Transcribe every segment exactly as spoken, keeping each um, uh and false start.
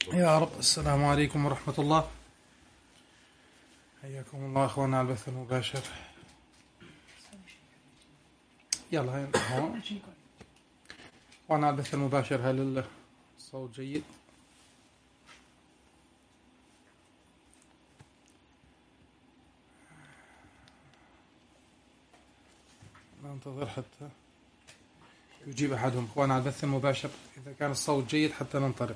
يا رب. السلام عليكم ورحمة الله. حياكم الله أخوانا على البث المباشر. يلا هين هون وأنا على البث المباشر. هل الصوت جيد؟ ننتظر حتى يجيب أحدهم. أخوانا على البث المباشر إذا كان الصوت جيد حتى ننطلق.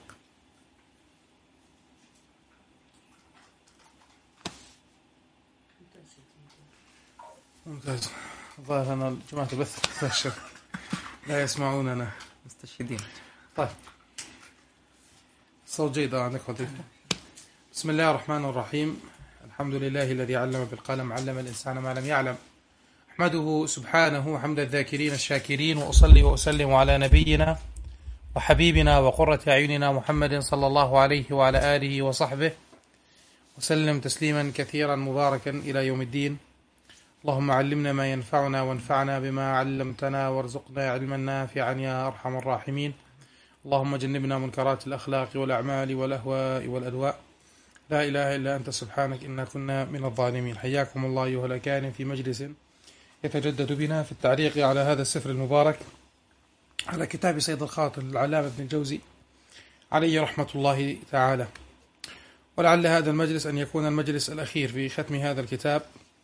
ممتاز. ظاهر أن جماعة البث المباشر لا يسمعوننا. مستشهدين. طيب الصوت جيد عندك خطيف. بسم الله الرحمن الرحيم. الحمد لله الذي علم بالقلم، علم الإنسان ما لم يعلم. أحمده سبحانه حمد الذاكرين الشاكرين، وأصلي وأسلم على نبينا وحبيبنا وقرة أعيننا محمد صلى الله عليه وعلى آله وصحبه وسلم تسليما كثيرا مباركا إلى يوم الدين. اللهم علمنا ما ينفعنا وانفعنا بما علمتنا وارزقنا علما نافعا يا أرحم الراحمين. اللهم جنبنا منكرات الأخلاق والأعمال والأهواء والأدواء. لا إله إلا أنت سبحانك إنا كنا من الظالمين. حياكم الله أيها الأكارم في مجلس يتجدد بنا في التعليق على هذا السفر المبارك، على كتاب صيد الخاطر للعلامة ابن الجوزي عليه رحمة الله تعالى. ولعل هذا المجلس أن يكون المجلس الأخير في ختم هذا الكتاب.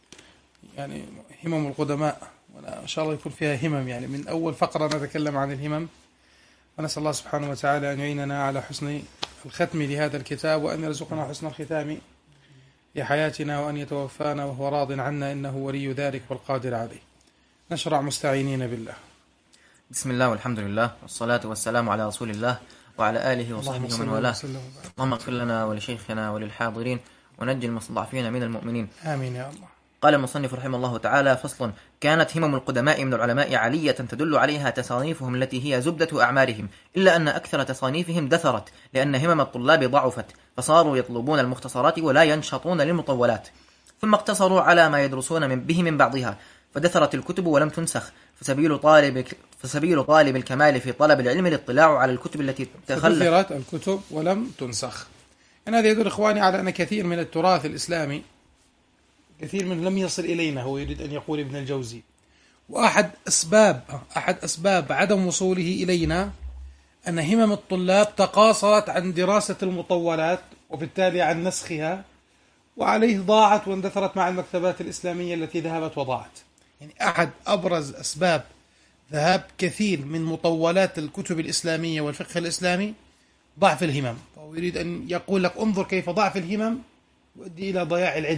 يعني همم القدماء، وإن شاء الله يكون فيها همم، يعني من أول فقرة نتكلم عن الهمم، ونسأل الله سبحانه وتعالى أن يعيننا على حسن الختم لهذا الكتاب، وأن يرزقنا حسن الختام في حياتنا، وأن يتوفانا وهو راض عنا، إنه ولي ذلك والقادر عليه. نشرع مستعينين بالله. بسم الله والحمد لله والصلاة والسلام على رسول الله وعلى آله وصحبه ومن والاه. اللهم اغفر لنا ولشيخنا وللحاضرين ونجي المستضعفين من المؤمنين. آمين يا الله. قال المصنف رحمه الله تعالى: فصل. كانت همم القدماء من العلماء علية تدل عليها تصانيفهم التي هي زبدة أعمارهم، إلا أن أكثر تصانيفهم دثرت لأن همم الطلاب ضعفت، فصاروا يطلبون المختصرات ولا ينشطون للمطولات، ثم اقتصروا على ما يدرسون من به من بعضها، فدثرت الكتب ولم تنسخ. فسبيل طالب فسبيل طالب الكمال في طلب العلم الاطلاع على الكتب التي تخلف. دثرت الكتب ولم تنسخ. يعني هذا يدل إخواني على أن كثير من التراث الإسلامي، كثير منه لم يصل إلينا، هو يريد أن يقول ابن الجوزي. وأحد أسباب أحد أسباب عدم وصوله إلينا أن همم الطلاب تقاصرت عن دراسة المطولات، وبالتالي عن نسخها، وعليه ضاعت واندثرت مع المكتبات الإسلامية التي ذهبت وضاعت. يعني أحد أبرز أسباب ذهاب كثير من مطولات الكتب الإسلامية والفقه الإسلامي ضعف الهمم. فهو يريد أن يقول لك انظر كيف ضعف الهمم يؤدي إلى ضياع العلم،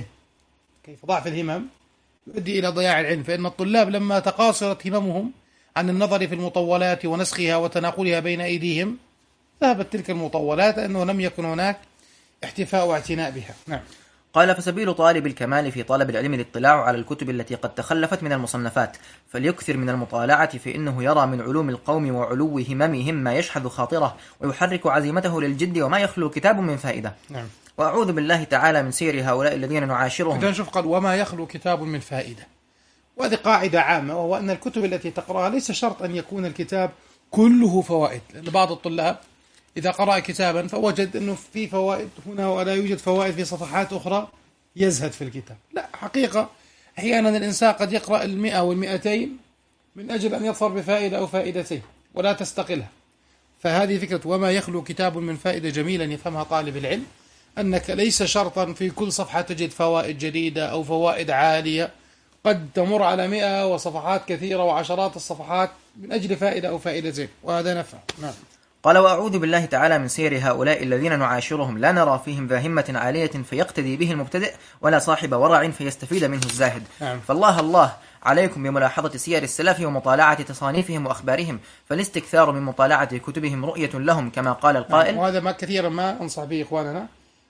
كيف ضعف الهمم يؤدي إلى ضياع العلم. فإن الطلاب لما تقاصرت هممهم عن النظر في المطولات ونسخها وتناقلها بين أيديهم، ذهبت تلك المطولات لأنه لم يكن هناك احتفاء واعتناء بها. نعم. قال: فسبيل طالب الكمال في طلب العلم الاطلاع على الكتب التي قد تخلفت من المصنفات، فليكثر من المطالعة، فإنه يرى من علوم القوم وعلو هممهم ما يشحذ خاطره ويحرك عزيمته للجد، وما يخلو كتاب من فائدة. نعم. وأعوذ بالله تعالى من سير هؤلاء الذين نعاشرهم. إذا نشوف قال وما يخلو كتاب من فائدة، وهذه قاعدة عامة، وهو أن الكتب التي تقرأها ليس شرط أن يكون الكتاب كله فوائد، لأن بعض الطلاب إذا قرأ كتابا فوجد أنه في فوائد هنا ولا يوجد فوائد في صفحات أخرى يزهد في الكتاب. لا، حقيقة أحيانا الإنسان قد يقرأ المئة والمئتين من أجل أن يظفر بفائدة أو فائدتين ولا تستقلها. فهذه فكرة وما يخلو كتاب من فائدة جميلا يفهمها طالب العلم، أنك ليس شرطا في كل صفحة تجد فوائد جديدة أو فوائد عالية، قد تمر على مئة وصفحات كثيرة وعشرات الصفحات من أجل فائدة أو فائدتين، وهذا نفع. نعم. قال: وأعوذ بالله تعالى من سير هؤلاء الذين نعاشرهم، لا نرى فيهم ذا همة عالية فيقتدي به المبتدئ، ولا صاحب ورع فيستفيد منه الزاهد. نعم. فالله الله عليكم بملاحظة سير السلف ومطالعة تصانيفهم وأخبارهم، فالاستكثار من مطالعة كتبهم رؤية لهم، كما قال القائل. نعم. وهذا ما كثيرا ما أنصح به إخواننا،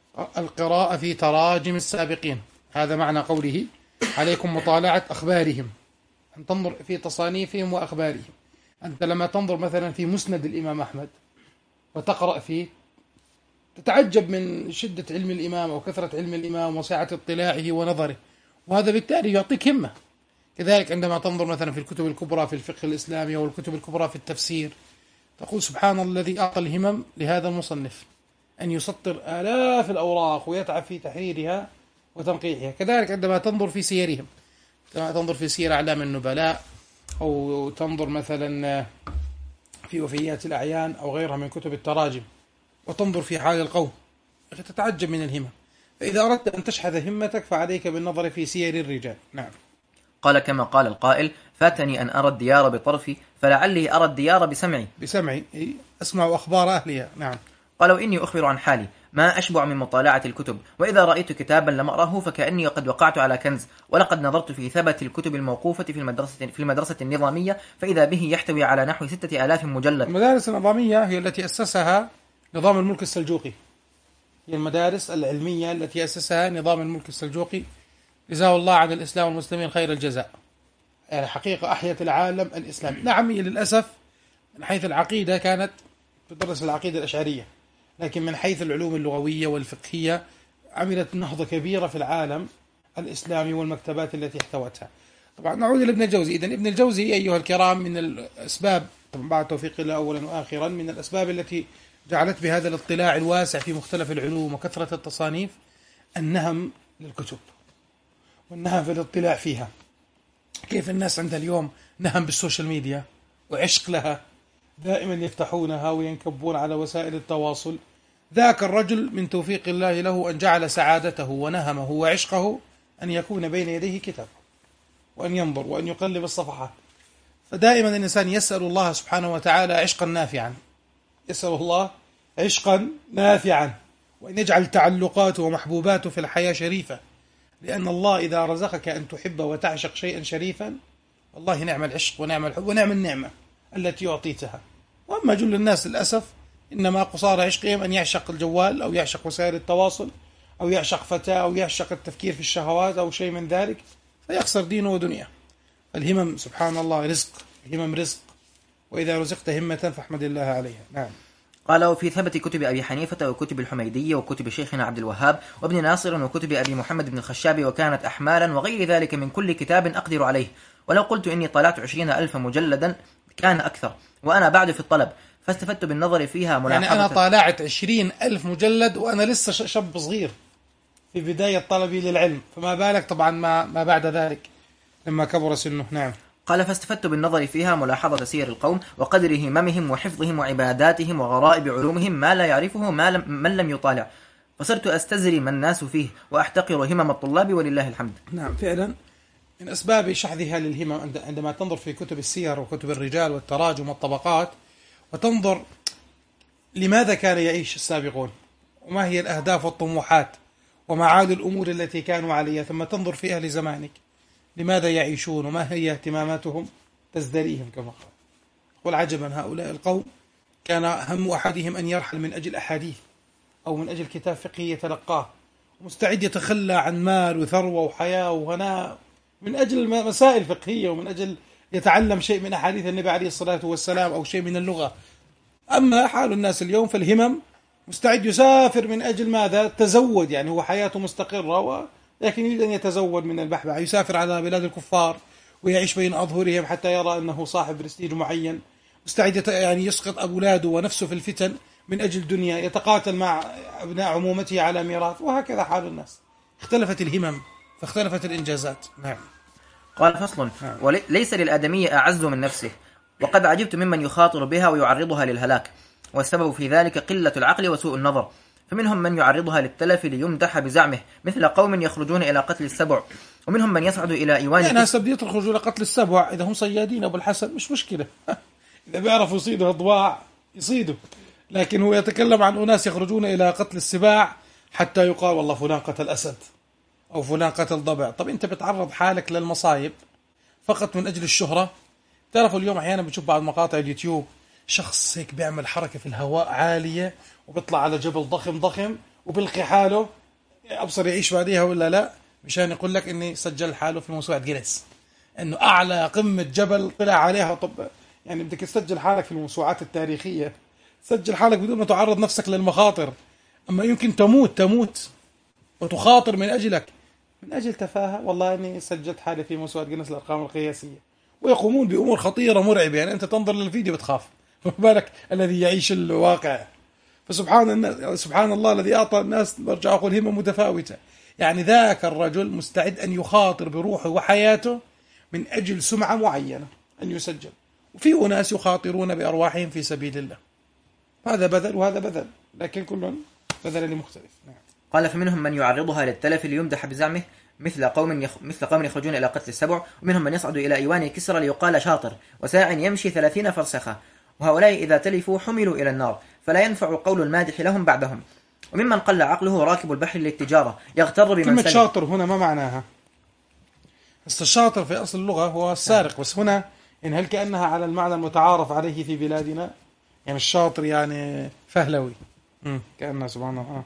القراءة في تراجم السابقين. هذا معنى قوله عليكم مطالعة أخبارهم، أن تنظر في تصانيفهم وأخبارهم. أنت لما تنظر مثلا في مسند الإمام أحمد وتقرأ فيه تتعجب من شدة علم الإمام وكثرة علم الإمام وسعة اطلاعه ونظره، وهذا بالتالي يعطيك همة. كذلك عندما تنظر مثلا في الكتب الكبرى في الفقه الإسلامي والكتب الكبرى في التفسير، تقول سبحان الذي أعطى الهمم لهذا المصنف. أن يسطر آلاف الأوراق ويتعب في تحريرها وتنقيحها. كذلك عندما تنظر في سيرهم، عندما تنظر في سير أعلام النبلاء، أو تنظر مثلا في وفيات الأعيان أو غيرها من كتب التراجم، وتنظر في حال القوم، تتعجب من الهمم. فإذا أردت أن تشحذ همتك فعليك بالنظر في سير الرجال. نعم. قال كما قال القائل: فاتني أن أرى الديار بطرفي فلعلي أرى الديار بسمعي. بسمعي أسمع أخبار أهلها. نعم. قال: وإني أخبر عن حالي ما أشبع من مطالعة الكتب، وإذا رأيت كتابا لم أراه فكأني قد وقعت على كنز. ولقد نظرت في ثبت الكتب الموقوفة في المدرسة في المدرسة النظامية فإذا به يحتوي على نحو ستة آلاف مجلد. المدارس النظامية هي التي أسسها نظام الملك السلجوقي، هي المدارس العلمية التي أسسها نظام الملك السلجوقي، جزاه الله عن الإسلام والمسلمين خير الجزاء. يعني حقيقة أحيت العالم الإسلامي. نعم، هي للأسف من حيث العقيدة كانت تدرس العقيدة الأشعرية، لكن من حيث العلوم اللغوية والفقهية عملت نهضة كبيرة في العالم الإسلامي والمكتبات التي احتوتها. طبعا نعود إلى ابن الجوزي. إذن ابن الجوزي أيها الكرام من الأسباب، طبعا بعد توفيق الله أولا وآخرا، من الأسباب التي جعلت بهذا الاطلاع الواسع في مختلف العلوم وكثرة التصانيف النهم للكتب والنهم في الاطلاع فيها. كيف الناس عندها اليوم نهم بالسوشيال ميديا وعشق لها، دائما يفتحونها وينكبون على وسائل التواصل. ذاك الرجل من توفيق الله له أن جعل سعادته ونهمه وعشقه أن يكون بين يديه كتاب، وأن ينظر وأن يقلب الصفحات. فدائما الإنسان يسأل الله سبحانه وتعالى عشقا نافعا، يسأل الله عشقا نافعا، وأن يجعل تعلقاته ومحبوباته في الحياة شريفة، لأن الله إذا رزقك أن تحب وتعشق شيئا شريفا والله نعم العشق ونعم الحب ونعم النعمة التي يعطيتها. وأما جل الناس للأسف إنما قصار عشقهم أن يعشق الجوال أو يعشق وسائل التواصل أو يعشق فتاة أو يعشق التفكير في الشهوات أو شيء من ذلك، فيخسر دينه ودنياه. الهمم سبحان الله رزق، الهمم رزق، وإذا رزقت همة فاحمد الله عليها. نعم. قال: وفي ثبت كتب أبي حنيفة وكتب الحميدية وكتب شيخنا عبد الوهاب وابن ناصر وكتب أبي محمد بن الخشاب وكانت أحمالا وغير ذلك من كل كتاب أقدر عليه، ولو قلت إني طلعت عشرين ألف مجلدا كان أكثر، وأنا بعد في الطلب، فاستفدت بالنظر فيها ملاحظة. يعني أنا طالعت عشرين ألف مجلد وأنا لسه شاب صغير في بداية طلبي للعلم، فما بالك طبعا ما, ما بعد ذلك لما كبر سنه. نعم. قال: فاستفدت بالنظر فيها ملاحظة سير القوم وقدر هممهم وحفظهم وعباداتهم وغرائب علومهم ما لا يعرفه ما لم من لم يطالع، فصرت أستزري ما الناس فيه وأحتقر همم الطلاب ولله الحمد. نعم فعلا من أسباب شحذها للهمم عندما تنظر في كتب السير وكتب الرجال والتراجم والطبقات، وتنظر لماذا كان يعيش السابقون وما هي الأهداف والطموحات ومعالي الأمور التي كانوا عليها، ثم تنظر في أهل زمانك لماذا يعيشون وما هي اهتماماتهم، تزدريهم كما قال. والعجبا هؤلاء القوم كان هم أحدهم أن يرحل من أجل أحاديث أو من أجل كتاب فقهي يتلقاه، مستعد يتخلى عن مال وثروة وحياة وغناء من أجل مسائل فقهية ومن أجل يتعلم شيء من أحاديث النبي عليه الصلاة والسلام أو شيء من اللغة. أما حال الناس اليوم فالهمم مستعد يسافر من أجل ماذا؟ تزود، يعني هو حياته مستقرة و لكن يريد أن يتزود من البحبحة، يسافر على بلاد الكفار ويعيش بين أظهرهم حتى يرى أنه صاحب برستيج معين، مستعد يعني يسقط أولاده ونفسه في الفتن من أجل دنيا، يتقاتل مع أبناء عمومته على ميراث، وهكذا حال الناس. اختلفت الهمم فاختلفت الإنجازات. نعم. قال: فصل: وليس للآدمي أعز من نفسه، وقد عجبت ممن يخاطر بها ويعرضها للهلاك، والسبب في ذلك قلة العقل وسوء النظر، فمنهم من يعرضها للتلف ليمدح بزعمه مثل قوم يخرجون إلى قتل السبع، ومنهم من يصعد إلى إيوان. يعني هسه بديت يخرجوا إلى قتل السبع، إذا هم صيادين أبو الحسن مش مشكلة إذا بيعرفوا يصيدوا أضواع يصيدوا، لكن هو يتكلم عن أناس يخرجون إلى قتل السباع حتى يقال والله فلان قتل أسد أو فلان قتل ضبع. طب أنت بتعرض حالك للمصايب فقط من أجل الشهرة؟ تعرفوا اليوم أحيانا بتشوف بعض مقاطع اليوتيوب شخص هيك بيعمل حركة في الهواء عالية وبيطلع على جبل ضخم ضخم وبلقي حاله، أبصر يعيش بعديها ولا لا، مشان يقول لك إني سجل حاله في موسوعة جينيس إنه أعلى قمة جبل طلع عليها. طب يعني بدك تسجل حالك في الموسوعات التاريخية، سجل حالك بدون ما تعرض نفسك للمخاطر. أما يمكن تموت تموت وتخاطر من أجلك من أجل تفاهة، والله إني سجلت حالي في موسوعة جينيس الأرقام القياسية، ويقومون بأمور خطيرة مرعبة. يعني أنت تنظر للفيديو بتخاف، فما بالك الذي يعيش الواقع. فسبحان سبحان الله الذي أعطى الناس، برجع أقول، همة متفاوتة. يعني ذاك الرجل مستعد أن يخاطر بروحه وحياته من أجل سمعة معينة أن يسجل، وفي أناس يخاطرون بأرواحهم في سبيل الله، هذا بذل وهذا بذل، لكن كل بذل لمختلف. نعم. قال فمنهم من يعرضها للتلف ليمدح بزعمه، مثل قوم يخ... مثل قوم يخرجون إلى قتل السبع، ومنهم من يصعد إلى إيوان كسرى ليقال شاطر، وساع يمشي ثلاثين فرسخة، وهؤلاء إذا تلفوا حملوا إلى النار، فلا ينفع قول المادح لهم بعدهم. وممن قل عقله راكب البحر للتجارة يغتر بمن كلمة سلم. شاطر هنا ما معناها؟ الشاطر في أصل اللغة هو السارق، بس هنا إن هل كأنها على المعنى المتعارف عليه في بلادنا، يعني الشاطر يعني فهلوي كأنها سبحان الله.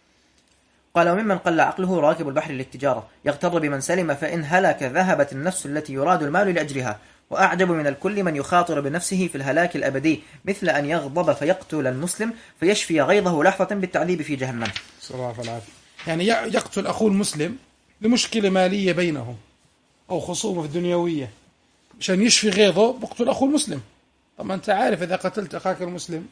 قال وممن قل عقله راكب البحر للتجارة يغتر بمن سلم، فإن هلك ذهبت النفس التي يراد المال لأجلها. وأعجب من الكل من يخاطر بنفسه في الهلاك الأبدي، مثل أن يغضب فيقتل المسلم فيشفي غيظه لحظة بالتعذيب في جهنم. صلى الله عليه وسلم. يعني يقتل أخوه المسلم لمشكلة مالية بينهم أو خصومة دنيوية، عشان يشفي غيظه بقتل أخوه المسلم. طبعا أنت عارف إذا قتلت أخاك المسلم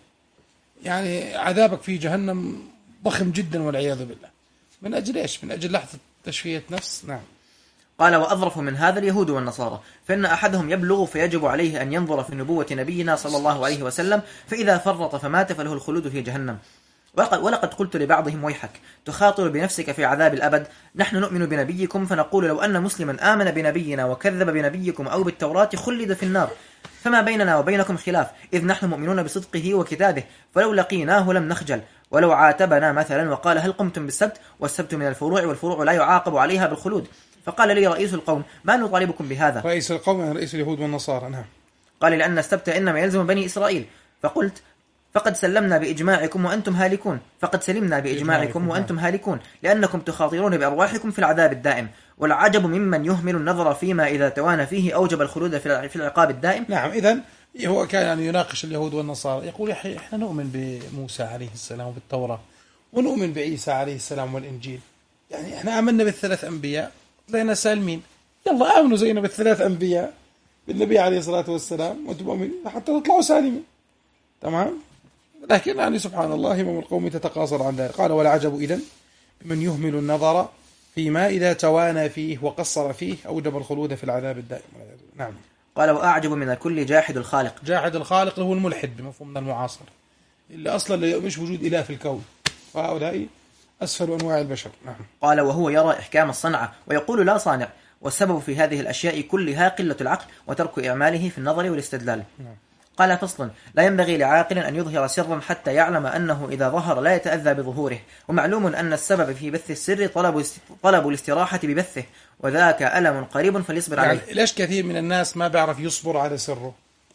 يعني عذابك في جهنم ضخم جدا والعياذ بالله. من أجل إيش؟ من أجل لحظة تشفية نفس. نعم. قال وأظرف من هذا اليهود والنصارى، فإن أحدهم يبلغ فيجب عليه أن ينظر في نبوة نبينا صلى الله عليه وسلم، فإذا فرط فمات فله الخلود في جهنم. ولقد قلت لبعضهم ويحك تخاطر بنفسك في عذاب الأبد، نحن نؤمن بنبيكم فنقول لو أن مسلما آمن بنبينا وكذب بنبيكم أو بالتوراة خلد في النار، فما بيننا وبينكم خلاف، إذ نحن مؤمنون بصدقه وكتابه، فلو لقيناه لم نخجل. ولو عاتبنا مثلا وقال هل قمتم بالسبت، والسبت من الفروع والفروع لا يعاقب عليها بالخلود، فقال لي رئيس القوم ما نطالبكم بهذا؟ رئيس القوم يعني رئيس اليهود والنصارى. نعم. قال لأن السبت إنما يلزم بني إسرائيل. فقلت فقد سلمنا بإجماعكم وأنتم هالكون، فقد سلمنا بإجماعكم وأنتم هالكون، لأنكم تخاطرون بأرواحكم في العذاب الدائم. والعجب ممن يهمل النظر فيما إذا توانى فيه أوجب الخلود في العقاب الدائم. نعم. إذن هو كان يعني يناقش اليهود والنصارى، يقول إحنا نؤمن بموسى عليه السلام وبالتوراة، ونؤمن بعيسى عليه السلام والإنجيل، يعني إحنا آمنا بالثلاث أنبياء طلعنا سالمين، يلا آمنوا زينا بالثلاث أنبياء بالنبي عليه الصلاة والسلام وأنتم مؤمنين حتى تطلعوا سالمين. تمام. لكن يعني سبحان الله همم القوم تتقاصر عن ذلك. قال ولا عجب إذن من يهمل النظر فيما إذا توانى فيه وقصر فيه أوجب الخلود في العذاب الدائم. نعم. قال وأعجب من الكل جاحد الخالق. جاحد الخالق هو الملحد بمفهومنا المعاصر، اللي أصلا مش وجود إله في الكون، وهؤلاء أسفل أنواع البشر. نعم. قال وهو يرى إحكام الصنعة ويقول لا صانع، والسبب في هذه الأشياء كلها قلة العقل وترك إعماله في النظر والاستدلال. نعم. قال فصل لا ينبغي لعاقل أن يظهر سرا حتى يعلم أنه إذا ظهر لا يتأذى بظهوره، ومعلوم أن السبب في بث السر طلب طلب الاستراحة ببثه، وذاك ألم قريب فليصبر عليه. يعني ليش كثير من الناس ما بيعرف يصبر على سره،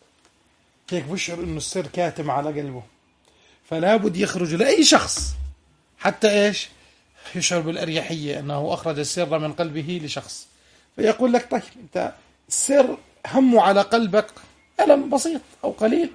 هيك بشعر إنه السر كاتم على قلبه، فلا بد يخرج لأي شخص حتى إيش يشعر بالأريحية أنه أخرج السر من قلبه لشخص، فيقول لك طيب أنت السر همه على قلبك ألم بسيط أو قليل،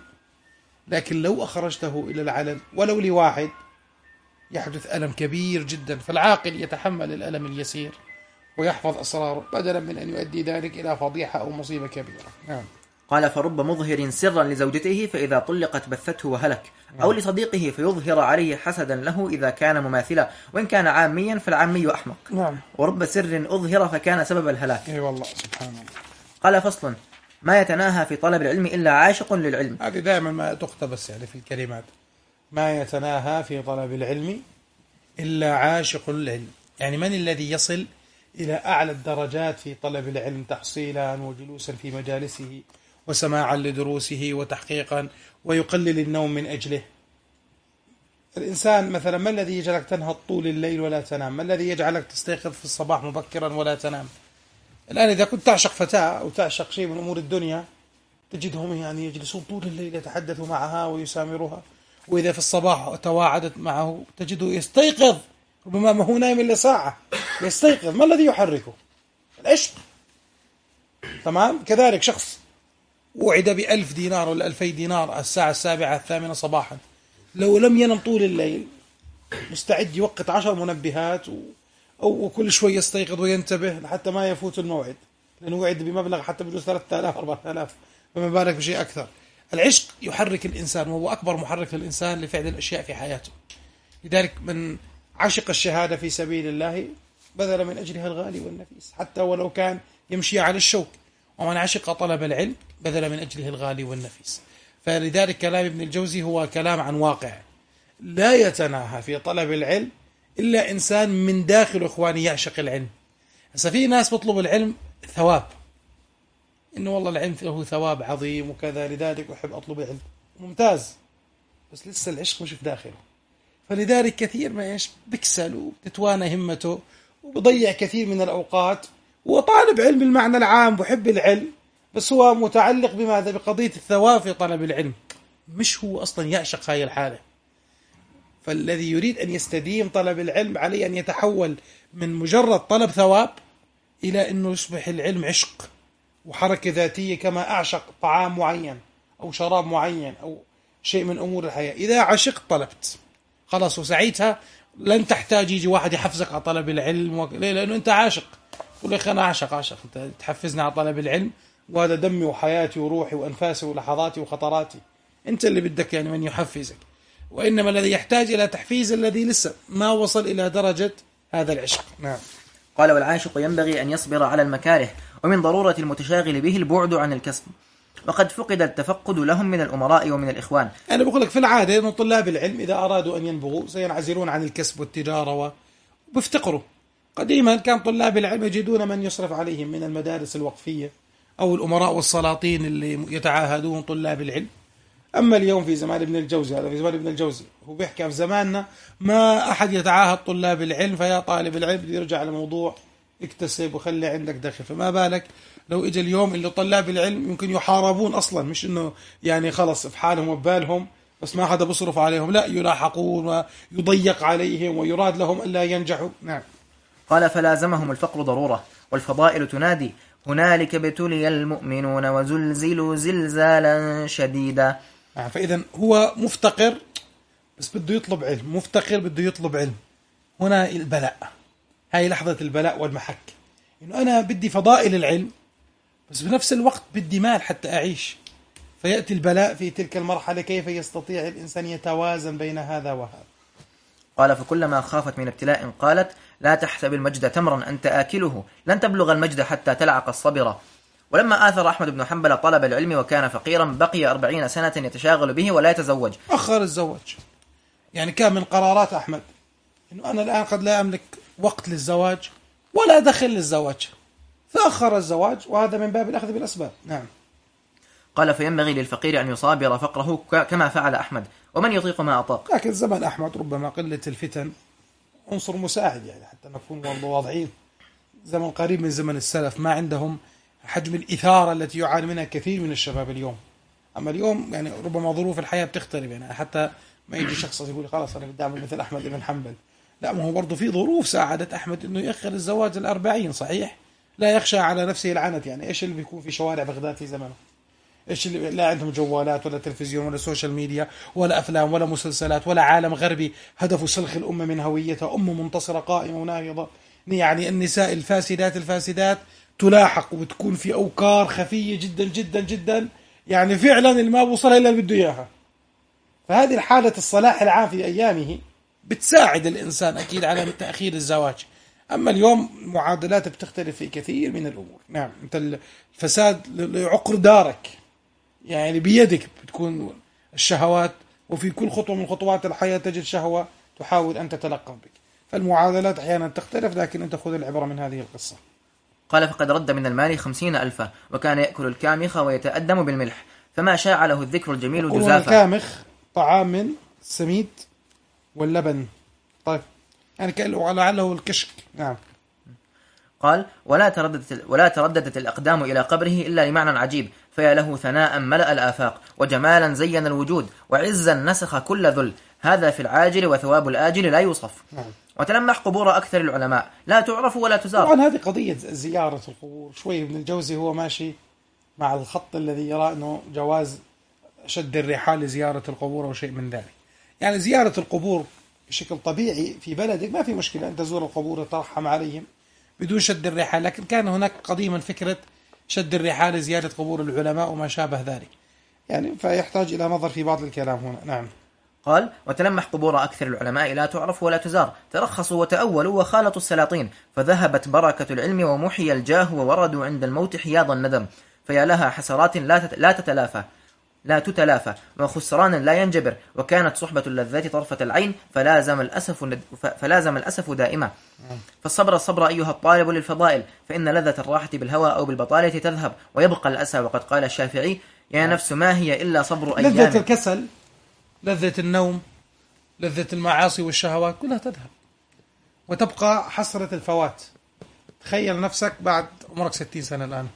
لكن لو أخرجته إلى العلن ولو لواحد يحدث ألم كبير جدا، فالعاقل يتحمل الألم اليسير ويحفظ أسراره بدلا من أن يؤدي ذلك إلى فضيحة أو مصيبة كبيرة. نعم. قال فرب مظهر سرا لزوجته فإذا طلقت بثته وهلك، أو لصديقه فيظهر عليه حسدا له إذا كان مماثلا، وإن كان عاميا فالعامي أحمق. نعم. ورب سر أظهر فكان سبب الهلاك. أي والله سبحان الله. قال فصل ما يتناهى في طلب العلم إلا عاشق للعلم. هذه دائما ما تقتبس يعني في الكلمات، ما يتناهى في طلب العلم إلا عاشق للعلم، يعني من الذي يصل إلى أعلى الدرجات في طلب العلم تحصيلا وجلوسا في مجالسه وسماعا لدروسه وتحقيقا ويقلل النوم من أجله. الإنسان مثلا ما الذي يجعلك تنهض طول الليل ولا تنام؟ ما الذي يجعلك تستيقظ في الصباح مبكرا ولا تنام؟ الآن إذا كنت تعشق فتاة أو تعشق شيء من أمور الدنيا تجدهم يعني يجلسون طول الليل يتحدثوا معها ويسامرها، وإذا في الصباح تواعدت معه تجده يستيقظ، ربما ما هو نايم إلا ساعة يستيقظ. ما الذي يحركه؟ العشق. تمام. كذلك شخص وعد بألف دينار ولا ألفي دينار الساعة السابعة الثامنة صباحا، لو لم ينم طول الليل مستعد يوقت عشر منبهات و... أو كل شوي يستيقظ وينتبه حتى ما يفوت الموعد، لأنه وعد بمبلغ حتى بجوز ثلاثة آلاف أربعة آلاف، فما بالك بشيء أكثر. العشق يحرك الإنسان، وهو أكبر محرك للإنسان لفعل الأشياء في حياته. لذلك من عشق الشهادة في سبيل الله بذل من أجلها الغالي والنفيس حتى ولو كان يمشي على الشوك، ومن عشق طلب العلم بذل من أجله الغالي والنفيس. فلذلك كلام ابن الجوزي هو كلام عن واقع، لا يتناهى في طلب العلم إلا إنسان من داخل إخواني يعشق العلم. هسه في ناس بطلب العلم ثواب، إنه والله العلم له ثواب عظيم وكذا، لذلك أحب أطلب العلم، ممتاز، بس لسه العشق مش في داخله. فلذلك كثير ما إيش بكسل وبتتوانى همته وبضيع كثير من الأوقات. وطالب علم بالمعنى العام بحب العلم، بس هو متعلق بماذا؟ بقضية الثواب في طلب العلم، مش هو أصلا يعشق هاي الحالة. فالذي يريد أن يستديم طلب العلم عليه أن يتحول من مجرد طلب ثواب إلى أنه يصبح العلم عشق وحركة ذاتية، كما أعشق طعام معين أو شراب معين أو شيء من أمور الحياة. إذا عشقت طلبت خلاص، وسعيتها لن تحتاج يجي واحد يحفزك على طلب العلم و... ليه؟ لأنه أنت عاشق. تقول لك أنا عاشق عاشق أنت تحفزني على طلب العلم، وهذا دمي وحياتي وروحي وأنفاسي ولحظاتي وخطراتي. أنت اللي بدك يعني من يحفزك، وإنما الذي يحتاج إلى تحفيز الذي لسه ما وصل إلى درجة هذا العشق. نعم. قال: والعاشق ينبغي أن يصبر على المكاره، ومن ضرورة المتشاغل به البعد عن الكسب، وقد فقد التفقد لهم من الأمراء ومن الإخوان. أنا بقول لك في العادة أن طلاب العلم إذا أرادوا أن ينبغوا سينعزلون عن الكسب والتجارة وبيفتقروا. قديما كان طلاب العلم يجدون من يصرف عليهم من المدارس الوقفية أو الأمراء والسلاطين اللي يتعاهدون طلاب العلم. أما اليوم في زمان ابن الجوزي، هذا في زمان ابن الجوزي، هو بيحكي في زماننا ما أحد يتعاهد طلاب العلم، فيا طالب العلم يرجع لموضوع اكتسب وخلي عندك دخل. فما بالك لو إجا اليوم اللي طلاب العلم يمكن يحاربون أصلا، مش إنه يعني خلص في حالهم وبالهم بس ما حدا بصرف عليهم، لا، يلاحقون ويضيق عليهم ويراد لهم ألا ينجحوا. نعم. قال: فلازمهم الفقر ضرورة، والفضائل تنادي: هنالك ابتلي المؤمنون وزلزلوا زلزالا شديدا. يعني فإذا هو مفتقر بس بده يطلب علم، مفتقر بده يطلب علم. هنا البلاء، هاي لحظة البلاء والمحك، إنه أنا بدي فضائل العلم بس بنفس الوقت بدي مال حتى أعيش. فيأتي البلاء في تلك المرحلة، كيف يستطيع الإنسان يتوازن بين هذا وهذا؟ قال: فكلما خافت من ابتلاء قالت: لا تحسب المجد تمرا أنت آكله، لن تبلغ المجد حتى تلعق الصبر. ولما آثر أحمد بن حنبل طلب العلم وكان فقيرا بقي أربعين سنة يتشاغل به ولا يتزوج. أخر الزواج، يعني كان من قرارات أحمد إنه أنا الآن قد لا أملك وقت للزواج ولا دخل للزواج، فأخر الزواج، وهذا من باب الأخذ بالأسباب. نعم. قال: فينبغي للفقير أن يصابر فقره كما فعل أحمد، ومن يطيق ما أطاق. لكن زمن أحمد ربما قلة الفتن عنصر مساعد، يعني حتى نكون واضحين. زمن قريب من زمن السلف ما عندهم حجم الإثارة التي يعاني منها كثير من الشباب اليوم. أما اليوم يعني ربما ظروف الحياة بتختلف، يعني حتى ما يجي شخص يقول خلاص أنا بدي أعمل مثل أحمد بن حنبل، لا، ما هو برضه في ظروف ساعدت أحمد إنه يأخر الزواج الأربعين. صحيح لا يخشى على نفسه العنت. يعني إيش اللي بيكون في شوارع بغداد في زمنه؟ إيش اللي لا عندهم جوالات ولا تلفزيون ولا سوشيال ميديا ولا أفلام ولا مسلسلات ولا عالم غربي هدفه سلخ الأمة من هويتها، أمة منتصرة قائمة وناهضة. يعني النساء الفاسدات الفاسدات تلاحق وبتكون في أوكار خفية جدا جدا جدا، يعني فعلا اللي ما بوصلها إلا اللي بده إياها. فهذه الحالة الصلاح العام في أيامه بتساعد الإنسان أكيد على تأخير الزواج. أما اليوم معادلات بتختلف في كثير من الأمور. نعم. أنت الفساد لعقر دارك، يعني بيدك بتكون الشهوات، وفي كل خطوة من خطوات الحياة تجد شهوة تحاول أن تتلقف بك. فالمعادلات أحيانا تختلف، لكن أنت خذ العبرة من هذه القصة. قال: فقد رد من المال خمسين ألفا، وكان يأكل الكامخ ويتأدم بالملح، فما شاع له الذكر الجميل جزافا. الكامخ طعام من السميد واللبن. طيب يعني لعله الكشك. نعم. قال: ولا ترددت, ولا ترددت الأقدام إلى قبره إلا لمعنى عجيب، فيا له ثناء ملأ الآفاق، وجمالا زين الوجود، وعزا نسخ كل ذل، هذا في العاجل وثواب الآجل لا يوصف. نعم. وتلمح قبور أكثر العلماء لا تعرف ولا تزار. طبعا هذه قضية زيارة القبور شوي ابن الجوزي هو ماشي مع الخط الذي يرى أنه جواز شد الرحال لزيارة القبور أو شيء من ذلك. يعني زيارة القبور بشكل طبيعي في بلدك ما في مشكلة أن تزور القبور وترحم عليهم بدون شد الرحال، لكن كان هناك قديما فكرة شد الرحال لزيارة قبور العلماء وما شابه ذلك. يعني فيحتاج إلى نظر في بعض الكلام هنا. نعم. قال: وتلمح قبور أكثر العلماء لا تعرف ولا تزار، ترخصوا وتأولوا وخالطوا السلاطين، فذهبت بركة العلم ومحي الجاه، ووردوا عند الموت حياض الندم، فيا لها حسرات لا لا تتلافى لا تتلافى وخسران لا ينجبر، وكانت صحبة اللذات طرفة العين، فلازم الأسف فلازم الأسف دائما. فالصبر الصبر أيها الطالب للفضائل، فإن لذة الراحة بالهوى أو بالبطالة تذهب ويبقى الأسى. وقد قال الشافعي: يا نفس ما هي إلا صبر أيام. لذة الكسل، لذة النوم، لذة المعاصي والشهوات كلها تذهب وتبقى حسرة الفوات. تخيل نفسك بعد عمرك ستين سنة الآن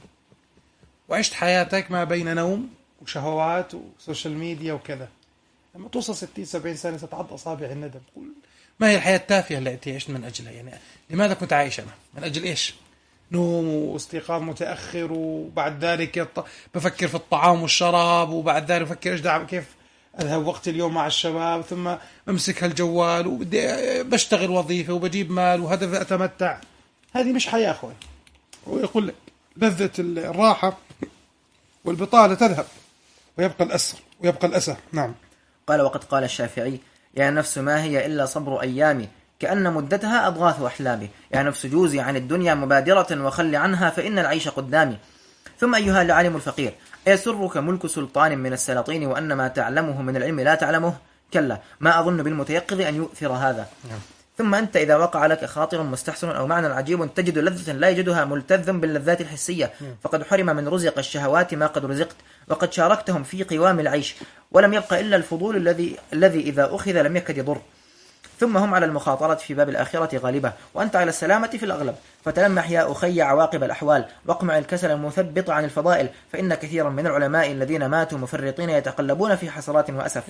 وعشت حياتك ما بين نوم وشهوات وسوشيال ميديا وكذا. لما توصل ستين سبعين سنة ستعض أصابع الندم، تقول ما هي الحياة التافهة التي عشت من أجلها؟ يعني لماذا كنت عايش أنا؟ من أجل إيش؟ نوم واستيقاظ متأخر، وبعد ذلك يط... بفكر في الطعام والشراب، وبعد ذلك بفكر إيش دعم كيف أذهب وقت اليوم مع الشباب، ثم بمسك هالجوال وبدي بشتغل وظيفة وبجيب مال وهدف أتمتع. هذه مش حياة أخوي. ويقول لك لذة الراحة والبطالة تذهب ويبقى الأسر ويبقى الأسى. نعم. قال: وقد قال الشافعي: يا نفس ما هي إلا صبر أيامي، كأن مدتها أضغاث أحلامي، يا نفس جوزي عن الدنيا مبادرة وخل عنها، فإن العيش قدامي. ثم أيها العالم الفقير، أيسرك ملك سلطان من السلاطين وأن ما تعلمه من العلم لا تعلمه؟ كلا، ما أظن بالمتيقظ أن يؤثر هذا. ثم أنت إذا وقع لك خاطر مستحسن أو معنى عجيب تجد لذة لا يجدها ملتذ باللذات الحسية، فقد حرم من رزق الشهوات ما قد رزقت، وقد شاركتهم في قوام العيش، ولم يبق إلا الفضول الذي الذي إذا أخذ لم يكد يضر. ثم هم على المخاطرة في باب الآخرة غالبة، وأنت على السلامة في الأغلب. فتلمح يا أخي عواقب الأحوال، واقمع الكسل المثبط عن الفضائل، فإن كثيرا من العلماء الذين ماتوا مفرطين يتقلبون في حسرات وأسف.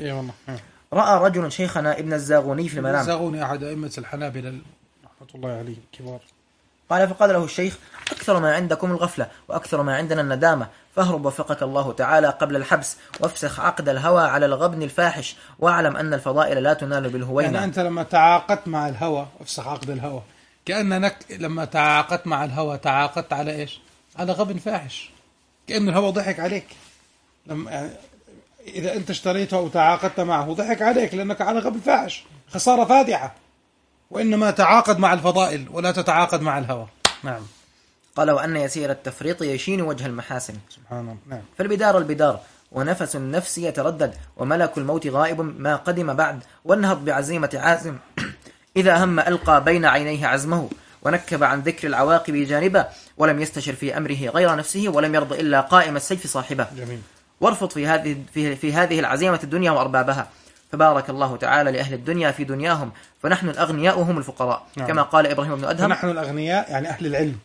رأى رجل شيخنا ابن الزاغوني في المنام. الزاغوني أحد أئمة الحنابلة رحمة الله عليه كبار. قال: فقال له الشيخ: أكثر ما عندكم الغفلة، وأكثر ما عندنا الندامة، فاهرب وفقك الله تعالى قبل الحبس، وافسخ عقد الهوى على الغبن الفاحش، واعلم أن الفضائل لا تنال بالهوينة. يعني أنت لما تعاقدت مع الهوى افسخ عقد الهوى، كأنك لما تعاقدت مع الهوى تعاقدت على إيش؟ على غبن فاحش، كأن الهوى ضحك عليك. لما يعني إذا أنت اشتريته أو تعاقدت معه ضحك عليك لأنك على غبن فاحش، خسارة فادحة. وإنما تعاقد مع الفضائل ولا تتعاقد مع الهوى. نعم. قال: وأن يسير التفريط يشين وجه المحاسن. سبحان الله. نعم. فالبدار البدار، ونفس النفس يتردد، وملك الموت غائب ما قدم بعد، والنهض بعزيمة عازم إذا هم ألقى بين عينيه عزمه، ونكب عن ذكر العواقب جانبه، ولم يستشر في أمره غير نفسه، ولم يرض إلا قائم السيف صاحبه. جميل. وارفض في هذه في, في هذه العزيمة الدنيا وأربابها، فبارك الله تعالى لأهل الدنيا في دنياهم، فنحن الأغنياء وهم الفقراء. نعم. كما قال إبراهيم بن أدهم: فنحن الأغنياء يعني أهل العلم.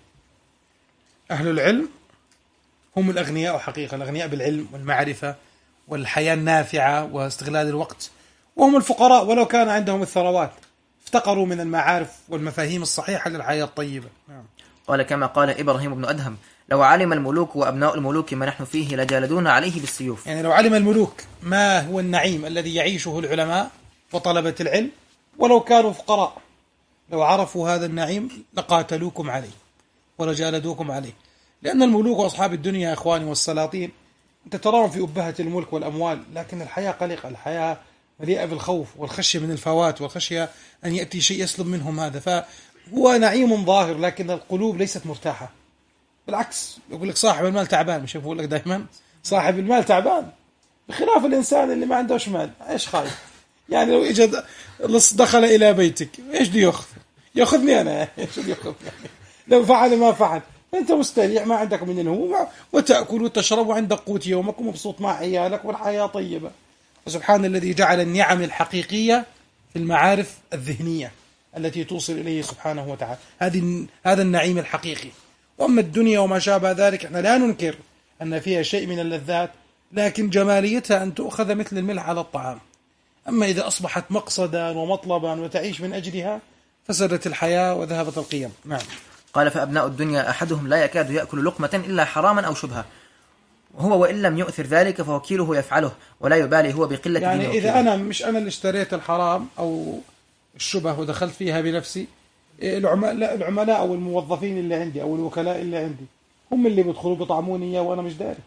أهل العلم هم الأغنياء حقيقة، الأغنياء بالعلم والمعرفة والحياة النافعة واستغلال الوقت، وهم الفقراء ولو كان عندهم الثروات، افتقروا من المعارف والمفاهيم الصحيحة للحياة الطيبة. نعم. قال كما قال إبراهيم بن أدهم: لو علم الملوك وأبناء الملوك ما نحن فيه لجالدون عليه بالسيوف. يعني لو علم الملوك ما هو النعيم الذي يعيشه العلماء وطلبة العلم ولو كانوا فقراء، لو عرفوا هذا النعيم لقاتلوكم عليه ولجالدوكم عليه. لأن الملوك وأصحاب الدنيا يا إخواني والسلاطين أنت تراهم في أبهة الملك والأموال، لكن الحياة قلقة، الحياة مليئة بالخوف والخشية من الفوات والخشية أن يأتي شيء يسلب منهم هذا. فهو نعيم ظاهر لكن القلوب ليست مرتاحة. بالعكس يقول لك صاحب المال تعبان، مش يقول لك دائما صاحب المال تعبان، بخلاف الإنسان اللي ما عندهش مال إيش خايف؟ يعني لو إجا دخل إلى بيتك إيش دي يأخذ؟ يأخذني أنا إيش دي يأخذ؟ يعني لو فعل ما فعل أنت مستريح، ما عندك من الهموم، وتأكل وتشرب وعندك قوت يومك ومبسوط مع عيالك والحياة طيبة. وسبحان الذي جعل النعم الحقيقية في المعارف الذهنية التي توصل إليه سبحانه وتعالى، هذه هذا النعيم الحقيقي. وأما الدنيا وما شابه ذلك احنا لا ننكر أن فيها شيء من اللذات، لكن جماليتها أن تؤخذ مثل الملح على الطعام. أما إذا أصبحت مقصدا ومطلبا وتعيش من أجلها فسدت الحياة وذهبت القيم. نعم. قال: فأبناء الدنيا أحدهم لا يكاد يأكل لقمة إلا حراما أو شبهة، وهو وإن لم يؤثر ذلك فوكيله يفعله، ولا يبالي هو بقلة يعني دينه. إذا أنا مش أنا اللي اشتريت الحرام أو الشبه ودخلت فيها بنفسي، العملاء العملاء أو الموظفين اللي عندي أو الوكلاء اللي عندي هم اللي بيدخلوا بيطعموني إياه وأنا مش داري.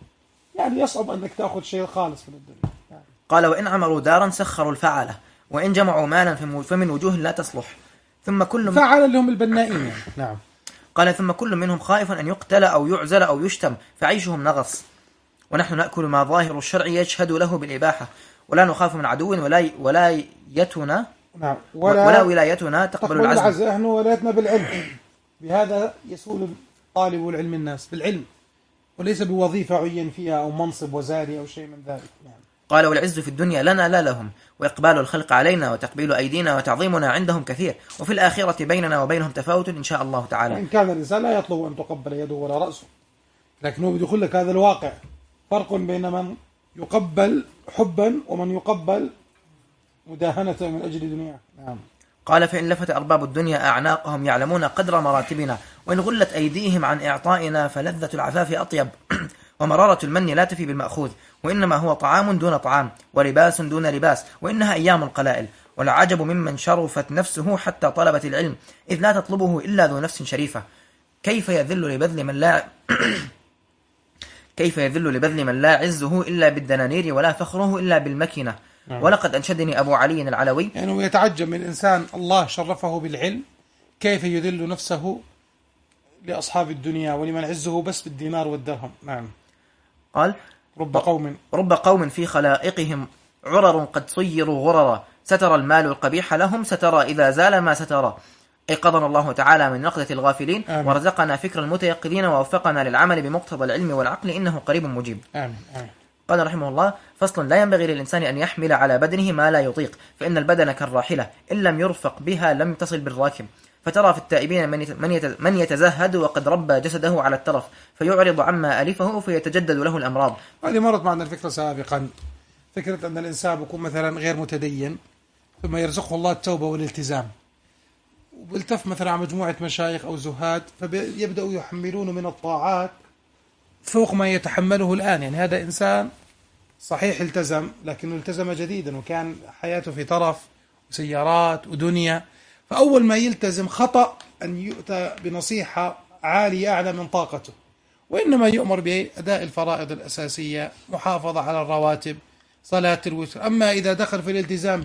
يعني يصعب أنك تأخذ شيء خالص من الدنيا. يعني. قال وإن عمروا دارا سخروا الفعلة وإن جمعوا مالا فمن وجوه لا تصلح ثم كل فعل اللي هم البنائين يعني. نعم. قال ثم كل منهم خائف أن يقتل أو يعزل أو يشتم فعيشهم نغص ونحن نأكل ما ظاهر الشرع يشهد له بالإباحة ولا نخاف من عدو ولا ولايتنا نعم. ولا, ولا ولايتنا تقبل العزل. العزل. نحن ولايتنا بالعلم. بهذا يسول طالب العلم الناس بالعلم وليس بوظيفة عين فيها أو منصب وزاري أو شيء من ذلك. نعم. قال والعز في الدنيا لنا لا لهم وإقبال الخلق علينا وتقبيل أيدينا وتعظيمنا عندهم كثير وفي الآخرة بيننا وبينهم تفاوت إن شاء الله تعالى. إن كان الإنسان لا يطلب أن تقبل يده ولا رأسه لكنه يدخل لك هذا الواقع فرق بين من يقبل حبا ومن يقبل مداهنة من أجل دنياه. نعم. قال فإن لفت أرباب الدنيا أعناقهم يعلمون قدر مراتبنا وإن غلت أيديهم عن إعطائنا فلذة العفاف أطيب ومرارة المن لا تفي بالمأخوذ وإنما هو طعام دون طعام ولباس دون لباس وإنها أيام قلائل والعجب ممن شرفت نفسه حتى طلبت العلم إذ لا تطلبه إلا ذو نفس شريفة كيف يذل لبذل من لا كيف يذل لبذل من لا عزه إلا بالدنانير ولا فخره إلا بالمكنة. نعم. ولقد أنشدني أبو علي العلوي يعني يتعجب من إنسان الله شرفه بالعلم كيف يذل نفسه لأصحاب الدنيا ولمن عزه بس بالدينار والدرهم. نعم. قال رب قوم رب قوم في خلائقهم عرر قد صيروا غررا ستر المال القبيح لهم سترى إذا زال ما سترى أيقظنا الله تعالى من نقدة الغافلين. آمين. ورزقنا فكر المتيقظين ووفقنا للعمل بمقتضى العلم والعقل إنه قريب مجيب. آمين. آمين. قال رحمه الله فصل لا ينبغي للإنسان أن يحمل على بدنه ما لا يطيق فإن البدن كالراحلة إن لم يرفق بها لم تصل بالراكب فترى في التائبين من يتزهد وقد ربى جسده على الترف فيعرض عما ألفه فيتجدد له الأمراض. هذه مرت معنا الفكرة سابقا فكرة أن الإنسان يكون مثلا غير متدين ثم يرزقه الله التوبة والالتزام وبالتف مثلا على مجموعة مشايخ أو زهاد فيبدأوا يحملون من الطاعات فوق ما يتحمله الآن. يعني هذا إنسان صحيح التزم لكنه التزم جديدا وكان حياته في طرف وسيارات ودنيا فأول ما يلتزم خطأ أن يؤتى بنصيحة عالية أعلى من طاقته وإنما يؤمر بأداء الفرائض الأساسية محافظة على الرواتب صلاة الوتر. أما إذا دخل في الالتزام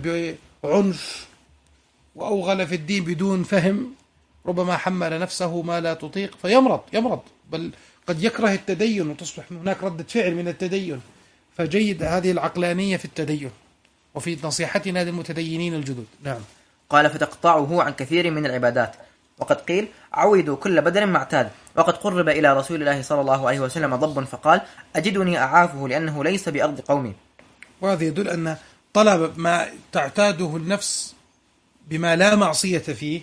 بعنف وأوغل في الدين بدون فهم ربما حمل نفسه ما لا تطيق فيمرض يمرض بل قد يكره التدين وتصبح هناك ردة فعل من التدين. فجيد هذه العقلانية في التدين وفي نصيحتنا للمتدينين الجدد. نعم. قال فتقطعه عن كثير من العبادات وقد قيل عودوا كل بدن معتاد وقد قرب إلى رسول الله صلى الله عليه وسلم ضب فقال أجدني أعافه لأنه ليس بأرض قومي. وهذا يدل أن طلب ما تعتاده النفس بما لا معصية فيه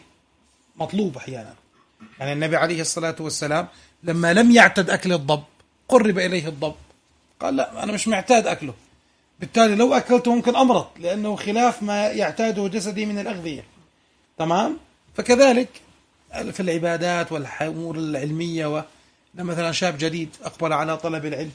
مطلوب أحيانا. يعني النبي عليه الصلاة والسلام لما لم يعتد أكل الضب قرب إليه الضب قال لا أنا مش معتاد أكله بالتالي لو أكلته ممكن أمرض لأنه خلاف ما يعتاده جسدي من الأغذية. تمام. فكذلك في العبادات والأمور العلمية مثلا شاب جديد أقبل على طلب العلم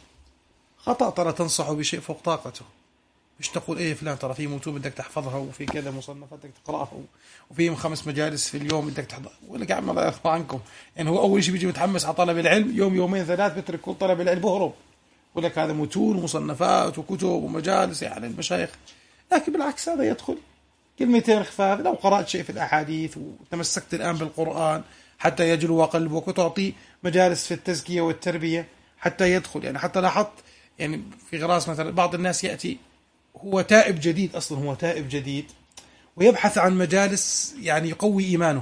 خطأ ترى تنصح بشيء فوق طاقته مش تقول إيه فلان ترى في متون بدك تحفظها وفي كذا مصنفات بدك تقرأها وفي خمس مجالس في اليوم بدك تحضر ولا قاعد ما يرضى عنكم. يعني هو أول شيء بيجي متحمس على طلب العلم يوم يومين ثلاث بترك كل طلب العلم بهرب ولك هذا متون ومصنفات وكتب ومجالس يعني المشايخ. لكن بالعكس هذا يدخل كلمتين خفاف لو قرأت شيء في الأحاديث وتمسكت الآن بالقرآن حتى يجلو قلبك وتعطي مجالس في التزكية والتربية حتى يدخل. يعني حتى لاحظت يعني في غراس مثلا بعض الناس يأتي هو تائب جديد أصلا هو تائب جديد ويبحث عن مجالس يعني يقوي إيمانه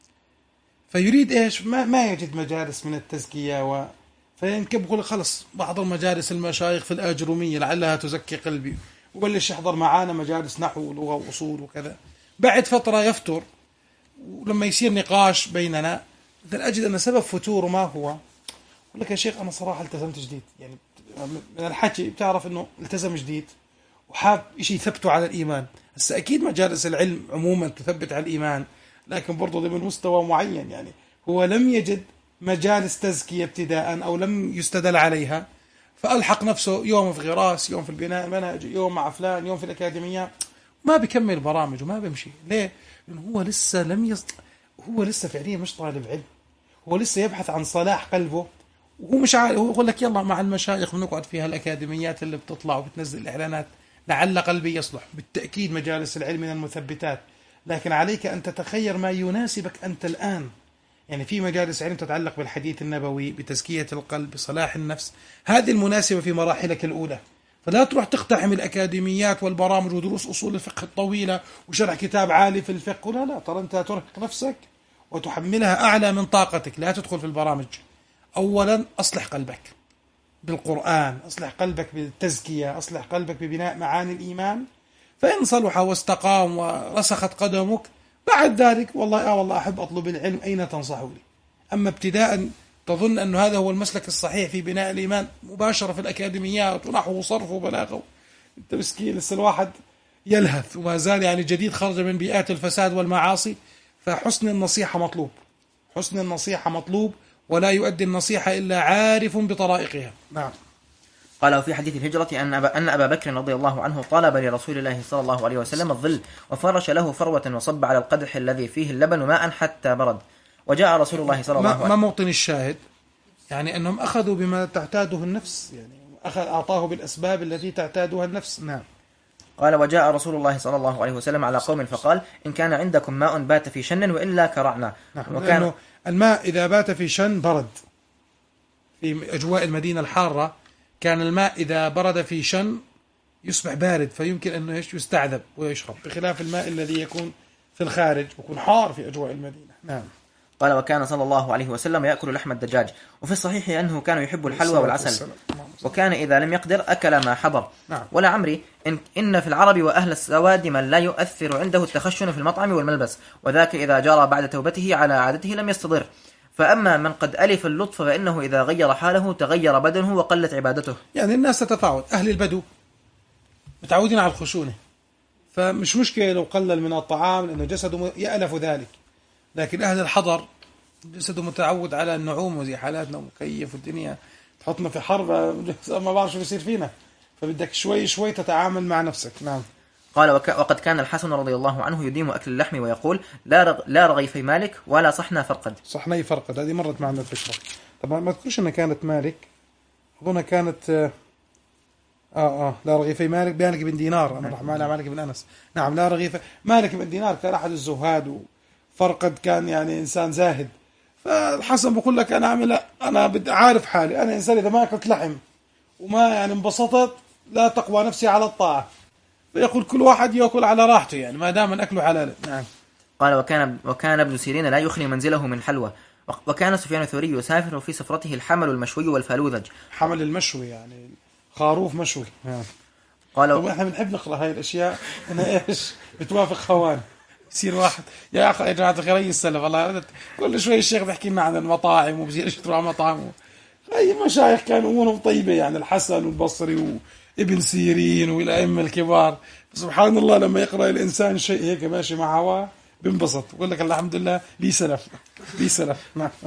فيريد إيش ما, ما يجد مجالس من التزكية و فينكب يقول خلص بحضر مجالس المشايخ في الآجرومية لعلها تزكي قلبي وبلش يحضر معانا مجالس نحو ولغة وأصول وكذا. بعد فترة يفتر ولما يصير نقاش بيننا أجد أن سبب فتوره ما هو أقول لك يا شيخ أنا صراحة التزمت جديد يعني من الحكي بتعرف أنه التزم جديد وحاب شيء يثبته على الإيمان. بس أكيد مجالس العلم عموما تثبت على الإيمان لكن برضو ضمن مستوى معين. يعني هو لم يجد مجالس تزكية ابتداء أو لم يستدل عليها فألحق نفسه يوم في غراس يوم في البناء المنهجي يوم مع فلان يوم في الأكاديمية ما بيكمل برامج وما بيمشي. ليه؟ لأنه هو لسه لم يص... هو لسه فعليا مش طالب علم هو لسه يبحث عن صلاح قلبه وهو مش عارف، هو يقول لك يلا مع المشايخ ونقعد فيها الأكاديميات اللي بتطلع وبتنزل إعلانات لعل قلبي يصلح. بالتأكيد مجالس العلم من المثبتات، لكن عليك أن تتخير ما يناسبك أنت الآن. يعني في مجالس علم تتعلق بالحديث النبوي، بتزكية القلب، بصلاح النفس، هذه المناسبة في مراحلك الأولى. فلا تروح تقتحم الأكاديميات والبرامج ودروس أصول الفقه الطويلة وشرح كتاب عالي في الفقه. لا لا، ترى أنت ترهق نفسك وتحملها أعلى من طاقتك. لا تدخل في البرامج. أولا أصلح قلبك بالقرآن، أصلح قلبك بالتزكية، أصلح قلبك ببناء معاني الإيمان، فإن صلح واستقام ورسخت قدمك بعد ذلك والله آه والله أحب أطلب العلم، أين تنصحوا لي؟ أما ابتداء تظن أن هذا هو المسلك الصحيح في بناء الإيمان مباشرة في الأكاديميات ونحو وصرف وبلاغة، أنت مسكين لسه الواحد يلهث وما زال يعني جديد خرج من بيئات الفساد والمعاصي. فحسن النصيحة مطلوب، حسن النصيحة مطلوب، ولا يؤدي النصيحة إلا عارف بطرائقها. نعم. قال في حديث الهجرة أن أبا, أن أبا بكر رضي الله عنه طلب لرسول الله صلى الله عليه وسلم الظل، وفرش له فروة وصب على القدح الذي فيه اللبن ماء حتى برد، وجاء رسول الله صلى الله عليه وسلم. ما موطن الشاهد؟ يعني أنهم أخذوا بما تعتاده النفس، يعني أخذ أعطاه بالأسباب التي تعتادها النفس. نعم. قال وجاء رسول الله صلى الله عليه وسلم على قوم فقال إن كان عندكم ماء بات في شن وإلا كرعنا. نعم. وكان الماء إذا بات في شن برد، في أجواء المدينة الحارة كان الماء إذا برد في شن يصبح بارد، فيمكن أنه يستعذب ويشرب، بخلاف الماء الذي يكون في الخارج ويكون حار في أجواء المدينة. نعم. قال وكان صلى الله عليه وسلم يأكل لحم الدجاج، وفي الصحيح أنه كان يحب الحلوى والعسل، وكان إذا لم يقدر أكل ما حضر. نعم. ولا عمري إن, إن في العرب وأهل السواد من لا يؤثر عنده التخشن في المطعم والملبس، وذاك إذا جرى بعد توبته على عادته لم يستضر. فأما من قد ألف اللطف فإنه إذا غير حاله تغير بدنه وقلت عبادته. يعني الناس تتفاوت، أهل البدو متعودين على الخشونة، فمش مشكلة لو قلل من الطعام لأنه جسده يألف ذلك. لكن أهل الحضر جسده متعود على النعوم، وزي حالاتنا مكيف والدنيا تحطنا في حرب ما بعرف شو بيصير فينا، فبدك شوي شوي تتعامل مع نفسك. نعم. قال وك... وقد كان الحسن رضي الله عنه يديم أكل اللحم ويقول لا رغ... لا رغيفي مالك ولا صحنا فرقد. صحني فرقد هذه مرت معنا الفكرة. طبعا ما تقولش أنها كانت مالك، أظنها كانت آه آه لا رغيفي مالك مالك بن دينار، أنا رحمة الله مالك بن أنس. نعم لا رغيف مالك بن دينار كان أحد الزهاد، وفرقد كان يعني إنسان زاهد. فالحسن بقول لك أنا عامل أنا بدي عارف حالي، أنا إنسان إذا ما أكلت لحم وما يعني انبسطت لا تقوى نفسي على الطاعة، فيقول كل واحد يأكل على راحته يعني ما دام أكله حلال. نعم. قال وكان وكان ابن سيرين لا يخلي منزله من حلوى، وكان سفيان الثوري يسافر في سفرته الحمل المشوي والفالوذج. حمل المشوي يعني خروف مشوي. نعم. قال طبعا احنا بنحب نقرأ هاي الأشياء إنها إيش بتوافق خوان. يصير واحد يا أخي يا جماعة الخير أي السلف والله كل شوي الشيخ بيحكي لنا عن المطاعم وبصير إيش تروح مطعم. أي مشايخ كانوا أمورهم طيبة يعني الحسن والبصري وابن سيرين والأئمة الكبار. سبحان الله لما يقرأ الإنسان شيء هيك ماشي مع هواه بنبسط يقول لك الحمد لله لي سلف لي سلف.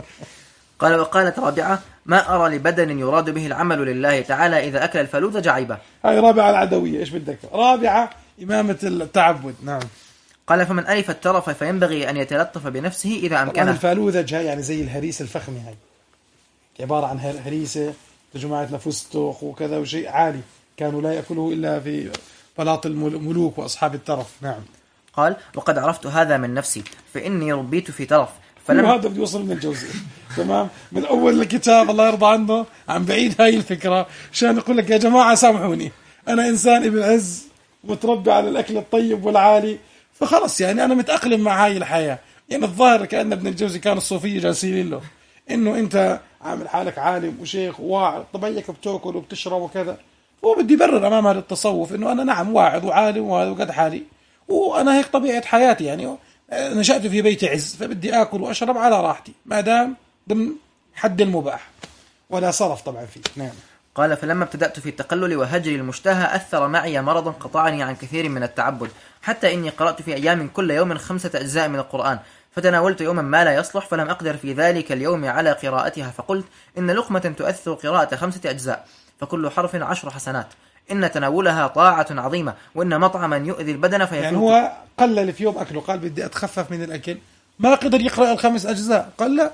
قال وقالت رابعة ما أرى لبدن يراد به العمل لله تعالى إذا أكل الفلوذج عيبة. هاي رابعة العدوية إيش بدك رابعة إمامة التعبد. نعم. قال فمن ألف الترف فينبغي أن يتلطف بنفسه إذا أمكنه. الفالوذج هاي يعني زي الهريسة الفخمة، هاي عبارة عن هريسة تجمعت لفستق وكذا وشيء عالي كانوا لا يأكله إلا في بلاط الملوك وأصحاب الترف. نعم. قال وقد عرفت هذا من نفسي فإني ربيت في ترف. فلم هذا بدي يوصل من الجوزي تمام من أول الكتاب الله يرضى عنه عن بعيد هاي الفكرة عشان يقول لك يا جماعة سامحوني أنا إنسان ابن عز متربي على الأكل الطيب والعالي، فخلص يعني أنا متأقلم مع هاي الحياة. يعني الظاهر كأن ابن الجوزي كان الصوفية جالسين له إنه أنت عامل حالك عالم وشيخ وواعظ طبيعك بتأكل وبتشرب وكذا، هو بدي يبرر أمام هذا التصوف إنه أنا نعم واعظ وعالم وقد حالي وأنا هيك طبيعة حياتي، يعني نشأت في بيت عز فبدي آكل وأشرب على راحتي ما دام ضمن حد المباح ولا صرف طبعا فيه. نعم. قال فلما ابتدأت في التقلل وهجر المشتهى أثر معي مرض قطعني عن كثير من التعبد، حتى إني قرأت في أيام كل يوم خمسة أجزاء من القرآن، فتناولت يوما ما لا يصلح فلم أقدر في ذلك اليوم على قراءتها، فقلت إن لقمة تؤثر قراءة خمسة أجزاء فكل حرف عشر حسنات، إن تناولها طاعة عظيمة وإن مطعما يؤذي البدن فيكون. يعني هو قلل في يوم أكله قال بدي أتخفف من الأكل ما قدر يقرأ الخمس أجزاء قال لا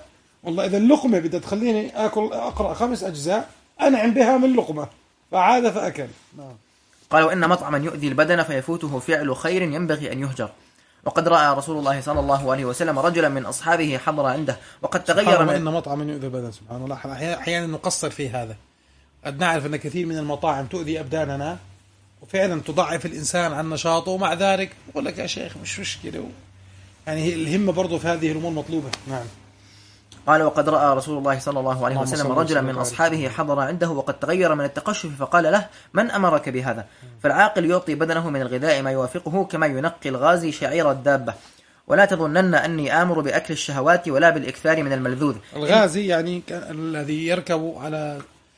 والله إذا اللقمة بدها تخليني آكل أقرأ خمس أجزاء أنعم بها من لقمة، فعاد فأكل. نعم. قال: وإن مطعما يؤذي البدن فيفوته فعل خير ينبغي أن يهجر. وقد رأى رسول الله صلى الله عليه وسلم رجلا من أصحابه حضر عنده وقد تغير من إن مطعما يؤذي البدن. سبحان الله، أحيانا نقصر في هذا. قد نعرف أن كثير من المطاعم تؤذي أبداننا وفعلا تضعف الإنسان عن نشاطه، ومع ذلك يقول لك يا شيخ مش مشكلة، يعني الهمة برضو في هذه الأمور مطلوبة. نعم. قال: وقد رأى رسول الله صلى الله عليه وسلم رجلا من أصحابه حضر عنده وقد تغير من التقشف فقال له: من أمرك بهذا؟ فالعاقل يعطي بدنه من الغذاء ما يوافقه كما ينقي الغازي شعير الدابة. ولا تظنن أني آمر بأكل الشهوات ولا بالإكثار من الملذوذ. الغازي يعني الذي يركب على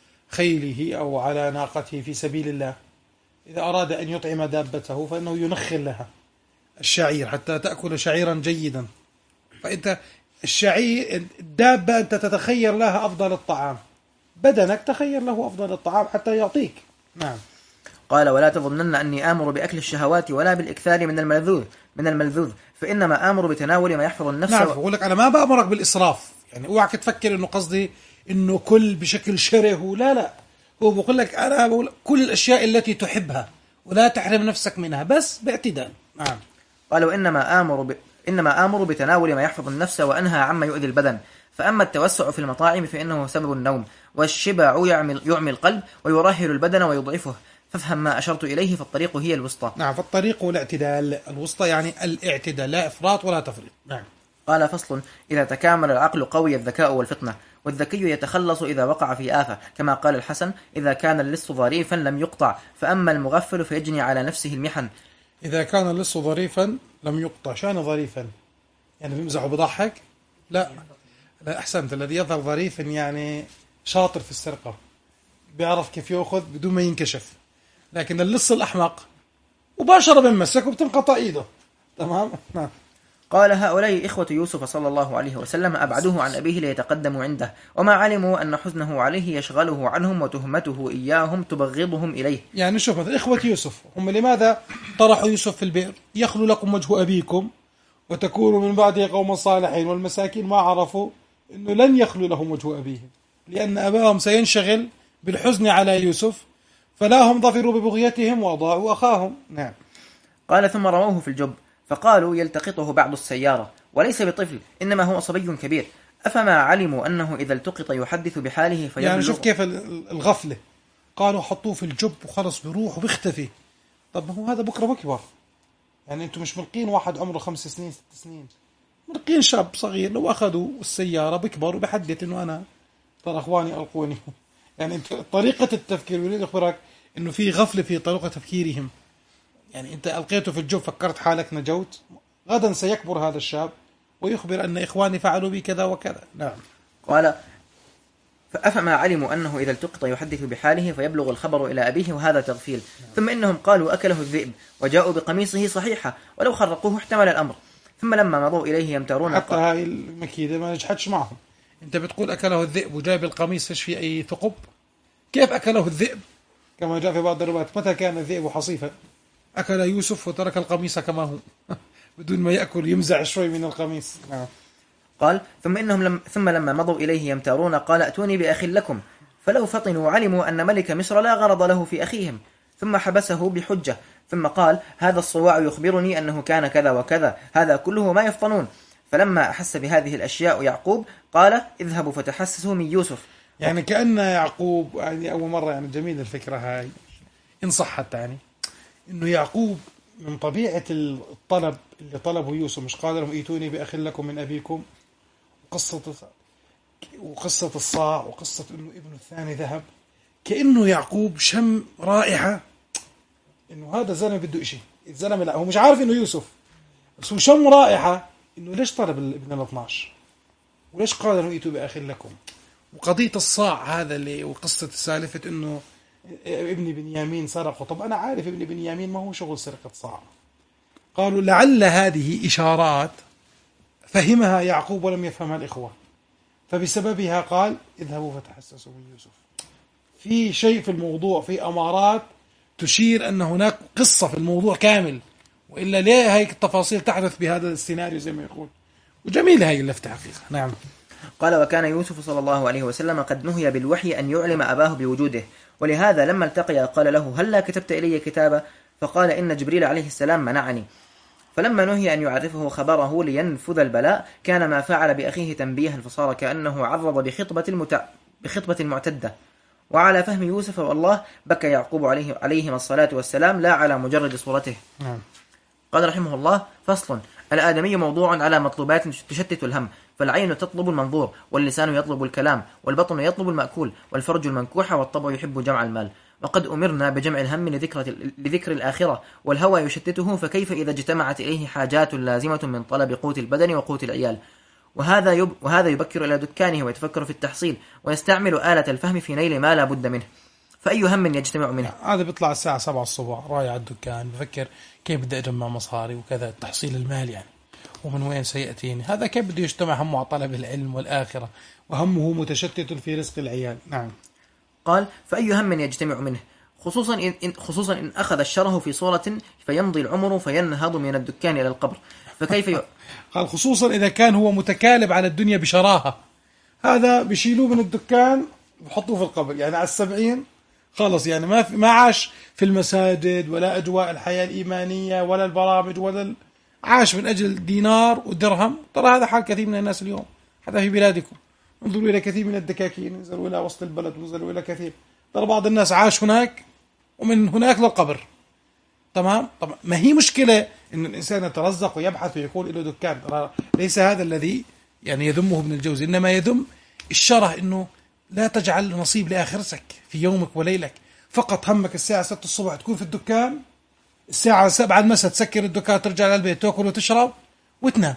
خيله أو على ناقته في سبيل الله، إذا أراد أن يطعم دابته فإنه ينخل لها الشعير حتى تأكل شعيرا جيدا. فأنت الشعير الدابة أنت تتخير لها أفضل الطعام، بدنك تخير له أفضل الطعام حتى يعطيك. نعم. قال: ولا تظنن أني آمر بأكل الشهوات ولا بالإكثار من الملذوذ من الملذوذ فإنما آمر بتناول ما يحفظ النفس. نعم. بقول لك أنا ما بأمرك بالإسراف، يعني اوعك تفكر إنه قصدي إنه كل بشكل شره، لا لا، هو بقول لك أنا بقول كل الأشياء التي تحبها ولا تحرم نفسك منها بس باعتدال. نعم. قال: وإنما آمر ب... إنما آمر بتناول ما يحفظ النفس وأنهى عما يؤذي البدن. فأما التوسع في المطاعم فإنه سبب النوم، والشبع يعمي يعمي القلب ويرهل البدن ويضعفه. فافهم ما أشرت إليه، فالطريق هي الوسطى. نعم. فالطريق والاعتدال، الوسطى يعني الاعتدال، لا إفراط ولا تفريط. نعم. قال: فصل: إذا تكامل العقل قوي الذكاء والفطنة، والذكي يتخلص إذا وقع في آفة، كما قال الحسن: إذا كان اللص ظريفا لم يقطع، فأما المغفل فيجني على نفسه المحن. إذا كان اللص ظريفا لم يقطع، شان ظريفا يعني بيمزح وبضحك؟ لا لا، أحسنت. الذي يظهر ظريفا يعني شاطر في السرقة، بيعرف كيف يأخذ بدون ما ينكشف. لكن اللص الأحمق مباشرة بمسك وبتنقطع إيده. تمام. نعم. قال: هؤلاء إخوة يوسف صلى الله عليه وسلم أبعدوه عن أبيه ليتقدموا عنده، وما علموا أن حزنه عليه يشغله عنهم وتهمته إياهم تبغضهم إليه. يعني شوف مثلا إخوة يوسف هم لماذا طرحوا يوسف في البئر؟ يخلو لكم وجه أبيكم وتكونوا من بعده قوما صالحين. والمساكين ما عرفوا أنه لن يخلو لهم وجه أبيهم، لأن أباهم سينشغل بالحزن على يوسف، فلا هم ظفروا ببغيتهم وأضاعوا أخاهم. نعم. قال: ثم رموه في الجب فقالوا يلتقطه بعض السيارة، وليس بطفل إنما هو صبي كبير. أفما علموا أنه إذا التقط يحدث بحاله فيبلغ. يعني شوف كيف الغفلة، قالوا حطوه في الجب وخلص بيروح وبيختفي. طب هو هذا بكرة بكبر، يعني أنتم مش ملقين واحد عمره خمس سنين ست سنين، ملقين شاب صغير لو أخذوا السيارة بكبر وبحدث إنه أنا ترى أخواني ألقوني. يعني أنت طريقة التفكير يريد أخبرك إنه في غفلة في طريقة تفكيرهم. يعني أنت ألقيته في الجب فكرت حالك نجوت، غدا سيكبر هذا الشاب ويخبر أن إخواني فعلوا بي كذا وكذا. نعم. قال: فأفما علموا أنه إذا التقط يحدث بحاله فيبلغ الخبر إلى أبيه، وهذا تغفيل. ثم إنهم قالوا أكله الذئب، وجاءوا بقميصه صحيحة ولو خرقوه احتمل الأمر. ثم لما مضوا إليه يمترون. حتى هاي المكيدة ما نجحتش معهم. أنت بتقول أكله الذئب وجايب القميص فيش فيه أي ثقب، كيف أكله الذئب؟ كما جاء في بعض الروايات: متى كان الذئب حصيفا أكل يوسف وترك القميص كما هو بدون ما يأكل، يمزع شوي من القميص. نعم. قال: ثم إنهم لم ثم لما مضوا إليه يمتارون قال: أتوني بأخ لكم. فلو فطنوا علموا أن ملك مصر لا غرض له في أخيهم، ثم حبسه بحجة. ثم قال: هذا الصواع يخبرني أنه كان كذا وكذا، هذا كله ما يفطنون. فلما أحس بهذه الأشياء يعقوب قال: اذهبوا فتحسسوا من يوسف. يعني كأن يعقوب يعني أول مرة، يعني جميل الفكرة هاي إن صحت، يعني إنه يعقوب من طبيعة الطلب اللي طلبه يوسف، مش قال لهم ايتوني بأخ لكم من أبيكم، وقصة وقصة الصاع وقصة إنه ابنه الثاني ذهب، كأنه يعقوب شم رائحة إنه هذا الزلمة بده إشي. الزلمة لا، هو مش عارف إنه يوسف، بس هو شم رائحة إنه ليش طلب الابن الاثناش وليش قال لهم ايتوا بأخ لكم. وقضية الصاع هذا اللي وقصة سالفة إنه ابن بنيامين سرقه، طب أنا عارف ابن بنيامين ما هو شغل سرقة صاع. قالوا لعل هذه إشارات فهمها يعقوب ولم يفهمها الإخوة، فبسببها قال: اذهبوا فتحسسوا من يوسف. في شيء في الموضوع، في أمارات تشير أن هناك قصة في الموضوع كامل، وإلا ليه هيك التفاصيل تحدث بهذا السيناريو زي ما يقول. وجميلة هاي اللفتة حقيقة. نعم. قال وكان يوسف صلى الله عليه وسلم قد نهي بالوحي أن يعلم أباه بوجوده، ولهذا لما التقيا قال له هلا كتبت إلي كتابا؟ فقال إن جبريل عليه السلام منعني. فلما نهي أن يعرفه خبره لينفذ البلاء كان ما فعل بأخيه تنبيها، فصار كأنه عرض بخطبة, المتع... بخطبة المعتدة. وعلى فهم يوسف والله بكى يعقوب عليه عليهما الصلاة والسلام لا على مجرد صورته. نعم. قال رحمه الله: فصل: الآدمي موضوع على مطلوبات تشتت الهم، فالعين تطلب المنظور، واللسان يطلب الكلام، والبطن يطلب المأكول، والفرج المنكوح، والطبع يحب جمع المال. وقد أمرنا بجمع الهم لذكر, لذكر الآخرة، والهوى يشتته، فكيف إذا اجتمعت إليه حاجات لازمة من طلب قوت البدن وقوت العيال؟ وهذا, يب وهذا يبكر إلى دكانه ويتفكر في التحصيل، ويستعمل آلة الفهم في نيل ما لا بد منه. فأي هم يجتمع منه؟ هذا بيطلع الساعة سبعة الصبح رايح على الدكان بفكر كيف بدي أجمع مصاري وكذا، تحصيل المال يعني، ومن وين سيأتيني. هذا كيف بده يجتمع همه على طلب العلم والآخرة، وهمه متشتت في رزق العيال. نعم. قال: فأي هم يجتمع منه، خصوصا إن, خصوصا إن أخذ الشره في صورة فيمضي العمر فينهض من الدكان إلى القبر، فكيف ي... قال خصوصا إذا كان هو متكالب على الدنيا بشراهة، هذا بيشيلوه من الدكان وحطوه في القبر، يعني على السبعين خلص، يعني ما ما عاش في المساجد ولا أجواء الحياة الإيمانية ولا البرامج ولا ال... عاش من أجل دينار ودرهم. ترى هذا حال كثير من الناس اليوم، حتى في بلادكم انظروا إلى كثير من الدكاكين نزلوا إلى وسط البلد ونزلوا إلى كثير. ترى بعض الناس عاش هناك ومن هناك للقبر. تمام. طبعا ما هي مشكلة إن الإنسان يترزق ويبحث ويقول له دكان، ترى ليس هذا الذي يعني يذمه ابن الجوزي، إنما يذم الشره، إنه لا تجعل نصيب لآخرتك في يومك وليلك، فقط همك الساعة ستة الصبح تكون في الدكان، الساعة سبعة المساء تسكر الدكان، ترجع للبيت تأكل وتشرب وتنام.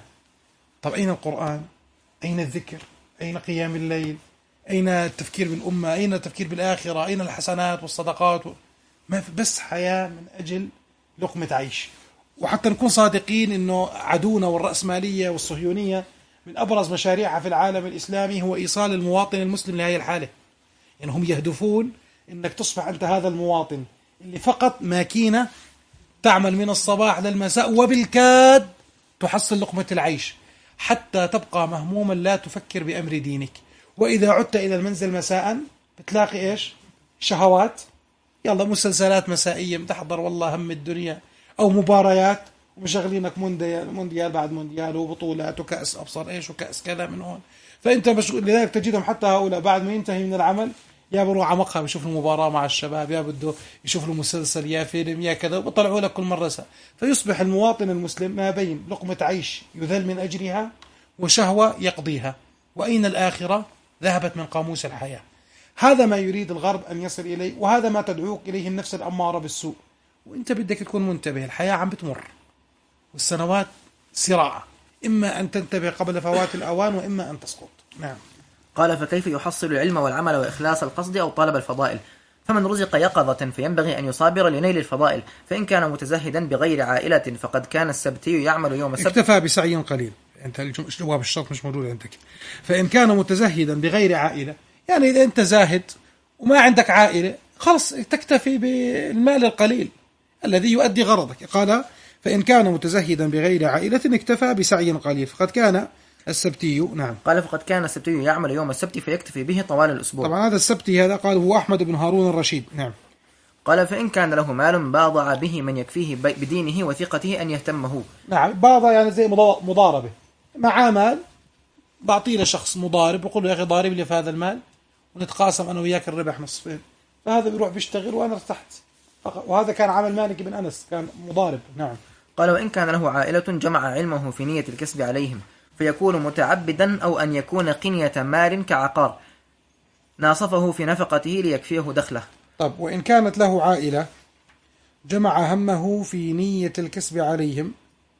طب أين القرآن؟ أين الذكر؟ أين قيام الليل؟ أين التفكير بالأمة؟ أين التفكير بالآخرة؟ أين الحسنات والصدقات؟ ما في، بس حياة من أجل لقمة عيش. وحتى نكون صادقين إنه عدونا والرأسمالية والصهيونية من أبرز مشاريعها في العالم الإسلامي هو إيصال المواطن المسلم لهذه الحالة، يعني هم يهدفون إنك تصبح أنت هذا المواطن اللي فقط ماكينة تعمل من الصباح للمساء وبالكاد تحصل لقمة العيش، حتى تبقى مهموما لا تفكر بأمر دينك. وإذا عدت إلى المنزل مساء بتلاقي إيش؟ شهوات، يلا مسلسلات مسائية بتحضر والله هم الدنيا، أو مباريات ومشغلينك مونديال مونديال بعد مونديال وبطولات وكأس أبصر إيش وكأس كذا من هون. فأنت مشغول، لذلك تجدهم حتى هؤلاء بعد ما ينتهي من العمل يا بروح على مقهى بيشوف المباراة مع الشباب، يا بده يشوف له مسلسل يا فيلم يا كذا، وبطلعوا لك كل مرة سا. فيصبح المواطن المسلم ما بين لقمة عيش يذل من أجلها وشهوة يقضيها، وأين الآخرة؟ ذهبت من قاموس الحياة. هذا ما يريد الغرب أن يصل إليه، وهذا ما تدعوك إليه النفس الأمارة بالسوء. وإنت بدك تكون منتبه، الحياة عم بتمر والسنوات سراعة، إما أن تنتبه قبل فوات الأوان وإما أن تسقط. نعم. قال: فكيف يحصل العلم والعمل وإخلاص القصد أو طلب الفضائل؟ فمن رزق يقظة فينبغي أن يصابر لنيل الفضائل، فإن كان متزهدا بغير عائلة فقد كان السبتي يعمل يوم السبت. اكتفى بسعي قليل، أنت الجواب الشرط مش موجود عندك. فإن كان متزهدا بغير عائلة، يعني إذا أنت زاهد وما عندك عائلة خلص تكتفي بالمال القليل الذي يؤدي غرضك. قال: فإن كان متزهدا بغير عائلة اكتفى بسعي قليل، فقد كان السبتي. نعم. قال: فقد كان السبتي يعمل يوم السبت فيكتفي به طوال الأسبوع. طبعا هذا السبتي هذا قال هو أحمد بن هارون الرشيد. نعم. قال: فإن كان له مال باضع به من يكفيه بدينه وثقته أن يهتمه. نعم. باضع يعني زي مضاربة، معاه مال بعطيه لشخص مضارب وقل له يا أخي ضارب لي في هذا المال ونتقاسم أنا وياك الربح نصفين، فهذا بيروح بيشتغل وأنا ارتحت. وهذا كان عمل مالك بن أنس، كان مضارب. نعم. قال: وإن كان له عائلة جمع علمه في نية الكسب عليهم، فيكون متعبدا، أو أن يكون قنية مال كعقار ناصفه في نفقته ليكفيه دخله. طب وإن كانت له عائلة جمع همه في نية الكسب عليهم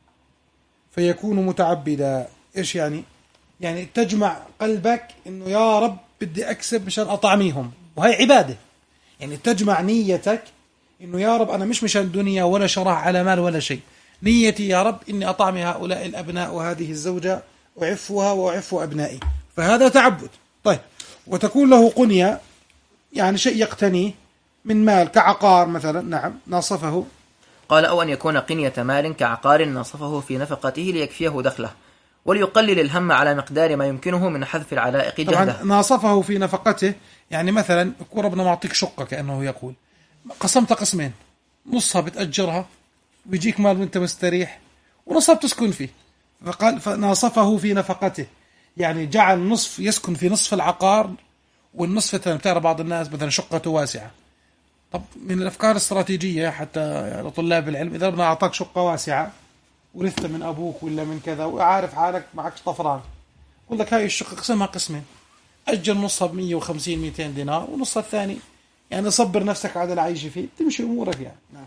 فيكون متعبدا. إيش يعني؟ يعني تجمع قلبك إنه يا رب بدي أكسب مشان أطعميهم، وهي عبادة. يعني تجمع نيتك إنه يا رب أنا مش مشان دنيا ولا شرع على مال ولا شيء، نيتي يا رب إني أطعمي هؤلاء الأبناء وهذه الزوجة أعفها وأعف أبنائي، فهذا تعبد. طيب وتكون له قنية، يعني شيء يقتنيه من مال كعقار مثلا. نعم. ناصفه. قال: أو أن يكون قنية مال كعقار ناصفه في نفقته ليكفيه دخله، وليقلل الهم على مقدار ما يمكنه من حذف العلائق جهده. طبعا ناصفه في نفقته، يعني مثلا يكون ربنا معطيك شقة كأنه يقول قسمت قسمين، نصها بتأجرها ويجيك مال وانت مستريح، ونصها بتسكن فيه، فقال فناصفه في نفقته، يعني جعل نصف يسكن في نصف العقار، والنصف الثاني بتعرف بعض الناس مثلا شقته واسعة. طب من الأفكار الاستراتيجية حتى لطلاب العلم، إذا ربنا أعطاك شقة واسعة ورثت من أبوك ولا من كذا وعارف حالك معك طفران، يقول لك هاي الشقة قسمها قسمين، أجر نصها بمية وخمسين مئتين دينار، ونصها الثاني يعني صبر نفسك على العيش فيه، تمشي أمورك يعني. نعم.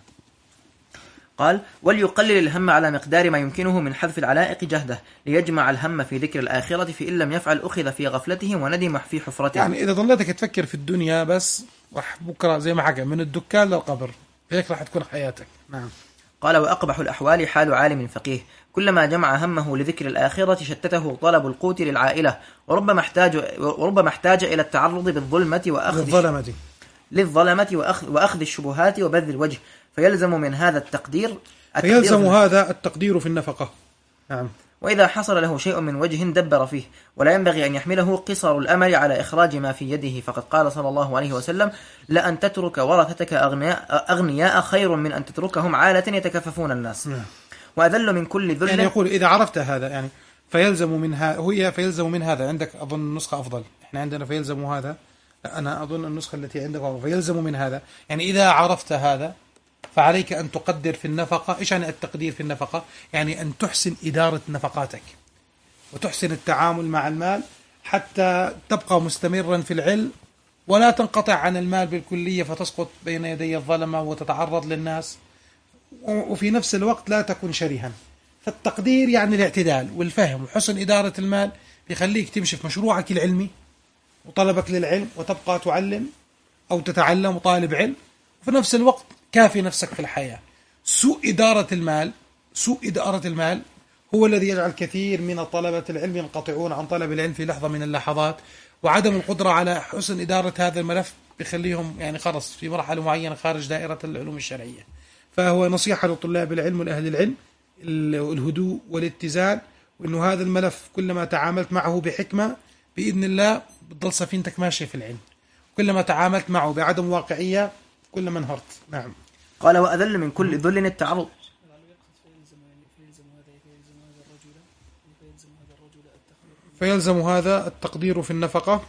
قال وليقلل الهم على مقدار ما يمكنه من حذف العلائق جهده، ليجمع الهم في ذكر الآخرة، فإن لم يفعل أخذ في غفلته وندم في حفرته. يعني إذا ظلتك تفكر في الدنيا بس، راح بكرة زي ما حكى من الدكان للقبر، هيك راح تكون حياتك. نعم. قال وأقبح الأحوال حال عالم فقيه، كلما جمع همه لذكر الآخرة شتته طلب القوت للعائلة، وربما احتاج وربما احتاج إلى التعرض بالظلمة وأخذ للظلمة للظلمة وأخذ, وأخذ الشبهات وبذل الوجه، فيلزم من هذا التقدير فيلزم هذا التقدير في النفقة. نعم. وإذا حصل له شيء من وجه دبر فيه، ولا ينبغي أن يحمله قصر الأمل على إخراج ما في يده، فقد قال صلى الله عليه وسلم لأن تترك ورثتك أغنياء, أغنياء خير من أن تتركهم عالة يتكففون الناس. نعم. وأذل من كل ذل. يعني يقول إذا عرفت هذا، يعني فيلزم من هذا، هي فيلزم من هذا، عندك أظن النسخة أفضل، إحنا عندنا فيلزم هذا، أنا أظن النسخة التي عندك أفضل. فيلزم من هذا، يعني إذا عرفت هذا فعليك أن تقدر في النفقة. إيش يعني التقدير في النفقة؟ يعني أن تحسن إدارة نفقاتك وتحسن التعامل مع المال حتى تبقى مستمرا في العلم، ولا تنقطع عن المال بالكلية فتسقط بين يدي الظلمة وتتعرض للناس، وفي نفس الوقت لا تكون شريها. فالتقدير يعني الاعتدال والفهم وحسن إدارة المال بيخليك تمشي في مشروعك العلمي وطلبك للعلم، وتبقى تعلم أو تتعلم وطالب علم، وفي نفس الوقت كافي نفسك في الحياة. سوء إدارة المال سوء إدارة المال هو الذي يجعل كثير من طلبة العلم ينقطعون عن طلب العلم في لحظة من اللحظات، وعدم القدرة على حسن إدارة هذا الملف بيخليهم يعني خلص في مرحلة معينة خارج دائرة العلوم الشرعية. فهو نصيحة لطلاب العلم والأهل العلم الهدوء والاتزان، وإنه هذا الملف كلما تعاملت معه بحكمة بإذن الله بتضل سفينتك ماشية في العلم، كلما تعاملت معه بعدم واقعية كلما انهرت. نعم. قال وأذل من كل ذل التعرض. فيلزم هذا التقدير في النفقة.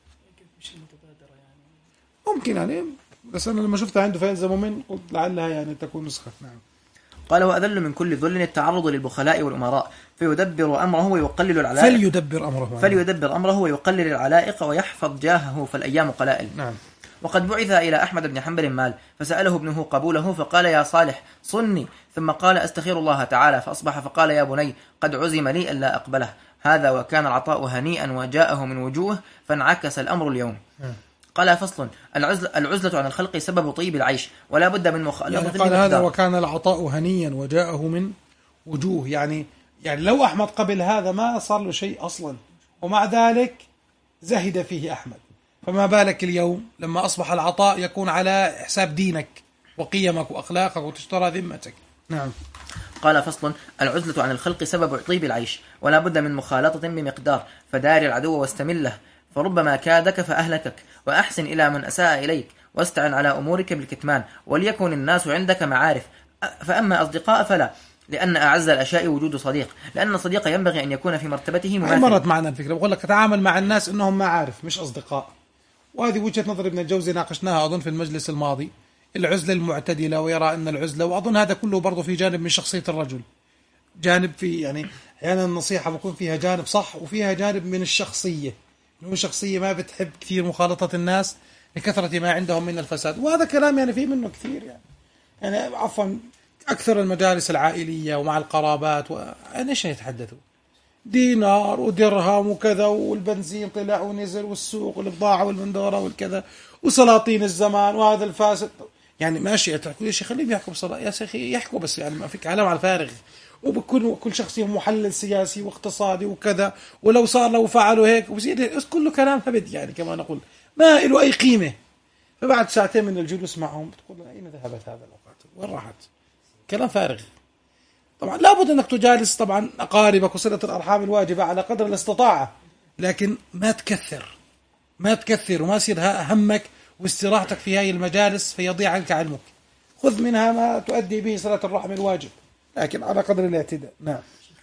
ممكن يعني، بس أنا لما شفتها عنده فيلزم من قلت لعلها يعني تكون نسخة. نعم. قال وأذل من كل ذل التعرض للبخلاء والأمراء، فيدبر أمره ويقلل العلائق فليدبر أمره فليدبر أمره ويقلل العلائق ويحفظ جاهه، فالأيام قلائل. نعم. وقد بعث إلى أحمد بن حنبل مال، فسأله ابنه قبوله، فقال يا صالح صني، ثم قال أستخير الله تعالى، فأصبح فقال يا بني قد عزم لي ألا أقبله. هذا وكان العطاء هنيئا وجاءه من وجوه، فانعكس الأمر اليوم. م. قال فصل العزلة, العزلة عن الخلق سبب طيب العيش، ولا بد من مخالطة. يعني قال هذا وكان العطاء هنيا وجاءه من وجوه، يعني يعني لو أحمد قبل هذا ما صار له شيء أصلا، ومع ذلك زهد فيه أحمد، فما بالك اليوم لما أصبح العطاء يكون على حساب دينك وقيمك وأخلاقك وتشترى ذمتك. نعم. قال فصل العزلة عن الخلق سبب طيب العيش، ولا بد من مخالطة بمقدار، فدار العدو واستمله، فربما كادك فأهلكك، وأحسن إلى من أساء إليك، واستعن على أمورك بالكتمان، وليكن الناس عندك معارف. فأما أصدقاء فلا، لأن أعز الأشياء وجود صديق، لأن الصديق ينبغي أن يكون في مرتبته مماثل. مرت معنا الفكرة، بقول لك تتعامل مع الناس إنهم معارف مش أصدقاء، وهذه وجهة نظر ابن الجوزي ناقشناها أظن في المجلس الماضي، العزلة المعتدلة، ويرى أن العزلة، وأظن هذا كله برضو في جانب من شخصية الرجل، جانب في يعني أحيانا النصيحة بكون فيها جانب صح وفيها جانب من الشخصية، إنه شخصية ما بتحب كثير مخالطة الناس لكثرة ما عندهم من الفساد، وهذا كلام يعني فيه منه كثير يعني يعني عفوا أكثر المجالس العائلية ومع القرابات وأنا إيش يتحدثوا دينار ودرهم وكذا، والبنزين طلع ونزل، والسوق والبضاعة والمندورة والكذا، وسلاطين الزمان وهذا الفاسد، يعني ماشي كل شيء خليهم يحكوا بصلاة يا سيخي يحكوا، بس يعني ما فيك علام على الفارغ، وبكل كل شخص محلل سياسي واقتصادي وكذا، ولو صار لو فعلوا هيك وبصير كله كلام هبد يعني كما نقول ما له أي قيمة. فبعد ساعتين من الجلوس معهم بتقول أين ذهبت هذا الأوقات؟ وين راحت؟ كلام فارغ. طبعا لابد أنك تجالس طبعا أقاربك وصلة الأرحام الواجبة على قدر الاستطاعة، لكن ما تكثر ما تكثر وما يصير همك واستراحتك في هذه المجالس فيضيع عنك علمك. خذ منها ما تؤدي به صلة الرحم الواجب، لكن على قدر الاعتداء. نعم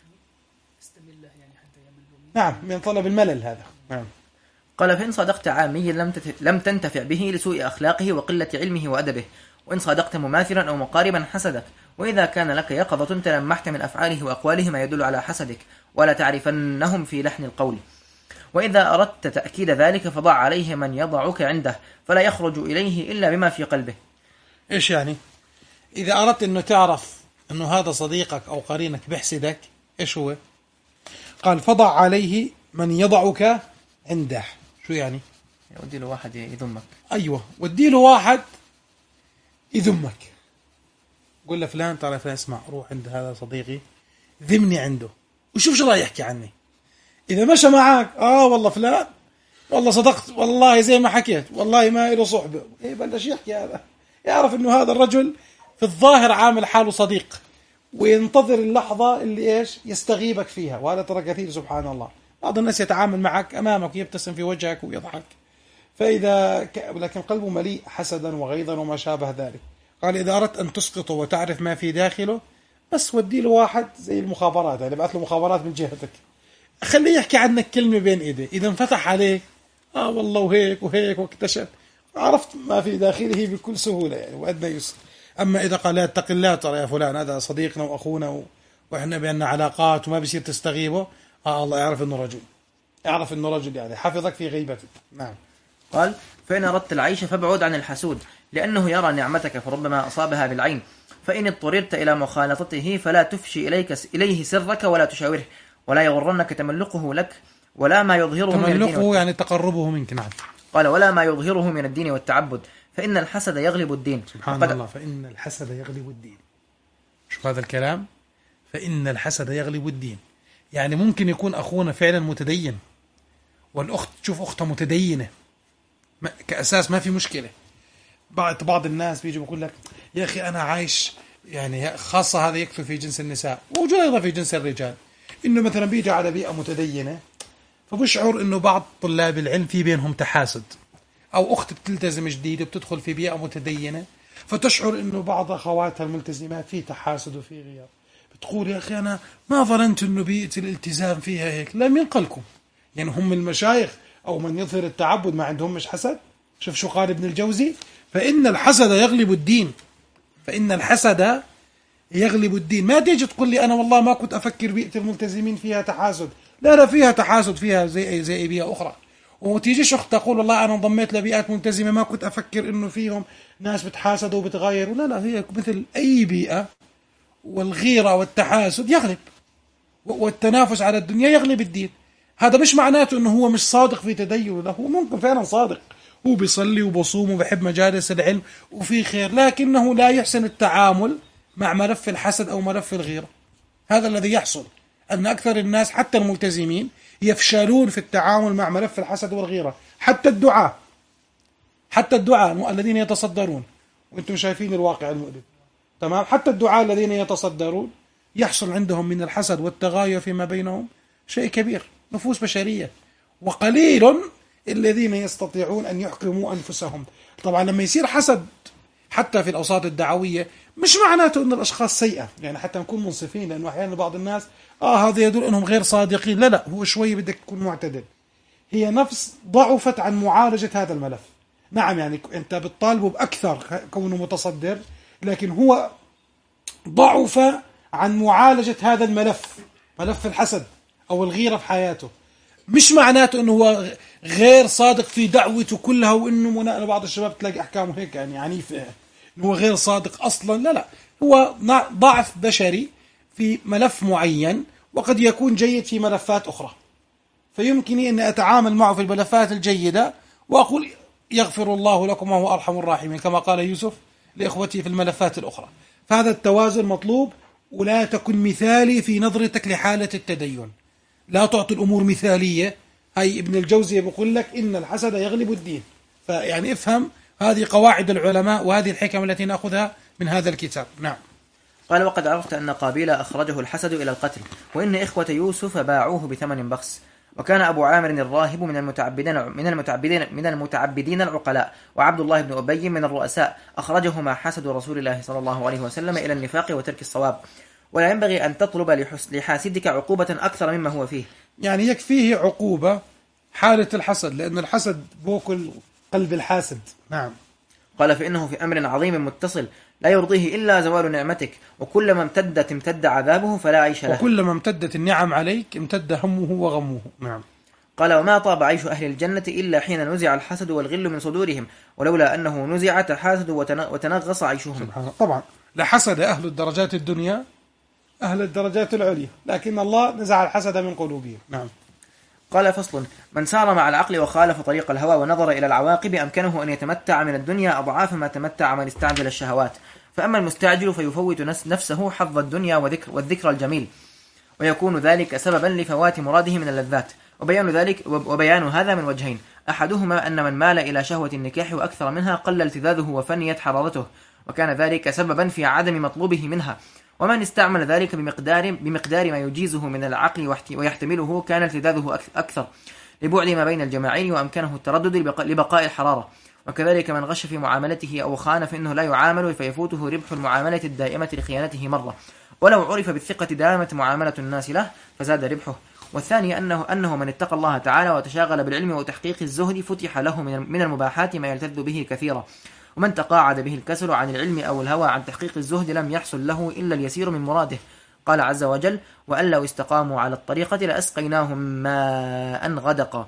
نعم من طلب الملل هذا. نعم. قال: فإن صادقت عامي لم لم تنتفع به لسوء أخلاقه وقلة علمه وأدبه، وإن صادقت مماثلا أو مقاربا حسدك، وإذا كان لك يقظة تلمحت من أفعاله وأقواله ما يدل على حسدك، ولا تعرفنهم في لحن القول. وإذا أردت تأكيد ذلك فضع عليه من يضعك عنده، فلا يخرج إليه إلا بما في قلبه. إيش يعني؟ إذا أردت أنه تعرف أنه هذا صديقك أو قرينك بحسدك، إيش هو؟ قال: فضع عليه من يضعك عنده. شو يعني؟ ودي له واحد يذمك. أيوة، ودي له واحد يذمك. قل له: فلان ترى فلان اسمع، روح عند هذا صديقي ذمني عنده وشوف شو راح يحكي عني. إذا مشى معك آه والله فلان والله صدقت والله زي ما حكيت والله ما له صحبة، إيه بلش يحكي هذا، يعرف إنه هذا الرجل في الظاهر عامل حاله صديق، وينتظر اللحظة اللي إيش يستغيبك فيها. وهذا ترى كثير سبحان الله. بعض الناس يتعامل معك أمامك ويبتسم في وجهك ويضحك، فإذا ك... لكن قلبه مليء حسدا وغيظا وما شابه ذلك. قال: إذا أردت أن تسقطه وتعرف ما في داخله، بس ودي له واحد زي المخابرات، يعني بعث له مخابرات من جهتك، خليه يحكي عنك كلمة بين إيديه. إذا انفتح عليك آه والله وهيك وهيك واكتشف، عرفت ما في داخله بكل سهولة يعني وأدنى يسر. أما إذا قال: لا اتق الله ترى يا فلان هذا صديقنا وأخونا و... وإحنا بيننا علاقات وما بيصير تستغيبه، آه الله يعرف إنه رجل، يعرف إنه رجل يعني حفظك في غيبتك. نعم. قال: فإن أردت العيش فابعد عن الحسود، لأنه يرى نعمتك فربما أصابها بالعين، فإن اضطررت إلى مخالطته فلا تفشي إليك إليه سرك ولا تشاوره، ولا يغرنك تملقه لك ولا ما يظهره من الدين تملقه يعني تقربه منك. نعم. قال: ولا ما يظهره من الدين والتعبد، فإن الحسد يغلب الدين. سبحان الله. فإن الحسد يغلب الدين. شو هذا الكلام؟ فإن الحسد يغلب الدين، يعني ممكن يكون أخونا فعلا متدين والأخت تشوف أختها متدينة كأساس، ما في مشكلة. بعض بعض الناس بيجي بيقول لك: يا أخي أنا عايش يعني، خاصة هذا يكثر في جنس النساء ووجود أيضا في جنس الرجال، إنه مثلا بيجي على بيئة متدينة فبشعر إنه بعض طلاب العلم في بينهم تحاسد، أو أخت بتلتزم جديد وبتدخل في بيئة متدينة فتشعر إنه بعض أخواتها الملتزمات في تحاسد وفي غياب، بتقول: يا أخي أنا ما ظننت إنه بيئة الالتزام فيها هيك. لا، من قلكم يعني هم المشايخ أو من يظهر التعبد ما عندهم مش حسد؟ شوف شو قال ابن الجوزي: فإن الحسد يغلب الدين. فإن الحسد يغلب الدين. ما تيجي تقول لي أنا والله ما كنت أفكر بيئة الملتزمين فيها تحاسد، لا لا فيها تحاسد، فيها زي زي بيئة أخرى. وتيجيش أخت تقول والله أنا انضميت لبيئات ملتزمة ما كنت أفكر إنه فيهم ناس بتحاسد وبتغير. لا لا، هي مثل أي بيئة، والغيرة والتحاسد يغلب، والتنافس على الدنيا يغلب الدين. هذا مش معناته إنه هو مش صادق في تدينه، لا هو ممكن فعلا صادق، هو بيصلي وبصوم وبحب مجالس العلم وفي خير، لكنه لا يحسن التعامل مع ملف الحسد أو ملف الغيرة. هذا الذي يحصل، أن أكثر الناس حتى الملتزمين يفشلون في التعامل مع ملف الحسد والغيرة. حتى الدعاء حتى الدعاء الذين يتصدرون، وانتم شايفين الواقع المؤلم، تمام؟ حتى الدعاء الذين يتصدرون يحصل عندهم من الحسد والتغاير فيما بينهم شيء كبير، نفوس بشرية، وقليل الذين يستطيعون أن يحكموا أنفسهم. طبعا لما يصير حسد حتى في الأوساط الدعوية مش معناته أن الأشخاص سيئة، يعني حتى نكون منصفين، لأنه أحيانا بعض الناس آه هذا يدل أنهم غير صادقين. لا لا، هو شوي بدك تكون معتدل. هي نفس ضعفت عن معالجة هذا الملف. نعم، يعني أنت بتطالبه بأكثر كونه متصدر، لكن هو ضعف عن معالجة هذا الملف، ملف الحسد أو الغيرة في حياته. مش معناته أنه هو غير صادق في دعوته كلها، وأنه مناء بعض الشباب تلاقي أحكامه هيك يعني عنيف، أنه هو غير صادق أصلا. لا لا، هو ضعف بشري في ملف معين، وقد يكون جيد في ملفات أخرى، فيمكنني أن أتعامل معه في الملفات الجيدة وأقول يغفر الله لكم وهو أرحم الراحمين، كما قال يوسف لإخوته في الملفات الأخرى. فهذا التوازن مطلوب، ولا تكن مثالي في نظرتك لحالة التدين، لا تعطي الأمور مثالية. هاي ابن الجوزي بيقول لك إن الحسد يغلب الدين، فيعني افهم هذه قواعد العلماء وهذه الحكم التي نأخذها من هذا الكتاب. نعم. قال وقد عرفت أن قابيل أخرجه الحسد إلى القتل، وإن إخوة يوسف باعوه بثمن بخس. وكان أبو عامر الراهب من المتعبدين من المتعبدين من المتعبدين العقلاء، وعبد الله بن أبي من الرؤساء، أخرجهما حسد رسول الله صلى الله عليه وسلم إلى النفاق وترك الصواب. ولا ينبغي أن تطلب لحاسدك عقوبة أكثر مما هو فيه، يعني يكفيه عقوبة حالة الحسد، لأن الحسد بوكل قلب الحاسد. نعم. قال فإنه في أمر عظيم متصل لا يرضيه إلا زوال نعمتك، وكلما امتدت امتد عذابه فلا عيش له، وكلما امتدت النعم عليك امتد همه وغمه. نعم. قال وما طاب عيش أهل الجنة إلا حين نزع الحسد والغل من صدورهم، ولولا أنه نزع تحاسدوا وتنغص عيشهم. سبحانه. طبعا لحسد أهل الدرجات الدنيا أهل الدرجات العليا، لكن الله نزع الحسد من قلوبهم. نعم. قال فصل: من سار مع العقل وخالف طريق الهوى ونظر إلى العواقب أمكنه أن يتمتع من الدنيا أضعاف ما تمتع من استعجل الشهوات. فأما المستعجل فيفوت نفسه حظ الدنيا وذكر والذكر الجميل، ويكون ذلك سببا لفوات مراده من اللذات. وبيان ذلك وبيان هذا من وجهين: أحدهما أن من مال إلى شهوة النكاح وأكثر منها قل التذاذه وفنيت حرارته، وكان ذلك سببا في عدم مطلوبه منها. ومن استعمل ذلك بمقدار بمقدار ما يجيزه من العقل ويحتمله كان التذاذه أكثر لبعد ما بين الجماعين، وأمكنه التردد لبقاء الحرارة. وكذلك من غش في معاملته أو خان فإنه لا يعامل فيفوته ربح المعاملة الدائمة لخيانته مرة، ولو عرف بالثقة دامت معاملة الناس له فزاد ربحه. والثاني أنه, أنه من اتقى الله تعالى وتشاغل بالعلم وتحقيق الزهد فتح له من المباحات ما يلتذ به كثيرا. ومن تقاعد به الكسل عن العلم أو الهوى عن تحقيق الزهد لم يحصل له إلا اليسير من مراده. قال عز وجل: وأن لو استقاموا على الطريقة لأسقيناهم ماء غدقا.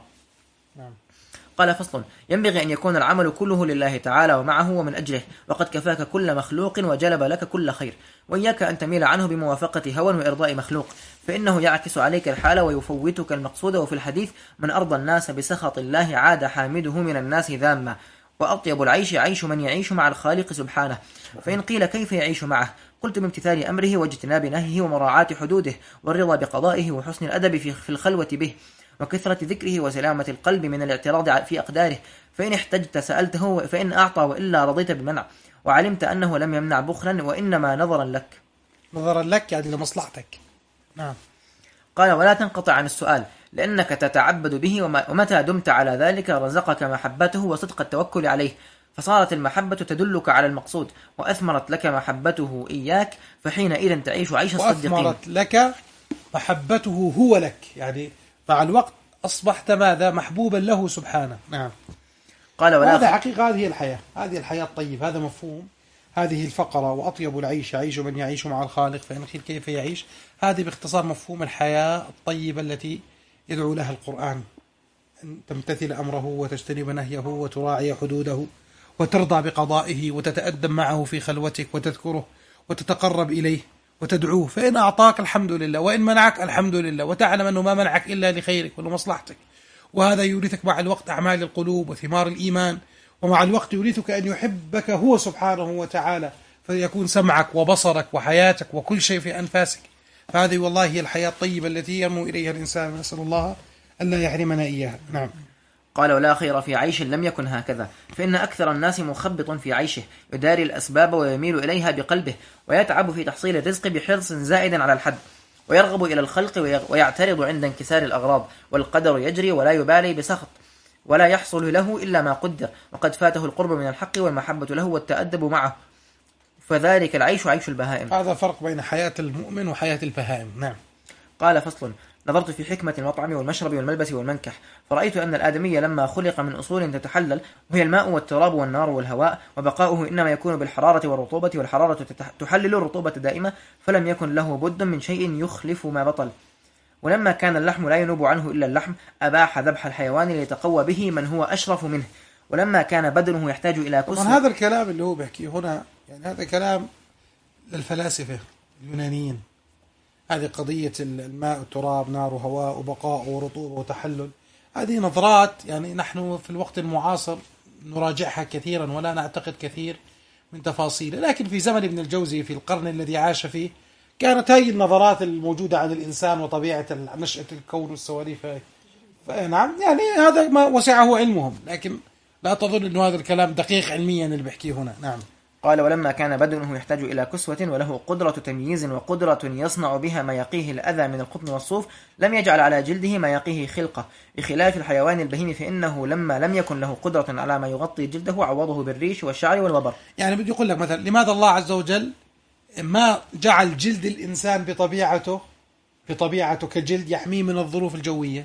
قال فصل: ينبغي أن يكون العمل كله لله تعالى ومعه ومن أجله، وقد كفاك كل مخلوق وجلب لك كل خير، وإياك أن تميل عنه بموافقة هوى وإرضاء مخلوق، فإنه يعكس عليك الحال ويفوتك المقصود. وفي الحديث: من أرضى الناس بسخط الله عاد حامده من الناس ذاما، وأطيب العيش عيش من يعيش مع الخالق سبحانه. فإن قيل كيف يعيش معه؟ قلت: بامتثال أمره واجتناب نهيه ومراعاة حدوده والرضا بقضائه وحسن الأدب في الخلوة به وكثرة ذكره وسلامة القلب من الاعتراض في أقداره. فإن احتجت سألته، فإن أعطى وإلا رضيت بمنع، وعلمت أنه لم يمنع بخلا وإنما نظرا لك. نظرا لك يعني لمصلحتك. نعم. قال: ولا تنقطع عن السؤال لأنك تتعبد به، ومتى دمت على ذلك رزقك محبته وصدق التوكل عليه، فصارت المحبة تدلك على المقصود، وأثمرت لك محبته إياك، فحينئذ تعيش عيش الصديقين. وأثمرت لك محبته هو لك، يعني مع الوقت أصبحت ماذا؟ محبوبا له سبحانه. نعم. قال: ولا هذا حقيقة، هذه الحياة، هذه الحياة الطيب، هذا مفهوم هذه الفقرة: وأطيب العيش عيش من يعيش مع الخالق فإن قيل كيف يعيش. هذه باختصار مفهوم الحياة الطيبة التي يدعو لها القرآن: أن تمتثل أمره وتجتنب نهيه وتراعي حدوده وترضى بقضائه وتتأدب معه في خلوتك وتذكره وتتقرب إليه وتدعوه، فإن أعطاك الحمد لله، وإن منعك الحمد لله، وتعلم أنه ما منعك إلا لخيرك ولمصلحتك. وهذا يورثك مع الوقت أعمال القلوب وثمار الإيمان، ومع الوقت يورثك أن يحبك هو سبحانه وتعالى، فيكون سمعك وبصرك وحياتك وكل شيء في أنفاسك. فهذه والله هي الحياة الطيبة التي ينمو إليها الإنسان، نسأل الله أن لا يحرمنا إياها. نعم. قال: ولا خير في عيش لم يكن هكذا، فإن أكثر الناس مخبط في عيشه، يداري الأسباب ويميل إليها بقلبه، ويتعب في تحصيل الرزق بحرص زائد على الحد، ويرغب إلى الخلق ويعترض عند انكسار الأغراض، والقدر يجري ولا يبالي بسخط، ولا يحصل له إلا ما قدر، وقد فاته القرب من الحق والمحبة له والتأدب معه، فذلك العيش عيش البهائم. هذا فرق بين حياة المؤمن وحياة البهائم. نعم. قال فصل: نظرت في حكمة المطعم والمشرب والملبس والمنكح، فرأيت أن الآدمي لما خلق من أصول تتحلل، وهي الماء والتراب والنار والهواء، وبقاؤه إنما يكون بالحرارة والرطوبة، والحرارة تحلل الرطوبة دائمة، فلم يكن له بد من شيء يخلف ما بطل. ولما كان اللحم لا ينوب عنه إلا اللحم أباح ذبح الحيوان ليتقوى به من هو أشرف منه، ولما كان بدنه يحتاج إلى كسر. هذا الكلام اللي هو بيحكيه هنا يعني هذا كلام للفلاسفة اليونانيين. هذه قضية الماء والتراب نار وهواء وبقاء ورطوبة وتحلل، هذه نظرات يعني نحن في الوقت المعاصر نراجعها كثيرا ولا نعتقد كثير من تفاصيله، لكن في زمن ابن الجوزي في القرن الذي عاش فيه كانت هذه النظرات الموجودة عن الإنسان وطبيعة نشأة الكون والسواليف. نعم، يعني هذا ما وسعه علمهم، لكن لا تظن أن هذا الكلام دقيق علميا اللي بحكيه هنا. نعم. قال ولما كان بدنه يحتاج إلى كسوة وله قدرة تمييز وقدرة يصنع بها ما يقيه الأذى من القطن والصوف لم يجعل على جلده ما يقيه خلقة، بخلاف الحيوان البهيم فإنه لما لم يكن له قدرة على ما يغطي جلده عوضه بالريش والشعر والوبر. يعني بدي يقول لك مثلا لماذا الله عز وجل ما جعل جلد الإنسان بطبيعته بطبيعته كجلد يحميه من الظروف الجوية؟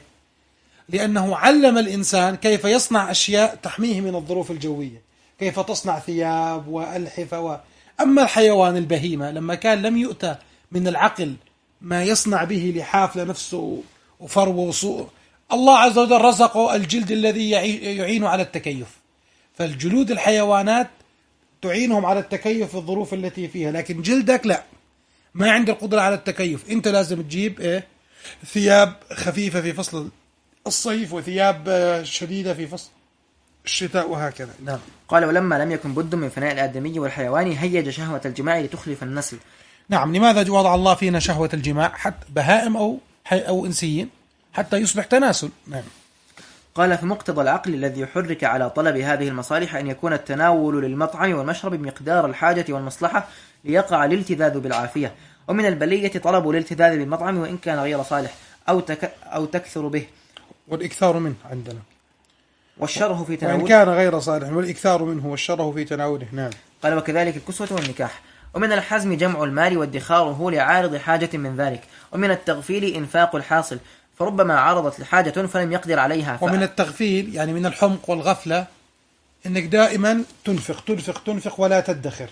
لأنه علم الإنسان كيف يصنع أشياء تحميه من الظروف الجوية، كيف تصنع ثياب وألحفة و... أما الحيوان البهيمة لما كان لم يؤتى من العقل ما يصنع به لحاف لنفسه وفروة وصوء، الله عز وجل رزقه الجلد الذي يعين على التكيف. فالجلود الحيوانات تعينهم على التكيف في الظروف التي فيها، لكن جلدك لا، ما عندك القدرة على التكيف. أنت لازم تجيب إيه؟ ثياب خفيفة في فصل الصيف وثياب شديدة في فصل الشتاء وهكذا. نعم. قال ولما لم يكن بد من فناء الآدمي والحيوان هيج شهوة الجماع لتخلف النسل. نعم. لماذا وضع الله فينا شهوة الجماع حتى بهائم أو أو إنسيين حتى يصبح تناسل؟ نعم. قال فمقتضى العقل الذي يحرك على طلب هذه المصالح أن يكون التناول للمطعم والمشرب بمقدار الحاجة والمصلحة ليقع الالتذاذ بالعافية، ومن البلية طلب الالتذاذ بالمطعم وإن كان غير صالح أو تك أو تكثر به، والإكثار منه عندنا، والشره في تناوله وإن كان غير صالح والإكثار منه والشره في تناوله. نعم. قال وكذلك الكسوة والنكاح. ومن الحزم جمع المال وادخاره لعارض حاجة من ذلك، ومن التغفيل إنفاق الحاصل فربما عرضت لحاجة فلم يقدر عليها ف... ومن التغفيل يعني من الحمق والغفلة إنك دائما تنفق تنفق تنفق ولا تدخر.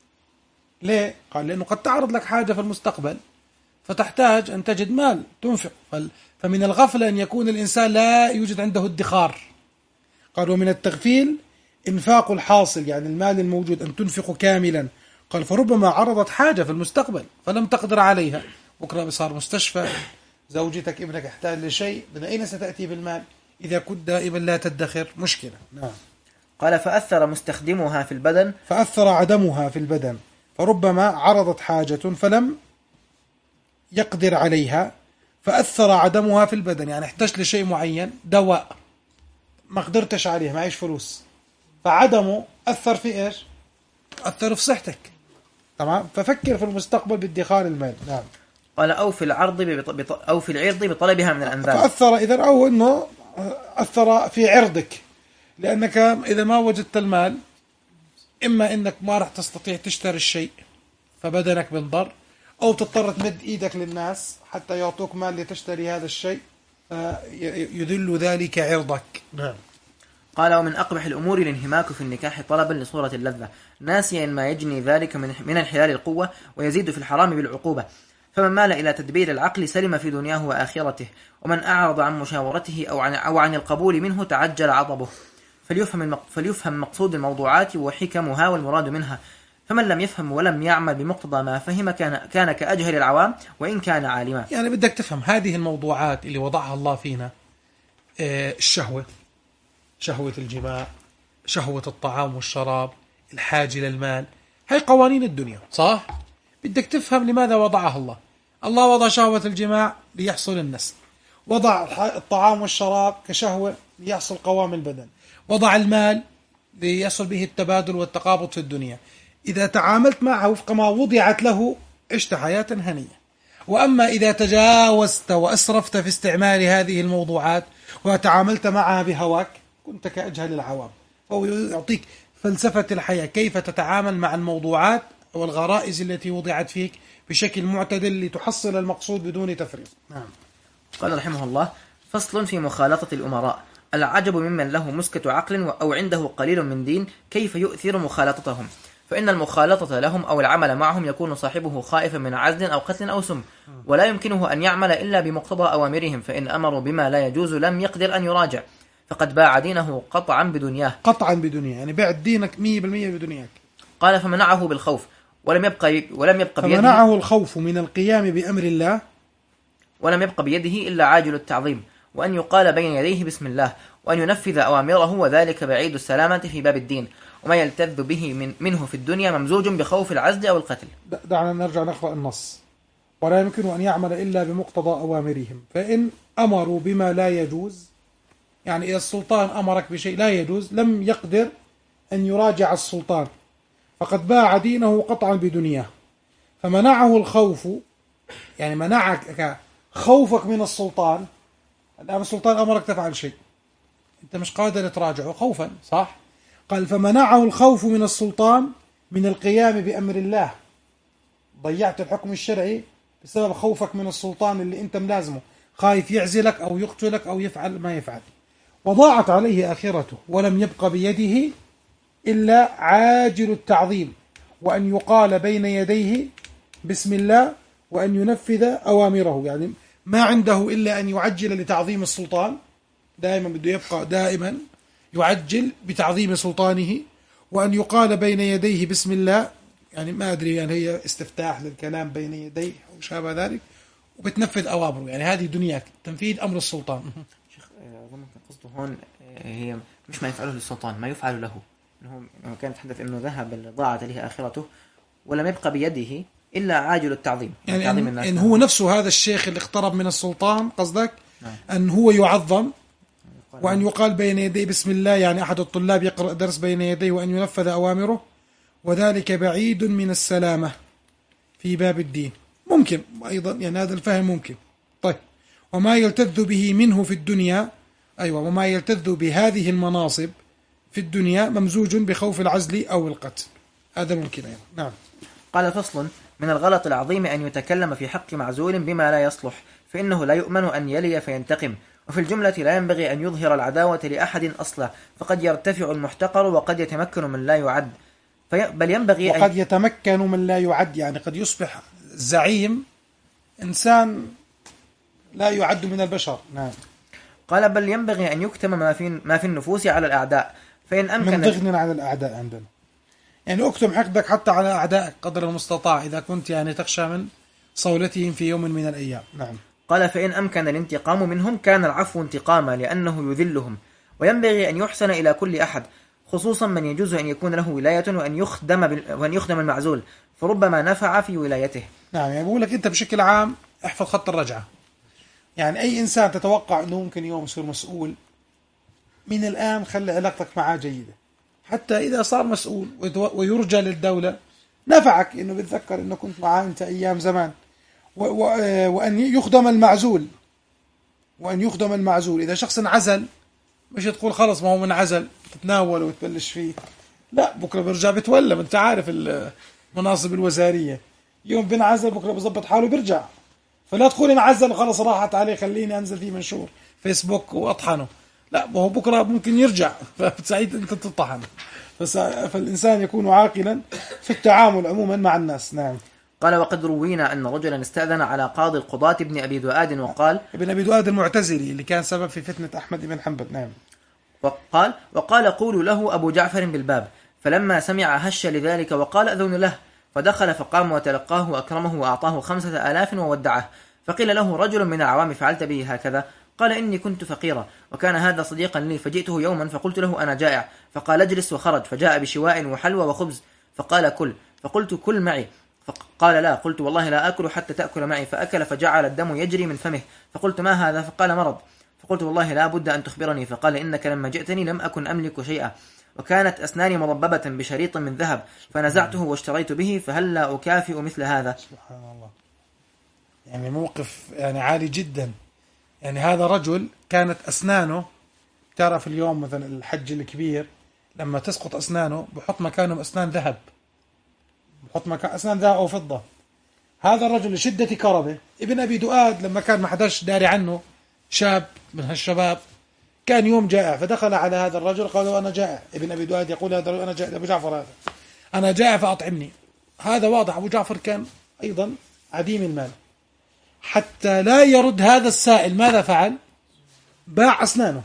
ليه؟ قال لأنه قد تعرض لك حاجة في المستقبل فتحتاج أن تجد مال تنفق. فمن الغفلة أن يكون الإنسان لا يوجد عنده ادخار. قال ومن التغفيل إنفاق الحاصل يعني المال الموجود أن تنفق كاملا. قال فربما عرضت حاجة في المستقبل فلم تقدر عليها، بكرة صار مستشفى، زوجتك ابنك احتاج لشيء، من أين ستأتي بالمال إذا كنت دائما لا تدخر؟ مشكلة. نعم. قال فأثر مستخدمها في البدن فأثر عدمها في البدن، فربما عرضت حاجة فلم يقدر عليها فأثر عدمها في البدن، يعني احتاج لشيء معين، دواء ما قدرتش عليه، معيش فلوس، فعدمه أثر في إيش؟ أثر في صحتك. تمام. ففكر في المستقبل بادخار المال. نعم. قال أو في العرض بط... أو في العرض بطلبها من الأنذار. فأثر إذا أو إنه أثر في عرضك، لأنك إذا ما وجدت المال إما إنك ما راح تستطيع تشتري الشيء فبدنك بنضر، أو تضطر تمد إيدك للناس حتى يعطوك مال لتشتري هذا الشيء فيذل ذلك عرضك. نعم. قال ومن أقبح الأمور الانهماك في النكاح طلبا لصورة اللذة، ناسيا ما يجني ذلك من من انحلال القوة ويزيد في الحرام بالعقوبة. فمن مال إلى تدبير العقل سلم في دنياه وآخرته، ومن أعرض عن مشاورته أو عن, أو عن القبول منه تعجل عطبه. فليفهم, المق... فليفهم مقصود الموضوعات وحكمها والمراد منها، فمن لم يفهم ولم يعمل بمقتضى ما فهم كان, كان كأجهل العوام وإن كان عالما. يعني بدك تفهم هذه الموضوعات اللي وضعها الله فينا، آه الشهوة، شهوة الجماع، شهوة الطعام والشراب، الحاجة للمال، هي قوانين الدنيا، صح؟ بدك تفهم لماذا وضعها الله. الله وضع شهوة الجماع ليحصل النسل، وضع الطعام والشراب كشهوة ليحصل قوام البدن، وضع المال ليحصل به التبادل والتقابض في الدنيا. إذا تعاملت معه وفق ما وضعت له عشت حياة هنية. وأما إذا تجاوزت وأسرفت في استعمال هذه الموضوعات وتعاملت معها بهواك كنت كأجهل العوام. فهو يعطيك فلسفة الحياة، كيف تتعامل مع الموضوعات والغرائز التي وضعت فيك بشكل معتدل لتحصل المقصود بدون تفريط. نعم. قال رحمه الله فصل في مخالطة الأمراء. العجب ممن له مسكة عقل أو عنده قليل من دين كيف يؤثر مخالطتهم، فإن المخالطة لهم أو العمل معهم يكون صاحبه خائفا من عزل أو قتل أو سم، ولا يمكنه أن يعمل إلا بمقتضى أوامرهم، فإن أمروا بما لا يجوز لم يقدر أن يراجع، فقد باع دينه قطعا بدنياه. قطعا بدنياه يعني بعد دينك مية بالمية بدنياك. قال فمنعه بالخوف ولم يبقى ولم يبقى بيده فمنعه الخوف من القيام بأمر الله ولم يبقى بيده إلا عاجل التعظيم، وأن يقال بين يديه بسم الله، وأن ينفذ أوامره، وذلك بعيد السلامة في باب الدين، وما يلتذ به من منه في الدنيا ممزوج بخوف العزل أو القتل. دعنا نرجع نقرأ النص. ولا يمكن أن يعمل إلا بمقتضى أوامرهم، فإن أمروا بما لا يجوز، يعني إذا السلطان أمرك بشيء لا يجوز لم يقدر أن يراجع السلطان، فقد باع دينه قطعا بدنياه. فمنعه الخوف، يعني منعك خوفك من السلطان. الآن السلطان أمرك تفعل شيء أنت مش قادر تراجعه خوفا، صح؟ قال فمنعه الخوف من السلطان من القيام بأمر الله. ضيعت الحكم الشرعي بسبب خوفك من السلطان اللي أنت ملازمه، خايف يعزلك أو يقتلك أو يفعل ما يفعل. وضاعت عليه آخرته ولم يبق بيده إلا عاجل التعظيم، وأن يقال بين يديه بسم الله، وأن ينفذ أوامره. يعني ما عنده إلا أن يعجل لتعظيم السلطان، دائما بده يبقى دائما يعجل بتعظيم سلطانه، وأن يقال بين يديه بسم الله، يعني ما أدري يعني هي استفتاح للكلام بين يديه أو شابه ذلك، وبتنفذ أوامره. يعني هذه دنياك، تنفيذ أمر السلطان. شيخ أظن قصده هون هي مش ما يفعله للسلطان، ما يفعل له. إنه كان يتحدث إنه ذهب ضاعت له آخرته ولم يبقى بيده إلا عاجل التعظيم. يعني تعظيم إن, إن هو نفسه هذا الشيخ اللي اقترب من السلطان قصدك؟ نعم. أن هو يعظم، وأن يقال بين يديه بسم الله، يعني أحد الطلاب يقرأ درس بين يديه، وأن ينفذ أوامره، وذلك بعيد من السلامة في باب الدين. ممكن أيضا يعني هذا الفهم ممكن. طيب وما يلتذ به منه في الدنيا، أيوة وما يلتذ بهذه المناصب في الدنيا ممزوج بخوف العزل أو القتل، هذا ممكن أيضا. نعم. قال فصل: من الغلط العظيم أن يتكلم في حق معزول بما لا يصلح، فإنه لا يؤمن أن يلي فينتقم، وفي الجملة لا ينبغي أن يظهر العداوة لأحد أصلا، فقد يرتفع المحتقر وقد يتمكن من لا يعد، بل ينبغي وقد يتمكن من لا يعد، يعني قد يصبح زعيم إنسان لا يعد من البشر. نعم. قال: بل ينبغي أن يكتم ما في ما في النفوس على الأعداء، فإن أمكن من ضغن على الأعداء عندنا، يعني اكتم حقدك حتى على أعدائك قدر المستطاع إذا كنت يعني تخشى من صولتهم في يوم من الأيام. نعم. قال: فإن أمكن الانتقام منهم كان العفو انتقاما، لأنه يذلهم. وينبغي أن يحسن إلى كل أحد، خصوصا من يجوز أن يكون له ولاية وأن يخدم بال... وأن يخدم المعزول، فربما نفع في ولايته. نعم. يعني بقول لك أنت بشكل عام احفظ خط الرجعة. يعني أي إنسان تتوقع أنه ممكن يوم يصير مسؤول، من الآن خلي علاقتك معه جيدة، حتى إذا صار مسؤول ويرجى للدولة نفعك إنه بتذكر إنه كنت معاه أنت أيام زمان. و... و... وأن يخدم المعزول، وأن يخدم المعزول. إذا شخص انعزل مش تقول خلص ما هو منعزل تتناوله وتبلش فيه، لا، بكرة بيرجع بتولى. أنت عارف المناصب الوزارية، يوم بنعزل بكرة بيظبط حاله بيرجع. فلا تقول انعزل وخلص راحت عليه خليني أنزل فيه منشور فيسبوك وأطحنه، لا، وهو بكرة ممكن يرجع فسعيد أنت تطحن. فالإنسان يكون عاقلا في التعامل عموما مع الناس. نعم. قال: وقد روينا أن رجلا استأذن على قاضي القضاة ابن أبي دؤاد وقال، ابن أبي دؤاد المعتزلي اللي كان سبب في فتنة أحمد بن حنبل. نعم. وقال وقال قولوا له أبو جعفر بالباب، فلما سمع هش لذلك وقال أذن له، فدخل فقام وتلقاه وأكرمه وأعطاه خمسة آلاف وودعه. فقيل له: رجل من العوام فعلت به هكذا؟ قال: إني كنت فقيرا، وكان هذا صديقا لي، فجئته يوما فقلت له: أنا جائع، فقال: اجلس، وخرج فجاء بشواء وحلوى وخبز، فقال: كل، فقلت: كل معي، فقال: لا. قلت: والله لا أكل حتى تأكل معي، فأكل فجعل الدم يجري من فمه، فقلت: ما هذا؟ فقال: مرض. فقلت: والله لا بد أن تخبرني. فقال: إنك لما جئتني لم أكن أملك شيئا، وكانت أسناني مضببة بشريط من ذهب، فنزعته واشتريت به، فهل لا أكافئ مثل هذا؟ سبحان الله. يعني موقف يعني عالي جدا. يعني هذا رجل كانت أسنانه، تعرف اليوم مثلا الحج الكبير لما تسقط أسنانه بحط مكانهم أسنان ذهب، بحط مكان أسنان ذهب أو فضة. هذا الرجل لشدة كربه، ابن أبي دؤاد لما كان ما حداش داري عنه، شاب من هالشباب، كان يوم جائع، فدخل على هذا الرجل قال: أنا جائع. ابن أبي دؤاد يقول: هذا أنا جائع، أبو جعفر هذا أنا جائع فأطعمني. هذا واضح أبو جعفر كان أيضا عديم المال. حتى لا يرد هذا السائل ماذا فعل؟ باع أسنانه،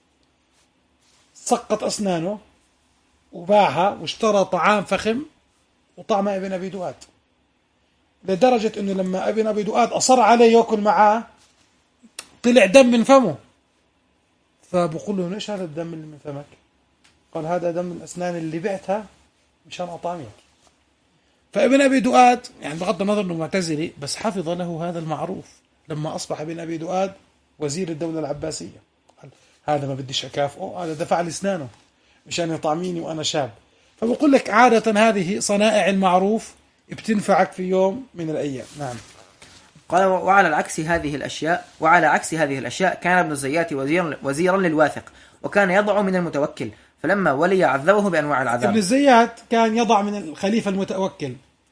سقط أسنانه وباعها واشترى طعام فخم وطعم ابن أبي دؤاد، لدرجة أنه لما ابن أبي دؤاد أصر عليه يأكل معاه طلع دم من فمه. فبقول له: ليش هذا الدم اللي من فمك؟ قال: هذا دم الأسنان اللي بعتها مشان أطعمك. فابن أبي دؤاد يعني بغض النظر أنه معتزلي بس حفظ له هذا المعروف. لما أصبح ابن أبي دؤاد وزير الدولة العباسية قال: هذا ما بديش أكافئه، هذا دفع لي أسنانه مشان يطعميني وأنا شاب. فبقول لك عادة هذه صنائع المعروف بتنفعك في يوم من الأيام. نعم. قال وعلى العكس هذه الأشياء وعلى عكس هذه الأشياء كان ابن الزيات وزيرا, وزيرا للواثق، وكان يضع من المتوكل، فلما ولي عذبه بأنواع العذاب. ابن الزيات كان يضع من الخليفة المتوكل.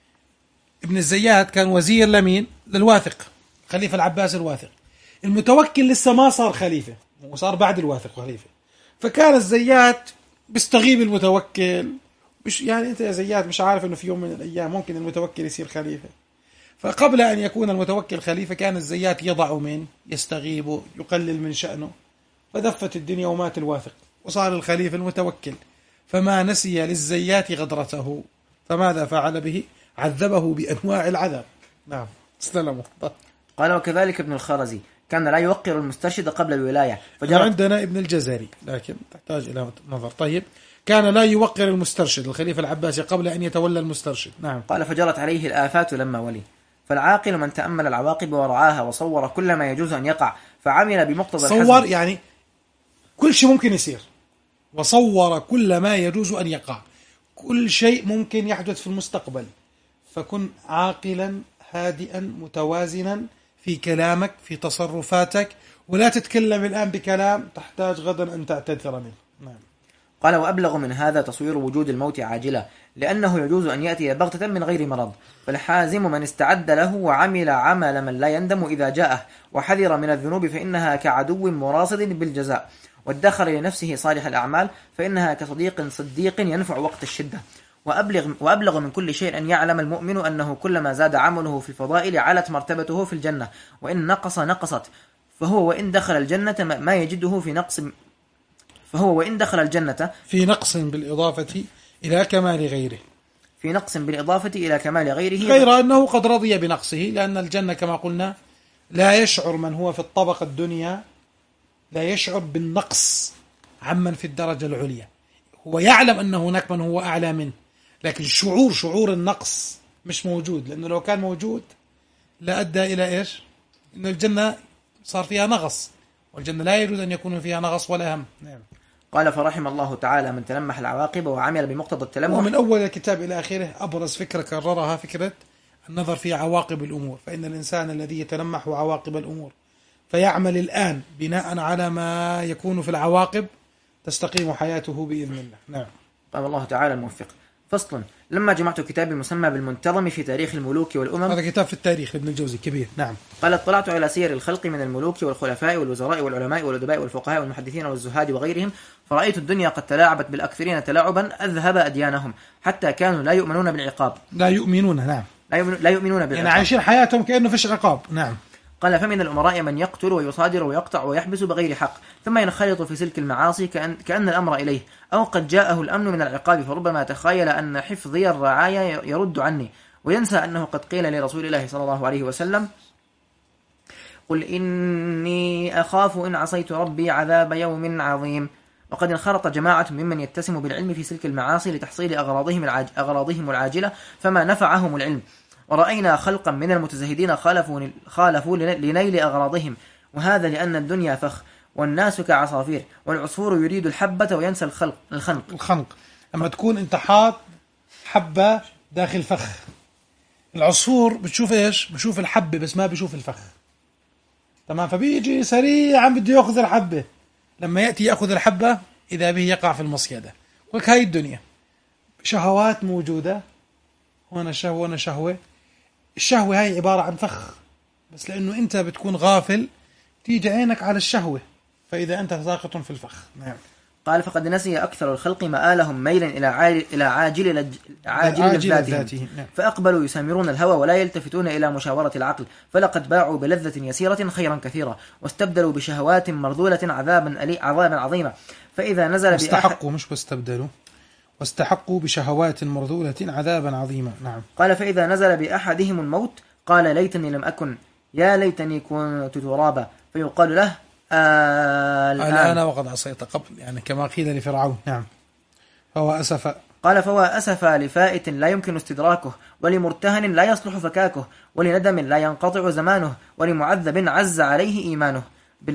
ابن الزيات كان وزير لمين؟ للواثق، خليفة العباس الواثق. المتوكل لسه ما صار خليفة، وصار بعد الواثق خليفة. فكان الزيات بيستغيب المتوكل، مش يعني انت يا زيات مش عارف انه في يوم من الايام ممكن المتوكل يصير خليفة. فقبل ان يكون المتوكل خليفة كان الزيات يضع من يستغيبه، يقلل من شأنه، فدفت الدنيا ومات الواثق وصار الخليفة المتوكل. فما نسي للزيات غدرته، فماذا فعل به؟ عذبه بأنواع العذاب. نعم. استلمه. قال وكذلك ابن الخرزي كان لا يوقر المسترشد قبل الولاية، فجرت عندنا ابن الجزري لكن تحتاج إلى نظر. طيب، كان لا يوقر المسترشد الخليفة العباسي قبل أن يتولى المسترشد. نعم. قال فجرت عليه الآفات لما ولي، فالعاقل من تأمل العواقب ورعاها وصور كل ما يجوز أن يقع فعمل بمقتضى الحزم. صور يعني كل شيء ممكن يصير، وصور كل ما يجوز أن يقع، كل شيء ممكن يحدث في المستقبل. فكن عاقلا هادئا متوازنا في كلامك في تصرفاتك، ولا تتكلم الآن بكلام تحتاج غدا أن تعتذر منه. نعم. قال وأبلغ من هذا تصوير وجود الموت عاجلا، لأنه يجوز أن يأتي بغتة من غير مرض، فالحازم من استعد له وعمل عمل من لا يندم إذا جاءه، وحذر من الذنوب فإنها كعدو مراصد بالجزاء، وادخر لنفسه صالح الأعمال فإنها كصديق صديق ينفع وقت الشدة. وأبلغ, وأبلغ من كل شيء أن يعلم المؤمن أنه كلما زاد عمله في الفضائل علت مرتبته في الجنة، وإن نقص نقصت، فهو وإن دخل الجنة ما يجده في نقص فهو وإن دخل الجنة في نقص بالإضافة إلى كمال غيره في نقص بالإضافة إلى كمال غيره غير أنه قد رضي بنقصه، لأن الجنة كما قلنا لا يشعر من هو في الطبقة الدنيا لا يشعر بالنقص عمن في الدرجة العليا، هو يعلم أن هناك من هو أعلى منه، لكن شعور شعور النقص مش موجود، لأنه لو كان موجود لا أدى إلى إيش؟ إن الجنة صار فيها نقص، والجنة لا يجوز أن يكون فيها نقص ولا هم. نعم. قال فرحم الله تعالى من تلمح العواقب وعمل بمقتضى التلمح. ومن أول الكتاب إلى آخره أبرز فكرة كررها فكرة النظر في عواقب الأمور، فإن الإنسان الذي يتلمح عواقب الأمور فيعمل الآن بناء على ما يكون في العواقب تستقيم حياته بإذن الله. نعم. قال الله تعالى الموفق. فصل. لما جمعت كتابي المسمى بالمنتظم في تاريخ الملوك والأمم، هذا كتاب في التاريخ ابن الجوزي كبير. نعم. قال اطلعت على سير الخلق من الملوك والخلفاء والوزراء والعلماء والأدباء والفقهاء والمحدثين والزهاد وغيرهم، فرأيت الدنيا قد تلاعبت بالأكثرين تلاعبا أذهب أديانهم، حتى كانوا لا يؤمنون بالعقاب. لا يؤمنون. نعم. لا يؤمنون بالعقاب، يعني عايشين حياتهم كأنه فيش عقاب. نعم. قال فمن الأمراء من يقتل ويصادر ويقطع ويحبس بغير حق، ثم ينخرط في سلك المعاصي كأن, كأن الأمر إليه، أو قد جاءه الأمن من العقاب فربما تخيل أن حفظي الرعايا يرد عني، وينسى أنه قد قيل لرسول الله صلى الله عليه وسلم قل إني أخاف إن عصيت ربي عذاب يوم عظيم. وقد انخرط جماعة ممن يتسم بالعلم في سلك المعاصي لتحصيل أغراضهم, العاج أغراضهم العاجلة فما نفعهم العلم، ورأينا خلقا من المتزهدين خالفوا, خالفوا لنيل أغراضهم، وهذا لأن الدنيا فخ والناس كعصافير، والعصفور يريد الحبة وينسى الخلق الخنق الخنق أما تكون انت حاط حبة داخل فخ، العصفور بتشوف إيش؟ بتشوف الحبة بس ما بيشوف الفخ. تمام. فبيجي سريعا بده يأخذ الحبة، لما يأتي يأخذ الحبة إذا به يقع في المصيدة. ولك هاي الدنيا شهوات موجودة، هنا شهوة هنا شهوة، الشهوة هاي عبارة عن فخ، بس لأنه أنت بتكون غافل تيجي عينك على الشهوة، فإذا أنت ساقط في الفخ. نعم. قال فقد نسي أكثر الخلق مآلهم ميلا إلى عاجل إلى عاجل لج... عاجل لذاتهم، فأقبلوا يسامرون الهوى ولا يلتفتون إلى مشاورة العقل، فلقد باعوا بلذة يسيرة خيرا كثيرا، واستبدلوا بشهوات مرذولة عذابا ألي... عذابا عظيما. فإذا نزل واستحقوا مش واستبدلوا واستحقوا بشهوات مرذولة عذابا عظيما. نعم. قال فإذا نزل بأحدهم الموت قال ليتني لم أكن، يا ليتني كنت ترابا، فيقال له آه الآن. الآن وقد عصيت قبل، يعني كما قيل لفرعون. نعم. فهو أسف. قال فهو أسف لفائت لا يمكن استدراكه، ولمرتهن لا يصلح فكاكه، ولندم لا ينقطع زمانه، ولمعذب عز عليه إيمانه بالله،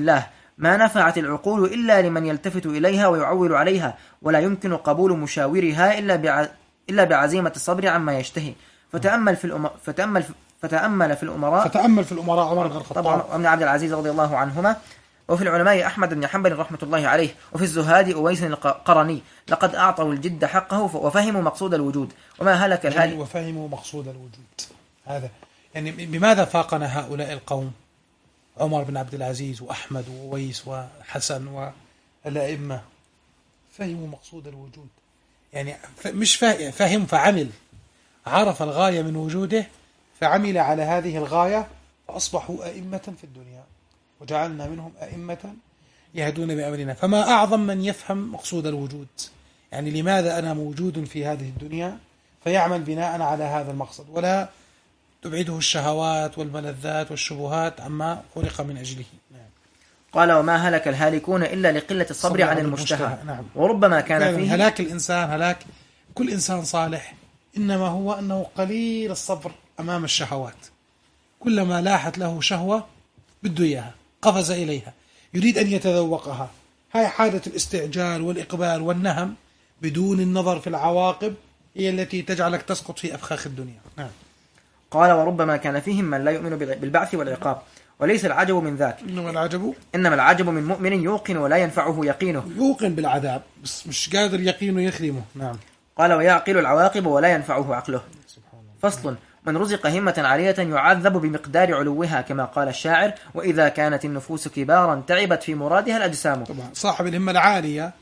ما نفعت العقول إلا لمن يلتفت إليها ويعول عليها، ولا يمكن قبول مشاورها إلا بع... إلا بعزيمة الصبر عما يشتهي. فتأمل في الأم... فتأمل في... فتأمل في الأمراء فتأمل في الأمراء عمر بن الخطاب طبعا وابن عبد العزيز رضي الله عنهما، وفي العلماء أحمد بن حنبل رحمة الله عليه، وفي الزهاد أويس القرني، لقد أعطوا الجد حقه وفهموا مقصود الوجود. وما هلك الهالك وفهموا مقصود الوجود. هذا يعني بماذا فاقنا هؤلاء القوم؟ عمر بن عبد العزيز وأحمد وأويس وحسن والأئمة فهموا مقصود الوجود. يعني مش فهم فعمل، عرف الغاية من وجوده فعمل على هذه الغاية، فأصبحوا أئمة في الدنيا، وجعلنا منهم أئمة يهدون بأمرنا. فما أعظم من يفهم مقصود الوجود، يعني لماذا أنا موجود في هذه الدنيا، فيعمل بناء على هذا المقصد، ولا تبعده الشهوات والملذات والشبهات عما خلق من أجله. نعم. قال وما هلك الهالكون إلا لقلة الصبر عن المشتهى. نعم. وربما كان فيه هلاك الإنسان، هلاك كل إنسان صالح، إنما هو أنه قليل الصبر أمام الشهوات. كلما لاحت له شهوة بده إياها قفز إليها، يريد أن يتذوقها. هاي حالة الاستعجال والإقبال والنهم بدون النظر في العواقب هي التي تجعلك تسقط في أفخاخ الدنيا. نعم. قال وربما كان فيهم من لا يؤمن بالبعث والعقاب، وليس العجب من ذاك، إنما العجب إنما العجب من مؤمن يوقن ولا ينفعه يقينه، يوقن بالعذاب بس مش قادر يقينه يخدمه. نعم. قال ويعقل العواقب ولا ينفعه عقله. فصل. من رزق همة عالية يعذب بمقدار علوها، كما قال الشاعر: وإذا كانت النفوس كبارا تعبت في مرادها الأجسام. طبعا صاحب الهمة العالية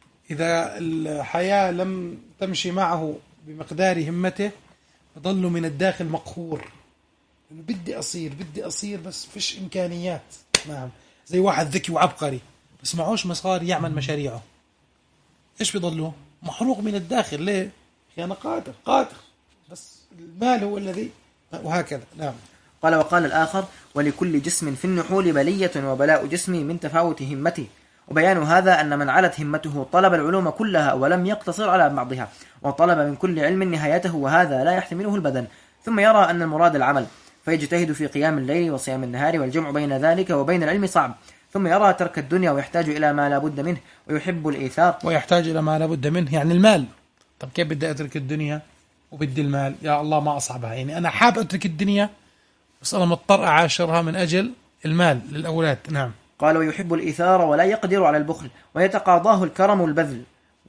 إذا الحياة لم تمشي معه بمقدار همته ظل من الداخل مقهور، إنه بدي أصير بدي أصير بس فيش إمكانيات. نعم. زي واحد ذكي وعبقري بس معوش مصاري يعمل مشاريعه، إيش بيضله؟ محروق من الداخل. ليه؟ أنا قادر قادر بس المال هو الذي، وهكذا. نعم. قال وقال الآخر: ولكل جسم في النحول بلية، وبلاء جسمي من تفاوت همتي. وبيان هذا أن من علت همته طلب العلوم كلها ولم يقتصر على بعضها، وطلب من كل علم نهايته، وهذا لا يحتمله البدن، ثم يرى أن المراد العمل فيجتهد في قيام الليل وصيام النهار، والجمع بين ذلك وبين العلم صعب، ثم يرى ترك الدنيا ويحتاج إلى ما لا بد منه، ويحب الإيثار ويحتاج إلى ما لا بد منه، يعني المال. طب كيف بدي أترك الدنيا وبدي المال؟ يا الله ما أصعبها. يعني أنا حاب أترك الدنيا بس أنا مضطر أعاشرها من أجل المال للأولاد. نعم. قال ويحب الإيثار ولا يقدر على البخل، ويتقاضاه الكرم البذل،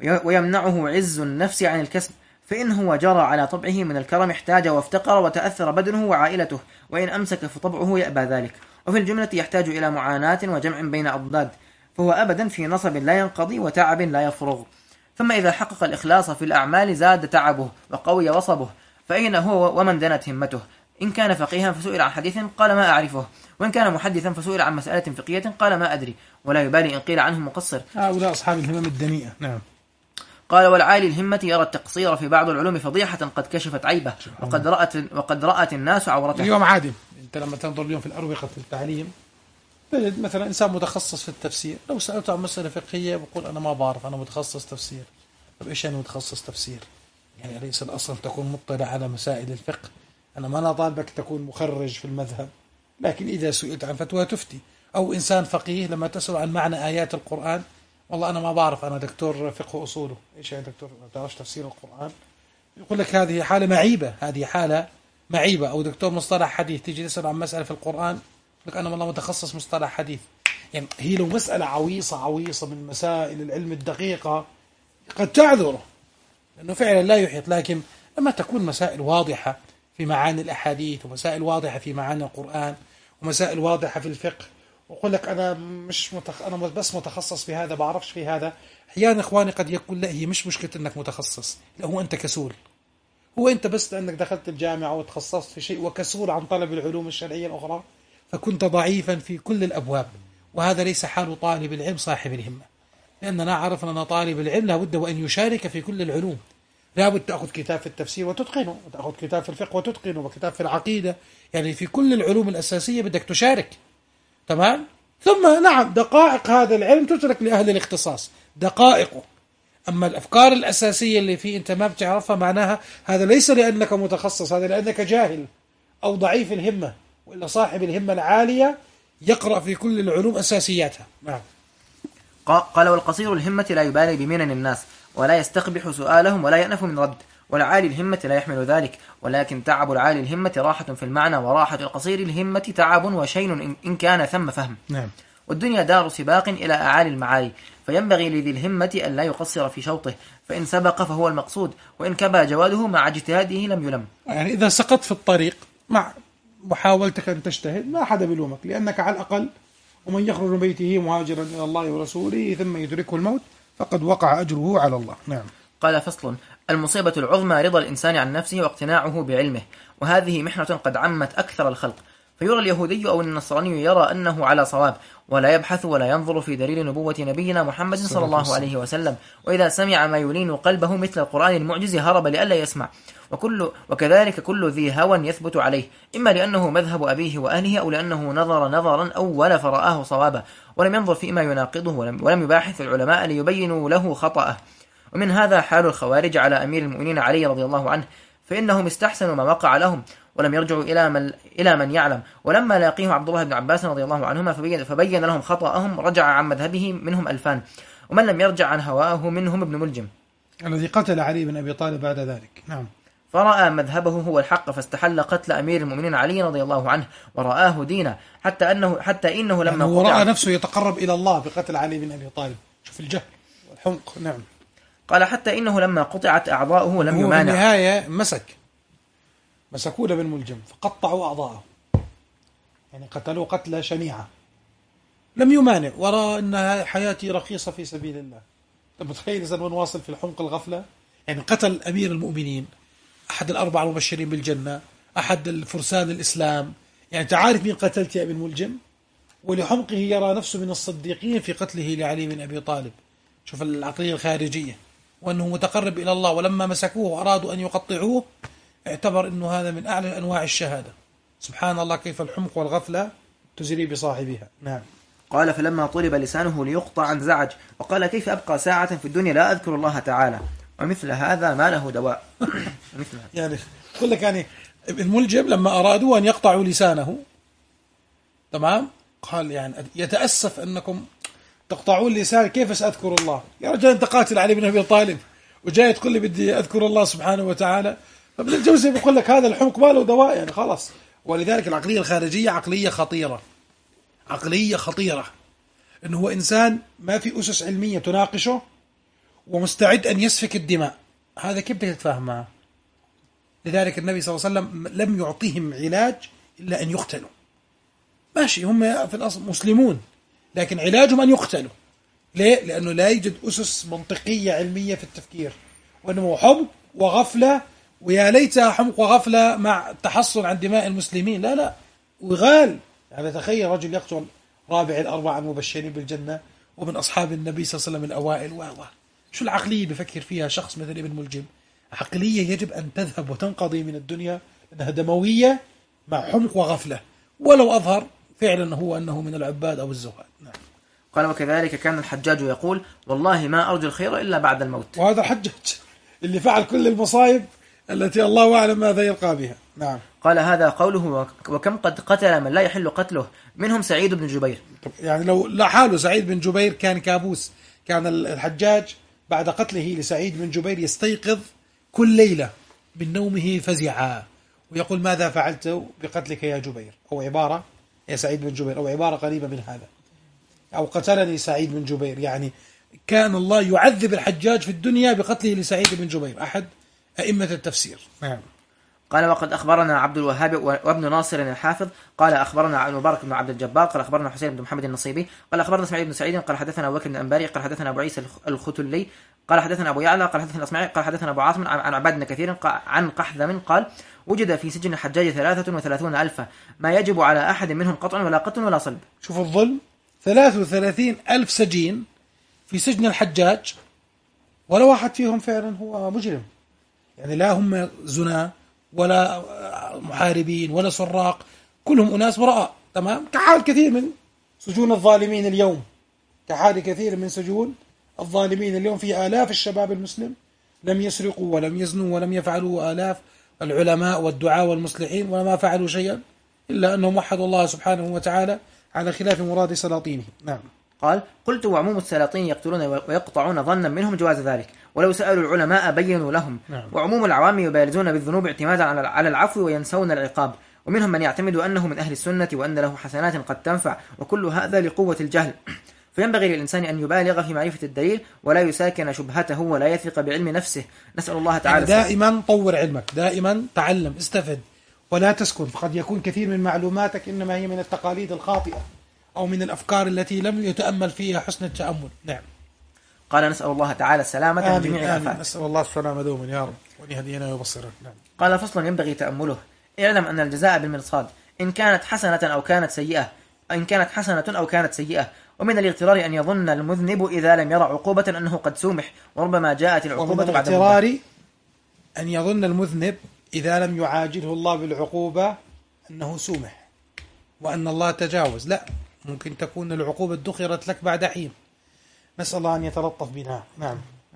ويمنعه عز النفس عن الكسب، فإن هو جرى على طبعه من الكرم احتاج وافتقر وتأثر بدنه وعائلته، وإن أمسك فطبعه يأبى ذلك. وفي الجملة يحتاج إلى معاناة وجمع بين أضداد، فهو أبدا في نصب لا ينقضي وتعب لا يفرغ. ثم إذا حقق الإخلاص في الأعمال زاد تعبه وقوي وصبه، فأين هو ومن دنت همته؟ إن كان فقيها فسئل عن حديث قال ما أعرفه، وإن كان محدثا فسئل عن مسألة فقهية قال ما أدري، ولا يبالي إن قيل عنه مقصر. هؤلاء أصحاب الهمم الدنيئة. نعم. قال والعالي الهمة يرى التقصير في بعض العلوم فضيحة قد كشفت عيبه، وقد رأت وقد رأت الناس عورته. اليوم عادي أنت لما تنظر اليوم في الأروقة التعليم تجد مثلا إنسان متخصص في التفسير، لو سألته عن مسألة فقهية بقول أنا ما بعرف، أنا متخصص تفسير. طب إيش يعني متخصص تفسير؟ يعني أليس الأصل تكون مطلع على مسائل الفقه؟ أنا ما أنا طالبك تكون مخرج في المذهب، لكن إذا سئلت عن فتوى تفتي. أو إنسان فقيه لما تسأل عن معنى آيات القرآن، والله أنا ما بعرف، أنا دكتور فقه أصوله. إيش يعني دكتور ما تعرفش تفسير القرآن؟ يقول لك هذه حالة معيبة، هذه حالة معيبة. أو دكتور مصطلح حديث تيجي تسأل عن مسألة في القرآن يقول لك أنا والله متخصص مصطلح حديث. يعني هي لو مسألة عويصة عويصة من مسائل العلم الدقيقة قد تعذره لأنه فعلا لا يحيط، لكن لما تكون مسائل واضحة في معاني الأحاديث، ومسائل واضحة في معاني القرآن، ومسائل واضحة في الفقه، وأقول لك أنا مش متخ... أنا بس متخصص في هذا، بعرفش في هذا. أحيانا إخواني قد يقول لا، هي مش مشكلة أنك متخصص، لا هو أنت كسول. هو أنت بس لأنك دخلت الجامعة وتخصصت في شيء وكسول عن طلب العلوم الشرعية الأخرى، فكنت ضعيفا في كل الأبواب. وهذا ليس حال طالب العلم صاحب الهمة، لأننا عرفنا أن طالب العلم لابد وأن يشارك في كل العلوم. لابد تأخذ كتاب في التفسير وتتقنه، وتأخذ كتاب في الفقه وتتقنه، وكتاب في العقيدة، يعني في كل العلوم الأساسية بدك تشارك. تمام؟ ثم نعم دقائق هذا العلم تترك لأهل الاختصاص دقائقه. أما الأفكار الأساسية اللي فيه أنت ما بتعرفها، معناها هذا ليس لأنك متخصص، هذا لأنك جاهل أو ضعيف الهمة. وإلا صاحب الهمة العالية يقرأ في كل العلوم أساسياتها. نعم. قال والقصير الهمة لا يبالي بمنن الناس ولا يستقبح سؤالهم ولا يأنف من رد، والعالي الهمة لا يحمل ذلك، ولكن تعب العالي الهمة راحة في المعنى، وراحة القصير الهمة تعب وشين إن كان ثم فهم. نعم. والدنيا دار سباق إلى أعالي المعالي، فينبغي لذي الهمة أن لا يقصر في شوطه، فإن سبق فهو المقصود، وإن كبى جواده مع اجتهاده لم يلم. يعني إذا سقطت في الطريق مع محاولتك أن تجتهد ما حدا بلومك، لأنك على الأقل ومن يخرج من بيته مهاجرا إلى الله ورسوله ثم يدركه الموت فقد وقع أجره على الله. نعم. قال فصل: المصيبة العظمى رضا الإنسان عن نفسه واقتناعه بعلمه، وهذه محنة قد عمت أكثر الخلق، فيرى اليهودي أو النصراني يرى أنه على صواب ولا يبحث ولا ينظر في دليل نبوة نبينا محمد صلى الله عليه وسلم، وإذا سمع ما يلين قلبه مثل القرآن المعجز هرب لئلا يسمع، وكل وكذلك كل ذي هوى يثبت عليه، إما لأنه مذهب أبيه وأهله أو لأنه نظر نظرا أول فرآه صوابا ولم ينظر فيما يناقضه ولم, ولم يباحث العلماء ليبينوا له خطأه. ومن هذا حال الخوارج على أمير المؤمنين علي رضي الله عنه، فإنهم استحسنوا ما وقع لهم ولم يرجعوا إلى من, إلى من يعلم، ولما لاقيه عبد الله بن عباس رضي الله عنهما فبين, فبين لهم خطأهم رجع عن مذهبه منهم ألفان، ومن لم يرجع عن هواه منهم ابن ملجم الذي قتل علي بن أبي طالب بعد ذلك. نعم. فرأى مذهبه هو الحق فاستحل قتل أمير المؤمنين علي رضي الله عنه ورآه دينا، حتى أنه حتى إنه لما يعني رأى نفسه يتقرب إلى الله بقتل علي بن أبي طالب. شوف الجهل والحمق. نعم. قال حتى إنه لما قطعت أعضاؤه لم يمانع. في النهاية مسك مسكوه بن ملجم فقطعوا أعضاءه، يعني قتلوه قتلة شنيعة، لم يمانع، ورأى أن حياتي رخيصة في سبيل الله. طب متخيل إذا نواصل في الحمق الغفلة؟ يعني قتل أمير المؤمنين، أحد الأربعة المبشرين بالجنة، أحد الفرسان الإسلام، يعني تعرف مين قتلت يا ابن ملجم؟ ولحمقه يرى نفسه من الصديقين في قتله لعلي بن أبي طالب. شوف العقلية الخارجية، وأنه متقرب إلى الله، ولما مسكوه وأرادوا أن يقطعوه اعتبر أنه هذا من أعلى أنواع الشهادة. سبحان الله كيف الحمق والغفلة تزري بصاحبها. نعم. قال فلما طلب لسانه ليقطع انزعج، وقال كيف أبقى ساعة في الدنيا لا أذكر الله تعالى، ومثل هذا ما له دواء. يعني يقول لك يعني ابن ملجم لما أرادوا أن يقطعوا لسانه، تمام، قال يعني يتأسف أنكم تقطعون لسان، كيف سأذكر الله؟ يا رجل أنت قاتل علي بن أبي طالب وجاي تقول لي بدي أذكر الله سبحانه وتعالى. فابن الجوزي بيقول لك هذا الحمق ما له دواء، يعني خلاص. ولذلك العقلية الخارجية عقلية خطيرة، عقلية خطيرة، إنه هو إنسان ما في أسس علمية تناقشه ومستعد أن يسفك الدماء. هذا كيف بدك تتفاهم معه؟ لذلك النبي صلى الله عليه وسلم لم يعطيهم علاج إلا أن يقتلوا. ماشي، هم في الأصل مسلمون، لكن علاجهم أن يقتلوا. ليه؟ لأنه لا يوجد أسس منطقية علمية في التفكير، وأنه حمق وغفلة، ويا ليتها حمق وغفلة مع تحصن عن دماء المسلمين. لا لا، وغال. يعني تخيل رجل يقتل رابع الأربعة المبشرين بالجنة ومن أصحاب النبي صلى الله عليه وسلم الأوائل. و شو العقلية بفكر فيها شخص مثل ابن ملجم؟ عقلية يجب أن تذهب وتنقضي من الدنيا، أنها دموية مع حمق وغفلة، ولو أظهر فعلا هو أنه من العباد أو الزهاد. نعم. قال وكذلك كان الحجاج يقول والله ما أرجو الخير إلا بعد الموت. وهذا الحجاج اللي فعل كل المصائب التي الله أعلم ماذا يلقى بها. نعم. قال هذا قوله وكم قد قتل من لا يحل قتله منهم سعيد بن جبير. يعني لو لا حاله سعيد بن جبير كان كابوس. كان الحجاج بعد قتله لسعيد بن جبير يستيقظ كل ليلة من نومه فزعا ويقول ماذا فعلت بقتلك يا جبير، أو عبارة يا سعيد بن جبير، أو عبارة قريبة من هذا، أو قتلني سعيد بن جبير. يعني كان الله يعذب الحجاج في الدنيا بقتله لسعيد بن جبير، أحد أئمة التفسير. نعم. قال وقد أخبرنا عبد الوهاب وابن ناصر الحافظ قال أخبرنا عن مبارك بن عبد الجبار قال أخبرنا حسين بن محمد النصيبي قال أخبرنا اسماعيل بن سعيد قال حدثنا أبو بكر بن الأنباري قال حدثنا أبو عيسى الختلي قال حدثنا أبو يعلى قال حدثنا الأصمعي قال حدثنا أبو عاصم عن عباد بن كثير عن قحذم قال وجد في سجن الحجاج ثلاثة وثلاثون ألفا ما يجب على أحد منهم قطع ولا قتل ولا صلب. شوف الظلم، ثلاثة وثلاثين ألف سجين في سجن الحجاج، ولا واحد فيهم فعلا هو مجرم. يعني لا هم زنا ولا محاربين ولا سراق، كلهم أناس براء. تمام. كحال كثير من سجون الظالمين اليوم، كحال كثير من سجون الظالمين اليوم في آلاف الشباب المسلم لم يسرقوا ولم يزنوا ولم يفعلوا، آلاف العلماء والدعاء والمصلحين وما فعلوا شيئا إلا أنهم وحدوا الله سبحانه وتعالى على خلاف مراد سلاطينه. نعم. قال قلت وعموم السلاطين يقتلون ويقطعون ظنا منهم جواز ذلك ولو سألوا العلماء بينوا لهم. نعم. وعموم العوام يبارزون بالذنوب اعتمادا على العفو وينسون العقاب، ومنهم من يعتمد أنه من أهل السنة وأن له حسنات قد تنفع، وكل هذا لقوة الجهل. فينبغي للإنسان أن يبالغ في معرفة الدليل ولا يساكن شبهته ولا يثق بعلم نفسه. نسأل الله تعالى يعني دائما طور علمك، دائما تعلم، استفد ولا تسكن، فقد يكون كثير من معلوماتك إنما هي من التقاليد الخاطئة أو من الأفكار التي لم يتأمل فيها حسن التأمل. نعم. قال نسأل الله تعالى السلامة من جميع الآفات. نسأل الله السلامة دوما يا رب وأن يهدينا ويبصرنا. نعم. قال فصل ينبغي تأمله. اعلم أن الجزاء بالمرصاد إن كانت حسنة أو كانت سيئة إن كانت حسنة أو كانت سيئة. ومن الاغترار أن يظن المذنب إذا لم يرى عقوبة أنه قد سومح، وربما جاءت العقوبة بعد مدة. ومن الاغترار أن يظن المذنب إذا لم يعاجله الله بالعقوبة أنه سومح وأن الله تجاوز. لا، ممكن تكون العقوبة ادخرت لك بعد حين. نسأل الله أن يتلطف بنا. نعم.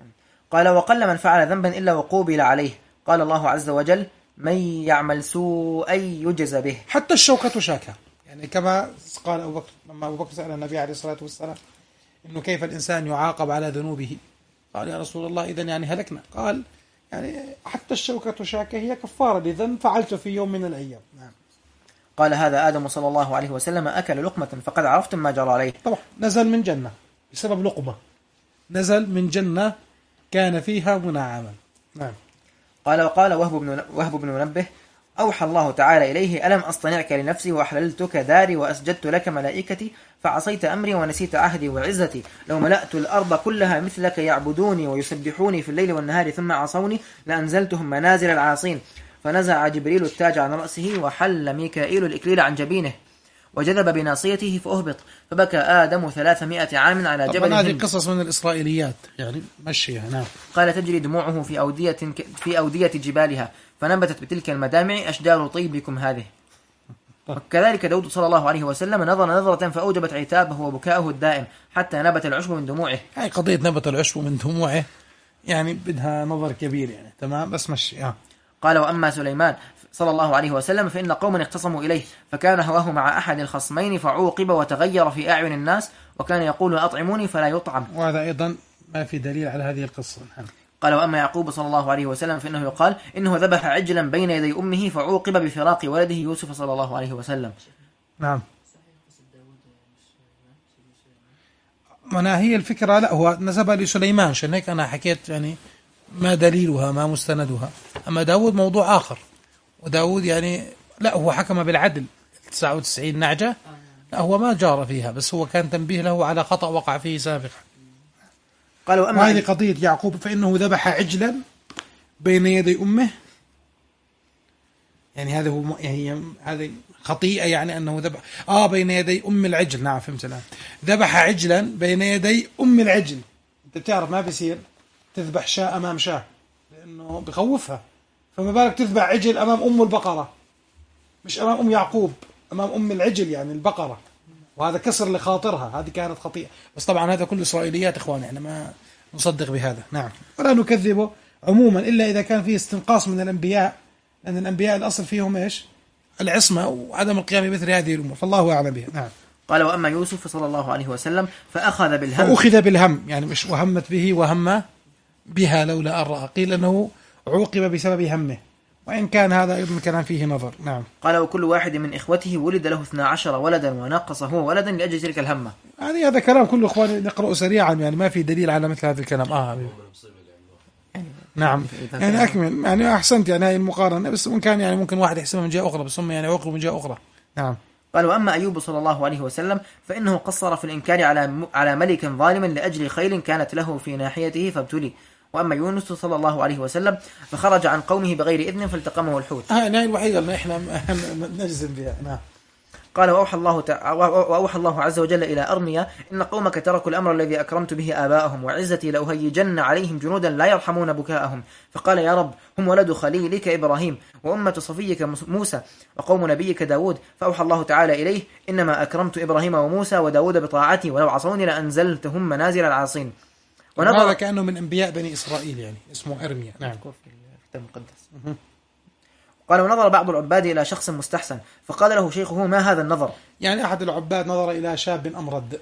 قال وقل من فعل ذنبا إلا وقوبل عليه. قال الله عز وجل من يعمل سوءا يجز به. حتى الشوكة شاكة، يعني كما قال أبو بكر لما أبو بكر سأل النبي عليه الصلاة والسلام إنه كيف الإنسان يعاقب على ذنوبه، قال يا رسول الله إذن يعني هلكنا. قال يعني حتى الشوكة شاكة هي كفارة لذنب فعلته في يوم من الأيام. نعم. قال هذا آدم صلى الله عليه وسلم أكل لقمة فقد عرفتم ما جرى عليه. طبعا نزل من جنة بسبب لقمة، نزل من جنة كان فيها منعما. نعم. قال وقال وهب بن وهب بن منبه أوحى الله تعالى إليه ألم أصطنعك لنفسي وأحللتك داري وأسجدت لك ملائكتي فعصيت أمري ونسيت عهدي وعزتي لو ملأت الأرض كلها مثلك يعبدوني ويسبحوني في الليل والنهار ثم عصوني لأنزلتهم منازل العاصين. فنزع جبريل التاج عن رأسه وحل ميكائيل الإكليل عن جبينه وجذب بناصيته فأهبط فبكى آدم ثلاثمائة عام على جبل طبعا هند. هذه قصص من الإسرائيليات يعني مشيها. نعم. قال تجري دموعه في أودية في أودية جبالها فنبتت بتلك المدامع أشجار طيبكم هذه. وكذلك داود صلى الله عليه وسلم نظر نظرة فأوجبت عتابه وبكاءه الدائم حتى نبت العشب من دموعه. هاي قضية نبت العشب من دموعه يعني بدها نظر كبير يعني. تمام بس مشي. آه. قال وأما سليمان صلى الله عليه وسلم فإن قوما اختصموا إليه فكان هواه مع أحد الخصمين فعوقب وتغير في أعين الناس وكان يقول أطعموني فلا يطعم. وهذا أيضا ما في دليل على هذه القصة. قال وأما يعقوب صلى الله عليه وسلم فإنه يقال إنه ذبح عجلا بين يدي أمه فعوقب بفراق ولده يوسف صلى الله عليه وسلم. نعم. ما هي الفكرة؟ لا هو نسب لسليمان عشان هيك أنا حكيت يعني ما دليلها ما مستندها. أما داود موضوع آخر، وداود يعني لا هو حكم بالعدل تسعة وتسعين نعجة، لا هو ما جار فيها بس هو كان تنبيه له على خطأ وقع فيه سابقا. قالوا أما هذه قضية يعقوب فإنه ذبح عجلا بين يدي أمه، يعني هذا هو يعني هذه خطيئة يعني أنه ذبح آه بين يدي أم العجل. نعم فهمت الآن. ذبح عجلا بين يدي أم العجل. أنت بتعرف ما بيصير تذبح شاة أمام شاة لأنه بخوفها، فما بالك تذبح عجل أمام أم البقرة، مش أمام أم يعقوب، أمام أم العجل يعني البقرة، وهذا كسر لخاطرها. هذه كانت خطيئة. بس طبعا هذا كله إسرائيليات إخواني، إحنا ما نصدق بهذا. نعم. ولا نكذبه عموما إلا إذا كان فيه استنقاص من الأنبياء، لأن الأنبياء الأصل فيهم إيش؟ العصمة وعدم القيام بمثل هذه الأمور، فالله أعلم بها. نعم. قال وأما يوسف صلى الله عليه وسلم فأخذ بالهم فأخذ بالهم يعني مش وهمت به وهم بها لولا أن رأى، قيل أنه عوقب بسبب همه، وإن كان هذا أيضا كلام فيه نظر. نعم. قال وكل واحد من إخوته ولد له اثنا عشر ولدا ونقص هو ولدا لأجل تلك الهمة. هذه هذا كلام كله إخواني نقرأه سريعا يعني ما في دليل على مثل هذا الكلام. آه نعم يعني أكمل يعني أحسنت يعني هاي المقارنة، بس وإن كان يعني ممكن واحد يحسبها من جهة أخرى بس هم يعني عوقب من جهة أخرى. نعم. قال وأما أيوب صلى الله عليه وسلم فإنه قصر في الإنكار على على ملك ظالم لأجل خيل كانت له في ناحيته فابتلي. وأما يونس صلى الله عليه وسلم فخرج عن قومه بغير إذن فالتقمه الحوت. هاي هاي الوحيدة اللي إحنا نجزم بها. نعم. قال وأوحى الله تع... وأوحى الله عز وجل إلى أرميا إن قومك تركوا الأمر الذي أكرمت به آباءهم وعزتي لأهيجن عليهم جنودا لا يرحمون بكاءهم. فقال يا رب هم ولد خليلك إبراهيم وأمة صفيك موسى وقوم نبيك داود. فأوحى الله تعالى إليه إنما أكرمت إبراهيم وموسى وداود بطاعتي ولو عصوني لأنزلتهم منازل العاصين. وهذا كأنه من أنبياء بني إسرائيل يعني اسمه أرميا. نعم. قال ونظر بعض العباد إلى شخص مستحسن فقال له شيخه ما هذا النظر؟ يعني أحد العباد نظر إلى شاب أمرد،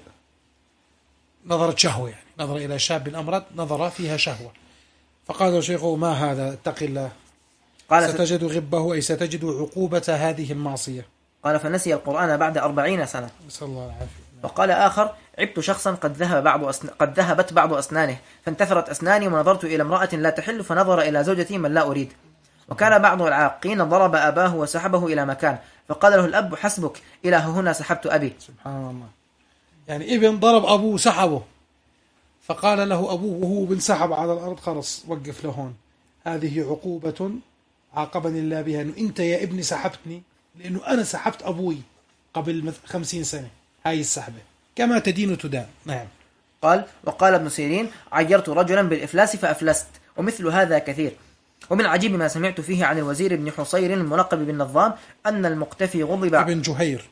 نظرت شهوة، يعني نظر إلى شاب أمرد نظر فيها شهوة، فقال له شيخه ما هذا؟ اتق الله، قال ستجد غبه، أي ستجد عقوبة هذه المعصية. قال فنسي القرآن بعد أربعين سنة. نسأل الله العافية. وقال آخر عبت شخصا قد ذهب بعض أسن... قد ذهبت بعض أسنانه فانتثرت أسناني ونظرت إلى امرأة لا تحل فنظر إلى زوجتي من لا أريد. وكان بعض العاقين ضرب أباه وسحبه إلى مكان فقال له الأب حسبك إلى هنا سحبت أبي. سبحان الله، يعني ابن ضرب أبوه سحبه، فقال له أبوه وهو بنسحب على الأرض خلص وقف لهون، هذه عقوبة عاقبني الله بها، أنه أنت يا ابني سحبتني لأنه أنا سحبت أبوي قبل خمسين سنة، هاي السحبة كما تدين تدان. نعم. قال وقال ابن سيرين عيرت رجلا بالإفلاس فأفلست، ومثل هذا كثير. ومن عجيب ما سمعت فيه عن الوزير بن حصير الملقب بالنظام أن المقتفي غضب ابن جهير.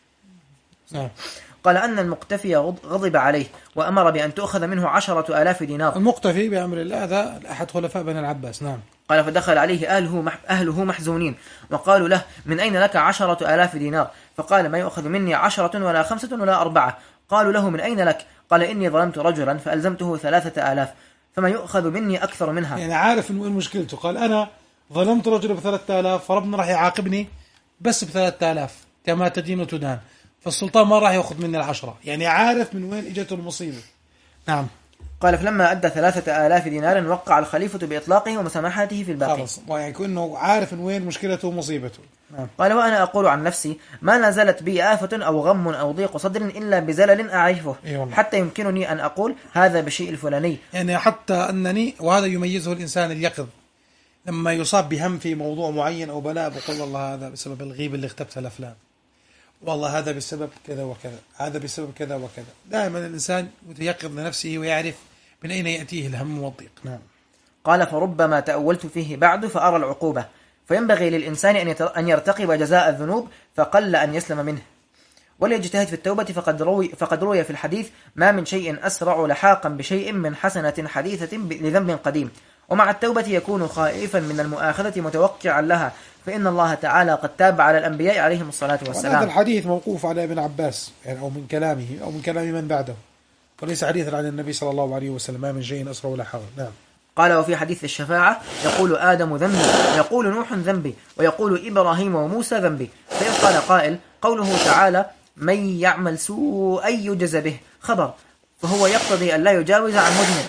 نعم. قال أن المقتفي غضب عليه وأمر بأن تؤخذ منه عشرة آلاف دينار. المقتفي بأمر الله هذا أحد خلفاء بني العباس. نعم. قال فدخل عليه أهله, مح أهله محزونين وقالوا له من أين لك عشرة آلاف دينار؟ فقال ما يؤخذ مني عشرة ولا خمسة ولا أربعة. قالوا له من أين لك؟ قال إني ظلمت رجلا فألزمته ثلاثة آلاف فما يؤخذ مني أكثر منها. يعني عارف إنه مشكلته، قال أنا ظلمت رجل بثلاثة آلاف فربنا راح يعاقبني بس بثلاثة آلاف كما تدين تدان، فالسلطان ما راح يأخذ مني العشرة، يعني عارف من وين إجته المصيبة. نعم. قال فلما أدى ثلاثة آلاف دينار وقع الخليفة بإطلاقه ومسامحته في الباقي. خلص، يعني كأنه عارف من وين مشكلته ومصيبته. نعم. قال وأنا أقول عن نفسي ما نزلت بي آفة أو غم أو ضيق صدر إلا بزلل أعرفه أيوة، حتى يمكنني أن أقول هذا بشيء الفلاني. يعني حتى أنني، وهذا يميزه الإنسان اليقظ، لما يصاب بهم في موضوع معين أو بلاء بقول الله هذا بسبب الغيبة اللي اختبتها لفلان، والله هذا بسبب كذا وكذا، هذا بسبب كذا وكذا. دائما الإنسان متيقظ لنفسه ويعرف من أين يأتيه الهم والضيق. نعم. قال فربما تأولت فيه بعد فأرى العقوبة، فينبغي للإنسان أن يرتقب جزاء الذنوب فقل أن يسلم منه وليجتهد في التوبة، فقد روي, فقد روي في الحديث ما من شيء أسرع لحاقا بشيء من حسنة حديثة لذنب قديم، ومع التوبة يكون خائفا من المؤاخذة متوقعا لها، فإن الله تعالى قد تاب على الأنبياء عليهم الصلاة والسلام. هذا الحديث موقوف على ابن عباس، يعني أو من كلامه أو من كلام من بعده، وليس حديثا عن النبي صلى الله عليه وسلم ما من شيء أسرع ولا حرج. نعم. قال وفي حديث الشفاعة يقول آدم ذنبي ويقول نوح ذنبي ويقول إبراهيم وموسى ذنبي، فإن قال قائل قوله تعالى من يعمل سوءا يجز به خبر، فهو يقتضي أن لا يجاوز عن مذنب،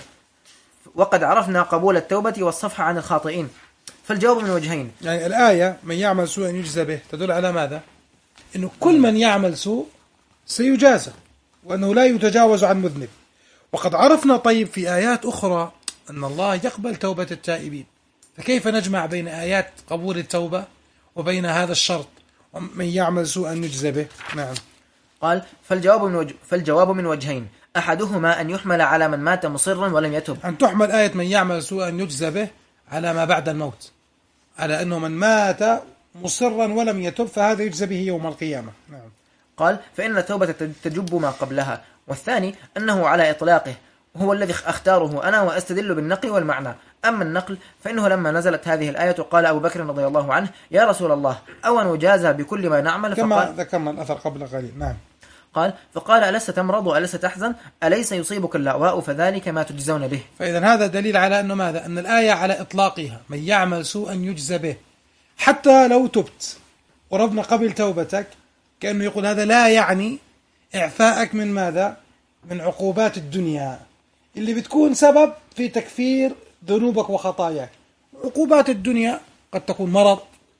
وقد عرفنا قبول التوبة والصفح عن الخاطئين. فالجواب من وجهين، يعني الآية من يعمل سوءا يجزى به تدل على ماذا؟ إنه كل من يعمل سوء سيجازى، وأنه لا يتجاوز عن مذنب. وقد عرفنا طيب في آيات أخرى أن الله يقبل توبة التائبين، فكيف نجمع بين آيات قبول التوبة وبين هذا الشرط من يعمل سوءا يجزى به؟ نعم. قال فالجواب من, وجه فالجواب من وجهين، أحدهما أن يحمل على من مات مصرا ولم يتب، أن تحمل آية من يعمل سوءا يجزى به على ما بعد الموت، على أنه من مات مصرا ولم يتب فهذا يجزى به يوم القيامة. نعم. قال فإن التوبة تجب ما قبلها. والثاني أنه على إطلاقه هو الذي أختاره أنا وأستدل بالنقل والمعنى. أما النقل فإنه لما نزلت هذه الآية قال أبو بكر رضي الله عنه يا رسول الله أو نجازى بكل ما نعمل؟ كما ذكرنا الأثر قبل قليل. نعم. قال فقال ألست تمرض وألست تحزن أليس يصيبك اللأواء فذلك ما تجزون به. فإذا هذا دليل على أنه ماذا؟ أن الآية على إطلاقها من يعمل سوءا يجزى به، حتى لو تبت وربنا قبل توبتك، كأنه يقول هذا لا يعني إعفاءك من ماذا؟ من عقوبات الدنيا اللي بتكون سبب في تكفير ذنوبك وخطاياك. عقوبات الدنيا قد تكون مرض،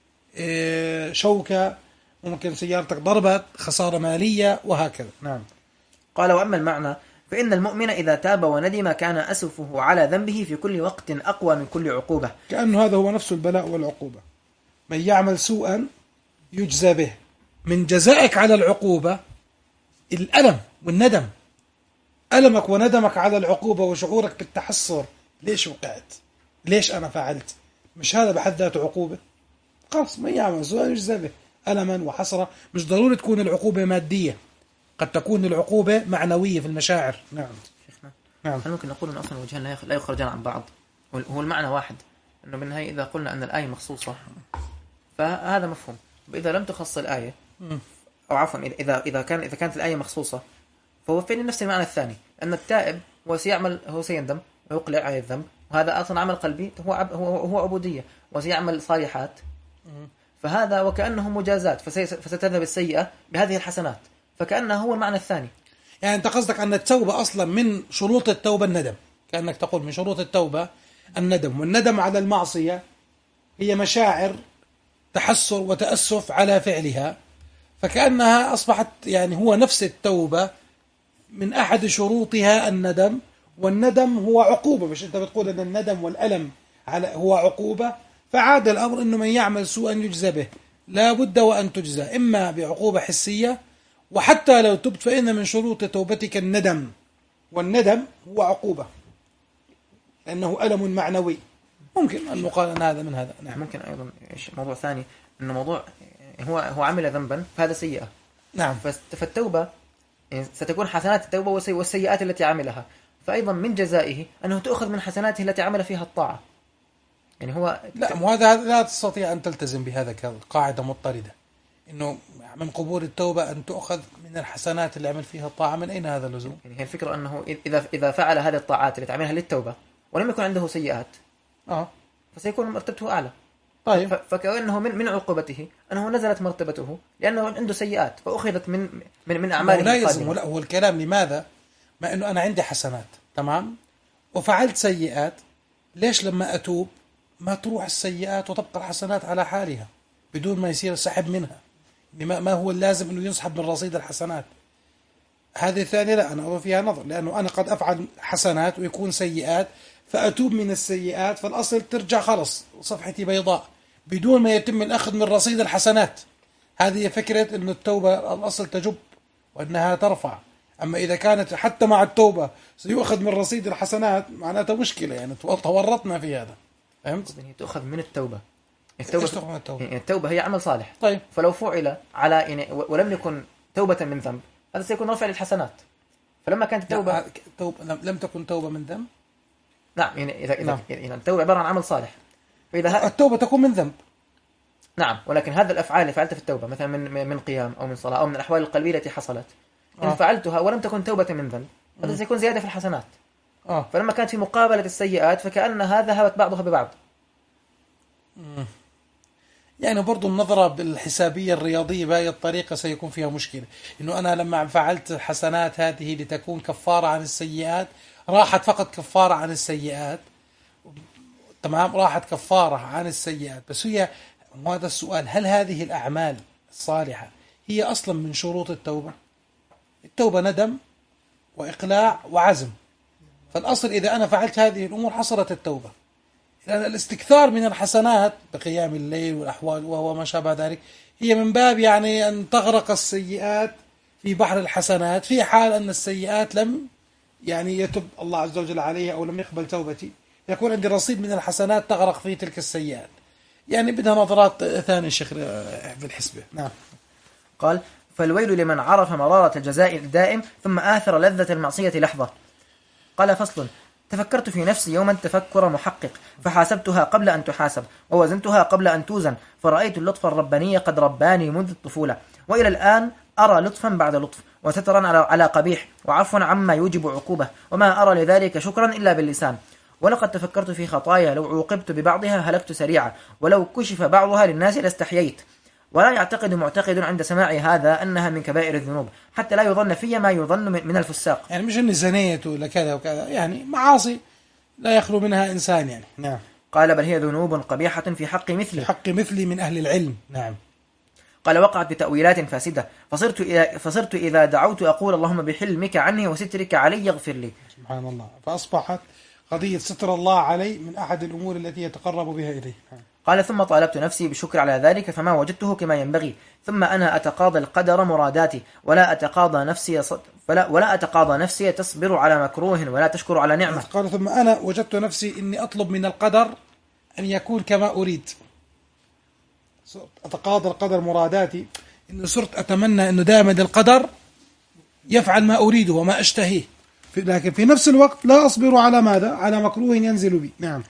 شوكة، ممكن سيارتك ضربت، خسارة مالية، وهكذا. نعم. قال وأما المعنى فإن المؤمن إذا تاب وندم كان أسفه على ذنبه في كل وقت أقوى من كل عقوبة، كأنه هذا هو نفس البلاء والعقوبة. من يعمل سوءا يجزى به، من جزائك على العقوبة الألم والندم، ألمك وندمك على العقوبة وشعورك بالتحسر، ليش وقعت، ليش أنا فعلت، مش هذا بحد ذاته عقوبة؟ خلاص من يعمل سوءا يجزى به، ألما وحسرة. مش ضروري تكون العقوبة مادية، قد تكون العقوبة معنوية في المشاعر. نعم. شيخنا. نعم. هل ممكن نقول أن أصلا وجهان لا يخرجان عن بعض، هو المعنى واحد، أنه بالنهاية إذا قلنا أن الآية مخصوصة فهذا مفهوم. إذا لم تخص الآية أو عفوا إذا إذا كان إذا كانت الآية مخصوصة فهو فين نفس المعنى الثاني، أن التائب هو سيعمل هو سيندم ويقلع عن الذنب، وهذا أصلا عمل قلبي هو عب هو هو عبودية، وسيعمل صالحات، فهذا وكأنه مجازات، فستذهب السيئة بهذه الحسنات، فكأنه هو المعنى الثاني. يعني أنت قصدك أن التوبة أصلا من شروط التوبة الندم، كأنك تقول من شروط التوبة الندم، والندم على المعصية هي مشاعر تحسر وتأسف على فعلها، فكأنها أصبحت يعني هو نفس التوبة من أحد شروطها الندم، والندم هو عقوبة، مش أنت بتقول أن الندم والألم على هو عقوبة، فعاد الأمر أنه من يعمل سوءا يجزى به، لا بد وأن تجزى إما بعقوبة حسية، وحتى لو تبت فإن من شروط توبتك الندم، والندم هو عقوبة لأنه ألم معنوي. ممكن أن نقال أن هذا من هذا. نعم. ممكن أيضا موضوع ثاني أنه موضوع هو هو عمل ذنبا فهذا سيئة. نعم. فالتوبة ستكون حسنات التوبة والسيئات التي عملها، فأيضا من جزائه أنه تأخذ من حسناته التي عمل فيها الطاعة. يعني هو لا مو هذا لا تستطيع أن تلتزم بهذا كقاعدة مضطردة، إنه من قبول التوبة أن تأخذ من الحسنات اللي عمل فيها الطاعة. من أين هذا اللزوم؟ يعني هي الفكرة أنه إذا إذا فعل هذه الطاعات التي عملها للتوبة ولم يكن عنده سيئات آه فسيكون مرتبته أعلى. طيب. فكأنه من من عقوبته أنه نزلت مرتبته لأنه عنده سيئات فأخذت من من من أعماله. لا يلزم، لا هو الكلام لماذا؟ ما إنه أنا عندي حسنات تمام وفعلت سيئات، ليش لما أتوب ما تروح السيئات وتبقى الحسنات على حالها بدون ما يصير سحب منها؟ ما هو اللازم إنه ينسحب من رصيد الحسنات؟ هذه الثانية لا، أنا أرى فيها نظر، لأنه أنا قد أفعل حسنات ويكون سيئات فأتوب من السيئات، فالأصل ترجع خلص صفحتي بيضاء بدون ما يتم الأخذ من رصيد الحسنات. هذه فكرة أن التوبة الأصل تجب وأنها ترفع، أما إذا كانت حتى مع التوبة سيؤخذ من رصيد الحسنات معناتها مشكلة، يعني تورطنا في هذا. فهمت؟ يعني تأخذ من التوبة. التوبة من التوبة؟ يعني التوبة هي عمل صالح. طيب. فلو فعل على يعني ولم يكن توبة من ذنب هذا سيكون رفع للحسنات. فلما كانت التوبة توبة لم تكن توبة من ذنب. نعم يعني إذا نعم. يعني التوبة عبارة عن عمل صالح، فإذا التوبة تكون من ذنب. نعم، ولكن هذه الأفعال اللي فعلتها في التوبة مثلا من من قيام أو من صلاة أو من الأحوال القلبية التي حصلت إن آه. فعلتها ولم تكن توبة من ذنب هذا سيكون زيادة في الحسنات. آه. فلما كانت في مقابلة السيئات فكأنها ذهبت بعضها ببعض. مم. يعني برضو النظرة بالحسابية الرياضية بهذه الطريقة سيكون فيها مشكلة، إنه أنا لما فعلت الحسنات هذه لتكون كفارة عن السيئات راحت فقط كفارة عن السيئات، تمام، راحت كفارة عن السيئات، بس هي هذا السؤال، هل هذه الأعمال الصالحة هي أصلا من شروط التوبة؟ التوبة ندم وإقلاع وعزم، فالأصل إذا أنا فعلت هذه الأمور حصلت التوبة، لأن الاستكثار من الحسنات بقيام الليل والأحوال وهو ما شابه ذلك هي من باب يعني أن تغرق السيئات في بحر الحسنات في حال أن السيئات لم يعني يتب الله عز وجل عليها أو لم يقبل توبتي، يكون عندي رصيد من الحسنات تغرق في تلك السيئات. يعني بدها نظرات ثانية الشيخ بالحسبة. نعم. قال فالويل لمن عرف مرارة الجزاء الدائم ثم آثر لذة المعصية لحظة. قال فصل تفكرت في نفسي يوما تفكر محقق فحاسبتها قبل أن تحاسب ووزنتها قبل أن توزن فرأيت اللطف الرباني قد رباني منذ الطفولة وإلى الآن أرى لطفا بعد لطف وسترا على قبيح وعفوا عما يوجب عقوبة وما أرى لذلك شكرا إلا باللسان. ولقد تفكرت في خطايا لو عوقبت ببعضها هلكت سريعا ولو كشف بعضها للناس لاستحييت. ولا يعتقد معتقد عند سماع هذا أنها من كبائر الذنوب حتى لا يظن في ما يظن من الفساق. يعني مش إني زنيت ولا كذا وكذا، يعني معاصي لا يخلو منها إنسان يعني. نعم. قال بل هي ذنوب قبيحة في حق مثلي في حق مثلي من أهل العلم. نعم. قال وقعت بتأويلات فاسدة فصرت إذا, فصرت إذا دعوت أقول اللهم بحلمك عني وسترك علي اغفر لي. سبحان الله. فأصبحت قضية ستر الله علي من أحد الأمور التي يتقرب بها إليه. قال ثم طالبت نفسي بالشكر على ذلك فما وجدته كما ينبغي ثم أنا أتقاضى القدر مراداتي ولا أتقاضى نفسي صد... فلا ولا أتقاضى نفسي تصبر على مكروه ولا تشكر على نعمة. قال ثم أنا وجدت نفسي إني أطلب من القدر أن يكون كما أريد، أتقاضى القدر مراداتي، إنه صرت أتمنى إنه دائما القدر يفعل ما أريده وما أشتهيه، لكن في نفس الوقت لا أصبر على ماذا؟ على مكروه ينزل بي. نعم.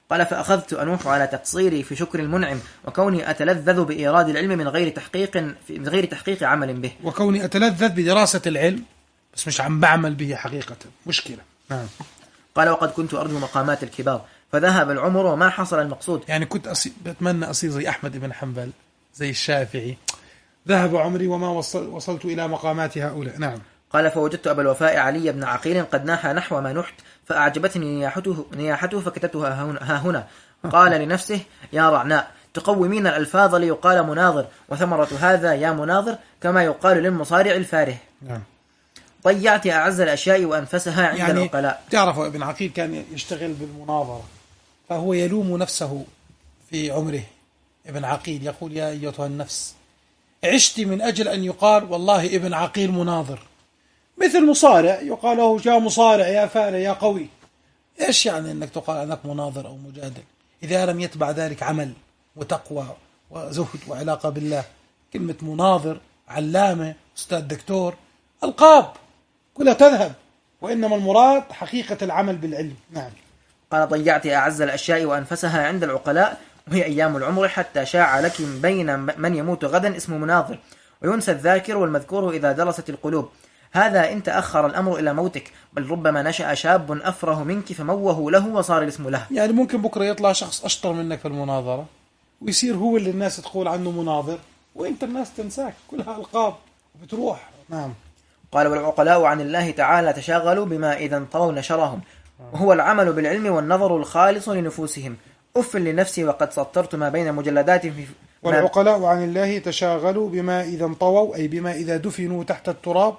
قال فأخذت أنوح على تقصيري في شكر المنعم وكوني أتلذذ بإيراد العلم من غير تحقيق من غير تحقيق عمل به. وكوني أتلذذ بدراسة العلم بس مش عم بعمل به حقيقة، مشكلة. نعم. قال وقد كنت أرجو مقامات الكبار فذهب العمر وما حصل المقصود. يعني كنت أصي... بتمنى أصير زي أحمد بن حنبل، زي الشافعي، ذهب عمري وما وصل... وصلت إلى مقامات هؤلاء. نعم. قال فوجدت أبا الوفاء علي بن عقيل قد ناحى نحو ما نحت فأعجبتني نياحته, نياحته فكتبتها ها هنا. قال لنفسه يا رعناء تقومين الألفاظ ليقال مناظر، وثمرة هذا يا مناظر كما يقال للمصارع الفاره. نعم. ضيعت أعز الأشياء وأنفسها عند يعني العقلاء. تعرفوا ابن عقيل كان يشتغل بالمناظرة، فهو يلوم نفسه في عمره. ابن عقيل يقول يا أيتها النفس عشت من أجل أن يقال والله ابن عقيل مناظر، مثل مصارع يقال له يا مصارع يا فارع يا قوي. إيش يعني أنك تقال أنك مناظر أو مجادل إذا لم يتبع ذلك عمل وتقوى وزهد وعلاقة بالله؟ كلمة مناظر، علامة، أستاذ، دكتور، ألقاب كلها تذهب، وإنما المراد حقيقة العمل بالعلم. نعم. قال ضيعت أعز الأشياء وأنفسها عند العقلاء وهي أيام العمر حتى شاع لك بين من يموت غدا اسم مناظر، وينسى الذاكر والمذكور إذا درست القلوب. هذا إن تأخر الأمر إلى موتك، بل ربما نشأ شاب أفره منك فموه له وصار الاسم له. يعني ممكن بكرة يطلع شخص أشطر منك في المناظرة ويصير هو اللي الناس تقول عنه مناظر، وإنت الناس تنساك، كلها ألقاب وبتروح. نعم. قال والعقلاء عن الله تعالى تشاغلوا بما إذا انطووا نشرهم، وهو العمل بالعلم والنظر الخالص لنفوسهم. أف لنفسي وقد سطرت ما بين مجلدات في والعقلاء عن الله تشاغلوا بما إذا انطووا، أي بما إذا دفنوا تحت التراب،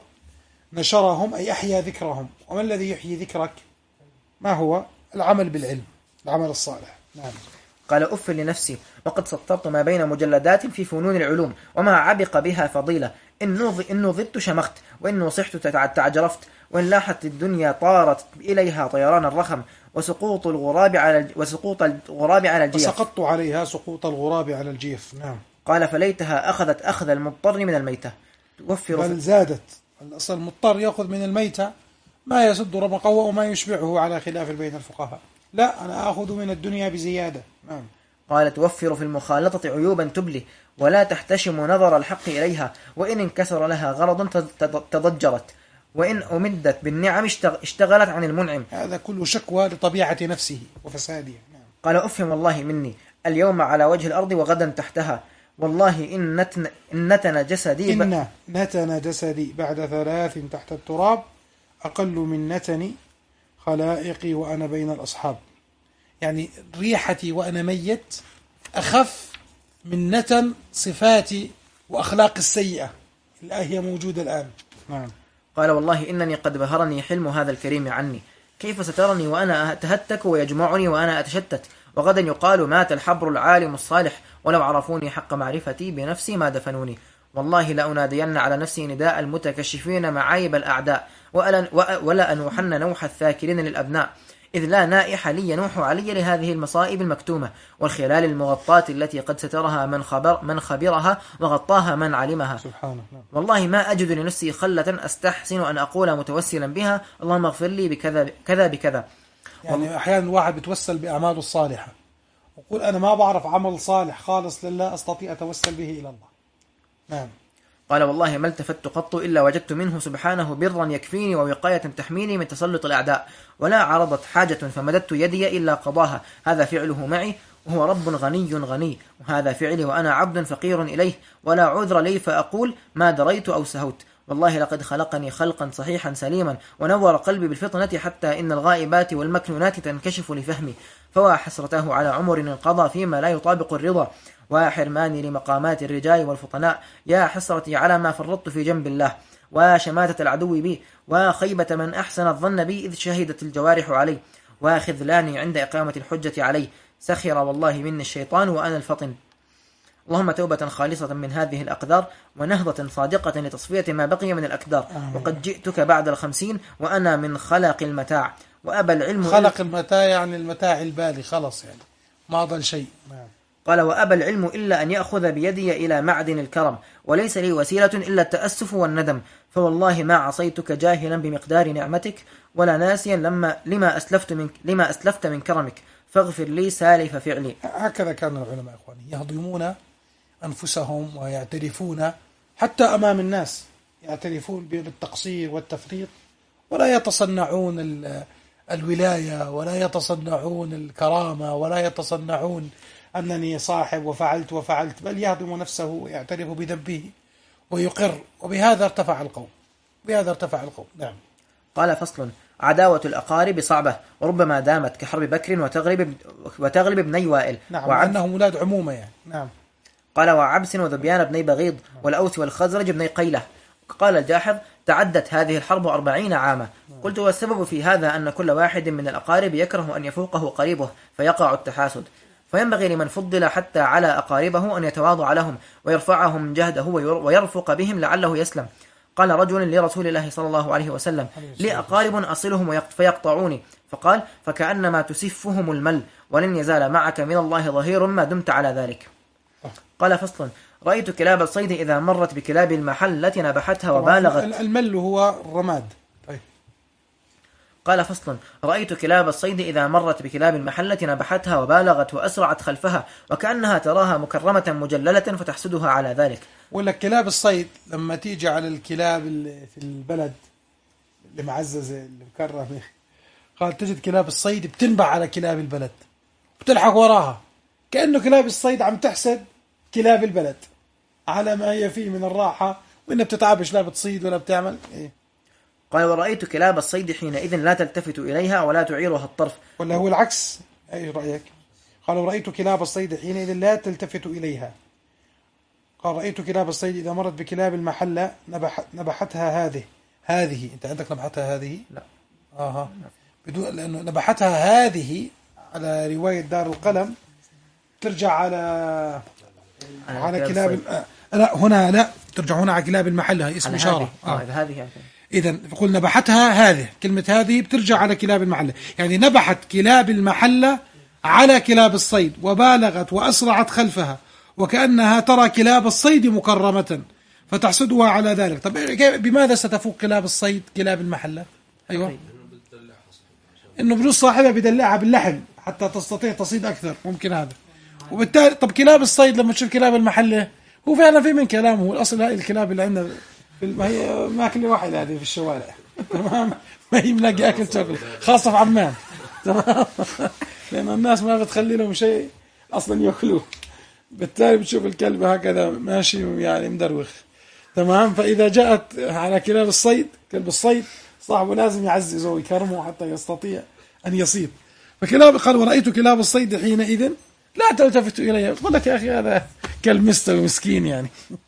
نشرهم أي أحيا ذكرهم. وما الذي يحيي ذكرك؟ ما هو؟ العمل بالعلم، العمل الصالح. نعم. قال أف لنفسي وقد سطرت ما بين مجلدات في فنون العلوم وما عبق بها فضيلة. إن نضبت شمخت، وإن نصحت تعجرفت، وإن لاحت الدنيا طارت إليها طيران الرخم، وسقوط الغراب على وسقوط الغراب على الجيف. وسقطت عليها سقوط الغراب على الجيف. نعم. قال فليتها أخذت أخذ المضطر من الميتة توفر. بل زادت. الأصل المضطر يأخذ من الميتة ما يسد رمقه وما يشبعه على خلاف بين الفقهاء. لا، أنا أخذ من الدنيا بزيادة. نعم. قال توفر في المخالطة عيوبا تبلي، ولا تحتشم نظر الحق إليها، وإن انكسر لها غرض تضجرت، وإن أمدت بالنعم اشتغلت عن المنعم. هذا كله شكوى لطبيعة نفسه وفسادها. نعم. قال أفهم والله مني اليوم على وجه الأرض وغدا تحتها، والله إن نتن, إن نتن جسدي ب... إن نتن جسدي بعد ثلاث تحت التراب أقل من نتن خلائقي وأنا بين الأصحاب. يعني ريحتي وأنا ميت أخف من نتن صفاتي وأخلاق السيئة اللي هي موجودة الآن. نعم. قال والله إنني قد بهرني حلم هذا الكريم عني، كيف سترني وأنا أتهتك ويجمعني وأنا أتشتت، وغدا يقال مات الحبر العالم الصالح، ولو عرفوني حق معرفتي بنفسي ما دفنوني. والله لأنادين على نفسي نداء المتكشفين معايب الأعداء، ولا أنوحن نوح الثاكرين للأبناء، إذ لا نائح لي ينوح علي لهذه المصائب المكتومة والخلال المغطاة التي قد سترها من خبر من خبرها وغطاها من علمها. سبحانه. والله ما أجد لنفسي خلة أستحسن أن أقول متوسلا بها اللهم اغفر لي بكذا كذا بكذا. يعني أحيانا الواحد بتوسل بأعماله الصالحة وقول أنا ما بعرف عمل صالح خالص لله أستطيع أتوسل به إلى الله. نعم. قال والله ما التفت قط إلا وجدت منه سبحانه برا يكفيني ووقاية تحميني من تسلط الأعداء، ولا عرضت حاجة فمددت يدي إلا قضاها. هذا فعله معي وهو رب غني غني، وهذا فعلي وأنا عبد فقير إليه، ولا عذر لي فأقول ما دريت أو سهوت. والله لقد خلقني خلقا صحيحا سليما ونور قلبي بالفطنة حتى إن الغائبات والمكنونات تنكشف لفهمي. فوا حسرته على عمر انقضى فيما لا يطابق الرضا، وحرماني لمقامات الرجال والفطناء. يا حسرتي على ما فرطت في جنب الله، وشماتة العدو بي، وخيبة من أحسن الظن بي إذ شهدت الجوارح علي، وخذلاني عند إقامة الحجة علي. سخر والله مني الشيطان وأنا الفطن. اللهم توبة خالصة من هذه الأقدار، ونهضة صادقة لتصفية ما بقي من الأكدار. آمين. وقد جئتك بعد الخمسين وأنا من خلق المتاع، وأبى العلم خلق المتاع يعني المتاع البالي، خلص يعني ما ضل شيء. قال وأبى العلم إلا أن يأخذ بيدي إلى معدن الكرم، وليس لي وسيلة إلا التأسف والندم. فوالله ما عصيتك جاهلا بمقدار نعمتك، ولا ناسيا لما لما أسلفت من لما أسلفت من كرمك. فاغفر لي سالف فعلي. هكذا كان العلماء إخواني يهضمون أنفسهم ويعترفون حتى أمام الناس، يعترفون بالتقصير والتفريط، ولا يتصنعون الولاية ولا يتصنعون الكرامة ولا يتصنعون أنني صاحب وفعلت وفعلت، بل يهضم نفسه ويعترف بذنبه ويقر، وبهذا ارتفع القوم، بهذا ارتفع القوم. نعم. قال فصل: عداوة الأقارب صعبة وربما دامت كحرب بكر وتغلب وتغلب بني وائل. نعم، وأنهم أولاد عمومة يعني. نعم. قال: وعبس وذبيان بني بغيض والأوس والخزرج بني قيلة. قال الجاحظ: تعدت هذه الحرب أربعين عاما. قلت: والسبب في هذا أن كل واحد من الأقارب يكره أن يفوقه قريبه فيقع التحاسد، فينبغي لمن فضل حتى على أقاربه أن يتواضع لهم ويرفعهم جهده ويرفق بهم لعله يسلم. قال رجل لرسول الله صلى الله عليه وسلم: لي أقارب أصلهم فيقطعوني. فقال: فكأنما تسفهم المل، ولن يزال معك من الله ظهير ما دمت على ذلك. قال فصل: رأيت كلاب الصيد إذا مرت بكلاب المحل التي نبحتها وبالغت. المل هو الرماد. طيب. قال فصل: رأيت كلاب الصيد إذا مرت بكلاب المحلة نبحتها وبالغت وأسرعت خلفها وكأنها تراها مكرمة مجللة فتحسدها على ذلك. ولا كلاب الصيد لما تيجي على الكلاب اللي في البلد اللي معززة اللي مكرمة، قال تجد كلاب الصيد بتنبع على كلاب البلد بتلحق وراها، كأنه كلاب الصيد عم تحسد كلاب البلد على ما هي فيه من الراحة، وإنها بتتعبش لا بتصيد ولا بتعمل إيه. قال: ورأيت كلاب الصيد حينئذ لا تلتفت إليها ولا تعيرها الطرف. ولا هو العكس؟ أي رأيك؟ قال: ورأيت كلاب الصيد حينئذ لا تلتفت إليها. قال: رأيت كلاب الصيد إذا مرت بكلاب المحلة نبح نبحتها هذه هذه أنت عندك نبحتها هذه؟ لا. آه بدون، لأنه نبحتها هذه على رواية دار القلم ترجع على على كلاب ال... آه. لا هنا لا ترجع هنا على كلاب المحلة، هي اسم إشارة. آه. هذه إذا قلنا نبحتها هذه، كلمة هذه بترجع على كلاب المحلة، يعني نبحت كلاب المحلة على كلاب الصيد وبالغت وأسرعت خلفها وكأنها ترى كلاب الصيد مكرمة فتحسدها على ذلك. طب بماذا ستفوق كلاب الصيد كلاب المحلة؟ أيوة، إنه بجوز صاحبها بدلعها باللحم حتى تستطيع تصيد أكثر، ممكن هذا. وبالتالي طب كلاب الصيد لما تشوف كلاب المحلة، هو فعلا في من كلامه الأصل هاي الكلاب اللي عندنا ما هي ماكل واحد هذه في الشوارع تمام، ما هي ملاقي أكل شغل خاصة في عمان تمام، لأن الناس ما بتخلي لهم شيء أصلا يأكلوه، بالتالي بتشوف الكلب هكذا ماشي يعني مدروخ تمام. فإذا جاءت على كلاب الصيد، كلب الصيد صاحبه لازم يعززه ويكرمه حتى يستطيع أن يصيد. فكلاب قال: ورأيت كلاب الصيد حينئذ لا تلتفت إليها. قل لك يا أخي هذا كلب مستوي مسكين يعني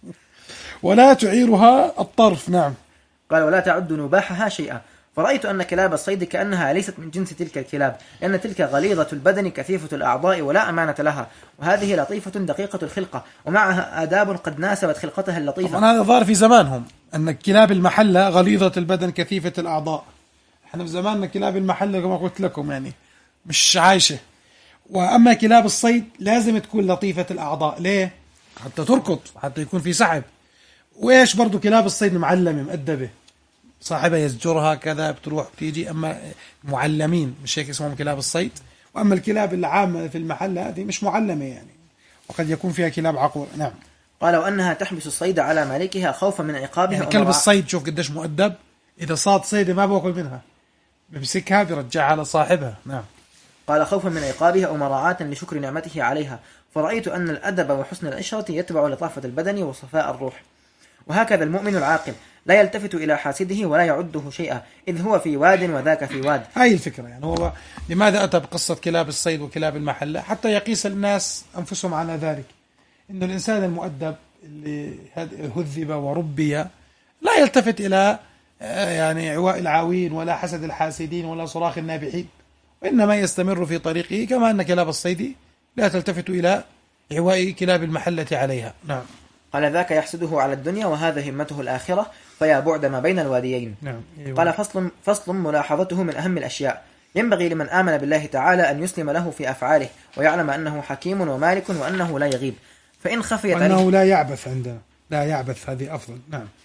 ولا تعيرها الطرف. نعم. قال: ولا تعد نباحها شيئا. فرأيت أن كلاب الصيد كأنها ليست من جنس تلك الكلاب، لأن تلك غليظة البدن كثيفة الأعضاء ولا أمانة لها، وهذه لطيفة دقيقة الخلقة ومعها آداب قد ناسبت خلقتها اللطيفة. طبعا هذا ظهر في زمانهم أن كلاب المحلة غليظة البدن كثيفة الأعضاء. احنا في زماننا كلاب المحلة كما قلت لكم يعني مش عايشة. وأما كلاب الصيد لازم تكون لطيفة الأعضاء. ليه؟ حتى تركض، حتى يكون في سحب. وإيش برضو كلاب الصيد معلمة مؤدبة، صاحبها يزجرها كذا بتروح بتيجي. أما معلمين مش هيك اسمهم كلاب الصيد. وأما الكلاب العامة في المحلة هذه مش معلمة يعني، وقد يكون فيها كلاب عقور. نعم. قال: وأنها تحبس الصيد على مالكها خوفا من عقابها. يعني كلب الصيد شوف قديش مؤدب، إذا صاد صيدة ما بأكل منها بمسكها برجعها على صاحبها. نعم. قال: خوفا من عقابها أو مراعاة لشكر نعمته عليها. فرأيت أن الأدب وحسن العشرة يتبع لطافة البدن وصفاء الروح. وهكذا المؤمن العاقل لا يلتفت إلى حاسده ولا يعده شيئا، إذ هو في واد وذاك في واد. هاي الفكرة يعني. هو لماذا أتى بقصة كلاب الصيد وكلاب المحلة؟ حتى يقيس الناس أنفسهم على ذلك، إنه الإنسان المؤدب اللي هذب وربي لا يلتفت إلى يعني عواء العاوين ولا حسد الحاسدين ولا صراخ النابحين، وإنما يستمر في طريقه، كما أن كلاب الصيد لا تلتفت إلى عواء كلاب المحلة عليها. نعم. قال: ذاك يحسده على الدنيا وهذا همته الآخرة، فيا بعد ما بين الواديين. نعم. أيوة. قال: فصل فصل ملاحظته من أهم الأشياء. ينبغي لمن آمن بالله تعالى أن يسلم له في أفعاله ويعلم أنه حكيم ومالك وأنه لا يغيب، فإن خفيت وأنه لا يعبث. عندنا لا يعبث هذه أفضل. نعم.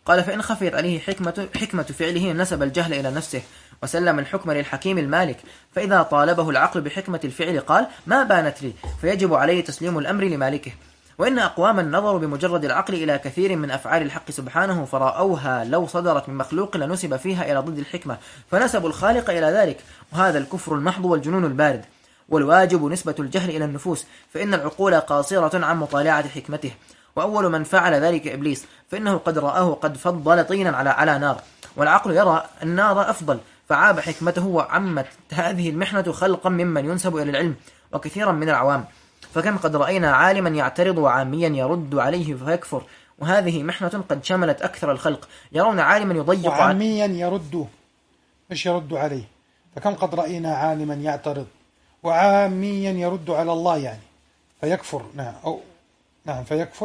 قال فإن خفيت عليه حكمة, حكمة فعله نسب الجهل إلى نفسه وسلم الحكم للحكيم المالك، فإذا طالبه العقل بحكمة الفعل قال ما بانت لي، فيجب عليه تسليم الأمر لمالكه. وإن أقواما نظروا بمجرد العقل إلى كثير من أفعال الحق سبحانه فرأوها لو صدرت من مخلوق لنسب فيها إلى ضد الحكمة، فنسبوا الخالق إلى ذلك، وهذا الكفر المحض والجنون البارد. والواجب نسبة الجهل إلى النفوس، فإن العقول قاصرة عن مطالعة حكمته. وأول من فعل ذلك إبليس، فإنه قد رآه قد فضل طينا على على نار، والعقل يرى النار أفضل، فعاب حكمته وعمت هذه المحنة خلقا ممن ينسب إلى العلم وكثيرا من العوام. فكم قد رأينا عالما يعترض وعاميا يرد عليه فيكفر، وهذه محنة قد شملت أكثر الخلق. يرون عالما يضيق وعاميا يرد مش يرد عليه، فكم قد رأينا عالما يعترض وعاميا يرد على الله يعني فيكفر. نعم أو نعم فيكفر.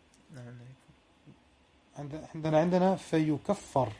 عندنا عندنا فيكفر.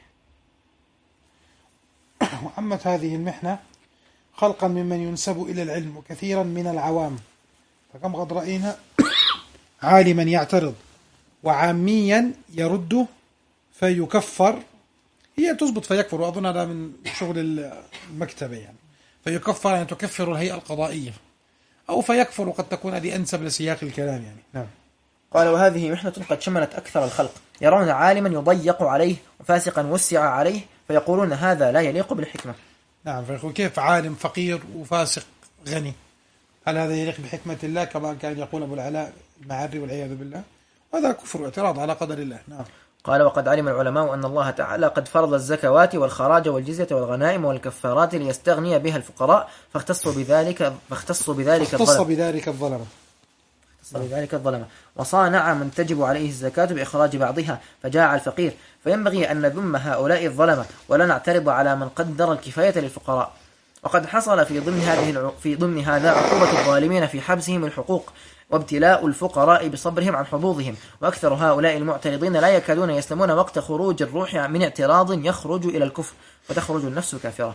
وعمت هذه المحنة خلقا ممن ينسب إلى العلم وكثيرا من العوام، فكم قد رأينا عالما يعترض وعاميا يرد فيكفر. هي تضبط فيكفر، وأظن هذا من شغل المكتبة يعني. فيكفر يعني تكفر الهيئة القضائية، أو فيكفر وقد تكون هذه أنسب لسياق الكلام يعني. نعم. قال وهذه محنة قد شملت أكثر الخلق. يرون عالما يضيق عليه وفاسقا وسع عليه فيقولون هذا لا يليق بالحكمة. نعم، فيقول كيف عالم فقير وفاسق غني، هل هذا يليق بحكمة الله كما كان يقول أبو العلاء المعري والعياذ بالله؟ هذا كفر واعتراض على قدر الله. نعم. قال وقد علم العلماء أن الله تعالى قد فرض الزكوات والخراج والجزية والغنائم والكفارات ليستغني بها الفقراء، فاختصوا بذلك فاختصوا بذلك الظلم بذلك الظلمة بذلك الظلمة وصانع من تجب عليه الزكاة بإخراج بعضها فجاع الفقير. فينبغي أن نذم هؤلاء الظلمة ولا نعترض على من قدر الكفاية للفقراء. وقد حصل في ضمن هذه في ضمن هذا عقوبة الظالمين في حبسهم الحقوق وابتلاء الفقراء بصبرهم عن حظوظهم. وأكثر هؤلاء المعترضين لا يكادون يسلمون وقت خروج الروح من اعتراض يخرج إلى الكفر وتخرج النفس كافرة.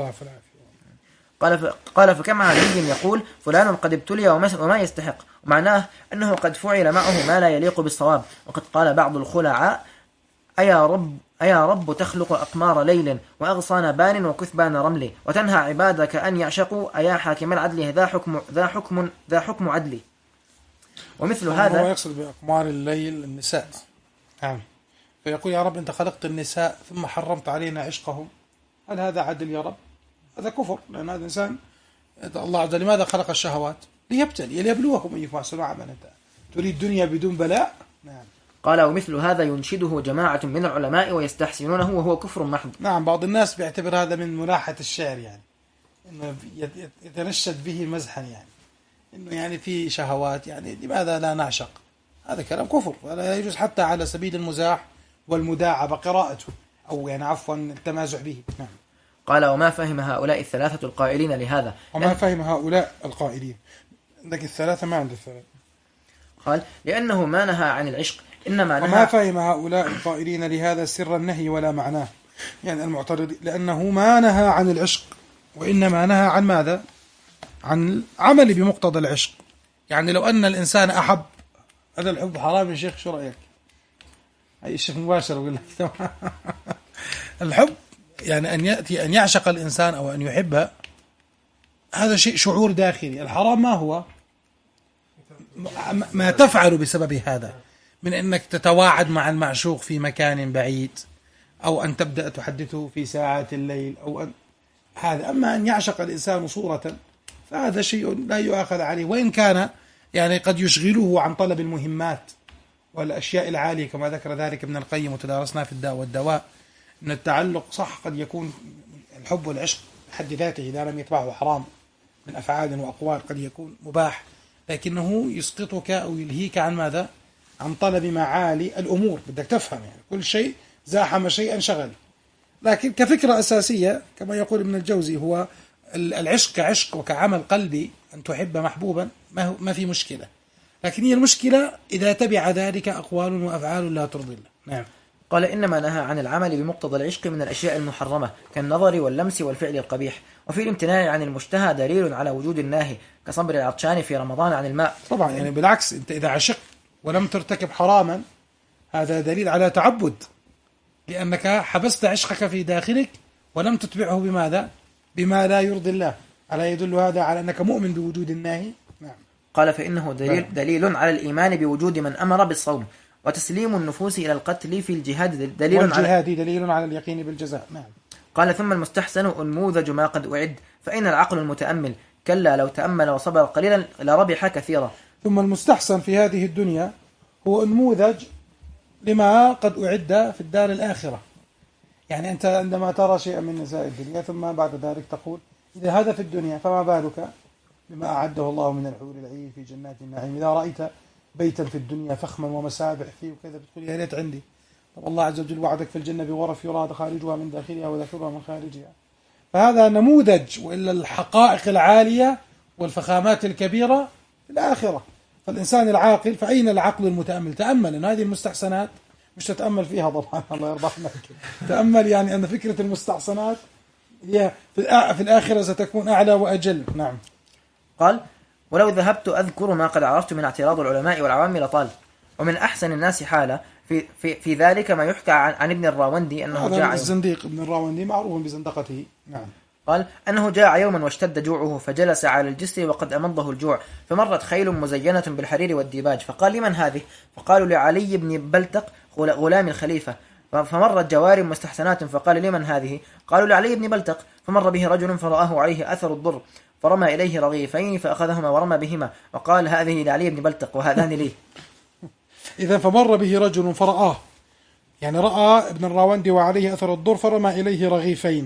قال قال فكم علي يقول فلان قد ابتلي وما يستحق، ومعناه أنه قد فعل معه ما لا يليق بالصواب. وقد قال بعض الخلعاء أيا رب أيا رب تخلق أقمار ليل وأغصان بان وكثبان رمل وتنهى عبادك أن يعشقوا أيا حاكم العدل ذا حكم ذا حكم ذا حكم عدلي. ومثل هذا هو يقصد بأقمار الليل النساء. نعم. فيقول يا رب أنت خلقت النساء ثم حرمت علينا عشقهم، هل هذا عدل يا رب؟ هذا كفر، لأن هذا الإنسان الله عز وجل لماذا خلق الشهوات؟ ليبتلي ليبلوكم أيكم أحسن عملا. أنت تريد دنيا بدون بلاء؟ نعم. قال ومثل هذا ينشده جماعة من العلماء ويستحسنونه وهو كفر محض. نعم، بعض الناس بيعتبر هذا من ملاحة الشعر يعني، إنه يتنشد به مزحا يعني، إنه يعني في شهوات يعني لماذا لا نعشق؟ هذا كلام كفر، ولا يجوز حتى على سبيل المزاح والمداعبة قراءته أو يعني عفوا التمازح به. نعم. قال وما فهم هؤلاء الثلاثة القائلين لهذا. وما فهم هؤلاء القائلين، عندك الثلاثة ما عند الثلاثة. قال لأنه ما نهى عن العشق إنما نهى. وما فهم هؤلاء القائلين لهذا سر النهي ولا معناه، يعني المعترض، لأنه ما نهى عن العشق وإنما نهى عن ماذا؟ عن العمل بمقتضى العشق. يعني لو أن الإنسان أحب، هذا الحب حرام يا شيخ، شو رأيك؟ أي الشيخ مباشر يقول لك الحب يعني أن يأتي أن يعشق الإنسان أو أن يحبه، هذا شيء شعور داخلي. الحرام ما هو؟ ما تفعل بسبب هذا من أنك تتواعد مع المعشوق في مكان بعيد، أو أن تبدأ تحدثه في ساعات الليل، أو أن هذا. أما أن يعشق الإنسان صورة فهذا شيء لا يؤاخذ عليه، وإن كان يعني قد يشغله عن طلب المهمات والأشياء العالية كما ذكر ذلك ابن القيم وتدارسنا في الداء والدواء، أن التعلق صح قد يكون الحب والعشق بحد ذاته إذا لم يتبعه حرام من أفعال وأقوال قد يكون مباح، لكنه يسقطك أو يلهيك عن ماذا؟ عن طلب معالي الأمور. بدك تفهم يعني كل شيء زاحم شيئا شغل. لكن كفكرة أساسية كما يقول ابن الجوزي هو العشق كعشق وكعمل قلبي، أن تحب محبوبا ما, ما في مشكلة، لكن هي المشكلة إذا تبع ذلك أقوال وأفعال لا ترضي الله. نعم. قال إنما نهى عن العمل بمقتضى العشق من الأشياء المحرمة كالنظر واللمس والفعل القبيح. وفي الامتناع عن المشتهى دليل على وجود الناهي كصبر العطشان في رمضان عن الماء. طبعا يعني بالعكس، أنت إذا عشقت ولم ترتكب حراما هذا دليل على تعبد، لأنك حبست عشقك في داخلك ولم تتبعه بماذا؟ بما لا يرضي الله. ألا يدل هذا على أنك مؤمن بوجود الناهي؟ نعم. قال فإنه دليل, دليل على الإيمان بوجود من أمر بالصوم، وتسليم النفوس إلى القتل في الجهاد دليل والجهاد على دليل على اليقين بالجزاء. نعم. قال ثم المستحسن أنموذج ما قد أعد، فإن العقل المتأمل كلا لو تأمل وصبر قليلا لربح كثيرا. ثم المستحسن في هذه الدنيا هو أنموذج لما قد أعد في الدار الآخرة. يعني أنت عندما ترى شيئا من نساء الدنيا ثم بعد ذلك تقول إذا هذا في الدنيا فما بالك بما أعده الله من الحور العين في جنات النعيم. إذا رأيت بيتا في الدنيا فخما ومسابح فيه وكذا بتقول يا ريت عندي. طب الله عز وجل وعدك في الجنة بغرف يرى خارجها من داخلها وداخلها من خارجها. فهذا نموذج، وإلا الحقائق العالية والفخامات الكبيرة في الآخرة. فالإنسان العاقل، فأين العقل المتأمل؟ تأمل أن هذه المستحسنات مش تتأمل فيها طبعا الله يرضى عنك، تأمل يعني أن فكرة المستحسنات هي في الآخرة ستكون أعلى وأجل. نعم. قال ولو ذهبت أذكر ما قد عرفت من اعتراض العلماء والعوام لطال. ومن أحسن الناس حالة في, في, في ذلك ما يحكى عن, عن ابن الراوندي أنه جاء الزنديق ابن الراوندي معروف بزندقته. نعم. قال أنه جاء يوما واشتد جوعه فجلس على الجسر وقد أمضه الجوع، فمرت خيل مزينة بالحرير والديباج، فقال لمن هذه؟ فقالوا لعلي بن بلتق غلام الخليفة. فمرت جوار مستحسنات فقال لمن هذه؟ قالوا لعلي بن بلتق. فمر به رجل فرآه عليه أثر الضر فرمى إليه رغيفين فأخذهما ورمى بهما وقال هذه لعلي بن بلتق وهذان لي. إذا فمر به رجل فرآه، يعني رأى ابن الراوندي وعليه أثر الضر فرمى إليه رغيفين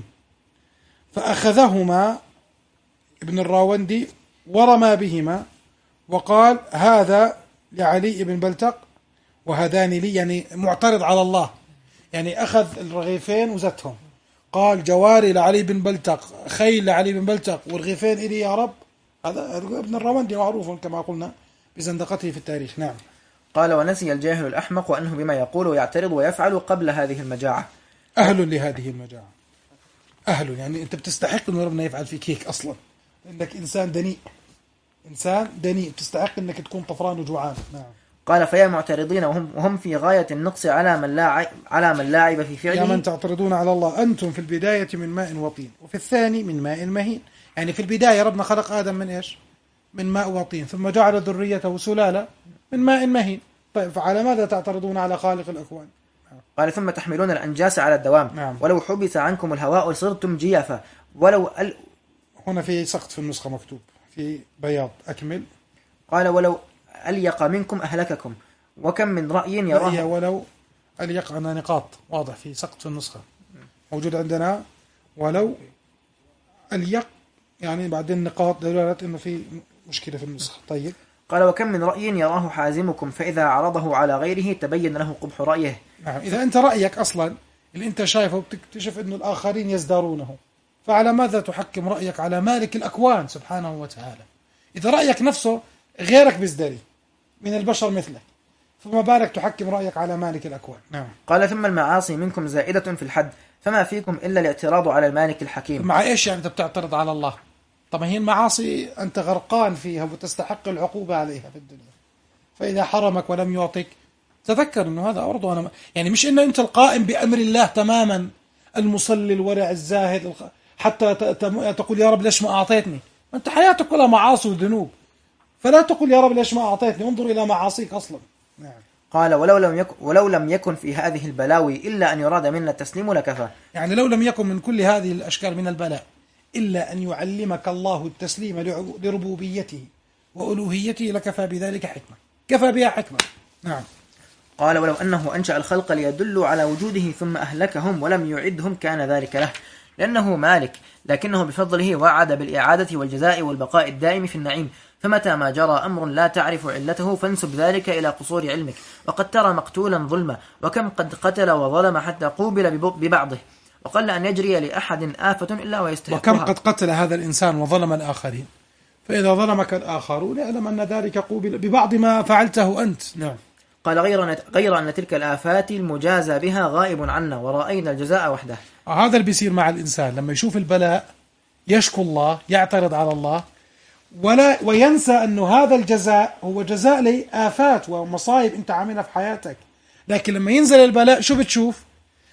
فأخذهما ابن الراوندي ورمى بهما وقال هذا لعلي بن بلتق وهذان لي، يعني معترض على الله. يعني أخذ الرغيفين وزتهم، قال جواري لعلي بن بلتق، خيل لعلي بن بلتق، والرغيفين إلي يا رب. هذا ابن الراوندي معروف كما قلنا بزندقته في التاريخ. نعم. قال ونسي الجاهل الأحمق وأنه بما يقول ويعترض ويفعل قبل هذه المجاعة. أهل لهذه المجاعة، أهل، يعني أنت بتستحق أنه ربنا يفعل فيك هيك أصلا، إنك إنسان دنيء، إنسان دنيء بتستحق أنك تكون طفران وجوعان. نعم. قال فيا معترضين وهم, وهم في غاية النقص على من لا على من لا عيب في فعله. يا من تعترضون على الله أنتم في البداية من ماء وطين وفي الثاني من ماء مهين. يعني في البداية ربنا خلق آدم من إيش؟ من ماء وطين، ثم جعل ذريته سلالة من ماء مهين. طيب فعلى ماذا تعترضون على خالق الأكوان؟ قال ثم تحملون الأنجاس على الدوام. نعم. ولو حبس عنكم الهواء صرتم جيافا ولو ال... هنا في سقط في النسخة مكتوب في بياض. أكمل. قال ولو أليق منكم أهلككم وكم من رأي يراه. ولو أليق عنا نقاط واضح في سقط في النسخة موجود عندنا ولو أليق، يعني بعدين نقاط دلالة إنه في مشكلة في النسخة. طيب. قال وكم من رأي يراه حازمكم فإذا عرضه على غيره تبين له قبح رأيه. نعم. إذا أنت رأيك أصلا اللي أنت شايفه بتكتشف إنه الآخرين يزدارونه، فعلى ماذا تحكم رأيك على مالك الأكوان سبحانه وتعالى؟ إذا رأيك نفسه غيرك بيزدري من البشر مثلك، فما بالك تحكم رأيك على مالك الأكوان. نعم. قال ثم المعاصي منكم زائدة في الحد فما فيكم إلا الاعتراض على المالك الحكيم. مع إيش يعني أنت بتعترض على الله؟ طبعا هي المعاصي أنت غرقان فيها وتستحق العقوبة عليها في الدنيا، فإذا حرمك ولم يعطك تذكر أنه هذا أرضه أنا، يعني مش إنه أنت القائم بأمر الله تماما، المصلي الورع الزاهد حتى تقول يا رب ليش ما أعطيتني؟ أنت حياتك كلها معاصي وذنوب، فلا تقول يا رب ليش ما أعطيتني، انظر إلى معاصيك أصلا. نعم. قال ولو لم يكن ولو لم يكن في هذه البلاوي إلا أن يراد منا التسليم لكفى. يعني لو لم يكن من كل هذه الأشكال من البلاء إلا أن يعلمك الله التسليم لربوبيته وألوهيته لكفى بذلك حكمة، كفى بها حكمة. نعم. قال ولو أنه أنشأ الخلق ليدلوا على وجوده ثم أهلكهم ولم يعدهم كان ذلك له، لأنه مالك، لكنه بفضله وعد بالإعادة والجزاء والبقاء الدائم في النعيم. فمتى ما جرى أمر لا تعرف علته فانسب ذلك إلى قصور علمك. وقد ترى مقتولا ظلما وكم قد قتل وظلم حتى قوبل ببعضه، وقل أن يجري لأحد آفة إلا ويستحقها. وكم قد قتل هذا الإنسان وظلم الآخرين، فإذا ظلمك الآخرون اعلم أن ذلك قوبل ببعض ما فعلته أنت. نعم. قال غير, غير أن تلك الآفات المجازى بها غائب عنا ورأينا الجزاء وحده. هذا اللي بيصير مع الإنسان لما يشوف البلاء يشكو الله، يعترض على الله، ولا وينسى أنه هذا الجزاء هو جزاء لآفات ومصايب أنت عاملها في حياتك. لكن لما ينزل البلاء شو بتشوف؟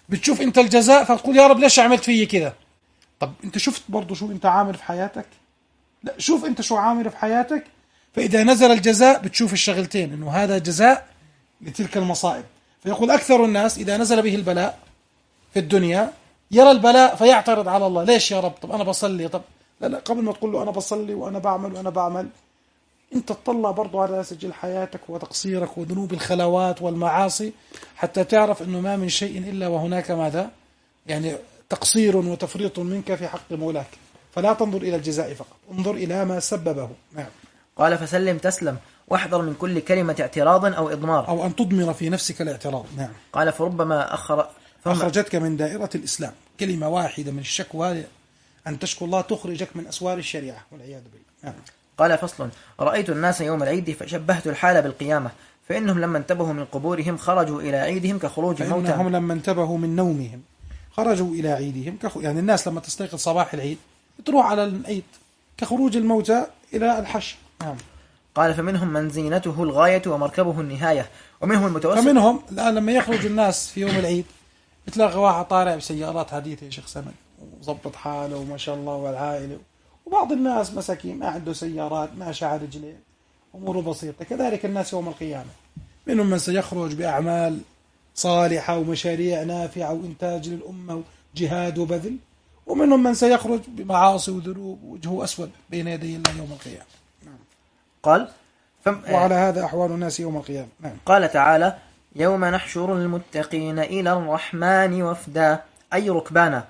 بتشوف أنت الجزاء فتقول يا رب ليش عملت فيي كذا. طب أنت شفت برضو شو أنت عامل في حياتك؟ لا، شوف أنت شو عامل في حياتك. فإذا نزل الجزاء بتشوف الشغلتين، إنه هذا جزاء لتلك المصائب. فيقول أكثر الناس إذا نزل به البلاء في الدنيا يرى البلاء فيعترض على الله، ليش يا رب؟ طب أنا بصلي. طب لا لا، قبل ما تقول له أنا بصلي وأنا بعمل وأنا بعمل، أنت تطلع برضو على سجل حياتك وتقصيرك وذنوب الخلوات والمعاصي، حتى تعرف أنه ما من شيء إلا وهناك ماذا؟ يعني تقصير وتفريط منك في حق مولاك. فلا تنظر إلى الجزاء فقط، انظر إلى ما سببه. نعم. قال فسلم تسلم، واحذر من كل كلمة اعتراض أو إضمار، أو أن تضمر في نفسك الاعتراض. نعم. قال فربما أخر أخرجتك من دائرة الإسلام. كلمة واحدة من الشكوى أن تشكو الله تخرجك من أسوار الشريعة والعياذ بالله. نعم. قال فصل رأيت الناس يوم العيد فشبهت الحال بالقيامة، فإنهم لما انتبهوا من قبورهم خرجوا إلى عيدهم كخروج الموتى. فإنهم لما انتبهوا من نومهم خرجوا إلى عيدهم كخ... يعني الناس لما تستيقظ صباح العيد تروح على العيد كخروج الموتى إلى الحشر. نعم. قال فمنهم من زينته الغاية ومركبه النهاية، ومنهم المتوسط. فمنهم الآن لما يخرج الناس في يوم العيد بتلاقي واحد طالع بسيارات حديثة يا شيخ سند وظبط حاله وما شاء الله والعائلة، وبعض الناس مساكين ما عنده سيارات ماشي على رجليه أموره بسيطة. كذلك الناس يوم القيامة منهم من سيخرج بأعمال صالحة ومشاريع نافعة وإنتاج للأمة وجهاد وبذل، ومنهم من سيخرج بمعاصي وذنوب وجهه أسود بين يدي الله يوم القيامة. نعم. قال فم... وعلى هذا أحوال الناس يوم القيامة. نعم. قال تعالى يوم نحشر المتقين إلى الرحمن وفدا، أي ركبانا،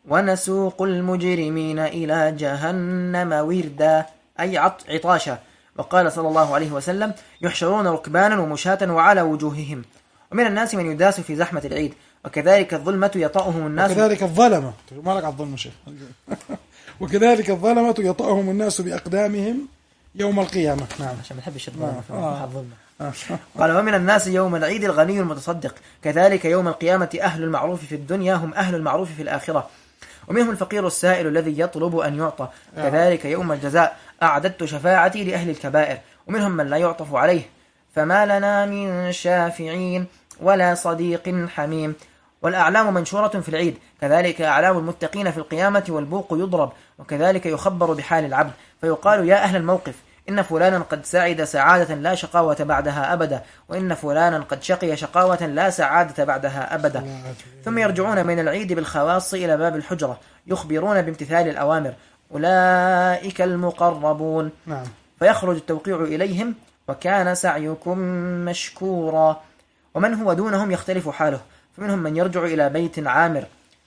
ونسوق المجرمين إلى جهنم وردا، أي عطاشا. وقال صلى الله عليه وسلم يحشرون ركبانا ومشاة وعلى وجوههم. ومن الناس من يداس في زحمة العيد، وكذلك الظلمة يطأهم الناس. وكذلك الظلمة ما لك على الظلم شيخ وكذلك الظلمة يطأهم الناس بأقدامهم يوم القيامة. نعم. عشان ما نحبش الظلمة. آه. الظلمة. قال ومن الناس يوم العيد الغني المتصدق، كذلك يوم القيامة أهل المعروف في الدنيا هم أهل المعروف في الآخرة، ومنهم الفقير السائل الذي يطلب أن يعطى، كذلك يوم الجزاء أعددت شفاعتي لأهل الكبائر، ومنهم من لا يعطف عليه، فما لنا من شافعين ولا صديق حميم. والأعلام منشورة في العيد، كذلك أعلام المتقين في القيامة، والبوق يضرب، وكذلك يخبر بحال العبد فيقال يا أهل الموقف إن فلانا قد سعد سعادة لا شقاوة بعدها أبدا، وإن فلانا قد شقي شقاوة لا سعادة بعدها أبدا. ثم يرجعون من العيد بالخواص إلى باب الحجرة يخبرون بامتثال الأوامر، أولئك المقربون. نعم. فيخرج التوقيع إليهم وكان سعيكم مشكورا. ومن هو دونهم يختلف حاله، فمنهم من يرجع إلى بيت عامر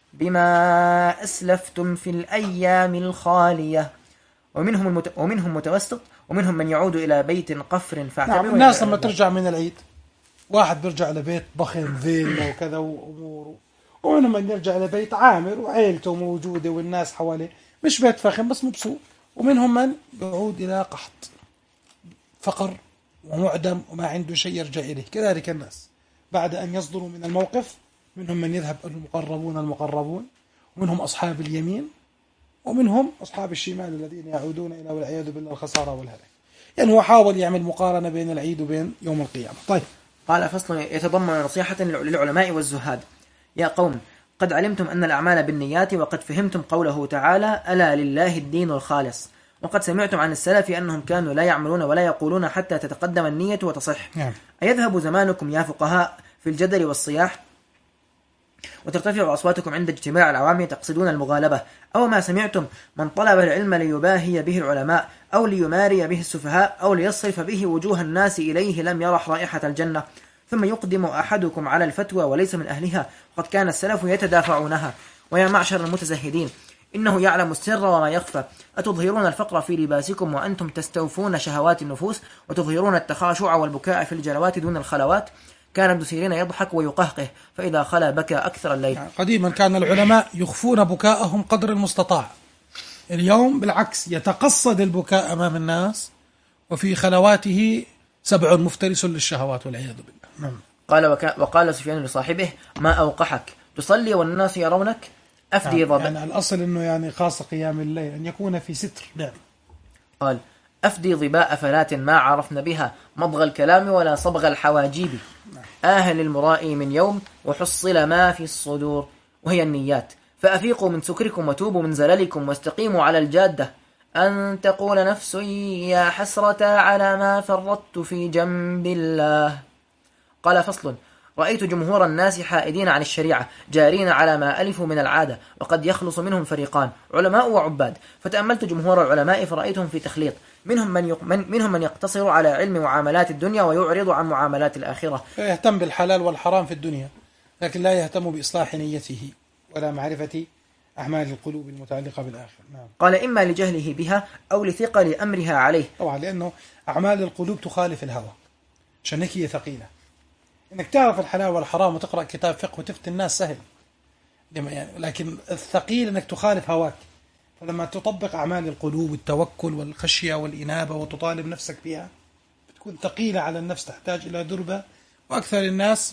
بما أسلفتم في الأيام الخالية، ومنهم, المت... ومنهم متوسط، ومنهم من يعود إلى بيت قفر. نعم. الناس لما ترجع من العيد واحد بيرجع لبيت ضخم فيلا وكذا وأموره، ومنهم من يرجع لبيت عامر وعائلته موجودة والناس حواليه مش بيت فخم بس مبسوط، ومنهم من يعود إلى قحط فقر ومعدم وما عنده شيء يرجع إليه. كذلك الناس بعد أن يصدروا من الموقف منهم من يذهب المقربون المقربون، ومنهم أصحاب اليمين، ومنهم أصحاب الشمال الذين يعودون إلى والعياذ بالله الخسارة والهلاك. يعني هو حاول يعمل مقارنة بين العيد وبين يوم القيامة. طيب. قال فصل يتضمن نصيحة للعلماء والزهاد. يا قوم قد علمتم أن الأعمال بالنيات، وقد فهمتم قوله تعالى ألا لله الدين الخالص، وقد سمعتم عن السلف أنهم كانوا لا يعملون ولا يقولون حتى تتقدم النية وتصح. نعم. أيذهب زمانكم يا فقهاء في الجدل والصياح، وترتفع أصواتكم عند اجتماع العوام تقصدون المغالبة؟ أو ما سمعتم من طلب العلم ليباهي به العلماء، أو ليماري به السفهاء، أو ليصرف به وجوه الناس إليه، لم يرح رائحة الجنة، ثم يقدم أحدكم على الفتوى وليس من أهلها، وقد كان السلف يتدافعونها. ويا معشر المتزهدين إنه يعلم السر وما يخفى، أتظهرون الفقر في لباسكم وأنتم تستوفون شهوات النفوس، وتظهرون التخاشع والبكاء في الجلوات دون الخلوات؟ كان ابن سيرين يضحك ويقهقه، فإذا خلا بكى أكثر الليل. قديما كان العلماء يخفون بكاءهم قدر المستطاع، اليوم بالعكس يتقصد البكاء أمام الناس، وفي خلواته سبع مفترس للشهوات والعياذ بالله. نعم. قال وك... وقال سفيان لصاحبه ما أوقحك تصلي والناس يرونك أفدي ضبع. يعني الأصل أنه يعني خاصة قيام الليل أن يكون في ستر. نعم. قال أفدي ظباء فلاة ما عرفن بها مضغ الكلام ولا صبغ الحواجيب. آه للمرائي من يوم وحصل ما في الصدور، وهي النيات. فأفيقوا من سكركم وتوبوا من زللكم واستقيموا على الجادة. أن تقول نفس يا حسرة على ما فرطت في جنب الله. قال فصل: رأيت جمهور الناس حائدين عن الشريعة جارين على ما ألفوا من العادة، وقد يخلص منهم فريقان: علماء وعباد. فتأملت جمهور العلماء فرأيتهم في تخليط، منهم من, يق... من منهم من يقتصر على علم معاملات الدنيا ويعرض عن معاملات الآخرة، يهتم بالحلال والحرام في الدنيا لكن لا يهتم بإصلاح نيته ولا معرفة أعمال القلوب المتعلقة بالآخرة. نعم. قال: إما لجهله بها أو لثقل أمرها عليه. طبعا لأنه أعمال القلوب تخالف الهوى، عشان هيك هي ثقيلة. إنك تعرف الحلال والحرام وتقرأ كتاب فقه وتفتي الناس سهل، لكن الثقيل إنك تخالف هواك. فلما تطبق أعمال القلوب والتوكل والخشية والإنابة وتطالب نفسك بها بتكون ثقيلة على النفس، تحتاج إلى دربة. وأكثر الناس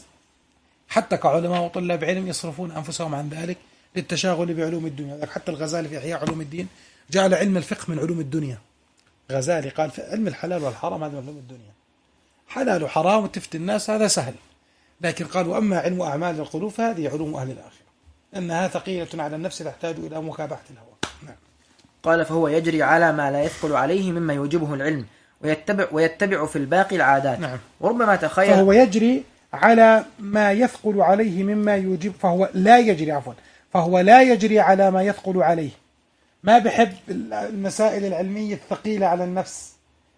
حتى كعلماء وطلاب علم يصرفون أنفسهم عن ذلك للتشاغل بعلوم الدنيا. حتى الغزالي في إحياء علوم الدين جعل علم الفقه من علوم الدنيا. غزالي قال في علم الحلال والحرام هذا من علوم الدنيا، حلال وحرام وتفتي الناس هذا سهل، لكن قال وأما علم أعمال القلوب فهذه علوم أهل الآخرة أنها ثقيلة على النفس تحتاج إلى مكابحة الهوى. نعم. قال: فهو يجري على ما لا يثقل عليه مما يوجبه العلم ويتبع, ويتبع في الباقي العادات. نعم. وربما تخيل فهو يجري على ما يثقل عليه مما يوجب فهو لا يجري عفوا فهو لا يجري على ما يثقل عليه. ما بحب المسائل العلمية الثقيلة على النفس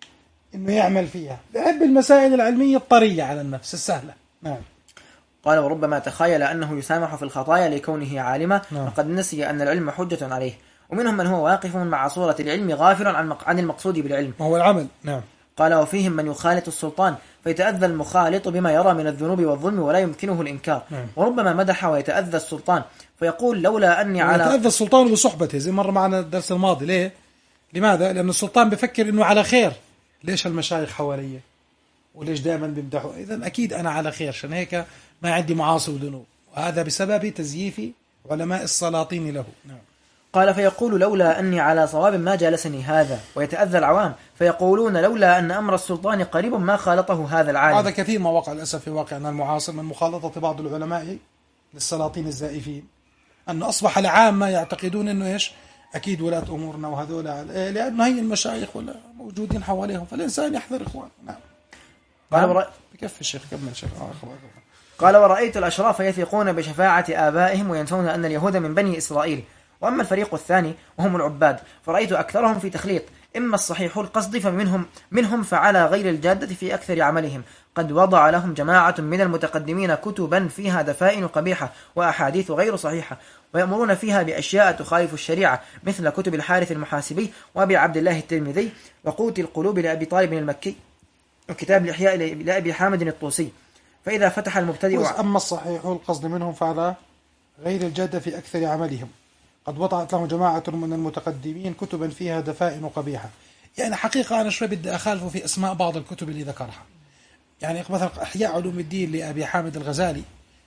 إنه يعمل فيها، بحب المسائل العلمية الطرية على النفس السهلة. نعم. قال: وربما تخيل أنه يسامح في الخطايا لكونه عالما، نعم. وقد نسي أن العلم حجة عليه. ومنهم من هو واقف مع صورة العلم غافل عن عن المقصود بالعلم وهو العمل. نعم. قال: وفيهم من يخالط السلطان فيتأذى المخالط بما يرى من الذنوب والظلم ولا يمكنه الإنكار. نعم. وربما مدح ويتأذى السلطان فيقول: لولا أني على يتأذى السلطان بصحبته، زي مرة معنا الدرس الماضي. ليه؟ لماذا؟ لأن السلطان بفكر إنه على خير. ليش المشايخ حواليه وليش دائما بيمدحوا؟ إذن أكيد أنا على خير، عشان هيك ما عندي معاصي وذنوب، وهذا بسبب تزييف علماء السلاطين له. نعم. قال: فيقول: لولا أني على صواب ما جالسني هذا. ويتأذى العوام فيقولون: لولا أن أمر السلطان قريب ما خالطه هذا العالم. هذا كثير ما وقع للأسف في واقعنا المعاصر من مخالطة بعض العلماء للسلاطين الزائفين، أن أصبح العامة يعتقدون أنه إيش أكيد ولاة أمورنا وهذول إيه، لأنه هي المشايخ ولا موجودين حواليهم، فالإنسان يحذر إخوان. نعم. قال: ورأ... بكفي الشيخ كمل شيخ. قال: ورأيت الأشراف يثقون بشفاعة آبائهم وينسون أن اليهود من بني إسرائيل. وأما الفريق الثاني وهم العباد فرأيت أكثرهم في تخليط، إما الصحيح القصد فمنهم منهم فعلى غير الجادة في أكثر عملهم. قد وضع لهم جماعة من المتقدمين كتبا فيها دفائن قبيحة وأحاديث غير صحيحة، ويأمرون فيها بأشياء تخالف الشريعة، مثل كتب الحارث المحاسبي وأبي عبد الله الترمذي وقوت القلوب لأبي طالب المكي وكتاب الإحياء لأبي حامد الطوسي. فإذا فتح المبتدئ أما الصحيح القصد منهم فعلى غير الجادة في أكثر عملهم، قد وضعت لهم جماعة من المتقدمين كتبا فيها دفائن قبيحة. يعني حقيقة أنا شوي بدي أخالفه في أسماء بعض الكتب اللي ذكرها. يعني مثلا إحياء علوم الدين لأبي حامد الغزالي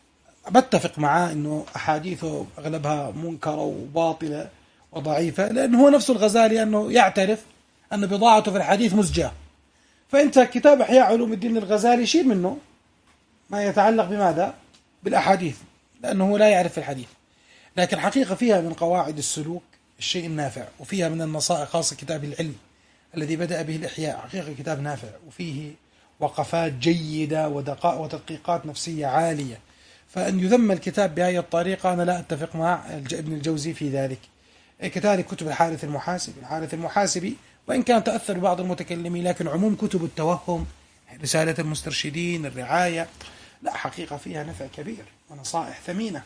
بتفق معاه إنه أحاديثه أغلبها منكرة وباطلة وضعيفة، لأنه هو نفسه الغزالي أنه يعترف أن بضاعته في الحديث مزجاة. فأنت كتاب إحياء علوم الدين للغزالي شيل منه ما يتعلق بماذا؟ بالأحاديث، لأنه لا يعرف الحديث. لكن حقيقة فيها من قواعد السلوك الشيء النافع، وفيها من النصائح، خاصة كتاب العلم الذي بدأ به الإحياء، حقيقة كتاب نافع وفيه وقفات جيدة ودقائق وتدقيقات نفسية عالية. فأن يذم الكتاب بهذه الطريقة أنا لا أتفق مع ابن الجوزي في ذلك. كذلك كتب الحارث المحاسبي الحارث المحاسبي وإن كان تأثر بعض المتكلمين، لكن عموم كتب التوهم، رسالة المسترشدين، الرعاية، لا حقيقة فيها نفع كبير ونصائح ثمينة.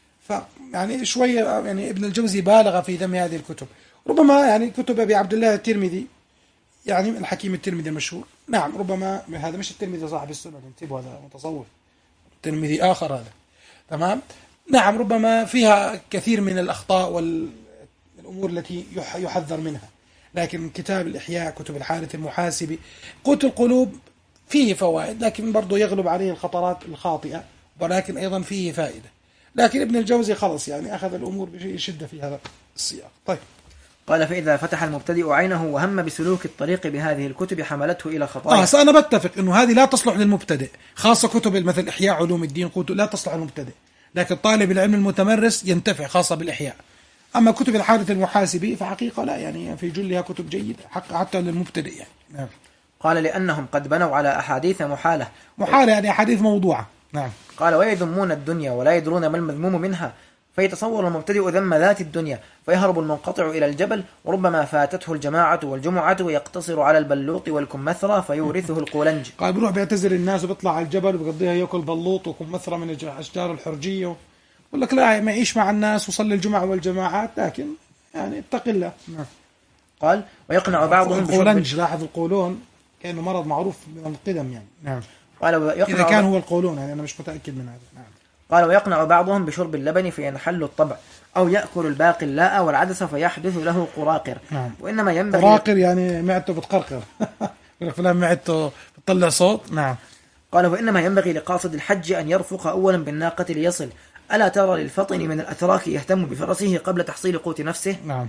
فيعني شوية يعني ابن الجوزي بالغ في ذم هذه الكتب. ربما يعني كتب أبي عبد الله الترمذي، يعني الحكيم الترمذي المشهور، نعم ربما هذا مش الترمذي صاحب السنة، انتبهوا هذا متصوف، الترمذي آخر هذا، تمام. نعم ربما فيها كثير من الأخطاء والأمور التي يحذر منها، لكن كتاب الإحياء، كتب الحارث المحاسبي، قوت القلوب فيه فوائد، لكن برضو يغلب عليه الخطرات الخاطئة، ولكن أيضا فيه فائدة. لكن ابن الجوزي خلص يعني أخذ الأمور بشدة في هذا السياق. طيب. قال فإذا فتح المبتدئ عينه وهم بسلوك الطريق بهذه الكتب حملته إلى خطايا. آه أنا بتفق إنه هذه لا تصلح للمبتدئ، خاصة كتب مثل إحياء علوم الدين لا تصلح للمبتدئ، لكن طالب العلم المتمرس ينتفع خاصة بالإحياء. أما كتب الحادث المحاسبي فحقيقة لا، يعني في جلها كتب جيدة حتى للمبتدئ يعني. نعم. قال لأنهم قد بنوا على أحاديث محالة محالة يعني أحاديث موضوعة. نعم. قال ويذمون الدنيا ولا يدرون ما المذموم منها، فيتصور المبتدئ ذم ذات الدنيا فيهرب المنقطع إلى الجبل، وربما فاتته الجماعة والجمعة ويقتصر على البلوط والكمثرة فيورثه القولنج. قال بروح بيعتزل الناس وبيطلع على الجبل وبيقضيها يأكل بلوط وكمثرة من الأشجار الحرجية، يقول لك لا ما يعيش مع الناس وصلي الجمعة والجماعات، لكن يعني اتق الله. نعم. قال ويقنع بعضهم القولنج، لاحظ القولون كأنه مرض معروف من القدم يعني. نعم. قال ويقنع إذا كان هو القولون يعني أنا مش متأكد من هذا. نعم. قال ويقنع بعضهم بشرب اللبن فينحل الطبع، أو يأكل الباقي اللاء والعدس فيحدث له قراقر. نعم. وإنما ينبغي قراقر يعني معدته بتقرقر فلان معدته بتطلع صوت. نعم. قال وإنما ينبغي لقاصد الحج أن يرفق أولا بالناقة ليصل، ألا ترى للفطن من الأتراك يهتم بفرسه قبل تحصيل قوت نفسه. نعم.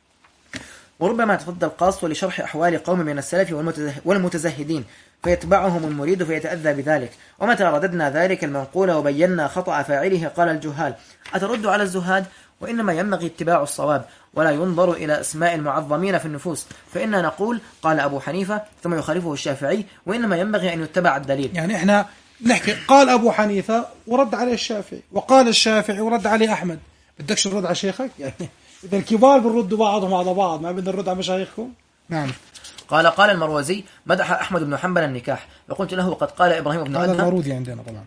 وربما تفضل القاص لشرح أحوال قوم من السلف والمتزهدين فيتبعهم المريد فيتأذى بذلك. ومتى رددنا ذلك المنقول وبينا خطأ فاعله قال الجهال أترد على الزهاد؟ وإنما ينبغي اتباع الصواب ولا ينظر إلى أسماء المعظمين في النفوس، فإننا نقول قال أبو حنيفة ثم يخالفه الشافعي، وإنما ينبغي أن يتبع الدليل. يعني إحنا نحكي قال أبو حنيفة ورد عليه الشافعي، وقال الشافعي ورد عليه أحمد، بدكش ترد على شيخك؟ يعني إذا الكبار بنردوا بعضهم على بعض ما بدنا نرد على مشايخكم. نعم. قال قال المروزي مدح أحمد بن حنبل النكاح، فقلت له قد قال إبراهيم بن أدهم، هذا المروزي عندنا طبعا.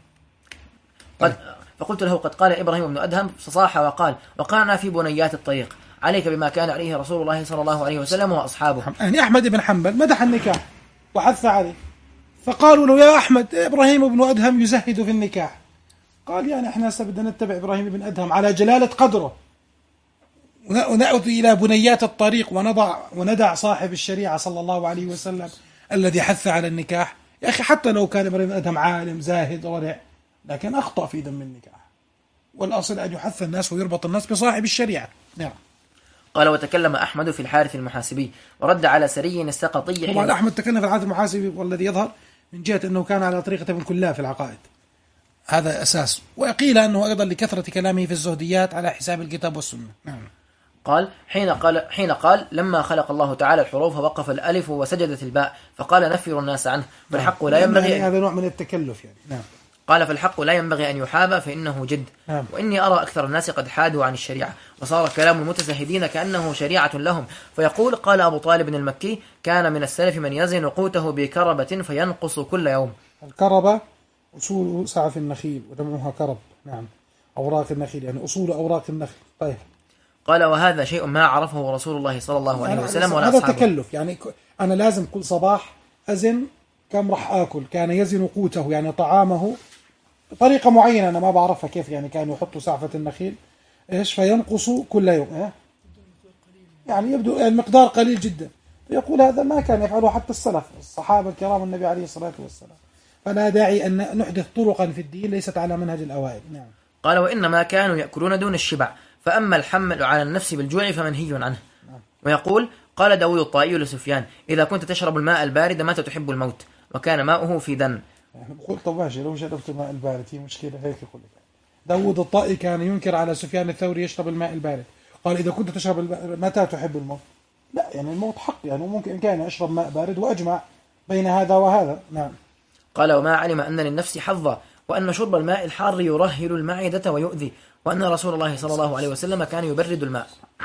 قد فقلت له قد قال إبراهيم بن أدهم فصاح وقال وقعنا في بنيات الطريق، عليك بما كان عليه رسول الله صلى الله عليه وسلم وأصحابه. يعني أحمد بن حنبل مدح النكاح وحث عليه، فقالوا له يا أحمد إبراهيم بن أدهم يزهد في النكاح، قال يعني إحنا بدنا نتبع إبراهيم بن أدهم على جلالة قدره ونأتي إلى بنيات الطريق ونضع وندع صاحب الشريعة صلى الله عليه وسلم الذي حث على النكاح. يا أخي حتى لو كان إبراهيم بن أدهم عالم زاهد ورع لكن أخطأ في ذم النكاح، والأصل أن يحث الناس ويربط الناس بصاحب الشريعة. نعم. قال وتكلم أحمد في الحارث المحاسبي ورد على سري السقطي. طبعا أحمد تكلم في الحارث المحاسبي والذي يظهر من جهة أنه كان على طريقة ابن كلاه في العقائد، هذا أساس، وقيل أنه أيضا لكثرة كلامه في الزهديات على حساب الكتاب والسنة. نعم. قال حين قال حين قال لما خلق الله تعالى الحروف وقف الألف وسجدت الباء فقال نفروا الناس عنه فالحق لا ينبغي يعني هذا نوع من التكلف يعني. نعم. قال فالحق لا ينبغي أن يحابى فإنه جد. نعم. وإني أرى أكثر الناس قد حادوا عن الشريعة وصار كلام المتزهدين كأنه شريعة لهم، فيقول قال أبو طالب المكي كان من السلف من يزن قوته بكربة فينقص كل يوم. الكربة أصول سعف النخيل ودمعها كرب. نعم. أوراق النخيل يعني أصول أوراق النخل. طيب. قال وهذا شيء ما عرفه رسول الله صلى الله عليه وسلم ولا هذا أصحابه. تكلف يعني أنا لازم كل صباح أزن كم راح آكل، كان يزن قوته يعني طعامه بطريقة معينة أنا ما بعرفها كيف، يعني كانوا يحطوا سعفة النخيل إيش فينقص كل يوم إيه؟ يعني يبدو المقدار قليل جدا، يقول هذا ما كان يفعله حتى السلف الصحابة الكرام النبي عليه الصلاة والسلام، فلا داعي أن نحدث طرقا في الدين ليست على منهج الأوائل. نعم. قال وإنما كانوا يأكلون دون الشبع، فأما الحمل على النفس بالجوع فمنهي عنه. نعم. ويقول قال داود الطائي لسفيان إذا كنت تشرب الماء البارد متى تحب الموت، وكان ماؤه في دن. يعني بقول طب ماشي لو شربت الماء البارد هي مشكلة هيك يقول لك. داود الطائي كان ينكر على سفيان الثوري يشرب الماء البارد، قال إذا كنت تشرب الب... متى تحب الموت؟ لا يعني الموت حق يعني وممكن كان يشرب ماء بارد وأجمع بين هذا وهذا. نعم. قال وما علم أن للنفس حظا وأن شرب الماء الحار يرهل المعدة ويؤذي، وأن رسول الله صلى الله عليه وسلم كان يبرد الماء.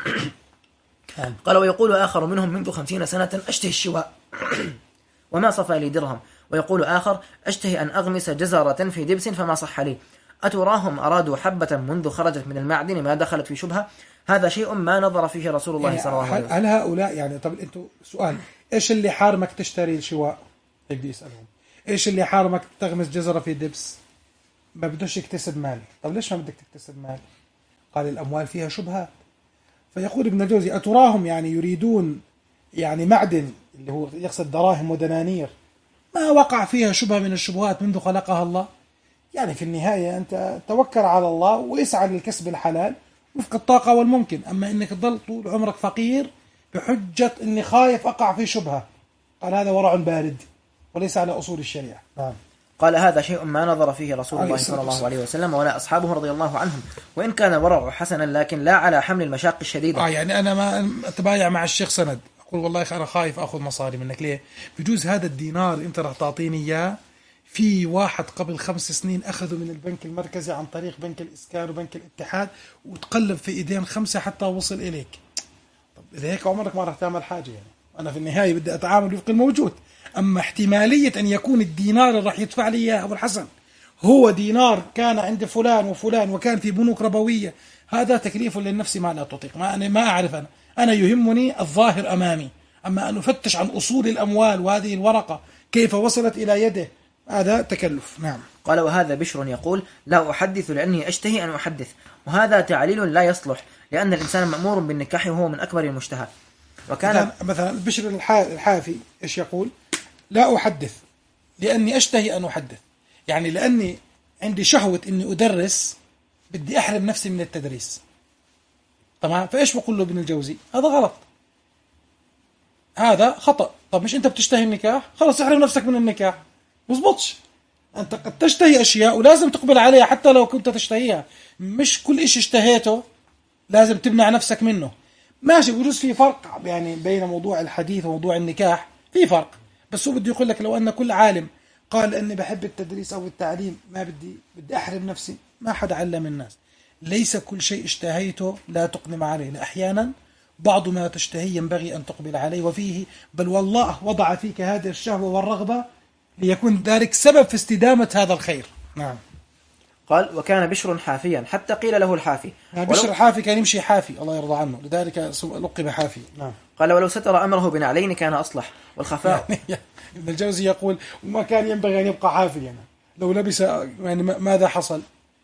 قال ويقول آخر منهم منذ خمسين سنة أشتهي الشواء وما صفى لي درهم، ويقول آخر أشتهي أن أغمس جزرة في دبس فما صح لي. أتراهم أرادوا حبة منذ خرجت من المعدن ما دخلت في شبهة، هذا شيء ما نظر فيه رسول الله صلى الله عليه وسلم. هل هؤلاء يعني طب أنتوا سؤال إيش اللي حارمك تشتري الشواء؟ هيك بدي أسألهم إيش اللي حارمك تغمس جزرة في دبس؟ ما بدوش يكتسب مال. طب ليش ما بدك تكتسب مال؟ قال الأموال فيها شبهات. فيقول ابن الجوزي أتراهم يعني يريدون يعني معدن اللي هو يقصد دراهم ودنانير ما وقع فيها شبهة من الشبهات منذ خلقها الله. يعني في النهاية أنت توكل على الله واسعى للكسب الحلال وفق الطاقة والممكن، أما إنك تظل طول عمرك فقير بحجة إني خايف أقع في شبهة، قال هذا ورع بارد وليس على أصول الشريعة. نعم. قال هذا شيء ما نظر فيه رسول الله صلى الله عليه وسلم ولا أصحابه رضي الله عنهم، وإن كان الورع حسنا لكن لا على حمل المشاق الشديدة. آه يعني أنا ما أتبايع مع الشيخ سند أقول والله أنا خايف أخذ مصاري منك، ليه؟ بجوز هذا الدينار أنت راح تعطيني إياه، في واحد قبل خمس سنين أخذوا من البنك المركزي عن طريق بنك الإسكان وبنك الاتحاد وتقلب في إيدين خمسة حتى وصل إليك. طب إذا هيك عمرك ما راح تعمل حاجة، يعني أنا في النهاية بدي أتعامل وفق الموجود. أما احتمالية أن يكون الدينار اللي راح يدفع لي إياه أبو الحسن هو دينار كان عند فلان وفلان وكان في بنوك ربوية، هذا تكليف للنفس ما لا تطيق. ما أنا ما أعرف، أنا أنا يهمني الظاهر أمامي، أما أن أفتش عن أصول الأموال وهذه الورقة كيف وصلت إلى يده هذا تكلف. نعم. قال وهذا بشر يقول لا أحدث لأني أشتهي أن أحدث، وهذا تعليل لا يصلح لأن الإنسان مأمور بالنكاح وهو من أكبر المشتهى. وكان مثلا بشر الحافي إيش يقول؟ لا أحدث لأني أشتهي أن أحدث، يعني لأني عندي شهوة أني أدرس بدي أحرم نفسي من التدريس. تمام. فإيش بقول له ابن الجوزي؟ هذا غلط، هذا خطأ. طب مش أنت بتشتهي النكاح؟ خلاص احرم نفسك من النكاح. مزبطش، أنت قد تشتهي أشياء ولازم تقبل عليها حتى لو كنت تشتهيها، مش كل إشي اشتهيته لازم تمنع نفسك منه. ماشي، بجوز في فرق يعني بين موضوع الحديث وموضوع النكاح، في فرق، بس هو بده يقول لك لو أن كل عالم قال أني بحب التدريس أو التعليم ما بدي بدي أحرم نفسي، ما حدا علم الناس. ليس كل شيء اشتهيته لا تقدم عليه، أحيانا بعض ما تشتهي ينبغي أن تقبل عليه وفيه، بل والله وضع فيك هذه الشهوة والرغبة ليكون ذلك سبب في استدامة هذا الخير. نعم. قال وكان بشر حافيا حتى قيل له الحافي. بشر حافي كان يمشي حافي الله يرضى عنه، لذلك لقب حافي. نعم. قال ولو ستر أمره بنعلين كان أصلح. والخفاء ابن الجوزي يقول وما كان ينبغي أن يبقى حافيا، يعني لو لبس يعني ماذا حصل،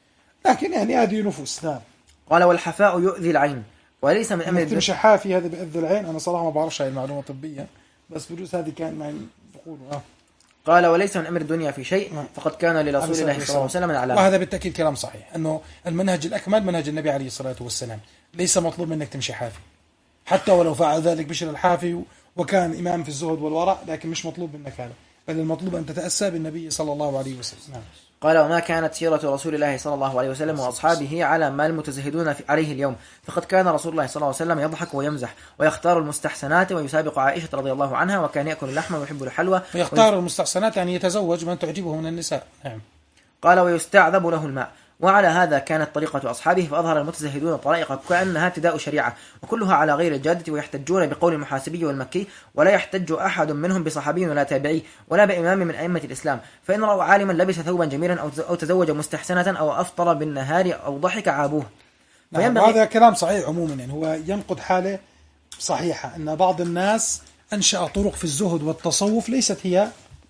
لكن يعني هذه نفوس. نعم. قال والحفاء يؤذي العين وليس من أمر تمشي حافي هذا بيؤذي العين. أنا صراحة ما بعرفش هاي المعلومة طبية، بس بجوز هذه كان معي بقولوا. آه. قال وليس من أمر الدنيا في شيء فقد كان لرسول الله صلى الله عليه وسلم علامة. وهذا بالتأكيد كلام صحيح، أنه المنهج الأكمل منهج النبي عليه الصلاة والسلام، ليس مطلوب منك تمشي حافي حتى ولو فعل ذلك بشر الحافي وكان إمام في الزهد والورع، لكن مش مطلوب منك هذا، بل المطلوب أن تتأسى بالنبي صلى الله عليه وسلم. نعم. قال وما كانت سيرة رسول الله صلى الله عليه وسلم وأصحابه على ما المتزهدون عليه اليوم، فقد كان رسول الله صلى الله عليه وسلم يضحك ويمزح ويختار المستحسنات ويسابق عائشة رضي الله عنها، وكان يأكل اللحم ويحب الحلوى. ويختار المستحسنات يعني يتزوج من تعجبه من النساء. نعم. قال ويستعذب له الماء. وعلى هذا كانت طريقة أصحابه، فأظهر المتزهدون طرائق كأنها ابتداء شريعة وكلها على غير الجادة، ويحتجون بقول المحاسبي والمكي، ولا يحتج أحد منهم بصحابي ولا تابعي ولا بإمام من أئمة الإسلام، فإن رأوا عالما لبس ثوبا جميلا أو تزوج مستحسنة أو أفطر بالنهار أو ضحك عابوه. نعم. هذا كلام صحيح عموما، يعني هو ينقض حالة صحيحة أن بعض الناس أنشأ طرق في الزهد والتصوف ليست هي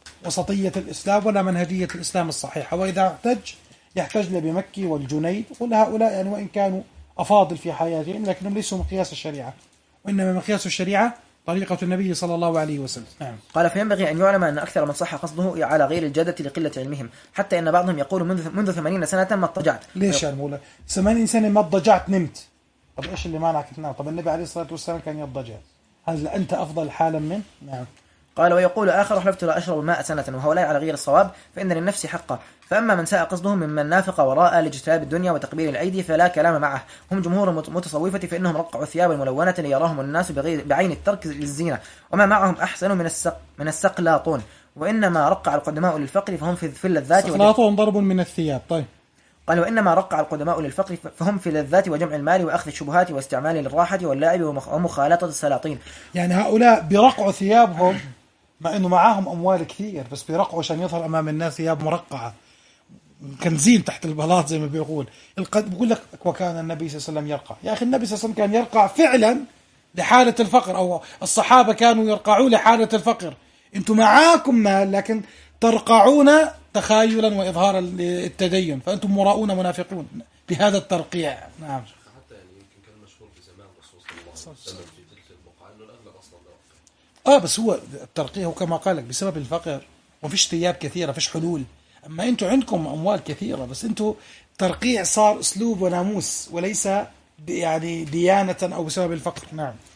وسطية الإسلام ولا منهجية الإسلام الصحيحة، وإذا احتج يحتج لي بمكي والجنيد، قل هؤلاء يعني وإن كانوا أفاضل في حياتهم لكنهم ليسوا مقياس الشريعة، وإنما مقياس الشريعة طريقة النبي صلى الله عليه وسلم. نعم. قال فينبغي أن يعلم أن أكثر من صح قصده على غير الجادة لقلة علمهم، حتى إن بعضهم يقول منذ منذ ثمانين سنة ما اضطجعت. ليش يا مولا ثمانين سنة ما اضطجعت نمت؟ طب إيش اللي مانعك تنام؟ طب النبي عليه الصلاة والسلام كان يضطجع، هل أنت أفضل حالا منه؟ نعم. قال ويقول آخر حلفت لا أشرب الماء سنة، وهؤلاء على غير الصواب، فإن للنفس حقا. فأما من ساء قصدهم ممن نافق وراء لاجتلاب الدنيا وتقبيل الأيدي فلا كلام معه، هم جمهور متصوفة، فإنهم رقعوا الثياب الملونة ليراهم الناس بغير بعين الترك للزينة، وما معهم أحسن من السق من السقلاطون، وإنما رقع القدماء للفقر فهم في اللذات. سقلاطون ضرب من الثياب. طيب. قال وإنما رقع القدماء للفقر فهم في اللذات وجمع المال وأخذ الشبهات واستعمال للراحة واللعب ومخالطة السلاطين. يعني هؤلاء برقعوا ثيابهم مع أنه معاهم أموال كثير، بس بيرقعوا عشان يظهر أمام الناس ثياب مرقعة كنزين تحت البلاط زي ما بيقول. بيقول لك وكان النبي صلى الله عليه وسلم يرقع. يا أخي النبي صلى الله عليه وسلم كان يرقع فعلا لحالة الفقر، أو الصحابة كانوا يرقعوا لحالة الفقر. أنتم معاكم مال لكن ترقعون تخايلا وإظهارا للتدين، فأنتم مراؤون منافقون بهذا الترقيع. نعم. حتى يعني يمكن كان مشهور في زمان الرسول صلى الله عليه وسلم في تلك البقعة إنه الأغلب أصلا اه بس هو الترقية هو كما قالك بسبب الفقر، وفيش ثياب كثيرة، فيش حلول. أما أنتوا عندكم أموال كثيرة، بس أنتوا ترقيع صار أسلوب وناموس وليس يعني ديانة أو بسبب الفقر. نعم.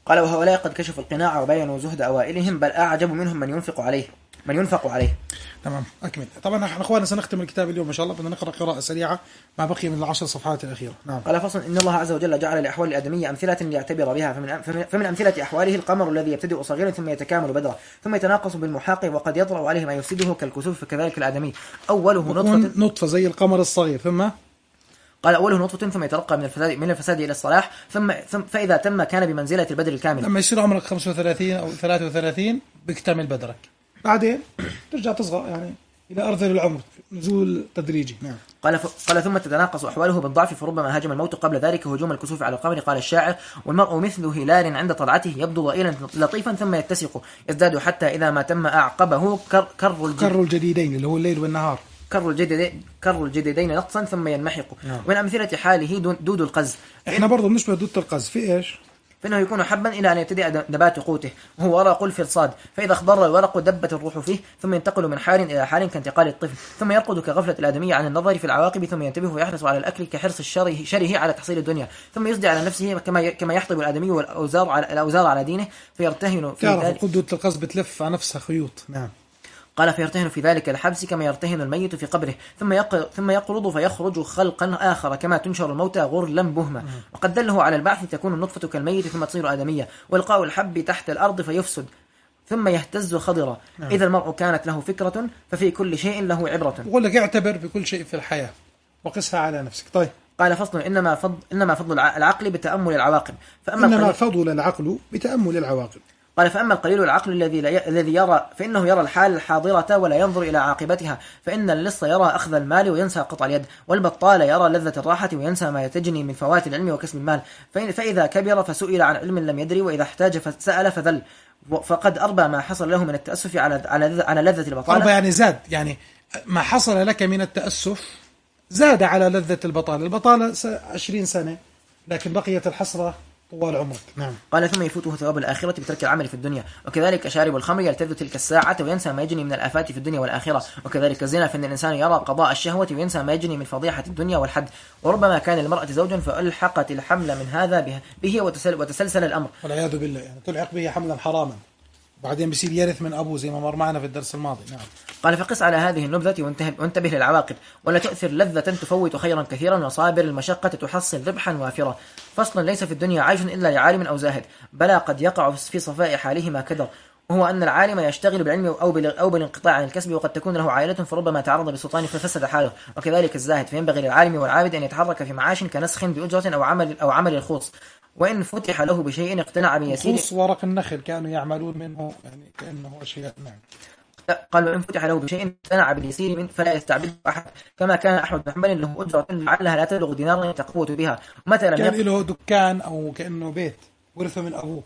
قال وهؤلاء قد كشفوا القناع وبينوا زهد أوائلهم، بل أعجب منهم من ينفق عليه من ينفق عليه. تمام، أكمل. طبعا نحن أخواننا سنختم الكتاب اليوم إن شاء الله، بدنا نقرأ قراءة سريعة ما بقي من العشر صفحات الأخيرة. نعم. قال فصل: إن الله عز وجل جعل لأحوال الآدمية أمثلة ليعتبر بها، فمن, فمن أمثلة أحواله القمر الذي يبتدئ صغيرا ثم يتكامل بدرا ثم يتناقص بالمحاق وقد يطرأ عليه ما يفسده كالكسوف، فكذلك الآدمي أوله نطفة نطفة زي القمر الصغير، ثم قال أوله نطفة ثم يترقى من الفساد من الفساد إلى الصلاح، ثم, ثم فإذا تم كان بمنزلة البدر الكامل. لما يصير عمرك خمسة وثلاثين أو ثلاثة وثلاثين بيكتمل بدرك، بعدين ترجع تصغر يعني إلى أرذل العمر، نزول تدريجي. نعم. قال ف... قال ثم تتناقص أحواله بالضعف، فربما هاجم الموت قبل ذلك هجوم الكسوف على القمر. قال الشاعر: والمرء مثل هلال عند طلعته يبدو ضئيلا لطيفا ثم يتسق يزداد حتى إذا ما تم أعقبه كر, كر, الجد... كر الجديدين اللي هو الليل والنهار، كر الجديدين كر الجديدين نقصا ثم ينمحق. نعم. ومن أمثلة حاله دود القز. إحنا برضو بنشبه دود القز في إيش؟ فإنه يكون حبا إلى أن يبتدئ نبات قوته، وهو ورق الفرصاد، فإذا اخضر الورق دبت الروح فيه، ثم ينتقل من حال إلى حال كانتقال الطفل، ثم يرقد كغفلة الآدمية عن النظر في العواقب، ثم ينتبه ويحرص على الأكل كحرص الشره شره على تحصيل الدنيا، ثم يصدع على نفسه كما كما يحطب الآدمي والأوزار على الأوزار على دينه، فيرتهن في ذلك. قدوة القز بتلف على نفسها خيوط. نعم. قال فيرتهن في ذلك الحبس كما يرتهن الميت في قبره، ثم يق... ثم يقرض فيخرج خلقا آخر كما تنشر الموتى غرلا بهما. وقد دله على البعث تكون النطفة كالميت ثم تصير آدمية، والقاء الحب تحت الأرض فيفسد ثم يهتز خضرا. نعم. إذا المرء كانت له فكرة ففي كل شيء له عبرة. بقول لك اعتبر بكل شيء في الحياة وقسها على نفسك. طيب. قال فصل: إنما فضل إنما فضل العقل بتأمل العواقب، فأما إنما فضل العقل بتأمل العواقب. قال فأما القليل العقل الذي الذي يرى فإنه يرى الحال الحاضرة ولا ينظر إلى عاقبتها، فإن اللص يرى أخذ المال وينسى قطع اليد، والبطال يرى لذة الراحة وينسى ما يتجني من فوات العلم وكسب المال، فإذا كبر فسئل عن علم لم يدري، وإذا احتاج فسأل فذل، فقد أربى ما حصل له من التأسف على على على لذة البطالة. أربى يعني زاد، يعني ما حصل لك من التأسف زاد على لذة البطالة. البطالة عشرين سنة لكن بقيت الحسرة طوال عمرك. نعم. قال ثم يفوته ثواب الآخرة بترك العمل في الدنيا، وكذلك شارب الخمر يلتذ تلك الساعة وينسى ما يجني من الآفات في الدنيا والآخرة، وكذلك الزنا فإن الإنسان يرى قضاء الشهوة وينسى ما يجني من فضيحة الدنيا والحد، وربما كان المرأة زوجا فألحقت الحمل من هذا به, به وتسل وتسلسل الأمر والعياذ بالله، يعني تلحق به حملا حراما بعدين بيصير يرث من أبوه زي ما مر معنا في الدرس الماضي. نعم. قال فقس على هذه النبذة وانتبه للعواقب، ولا تؤثر لذة تفوت خيرا كثيرا، وصابر المشقة تحصل ربحا وافرا. فصلا: ليس في الدنيا عيش إلا لعالم أو زاهد، بلى قد يقع في صفاء حاله ما كدر، وهو أن العالم يشتغل بالعلم أو بالانقطاع عن الكسب، وقد تكون له عائلة فربما تعرض بالسلطان ففسد حاله، وكذلك الزاهد، فينبغي للعالم والعابد أن يتحرك في معاش كنسخ بأجرة أو عمل أو عمل الخوص، وإن فتح له بشيء اقتنع بيسير. الخوص ورق النخل كانوا يعملون منه يعني كأنه أشياء. نعم. قال وإن فتح له بشيء اقتنع باليسير من فلا يستعبده أحد، كما كان أحمد بن حنبل له أجرة لعلها لا تبلغ دينارا يتقوت بها، ومتى لم كان له دكان أو كأنه بيت ورثه من أبوه،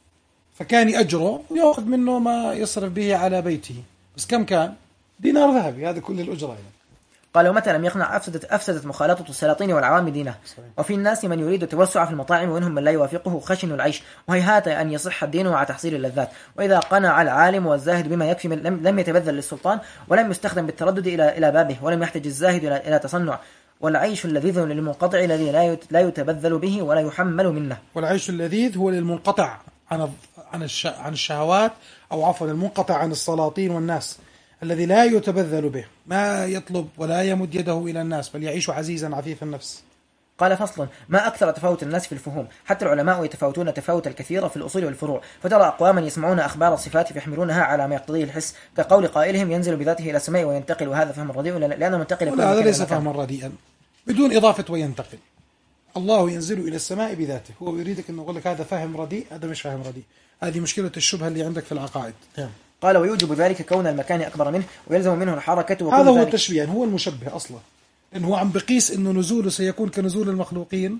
فكان يأجره ويأخذ منه ما يصرف به على بيته، بس كم كان؟ دينار ذهبي، هذا كل الأجرة يعني. قال ومتى لم يقنع أفسدت, أفسدت مخالطة السلاطين والعوام دينه. صحيح. وفي الناس من يريد التوسع في المطاعم ومنهم من لا يوافقه خشن العيش، وهيهات أن يصح الدين مع تحصيل اللذات. وإذا قنع العالم والزاهد بما يكفي لم, لم يتبذل للسلطان، ولم يستخدم بالتردد إلى إلى بابه، ولم يحتج الزاهد إلى, إلى تصنع. والعيش اللذيذ للمنقطع الذي لا لا يتبذل به ولا يحمل منه. والعيش اللذيذ هو للمنقطع عن عن عن الشهوات، أو عفوا المنقطع عن السلاطين والناس، الذي لا يتبذل به، ما يطلب ولا يمد يده إلى الناس، بل يعيش عزيزا عفيف النفس. قال فصل: ما أكثر تفاوت الناس في الفهوم، حتى العلماء يتفاوتون تفاوت الكثير في الأصول والفروع، فترى أقواما يسمعون أخبار الصفات فيحملونها على ما يقتضيه الحس، كقول قائلهم ينزل بذاته إلى السماء وينتقل، وهذا فهم رديء لأنه منتقل. هذا ليس فهما رديئا بدون إضافة وينتقل. الله ينزل إلى السماء بذاته، هو يريدك أنه يقول لك هذا فهم رديء، هذا مش فهم رديء. هذه مشكلة الشبهة اللي عندك في العقائد. قال ويوجب ذلك كون المكان أكبر منه ويلزم منه الحركة. هذا هو التشبيه، هو المشبه أصلا، إنه عم بقيس إنه نزوله سيكون كنزول المخلوقين،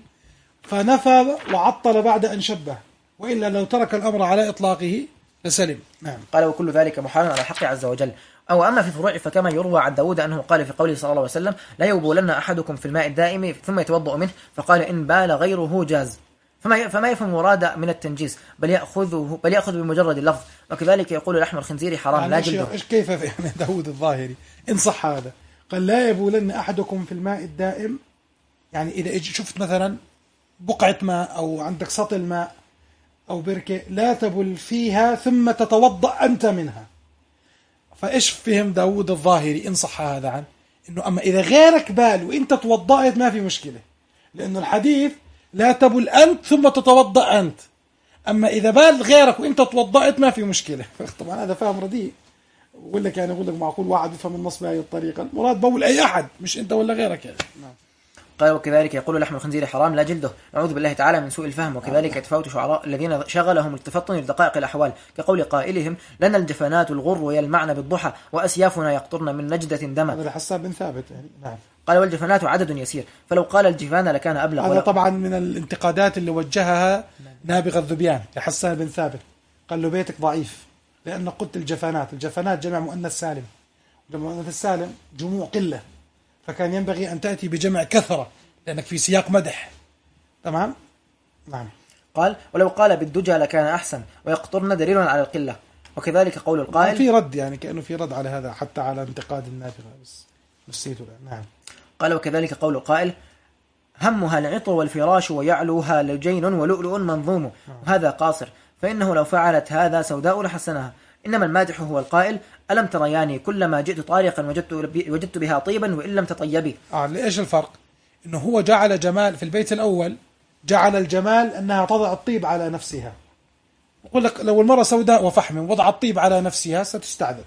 فنفى وعطل بعد أن شبه، وإلا لو ترك الأمر على إطلاقه لسلم. نعم. قال وكل ذلك محال على الحق عز وجل. أو أما في الفروع فكما يروى عن داود أنه قال في قوله صلى الله عليه وسلم: لا يبولن أحدكم في الماء الدائم ثم يتوضأ منه، فقال إن بال غيره جاز، فما فما يفهم مراد من التنجيس، بل يأخذه بل يأخذ بمجرد اللفظ. وكذلك يقول لحم الخنزير حرام يعني لا جلده. إيش كيف يعني داود الظاهري إن صح هذا قال لا يبولن أحدكم في الماء الدائم، يعني إذا شفت مثلا بقعة ماء أو عندك سطل ماء أو بركة لا تبل فيها ثم تتوضأ أنت منها. فإيش فهم داود الظاهري إن صح هذا عنه؟ إنه أما إذا غيرك بال وإنت توضأت ما في مشكلة، لأنه الحديث لا تبل أنت ثم تتوضأ أنت. أما إذا بال غيرك وإنت توضأت ما في مشكلة. طبعا هذا فهم رديء، ولا كان يقول لك معقول واحد يفهم النص بهذه الطريقة؟ المراد بول أي أحد مش أنت ولا غيرك يعني. نعم. قال وكذلك يقول لحم الخنزير حرام لا جلده، نعوذ بالله تعالى من سوء الفهم. وكذلك يتفاوت شعراء الذين شغلهم التفطن لدقائق الأحوال، كقول قائلهم لنا الجفنات الغر يلمعن بالضحى وأسيافنا يقطرن من نجدة دما. هذا حسان بن ثابت يعني. نعم. قال والجفنات عدد يسير، فلو قال الجفان لكان أبلغ. هذا طبعا من الانتقادات اللي وجهها نابغة الذبيان لحسان بن ثابت، قال له بيتك ضعيف لأن قلت الجفنات، الجفنات جمع مؤنث سالم، جمع مؤنث السالم جموع قلة، فكان ينبغي أن تأتي بجمع كثرة لأنك في سياق مدح. تمام. نعم. قال ولو قال بالدجى لكان أحسن، ويقطرن دليل على القلة. وكذلك قول القائل في رد يعني كأنه في رد على هذا حتى على انتقاد النابغة، بس نسيته. نعم. قال وكذلك قول القائل همها العطر والفراش ويعلوها لجين ولؤلؤ منظوم، وهذا قاصر، فإنه لو فعلت هذا سوداء لحسنها. إنما المادح هو القائل ألم ترياني كلما جئت طارقا وجدت, وجدت بها طيبا وإن لم تطيبي. آه ليش الفرق؟ إنه هو جعل جمال في البيت الأول، جعل الجمال أنها تضع الطيب على نفسها. يقول لك لو المرأة سوداء وفحم وضع الطيب على نفسها ستستعذب.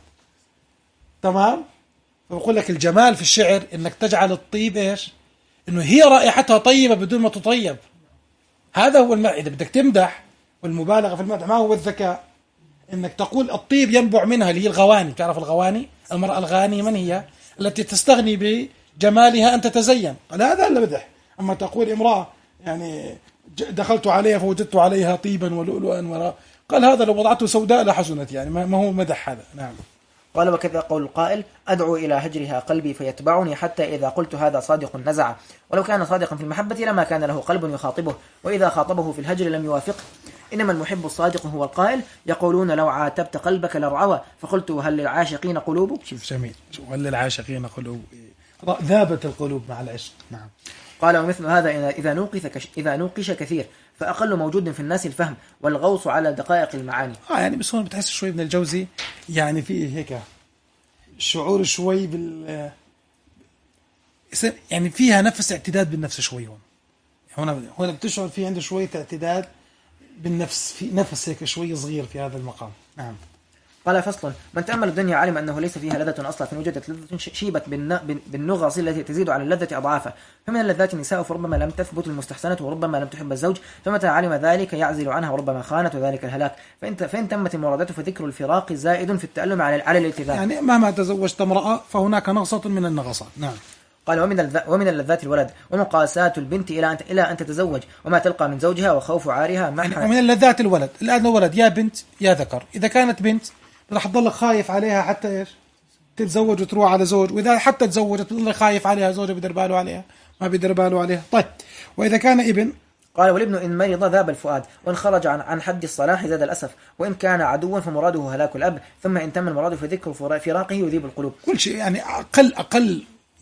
تمام. فبقول لك الجمال في الشعر إنك تجعل الطيب إيش؟ إنه هي رائحتها طيبة بدون ما تطيب. هذا هو المدح. إذا بدك تمدح، والمبالغة في المدح ما هو الذكاء، إنك تقول الطيب ينبع منها اللي هي الغواني. تعرف الغواني؟ المرأة الغانية من هي؟ التي تستغني بجمالها أن تتزين. قال هذا اللي مدح. أما تقول امرأة يعني دخلت عليها فوجدت عليها طيبا ولؤلؤا وراء، قال هذا لو وضعته سوداء لحسنت، يعني ما هو مدح هذا. نعم. قال وكذا قول القائل أدعو إلى هجرها قلبي فيتبعني حتى إذا قلت هذا صادق نزع، ولو كان صادقا في المحبة لما كان له قلب يخاطبه، وإذا خاطبه في الهجر لم يوافقه. إنما المحب الصادق هو القائل يقولون لو عاتبت قلبك لرعوى، فقلت هل للعاشقين قلوب. شوف جميل، هل للعاشقين قلوب، ذابت القلوب مع العشق. نعم. قال ومثل هذا إذا نوقش إذا نوقش كثير فأقل موجود في الناس الفهم والغوص على دقائق المعاني. آه يعني بس هون بتحس شوي من الجوزي يعني فيه هيك شعور شوي بال يعني فيها نفس اعتداد بالنفس شوي. هون هنا هنا بتشعر في عنده شوية اعتداد بالنفس، في نفس هيك شوي صغير في هذا المقام. نعم. قال فصل من تأمل الدنيا علم أنه ليس فيها لذة أصلا، فإن وجدت لذة شيبت بالنغص التي تزيد على اللذة أضعافا. فمن اللذات النساء فربما لم تثبت المستحسنة وربما لم تحب الزوج، فمتى علم ذلك يعزل عنها وربما خانت وذلك الهلاك. فإن فإن تمت المرادة فذكر الفراق زائد في التألم على على الالتذام. يعني مهما تزوجت امرأة فهناك نغصة من النغصات. نعم. قال ومن ومن اللذات الولد ومقاسات البنت إلى أن إلى أن تتزوج وما تلقى من زوجها وخوف عارها معها. يعني ومن اللذات الولد، الآن ولد يا بنت يا ذكر، إذا كانت بنت راح تضل خايف عليها حتى إيش تتزوج وتروح على زوج، وإذا حتى تزوجت بتضل خايف عليها زوجها بيدير باله عليها ما بيدير باله عليها. طيب وإذا كان ابن قال والابن إن مرض ذاب الفؤاد وإن خرج عن عن حد الصلاح زاد الأسف وإن كان عدوا فمراده هلاك الأب ثم إن تم المراد فذكر فراقه يذيب القلوب. كل شيء يعني أقل أقل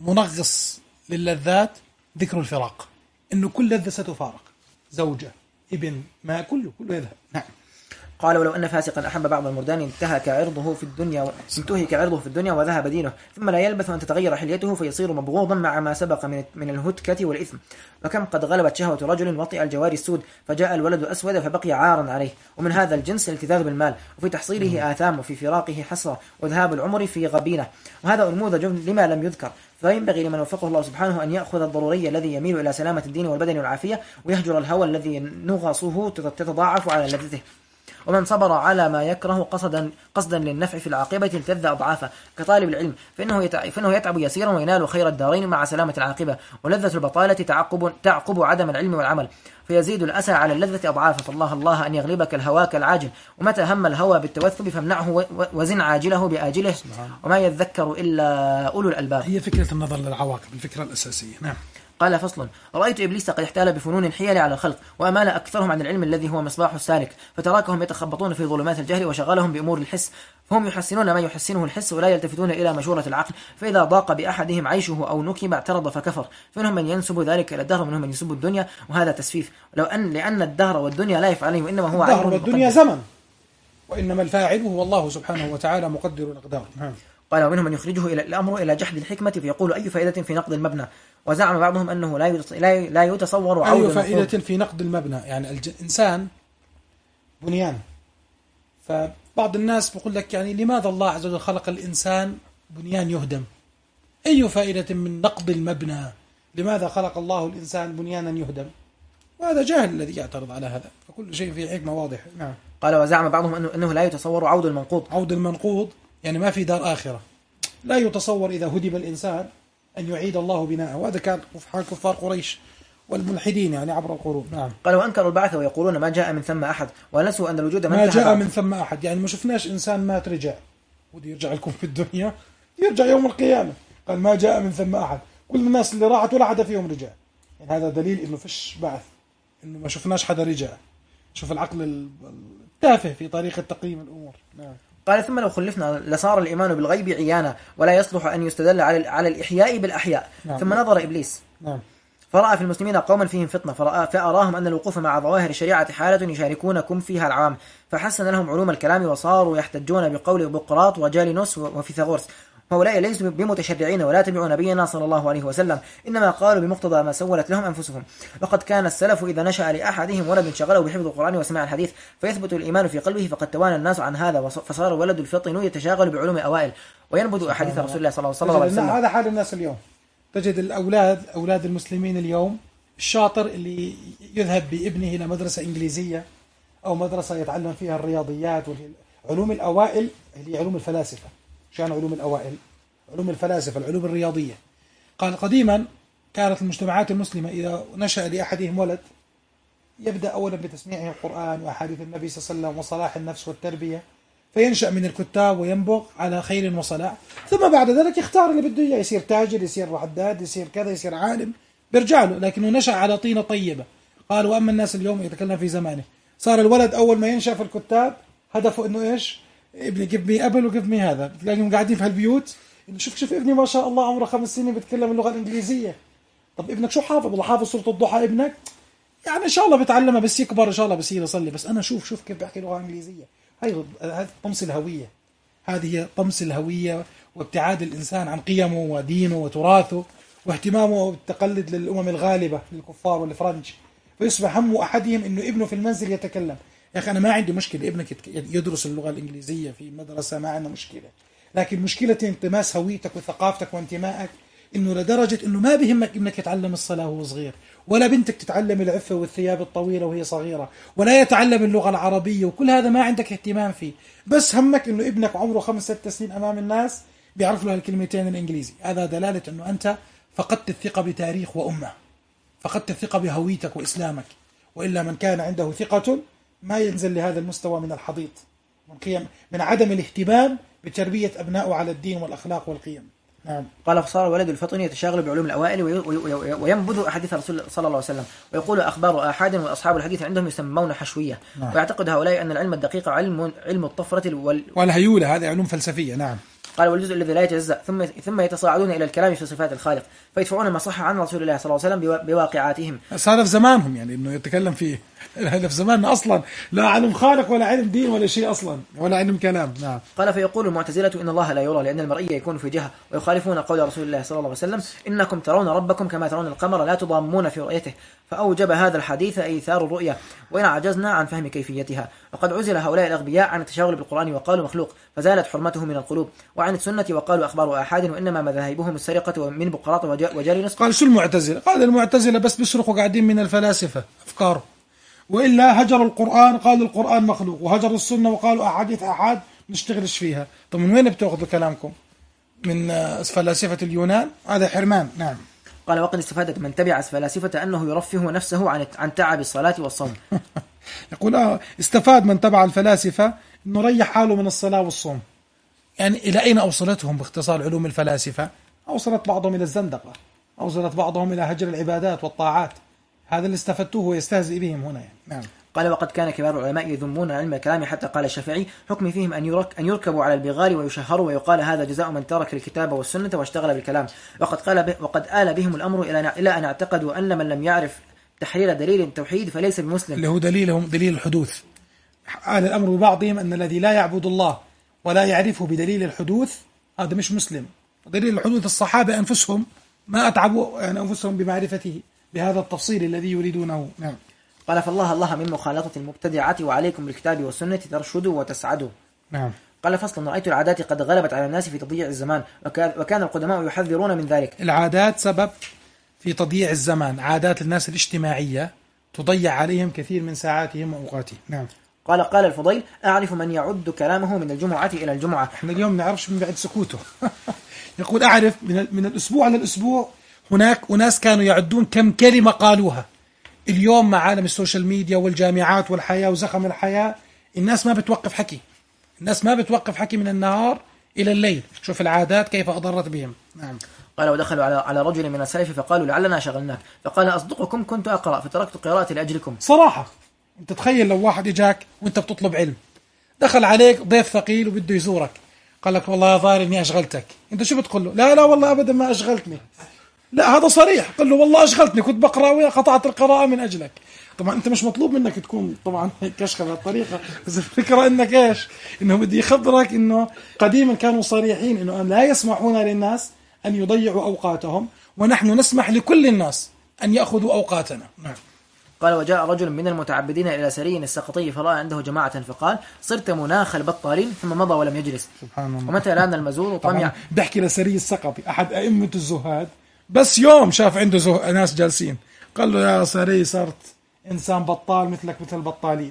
منغص للذات ذكر الفراق، إنه كل لذة ستفارق، زوجة ابن ما كله كله يذهب. نعم. قال ولو أن فاسقا أحب بعض المردان انتهك عرضه في الدنيا انتهك عرضه في الدنيا وذهب دينه، ثم لا يلبث أن تتغير حليته فيصير مبغوضا مع ما سبق من من الهتكة والإثم. وكم قد غلبت شهوة رجل وطئ الجواري السود فجاء الولد أسود فبقي عارا عليه. ومن هذا الجنس الالتذاذ بالمال، وفي تحصيله آثام، وفي فراقه حسرة، وذهاب العمر في غبينة. وهذا نموذج لما لم يذكر، فينبغي لمن وفقه الله سبحانه أن يأخذ الضروري الذي يميل إلى سلامة الدين والبدن والعافية، ويهجر الهوى الذي نغصه تتضاعف على لذته. ومن صبر على ما يكره قصدا قصدا للنفع في العاقبة التذ أضعافا كطالب العلم، فإنه فإنه يتعب يسيرا وينال خير الدارين مع سلامة العاقبة. ولذة البطالة تعقب تعقب عدم العلم والعمل، فيزيد الأسى على اللذة أضعافا. فالله الله أن يغلبك الهواك العاجل، ومتى هم الهوى بالتوثب فامنعه وزن عاجله بآجله، وما يذكر إلا أولو الألباب. هي فكرة النظر للعواقب الفكرة الأساسية. نعم. قال فصل: رأيت إبليس قد احتال بفنون الحيل على الخلق، وأمال أكثرهم عن العلم الذي هو مصباح السالك، فتراكهم يتخبطون في ظلمات الجهل وشغلهم بأمور الحس، فهم يحسنون ما يحسنه الحس ولا يلتفتون إلى مشورة العقل، فإذا ضاق بأحدهم عيشه أو نكب اعترض فكفر، فمنهم من ينسب ذلك إلى الدهر ومنهم من يسب الدنيا، وهذا تسفيف، لو أن لأن الدهر والدنيا لا يفعلان، وإنما هو الدهر والدنيا زمن، وإنما الفاعل هو الله سبحانه وتعالى مقدر الأقدار. قال: ومنهم من يخرجه إلى الأمر إلى جحد الحكمة فيقول: أي فائدة في نقد المبنى؟ وزعم بعضهم أنه لا لا يتصور عود أي فائدة في نقد المبنى، يعني الإنسان بنيان، فبعض الناس بيقول لك يعني لماذا الله عز وجل خلق الإنسان بنيان يهدم؟ أي فائدة من نقد المبنى؟ لماذا خلق الله الإنسان بنيانا يهدم؟ وهذا جاهل الذي يعترض على هذا، فكل شيء فيه حكمة واضحة. نعم. قال: وزعم بعضهم أنه, أنه لا يتصور عود المنقوض. عود المنقوض يعني ما في دار آخرة، لا يتصور إذا هدم الإنسان أن يعيد الله بناءه، وهذا كان كفار قريش والملحدين يعني عبر القرون. نعم. قال: وأنكروا البعث ويقولون ما جاء من ثم أحد، ونسوا أن الوجود ما جاء من ثم أحد، يعني ما شفناش إنسان مات رجع ودي يرجع لكم في الدنيا، يرجع يوم القيامة. قال ما جاء من ثم أحد، كل الناس اللي راحت ولا حدا فيهم رجع، يعني هذا دليل إنه فيش بعث، إنه ما شفناش حدا رجع. شوف العقل التافه في طريقة تقييم الأمور. نعم. قال: ثم لو خلفنا لصار الإيمان بالغيب عيانا، ولا يصلح أن يستدل على على الإحياء بالأحياء. نعم. ثم نظر إبليس نعم. فرأى في المسلمين قوما فيهم فتنة، فرأى فأراهم أن الوقوف مع ظواهر الشريعة حالة يشاركونكم فيها العام، فحسن لهم علوم الكلام وصاروا يحتجون بقول بقراط وجالينوس وفيثاغورس، هؤلاء ليسوا بمتشرعين ولا تبعوا نبينا صلى الله عليه وسلم، إنما قالوا بمقتضى ما سولت لهم أنفسهم. وقد كان السلف إذا نشأ لأحدهم ولد شغله بحفظ القرآن وسماع الحديث فيثبت الإيمان في قلبه، فقد توانى الناس عن هذا، فصار الولد الفطن يتشاغل بعلوم الأوائل وينبذ أحاديث رسول الله صلى الله عليه وسلم. هذا حال الناس اليوم. تجد الأولاد أولاد المسلمين اليوم الشاطر اللي يذهب بابنه إلى مدرسة إنجليزية أو مدرسة يتعلم فيها الرياضيات والعلوم الأوائل، اللي علوم الفلاسفة. شان علوم الأوائل؟ علوم الفلاسفة، العلوم الرياضية. قال قديما كانت المجتمعات المسلمة إذا نشأ لأحدهم ولد يبدأ أولا بتسميعه القرآن وأحاديث النبي صلى الله عليه وسلم وصلاح النفس والتربية، فينشأ من الكتاب وينبغ على خير وصلاح، ثم بعد ذلك يختار اللي بده إياه، يصير تاجر، يصير حداد، يصير كذا، يصير عالم، بيرجع له، لكنه نشأ على طينة طيبة. قال: وأما الناس اليوم يتكلم في زمانه، صار الولد أول ما ينشأ في الكتاب هدفه إنه إيش؟ ابني جيب مي أبل وجيب مي هذا. بتلاقيهم قاعدين في هالبيوت إنه شوف شوف ابني ما شاء الله عمره خمس سنين بيتكلم اللغة الإنجليزية. طب ابنك شو حافظ؟ والله حافظ سورة الضحى ابنك، يعني إن شاء الله بيتعلمها بس يكبر إن شاء الله بصير يصلي، بس أنا شوف شوف كيف بحكي لغة إنجليزية. هاي هذه طمس الهوية، هذه هي طمس الهوية وابتعاد الإنسان عن قيمه ودينه وتراثه واهتمامه بالتقلد للأمم الغالبة للكفار والفرنج، فيصبح هم أحدهم إنه ابنه في المنزل يتكلم. يا أخي أنا ما عندي مشكلة ابنك يدرس اللغة الإنجليزية في مدرسة، ما عندنا مشكلة، لكن مشكلة انتماس هويتك وثقافتك وانتمائك إنه لدرجة إنه ما بهمك ابنك يتعلم الصلاة وهو صغير، ولا بنتك تتعلم العفة والثياب الطويلة وهي صغيرة، ولا يتعلم اللغة العربية، وكل هذا ما عندك اهتمام فيه، بس همك إنه ابنك عمره خمس ست سنين أمام الناس بيعرف له الكلمتين الإنجليزي. هذا دلالة إنه أنت فقدت الثقة بتاريخ وأمة، فقدت الثقة بهويتك وإسلامك. وإلا من كان عنده ثقة ما ينزل لهذا المستوى من الحضيض، من قيم، من عدم الاهتمام بتربية أبنائه على الدين والأخلاق والقيم. نعم. قال: فصار ولد الفطن يتشاغل بعلوم الأوائل وينبذ أحاديث الرسول صلى الله عليه وسلم، ويقول أخبار آحاد، وأصحاب الحديث عندهم يسمون حشوية. نعم. ويعتقد هؤلاء أن العلم الدقيق علم علم الطفرة وال... والهيولة، هذه علوم فلسفية. نعم. قال: والجزء الذي لا يتجزأ، ثم ثم يتصاعدون إلى الكلام في صفات الخالق، فيدفعون ما صح عن رسول الله صلى الله عليه وسلم بواقعاتهم. صار في زمانهم يعني إنه يتكلم فيه، هذا في زماننا أصلا لا علم خالق ولا علم دين ولا شيء أصلا ولا علم كلام. نعم. قال: فيقول المعتزلة إن الله لا يرى لأن المرئي يكون في جهة، ويخالفون قول رسول الله صلى الله عليه وسلم: إنكم ترون ربكم كما ترون القمر لا تضامون في رؤيته، فأوجب هذا الحديث إيثار الرؤية، وإن عجزنا عن فهم كيفيتها. وقد عزل هؤلاء الأغبياء عن التشاغل بالقرآن وقالوا مخلوق، فزالت حرمته من القلوب، وعن السنة وقالوا أخبار آحاد، وإنما مذاهبهم السرقة من بقراط وجالينوس. قال: شو المعتزلة؟ قال: المعتزلة بس بيسرقوا قاعدين من الفلاسفة أفكاره، وإلا هجروا القرآن قالوا القرآن مخلوق، وهجروا السنة وقالوا أحاديث أحاد نشتغلش فيها. طب من وين بتأخذوا كلامكم؟ من فلاسفة اليونان؟ هذا حرمان. نعم. قال: وقد استفادت من تبع الفلاسفة أنه يرفه نفسه عن عن تعب الصلاة والصوم. يقول آه استفاد من تبع الفلاسفة أنه ريح حاله من الصلاة والصوم. يعني إلى أين أوصلتهم باختصار علوم الفلاسفة؟ أوصلت بعضهم إلى الزندقة، أوصلت بعضهم إلى هجر العبادات والطاعات. هذا اللي استفدتوه ويستهزئ بهم هنا يعني. نعم. قال وقد كان كبار العلماء يذمون علم الكلام حتى قال الشافعي حكم فيهم أن, يرك أن يركبوا على البغال ويشهروا ويقال هذا جزاء من ترك الكتاب والسنة واشتغل بالكلام. وقد قال به وقد آل بهم الأمر إلى إلى أن اعتقدوا أن من لم يعرف تحرير دليل التوحيد فليس بمسلم، اللي هو دليلهم دليل الحدوث. آل الأمر ببعضهم أن الذي لا يعبد الله ولا يعرفه بدليل الحدوث هذا مش مسلم. دليل الحدوث الصحابة أنفسهم ما أتعبوا يعني أنفسهم بمعرفته بهذا التفصيل الذي يريدونه. نعم. قال فالله الله من مخالطة المبتدعة وعليكم بالكتاب والسنة ترشدوا وتسعدوا. نعم. قال فصل رأيت العادات قد غلبت على الناس في تضييع الزمان وكان القدماء يحذرون من ذلك. العادات سبب في تضييع الزمان، عادات الناس الاجتماعية تضيع عليهم كثير من ساعاتهم وأوقاتهم. نعم. قال قال الفضيل أعرف من يعد كلامه من الجمعة إلى الجمعة. احنا اليوم نعرفش من بعد سكوته. يقول أعرف من, من الأسبوع للأسبوع هناك أناس كانوا يعدون كم كلمة قالوها. اليوم مع عالم السوشيال ميديا والجامعات والحياة وزخم الحياة الناس ما بتوقف حكي، الناس ما بتوقف حكي من النهار إلى الليل. شوف العادات كيف أضرت بهم. نعم. قال ودخلوا على على رجل من السلف فقالوا لعلنا شغلناك فقال أصدقكم كنت أقرأ فتركت قراءتي لأجلكم. صراحة أنت تخيل لو واحد إجاك وأنت بتطلب علم، دخل عليك ضيف ثقيل وبده يزورك، قال لك والله يا ظاهر إني أشغلتك، أنت شو بتقول له؟ لا لا والله أبدا ما أشغلتني. لا هذا صريح، قل له والله أشغلتني كنت بقرأ وقطعت القراءة من أجلك. طبعا أنت مش مطلوب منك تكون طبعا كشخة بهالطريقة، بس الفكرة إنك إيش؟ إنه بدي يخبرك إنه قديما كانوا صريحين إنه لا يسمحون للناس أن يضيعوا أوقاتهم، ونحن نسمح لكل الناس أن يأخذوا أوقاتنا. نعم. قال وجاء رجل من المتعبدين إلى سري السقطي فرأى عنده جماعة فقال صرت مناخ البطالين ثم مضى ولم يجلس. سبحان الله. ومتى لان المزور طمع بحكي لسري السقطي أحد أئمة الزهاد، بس يوم شاف عنده زه... ناس جالسين قال له يا سري صرت إنسان بطال مثلك مثل البطالين.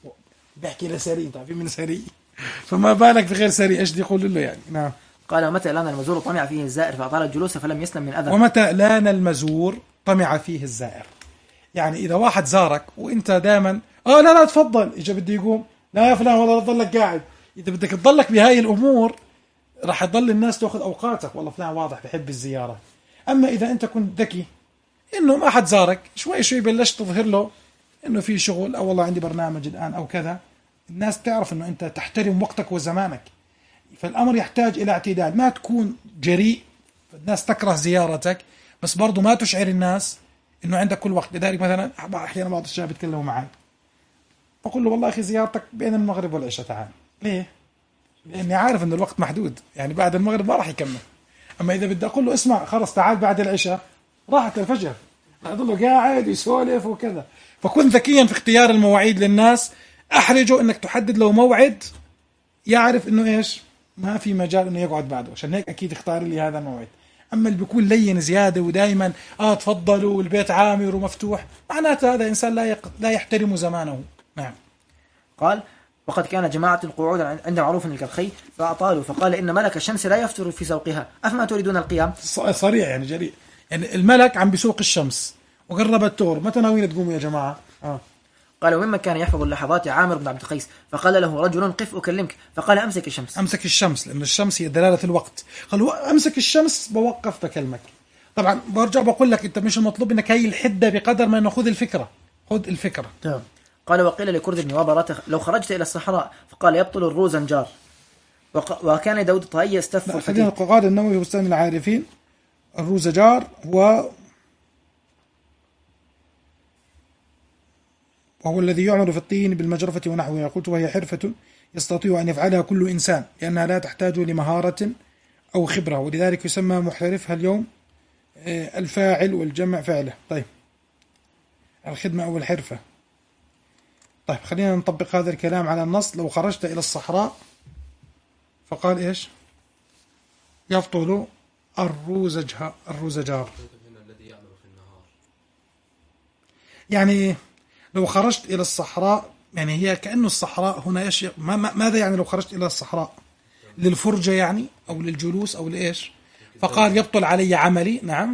بحكي لسري، طيب من سري فما بالك في غير سري إيش دي يقول له يعني. نعم. قال ومتى لان المزور طمع فيه الزائر فأطال الجلوس فلم يسلم من أذى. ومتى لان المزور طمع فيه الزائر، يعني إذا واحد زارك وإنت دائما آه لا لا تفضل إجا بدي يقوم، لا يا فلان والله تضلك قاعد. إذا بدك تضلك بهاي الأمور راح يضل الناس تأخذ أوقاتك، والله فلان واضح بحب الزيارة. أما إذا أنت كنت ذكي إنه ما أحد زارك شوي شوي بلشت تظهر له إنه في شغل أو والله عندي برنامج الآن أو كذا، الناس تعرف إنه أنت تحترم وقتك وزمانك. فالأمر يحتاج إلى اعتدال، ما تكون جريء الناس تكره زيارتك بس برضو ما تشعر الناس إنه عندك كل وقت. لذلك مثلا أحيانا بعض الشباب يتكلموا معي بقول له والله أخي زيارتك بين المغرب والعشاء تعال. ليه؟ لأني عارف إن الوقت محدود، يعني بعد المغرب ما راح يكمل. أما إذا بدي أقول له اسمع خلص تعال بعد العشاء راحت الفجر، أضله قاعد يسولف وكذا. فكن ذكيا في اختيار المواعيد للناس، أحرجه إنك تحدد له موعد يعرف إنه إيش ما في مجال إنه يقعد بعده، عشان هيك أكيد اختار لي هذا الموعد. أما اللي بيكون لين زيادة ودائما آه تفضلوا والبيت عامر ومفتوح معناته هذا إنسان لا يق... لا يحترم زمانه. نعم. قال وقد كان جماعة قعودا عند معروف الكرخي فأطالوا فقال إن ملك الشمس لا يفتر في سوقها أفما تريدون القيام. صريح يعني جريء، يعني الملك عم بسوق الشمس وقرب التور، متى ناويين تقوموا يا جماعة؟ آه. قال ومما كان يحفظ اللحظات عامر بن عبد القيس فقال له رجل قف أكلمك فقال أمسك الشمس. أمسك الشمس لأن الشمس هي دلالة الوقت. قالوا أمسك الشمس بوقف بكلمك. طبعا برجع بقول لك أنت مش المطلوب إنك هاي الحدة بقدر ما إنه خذ الفكرة، خذ الفكرة. تمام. قال وقيل لكرد بن وبرة لو خرجت إلى الصحراء فقال يبطل الروزنجار. وق... وكان داود الطائي يستف. خلينا قال النووي وبستان العارفين الروزجار هو وهو الذي يعمل في الطين بالمجرفة ونحوها. قلت وهي حرفة يستطيع أن يفعلها كل إنسان لأنها لا تحتاج لمهارة أو خبرة، ولذلك يسمى محترفها اليوم الفاعل والجمع فعله. طيب الخدمة أو الحرفة. طيب خلينا نطبق هذا الكلام على النص. لو خرجت إلى الصحراء فقال إيش يبطل الروزجها الروزجار، يعني لو خرجت إلى الصحراء يعني هي كأنه الصحراء هنا إيش ما ماذا يعني لو خرجت إلى الصحراء للفرجة يعني أو للجلوس أو لإيش. فقال يبطل علي عملي. نعم.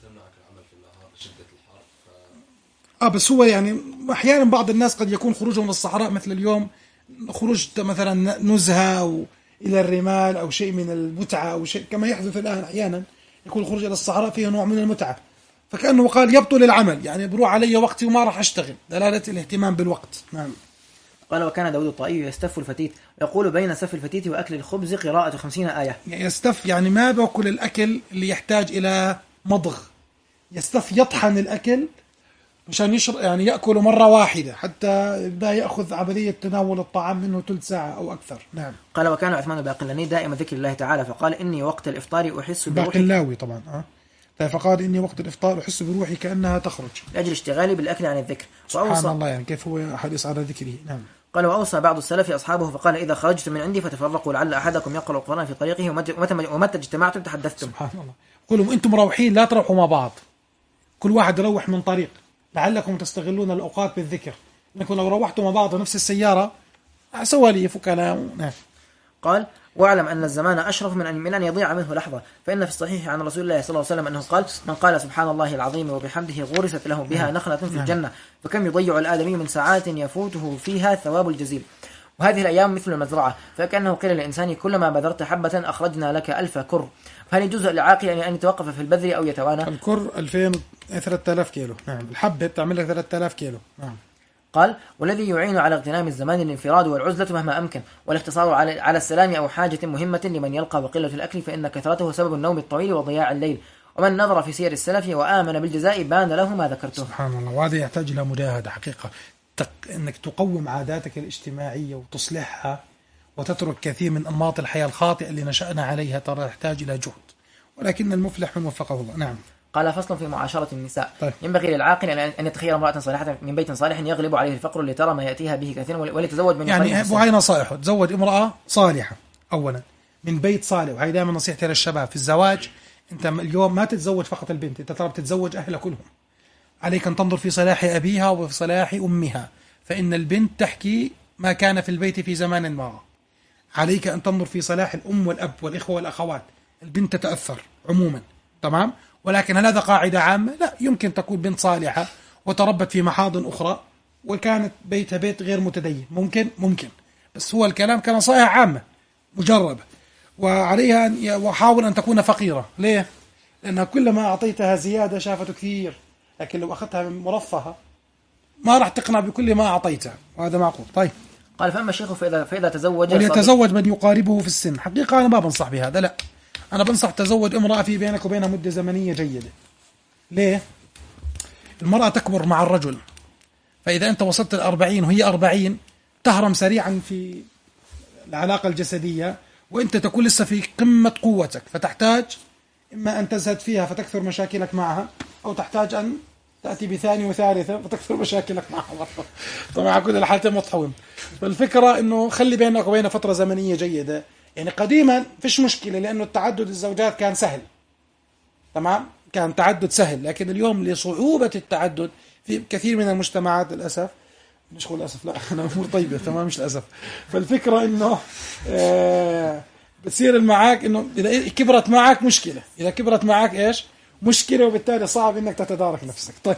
آه بس هو يعني أحيانا بعض الناس قد يكون خروجهم للصحراء مثل اليوم خروج مثلا نزهة أو إلى الرمال أو شيء من المتعة أو شيء كما يحدث الآن أحيانا، يكون الخروج إلى الصحراء فيه نوع من المتعة، فكأنه قال يبطل العمل، يعني بروح علي وقتي وما راح أشتغل، دلالة الاهتمام بالوقت. نعم. قال وكان داود الطائي يستف الفتيت ويقول بين سف الفتيت وأكل الخبز قراءة خمسين آية. يعني يستف يعني ما بأكل الأكل اللي يحتاج إلى مضغ، يستف يطحن الأكل مشان يشرب، يعني يأكل مرة واحدة حتى لا يأخذ عملية تناول الطعام منه ثلث ساعة أو أكثر. نعم. قال وكان عثمان الباقلاني دائما ذكر الله تعالى فقال إني وقت الإفطار أحس بروحي، باقلاوي طبعا أه فقال إني وقت الإفطار أحس بروحي كأنها تخرج لأجل اشتغالي بالأكل عن الذكر. سبحان الله، يعني كيف هو حديث على ذكره. نعم. قال وأوصى بعض السلف أصحابه فقال إذا خرجت من عندي فتفرقوا لعل أحدكم يقرأ القرآن في طريقه ومتى ومتى اجتمعتم تحدثتم. سبحان الله. قل لهم أنتم مروحين لا تروحوا مع بعض، كل واحد يروح من طريق لعلكم تستغلون الأوقات بالذكر، لأنكم لو روحتوا مع بعض نفس السيارة سواليف وكلام. نعم. قال واعلم أن الزمان أشرف من أن, من أن يضيع منه لحظة، فإن في الصحيح عن رسول الله صلى الله عليه وسلم أنه قال من قال سبحان الله العظيم وبحمده غرست له بها نخلة في الجنة، فكم يضيع الآدمي من ساعات يفوته فيها ثواب الجزيل. وهذه الأيام مثل المزرعة، فكأنه قيل للإنسان كلما بذرت حبة أخرجنا لك ألف كر، فهل يجوز للعاقل أن يتوقف في البذر أو يتوانى؟ الكر ألفين ثلاثة آلاف كيلو. نعم. الحبة تعمل لك ثلاثة آلاف كيلو. نعم. قال والذي يعين على اغتنام الزمان الانفراد والعزلة مهما أمكن، والاقتصار على على السلام أو حاجة مهمة لمن يلقى وقلة الأكل، فإن كثرته سبب النوم الطويل وضياع الليل، ومن نظر في سير السلف وآمن بالجزاء بان له ما ذكرته. سبحان الله. وهذا يحتاج إلى مجاهدة حقيقة، تق... أنك تقوم عاداتك الاجتماعية وتصلحها وتترك كثير من أنماط الحياة الخاطئة اللي نشأنا عليها، ترى يحتاج إلى جهد، ولكن المفلح من وفقه الله. نعم. قال فصل في معاشرة النساء. طيب. ينبغي للعاقل أن يتخير امرأة صالحة من بيت صالح يغلب عليه الفقر لترى ما يأتيها به كثيرا وليتزوج من يعني وهي نصائحه، تزوج امرأة صالحة أولا من بيت صالح، وهي دائما نصيحتي للشباب في الزواج، أنت اليوم ما تتزوج فقط البنت، أنت ترى بتتزوج أهلها كلهم، عليك أن تنظر في صلاح أبيها وفي صلاح أمها، فإن البنت تحكي ما كان في البيت في زمان ما، عليك أن تنظر في صلاح الأم والأب والإخوة والأخوات، البنت تتأثر عموما. تمام. ولكن هل هذا قاعدة عامة؟ لا، يمكن تكون بنت صالحة وتربت في محاضن أخرى وكانت بيتها بيت غير متدين، ممكن ممكن بس هو الكلام كنصائح عامة مجربة، وعليها أن وحاول أن تكون فقيرة. ليه؟ لأنها كلما أعطيتها زيادة شافته كثير، لكن لو أخذتها من مرفهة ما راح تقنع بكل ما أعطيتها، وهذا معقول. طيب. قال فأما الشيخ فإذا, فإذا تزوج وليتزوج من يقاربه في السن. حقيقة أنا ما بنصح بهذا، لا، أنا بنصح تزوج امرأة في بينك وبينها مدة زمنية جيدة. ليه؟ المرأة تكبر مع الرجل، فإذا أنت وصلت الأربعين وهي أربعين تهرم سريعا في العلاقة الجسدية، وأنت تكون لسه في قمة قوتك، فتحتاج إما أن تزهد فيها فتكثر مشاكلك معها، أو تحتاج أن تأتي بثاني وثالثة فتكثر مشاكلك معها. طبعا كل الحالتين متحوم. فالفكرة إنه خلي بينك وبين فترة زمنية جيدة. يعني قديما فيش مشكلة لأنه التعدد الزوجات كان سهل، تمام، كان تعدد سهل، لكن اليوم لصعوبة التعدد في كثير من المجتمعات للأسف، مش هو للأسف، لا أنا أمور طيبة تمام مش للأسف. فالفكرة إنه آه بتصير معك إنه إذا كبرت معك مشكلة، إذا كبرت معك إيش مشكلة، وبالتالي صعب إنك تتدارك نفسك. طيب،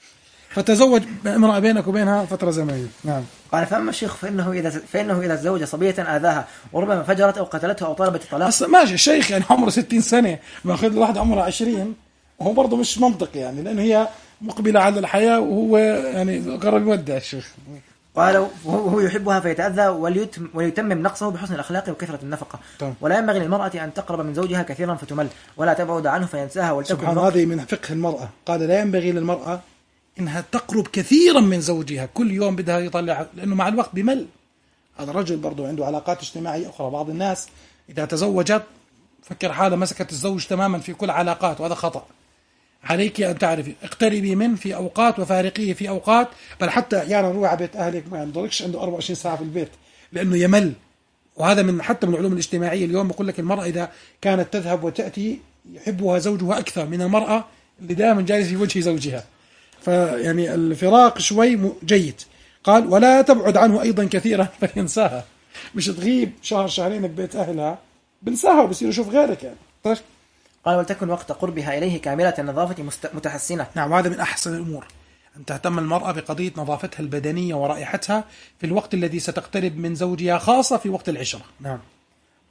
فتزوج امرأة بينك وبينها فترة زمنية. نعم. قال فأما الشيخ فإنه إذا فإنه إذا تزوج صبية آذاها وربما فجرت أو قتلتها أو طلبت الطلاق. أصلا ماشي الشيخ يعني عمره ستين سنة ما أخذ واحد عمره عشرين، وهو برضه مش منطقي يعني، لأنه هي مقبلة على الحياة وهو يعني قرب يودع الشيخ. قال وهو يحبها فيتأذى وليتم وليتمم نقصه بحسن الأخلاق وكثرة النفقة. طبعا. ولا ينبغي للمرأة أن تقرب من زوجها كثيرا فتمل ولا تبعد عنه فينساها ولتكن. سبحان الله، هذه من فقه المرأة. قال لا ينبغي للمرأة إنها تقرب كثيرا من زوجها، كل يوم بدها يطلع، لأنه مع الوقت بمل. هذا الرجل برضو عنده علاقات اجتماعية أخرى. بعض الناس إذا تزوجت فكر حالة مسكت الزوج تماما في كل علاقات، وهذا خطأ. عليك أن تعرفي اقتربي منه في أوقات وفارقيه في أوقات، بل حتى أحيانا يعني روح على بيت أهلك ما يضلكش عنده أربعة وعشرين ساعة في البيت لأنه يمل. وهذا من حتى من العلوم الاجتماعية اليوم بقول لك المرأة إذا كانت تذهب وتأتي يحبها زوجها أكثر من المرأة اللي دائما جالس في وجه زوجها. فيعني الفراق شوي جيد. قال ولا تبعد عنه أيضا كثيرا فينساها، مش تغيب شهر شهرين ببيت أهلها بنساها وبصير يشوف غيرك يعني. طيب. قال ولتكن وقت قربها إليه كاملة النظافة متحسنة. نعم، وهذا من أحسن الأمور أن تهتم المرأة بقضية نظافتها البدنية ورائحتها في الوقت الذي ستقترب من زوجها، خاصة في وقت العشرة. نعم.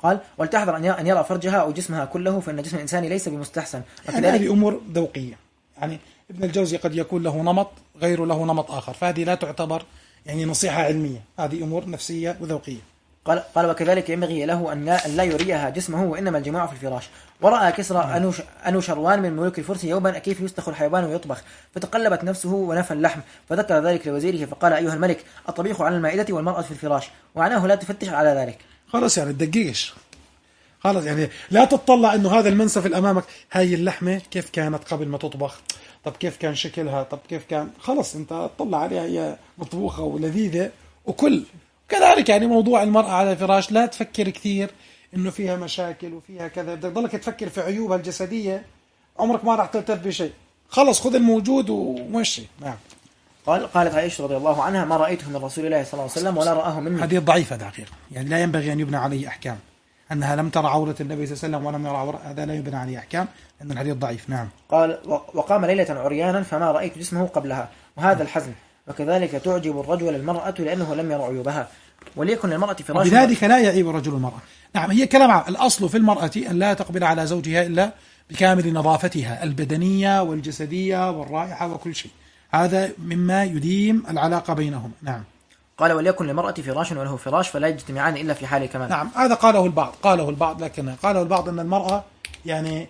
قال ولتحذر أن يرى فرجها أو جسمها كله فإن جسم الإنسان ليس بمستحسن. يعني هذه أمور ذوقية، يعني ابن الجوزي قد يكون له نمط غير له نمط آخر، فهذه لا تعتبر يعني نصيحة علمية، هذه أمور نفسية وذوقية. قال, قال وكذلك ينبغي له أن لا, أن لا يريها جسمه وإنما الجماع في الفراش. ورأى كسرى أنوش أنوشروان من ملوك الفرس يوما كيف يستخ الحيوان ويطبخ، فتقلبت نفسه ونفى اللحم، فذكر ذلك لوزيره فقال أيها الملك الطبيخ على المائدة والمرأة في الفراش، وعناه لا تفتش على ذلك. خلاص يعني تدقيقش، خلاص يعني لا تطلع إنه هذا المنسف اللي أمامك، هاي اللحمة كيف كانت قبل ما تطبخ، طب كيف كان شكلها، طب كيف كان، خلاص أنت تطلع عليها هي مطبوخة ولذيذة وكل. كذلك يعني موضوع المرأة على الفراش لا تفكر كثير إنه فيها مشاكل وفيها كذا، بدك تضلك تفكر في عيوبها الجسدية، عمرك ما راح تلتف بشيء، خلص خذ الموجود ومشي. نعم. قال قالت عائشة رضي الله عنها ما رأيته من رسول الله صلى الله عليه وسلم ولا رآه مني. حديث ضعيف هذا أخير، يعني لا ينبغي أن يبنى عليه أحكام، أنها لم ترى عورة النبي صلى الله عليه وسلم ولم يرى عورة، هذا لا يبنى عليه أحكام لأن الحديث ضعيف. نعم. قال وقام ليلة عريانا فما رأيت جسمه قبلها، وهذا الحزن. وكذلك تعجب الرجل المرأة لأنه لم يرى عيوبها، وليكن للمرأة فراش. وبذلك لا يعيب الرجل المرأة. نعم، هي كلام عام. الأصل في المرأة أن لا تقبل على زوجها إلا بكامل نظافتها البدنية والجسدية والرائحة وكل شيء، هذا مما يديم العلاقة بينهم. نعم. قال وليكن للمرأة فراش وله فراش فلا يجتمعان إلا في حال الكمال. نعم، هذا قاله البعض قاله البعض لكن قاله البعض أن المرأة يعني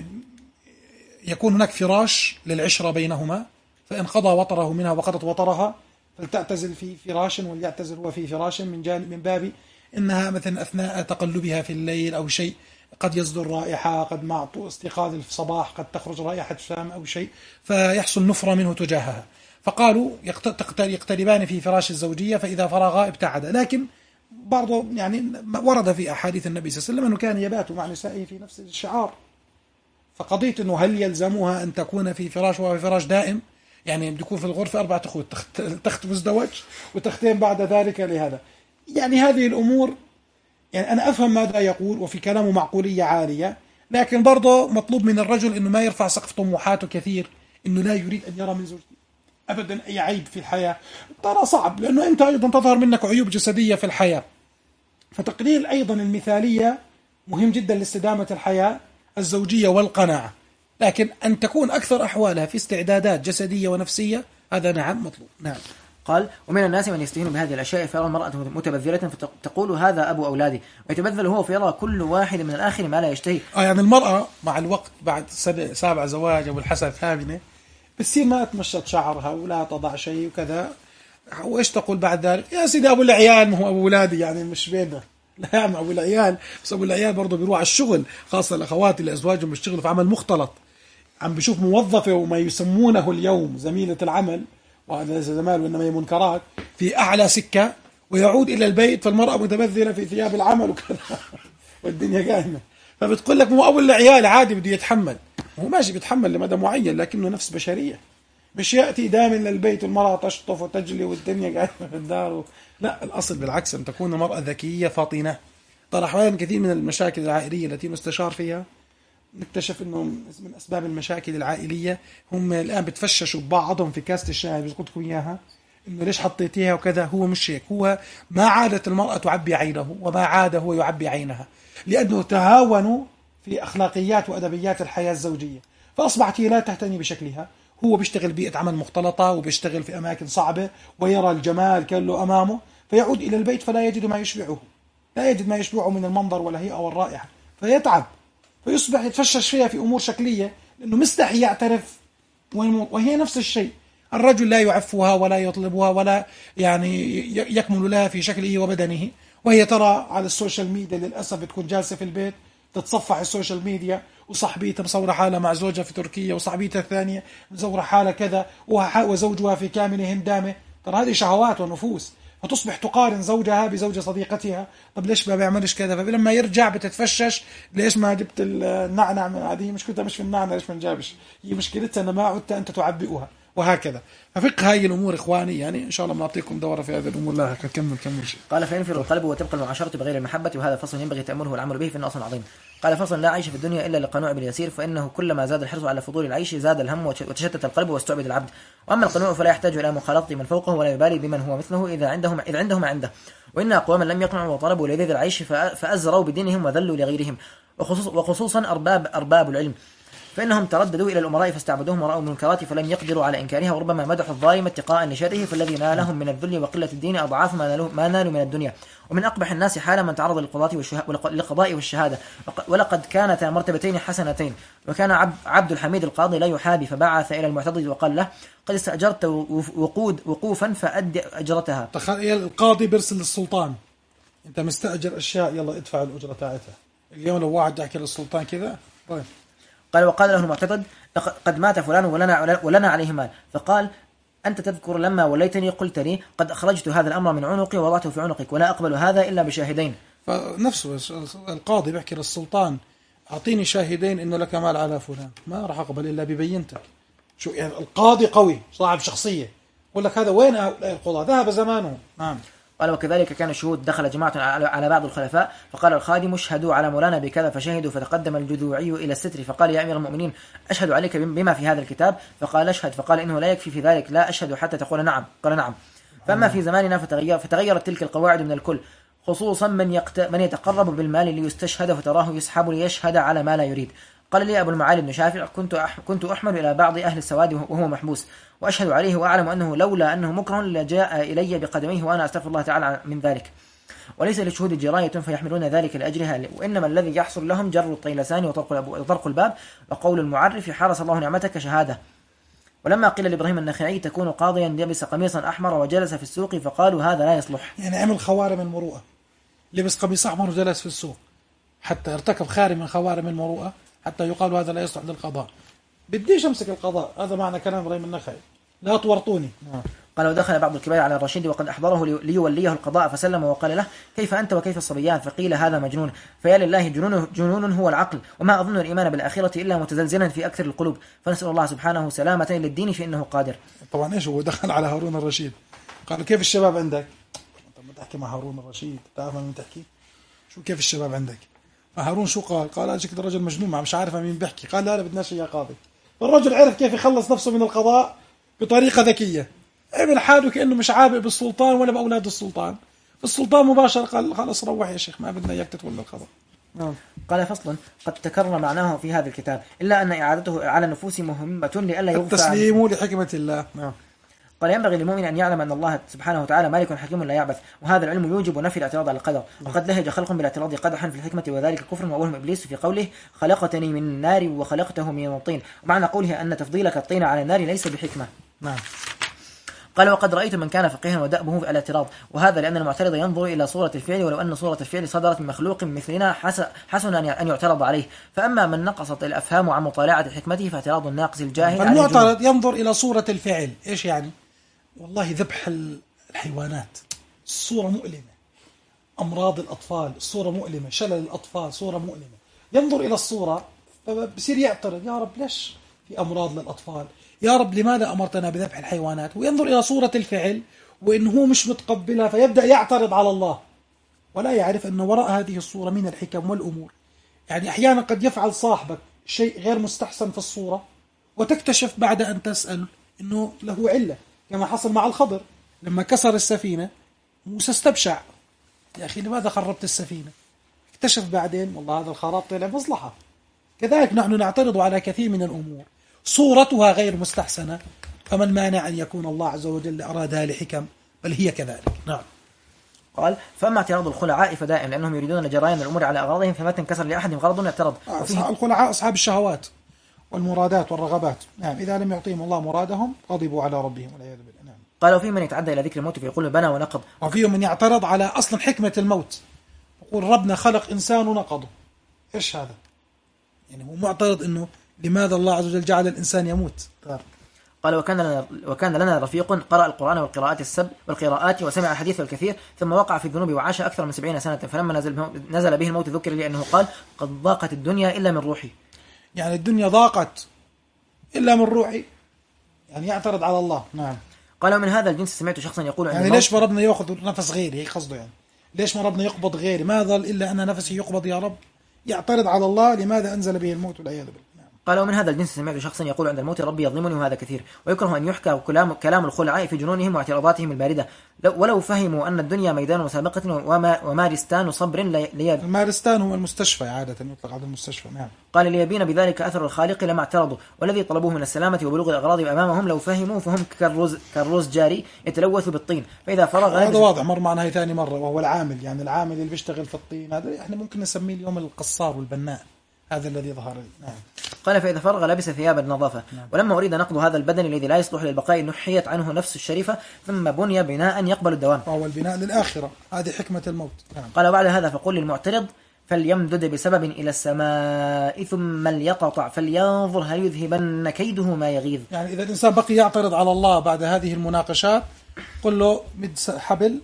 يكون هناك فراش للعشرة بينهما، فإن قضى وطره منها وقضت وطرها فلتعتزل في فراش وليعتزل هو في فراش، من جانب من باب إنها مثلا أثناء تقلبها في الليل أو شيء قد يصدر رائحة، قد مع استيقاظ الصباح قد تخرج رائحة فم أو شيء فيحصل نفرة منه تجاهها، فقالوا يقتربان في فراش الزوجية فإذا فرغا ابتعد. لكن برضو يعني ورد في أحاديث النبي صلى الله عليه وسلم أنه كان يبات مع نسائه في نفس الشعار، فقضية أنه هل يلزمها أن تكون في فراش وفي فراش دائم، يعني بده يكون في الغرفة أربعة أخوات، تخت, تخت مزدوج وتختين بعد ذلك لهذا، يعني هذه الأمور يعني أنا أفهم ماذا يقول وفي كلامه معقولية عالية، لكن برضه مطلوب من الرجل أنه ما يرفع سقف طموحاته كثير، أنه لا يريد أن يرى من زوجته أبدا أي عيب في الحياة، ترى صعب لأنه أنت أيضا تظهر منك عيوب جسدية في الحياة، فتقليل أيضا المثالية مهم جدا لاستدامة الحياة الزوجية والقناعة، لكن أن تكون أكثر أحوالها في استعدادات جسدية ونفسية هذا نعم مطلوب. نعم. قال ومن الناس من يستهين بهذه الأشياء فيرى المرأة متبذلة فتقول هذا أبو أولادي، ويتبذل هو فيرى كل واحد من الآخر ما لا يشتهي. آه يعني المرأة مع الوقت بعد سنة سابع زواج أو الحسنة الثامنة بتصير ما تمشط شعرها ولا تضع شيء وكذا، وإيش تقول بعد ذلك؟ يا سيدي أبو العيال ما هو أبو أولادي، يعني مش بيننا، لا يعني أبو العيال، بس أبو العيال برضه بيروح على الشغل، خاصة الأخوات اللي أزواجهم بيشتغلوا في عمل مختلط، عم بيشوف موظفة وما يسمونه اليوم زميلة العمل، وهذا ليس زمال وإنما هي منكرات، في أعلى سكة، ويعود إلى البيت فالمرأة متبذلة في ثياب العمل وكذا والدنيا قائمة، فبتقول لك مو أبو العيال عادي بده يتحمل، هو ماشي بيتحمل لمدى معين لكنه نفس بشرية، مش يأتي دائما للبيت والمرأة تشطف وتجلي والدنيا قائمة في الدار و... لا، الأصل بالعكس أن تكون المرأة ذكية فاطنة. ترى أحيانا كثير من المشاكل العائلية التي نستشار فيها نكتشف أنه من أسباب المشاكل العائلية هم الآن بتفششوا ببعضهم في كاسة الشاي بيزقطكم إياها إنه ليش حطيتيها وكذا، هو مش هيك، هو ما عادت المرأة تعبي عينه وما عاد هو يعبي عينها، لأنه تهاونوا في أخلاقيات وأدبيات الحياة الزوجية، فأصبحت هي لا تهتني بشكلها، هو بيشتغل بيئة عمل مختلطة وبيشتغل في أماكن صعبة ويرى الجمال كله أمامه، فيعود إلى البيت فلا يجد ما يشبعه، لا يجد ما يشبعه من المنظر والهيئة والرائحة، فيتعب فيصبح يتفشش فيها في أمور شكلية لأنه مستحي يعترف، وهي نفس الشيء، الرجل لا يعفها ولا يطلبها ولا يعني يكمل لها في شكله وبدنه، وهي ترى على السوشيال ميديا للأسف بتكون جالسة في البيت تتصفح السوشيال ميديا، وصاحبيتها مصورة حالها مع زوجها في تركيا، وصاحبيتها الثانية مصورة حالها كذا، وزوجها في كامل هندامة، ترى هذه شهوات ونفوس، فتصبح تقارن زوجها بزوجة صديقتها، طب ليش ما بيعملش كذا، فلما يرجع بتتفشش ليش ما جبت النعنع من هذه، مشكلتها مش في النعنع، ليش ما نجابش، هي مشكلتها أن ما عدت أنت تعبئها، وهكذا. ففقه هاي الأمور إخواني يعني إن شاء الله بنعطيكم دورة في هذه الأمور. لا كمل كمل شيء. قال فينفر القلب وتبقى المعاشرة بغير المحبة، وهذا فصل ينبغي تأمله والعمل به فإنه أصل عظيم. قال فصل لا عيش في الدنيا إلا لقنوع باليسير، فإنه كلما زاد الحرص على فضول العيش زاد الهم وتشتت القلب واستعبد العبد. وأما القنوع فلا يحتاج إلى مخالطة من فوقه ولا يبالي بمن هو مثله إذا عنده إذا عنده ما عنده. وإن أقواما لم يقنعوا وطلبوا لذيذ العيش فأزروا بدينهم وذلوا لغيرهم، وخصوص وخصوصا أرباب أرباب العلم، فإنهم ترددوا إلى الأمراء فاستعبدوهم ورأوا المنكرات فلم يقدروا على إنكارها، وربما مدحوا الظالم اتقاء لشره، فالذي نالهم من الذل وقلة الدين أضعاف ما نالوا ما نالوا من الدنيا. ومن أقبح الناس حالا من تعرض للقضاء والشهادة، ولقد كانتا مرتبتين حسنتين. وكان عبد الحميد القاضي لا يحابي، فبعث إلى المعتضد وقال له قد استأجرت وقود وقوفا فأد أجرتها. تخيل القاضي بيرسل للسلطان أنت مستأجر أشياء يلا ادفع الأجرة تاعتها. اليوم لو واحد يحكي للسلطان كذا طيب. قال وقال له المعتقد قد مات فلان ولنا, ولنا عليه مال، فقال أنت تذكر لما وليتني قلت لي قد أخرجت هذا الأمر من عنقي ووضعته في عنقك ولا أقبل هذا إلا بشاهدين. فنفسه القاضي بيحكي للسلطان أعطيني شاهدين إنه لك مال على فلان، ما راح أقبل إلا ببينتك. شو يعني القاضي قوي صاحب شخصية، يقول لك هذا وين هؤلاء القضاة ذهب زمانه. نعم. قال وكذلك كان الشهود دخل جماعة على بعض الخلفاء فقال الخادم اشهدوا على مولانا بكذا فشهدوا، فتقدم الجذوعي إلى الستر فقال يا أمير المؤمنين أشهد عليك بما في هذا الكتاب، فقال اشهد، فقال إنه لا يكفي في ذلك لا أشهد حتى تقول نعم، قال نعم. فأما في زماننا فتغير فتغيرت تلك القواعد من الكل، خصوصا من يقت... من يتقرب بالمال ليستشهد فتراه يسحب ليشهد على ما لا يريد. قال لي أبو المعالي بن شافع كنت أح... كنت أحمل إلى بعض أهل السواد وهو محبوس وأشهد عليه وأعلم أنه لولا أنه مكره لجاء إلي بقدميه وأنا أستغفر الله تعالى من ذلك، وليس للشهود جراية فيحملون ذلك لأجلها، وإنما الذي يحصل لهم جر الطيلسان وطرق الباب وقول المعرف حارس الله نعمتك شهادة. ولما قيل لإبراهيم النخعي تكون قاضيا لبس قميصا أحمر وجلس في السوق فقالوا هذا لا يصلح، يعني عمل خوارم المروءة، لبس قميص أحمر وجلس في السوق حتى ارتكب خارم من خوارم المروءة حتى يقال هذا لا يصلح للقضاء. بديش أمسك القضاء، هذا معنى كلام إبراهيم النخعي، لا تورطوني. قال ودخل بعض الكبار على الرشيد وقد أحضره ليوليه القضاء فسلم وقال له كيف أنت وكيف الصبيان؟ فقيل هذا مجنون، فيا لله جنون, جنون هو العقل، وما أظن الإيمان بالآخرة إلا متزلزلا في أكثر القلوب، فنسأل الله سبحانه سلامة للدين فإنه قادر. طبعا إيش هو دخل على هارون الرشيد قال كيف الشباب عندك؟ طب ما تحكي مع هارون الرشيد، تعرف من تحكي شو كيف الشباب عندك؟ هارون شو قال؟ قال أجيك الرجل مجنون ما مش عارف مين بيحكي. قال لا لا بدناش يا قاضي. الرجل عرف كيف يخلص نفسه من القضاء بطريقة ذكية، عمل حاله كأنه مش عابئ بالسلطان ولا بأولاد السلطان. السلطان مباشر قال خلاص روح يا شيخ ما بدنا إياك تتولى القضاء. نعم. قال فصل قد تكرر معناه في هذا الكتاب إلا أن إعادته على النفوس مهمة لئلا يغفى التسليم لحكمة الله. نعم. قال ينبغي للمؤمن أن يعلم أن الله سبحانه وتعالى مالك حكيم لا يعبث، وهذا العلم يوجب نفي الاعتراض على القدر، وقد لهج خلق بالاعتراض قدحا في الحكمة وذلك كفر وأولهم إبليس في قوله خلقتني من النار وخلقته من الطين، ومعنى قوله أن تفضيلك الطين على النار ليس بحكمة. نعم. قال وقد رأيت من كان فقيها ودأبه في الاعتراض، وهذا لأن المعترض ينظر إلى صورة الفعل ولو أن صورة الفعل صدرت من مخلوق مثلنا حسن أن يعترض عليه، فأما من نقصت الأفهام عن مطالعة حكمته فاعتراض الناقص الجاهل. المعترض ينظر إلى صورة الفعل إيش يعني؟ والله ذبح الحيوانات الصورة مؤلمة، أمراض الأطفال الصورة مؤلمة، شلل الأطفال صورة مؤلمة، ينظر إلى الصورة فبصير يعترض يا رب ليش في أمراض للأطفال؟ يا رب لماذا أمرتنا بذبح الحيوانات؟ وينظر إلى صورة الفعل وإنه مش متقبلها فيبدأ يعترض على الله ولا يعرف أن وراء هذه الصورة من الحكم والأمور. يعني أحيانا قد يفعل صاحبك شيء غير مستحسن في الصورة وتكتشف بعد أن تسأل أنه له علة، كما حصل مع الخضر لما كسر السفينة موسى استبشع يا أخي لماذا خربت السفينة؟ اكتشف بعدين والله هذا الخراب طلع مصلحة. كذلك نحن نعترض على كثير من الأمور صورتها غير مستحسنة، فمن مانع أن يكون الله عز وجل أرادها لحكم بل هي كذلك. نعم. قال فأما اعتراض الخلعاء فدائم لأنهم يريدون جريان الأمور على أغراضهم فما تنكسر لأحد غرض اعترض. الخلعاء أصحاب الشهوات والمرادات والرغبات. نعم. إذا لم يعطيهم الله مرادهم غضبوا على ربهم والعياذ بالله. نعم. قال وفي من يتعدى إلى ذكر الموت فيقول بنى ونقض، وفيهم من يعترض على أصلا حكمة الموت يقول ربنا خلق إنسان ونقضه. إيش هذا؟ يعني هو معترض إنه لماذا الله عز وجل جعل الإنسان يموت. قال وكان لنا وكان لنا رفيق قرأ القرآن والقراءات السب والقراءات وسمع الحديث الكثير ثم وقع في الذنوب وعاش أكثر من سبعين سنة، فلما نزل نزل به الموت ذكر لي أنه قال قد ضاقت الدنيا إلا من روحي. يعني الدنيا ضاقت إلا من روحي، يعني يعترض على الله. نعم. قال ومن هذا الجنس سمعت شخصا يقول عند يعني الموت ليش ما ربنا يأخذ نفس غيري؟ هيك قصده يعني. ليش ما ربنا يقبض غيري؟ ما ظل إلا أن نفسي يقبض يا رب. يعترض على الله لماذا أنزل به الموت والعياذ بالله. نعم. قال ومن هذا الجنس سمعت شخصا يقول عند الموت ربي يظلمني وهذا كثير. ويكره أن يحكى كلام, كلام الخلعاء في جنونهم واعتراضاتهم الباردة ولو فهموا أن الدنيا ميدان مسابقة وما ومارستان صبر لي... المارستان هو المستشفى، عادة يطلق على المستشفى. نعم. قال ليبين بذلك أثر الخالق لما اعترضوا والذي طلبوه من السلامة وبلوغ الأغراض أمامهم لو فهموا فهم كالرز, كالرز جاري يتلوث بالطين فإذا فرغ. هذا واضح مر معنا هي ثاني مرة، وهو العامل، يعني العامل اللي بيشتغل في الطين هذا احنا ممكن نسميه اليوم القصار والبناء، هذا الذي ظهر لي. نعم. قال فإذا فرغ لبس ثياب النظافة. نعم. ولما أريد نقض هذا البدن الذي لا يصلح للبقاء نحيت عنه نفس الشريفة ثم بني بناء يقبل الدوام، وهو البناء للآخرة، هذه حكمة الموت. نعم. قال وبعد هذا فقل للمعترض فليمدد بسبب إلى السماء ثم ليقطع فلينظر هل يذهبن كيده ما يغيظ. يعني إذا الإنسان بقي يعترض على الله بعد هذه المناقشات قل له مد حبل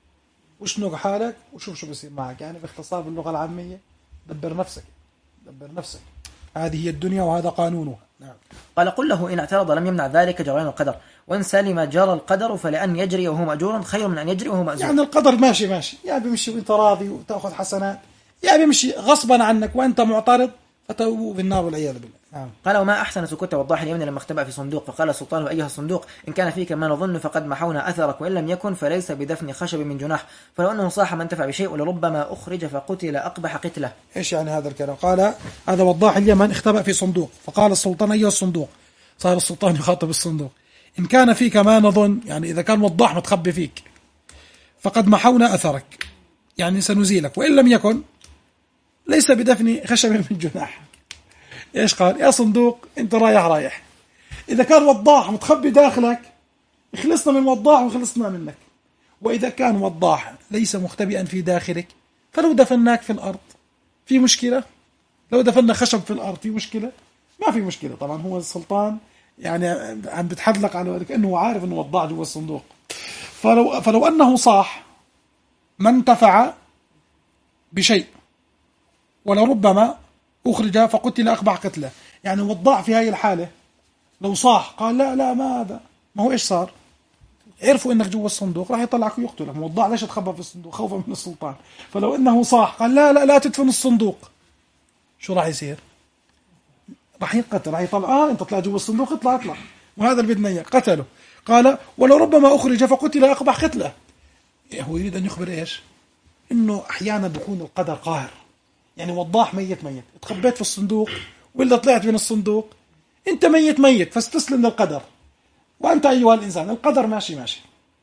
وشنق حالك وشوف شو بصير معك. يعني باختصار باللغة العامية دبر نفسك، دبر نفسك، هذه هي الدنيا وهذا قانونها. نعم. قال قل له إن اعترض لم يمنع ذلك جريان القدر وإن سلم جرى القدر فلأن يجري وهو مأجور خير من أن يجري وهو مأزور. يعني القدر ماشي ماشي، يا يعني بيمشي وانت راضي وتأخذ حسنات، يا يعني بيمشي غصبا عنك وانت معترض فتوبوا في النار والعياذ بالله. نعم. قال وما أحسن سكوت وضاح اليمن لما اختبأ في صندوق فقال السلطان أيها الصندوق إن كان فيك ما نظن فقد محونا أثرك وإن لم يكن فليس بدفن خشب من جناح فلو أنه صاح ما انتفع بشيء ولربما أخرج فقتل أقبح قتله. إيش يعني هذا الكلام؟ قال هذا وضاح اليمن اختبأ في صندوق فقال السلطان أيها الصندوق، صار السلطان يخاطب الصندوق، إن كان فيك ما نظن، يعني إذا كان وضاح متخبي فيك فقد محونا أثرك، يعني سنزيلك، وإن لم يكن ليس بدفن خشب من جناح. إيش قال؟ يا صندوق أنت رايح رايح، إذا كان وضاح متخبي داخلك خلصنا من وضاح وخلصنا منك، وإذا كان وضاح ليس مختبئا في داخلك فلو دفناك في الأرض في مشكلة؟ لو دفنا خشب في الأرض في مشكلة؟ ما في مشكلة. طبعا هو السلطان يعني عم بتحدلق على ذلك أنه عارف أنه وضاح جوا الصندوق، فلو, فلو أنه صاح ما انتفع بشيء ولربما أخرج فقتل أقبح قتله. يعني وضاح في هاي الحالة لو صاح قال لا لا ما هذا، ما هو إيش صار؟ عرفوا إنك جوا الصندوق راح يطلعك ويقتلك. موضاح ليش تخبى في الصندوق؟ خوفا من السلطان. فلو إنه صاح قال لا لا لا تدفن الصندوق، شو راح يصير؟ راح ينقتل، راح يطلع آه أنت طلع جوا الصندوق اطلع اطلع، وهذا اللي بدنا إياه قتله. قال ولربما أخرج فقتل أقبح قتله. هو يريد أن يخبر إيش؟ إنه أحيانا بيكون القدر قاهر. يعني وضاح ميت ميت تخبيت في الصندوق ولا طلعت من الصندوق أنت ميت ميت فاستسلم للقدر، وأنت أيها الإنسان القدر ماشي ماشي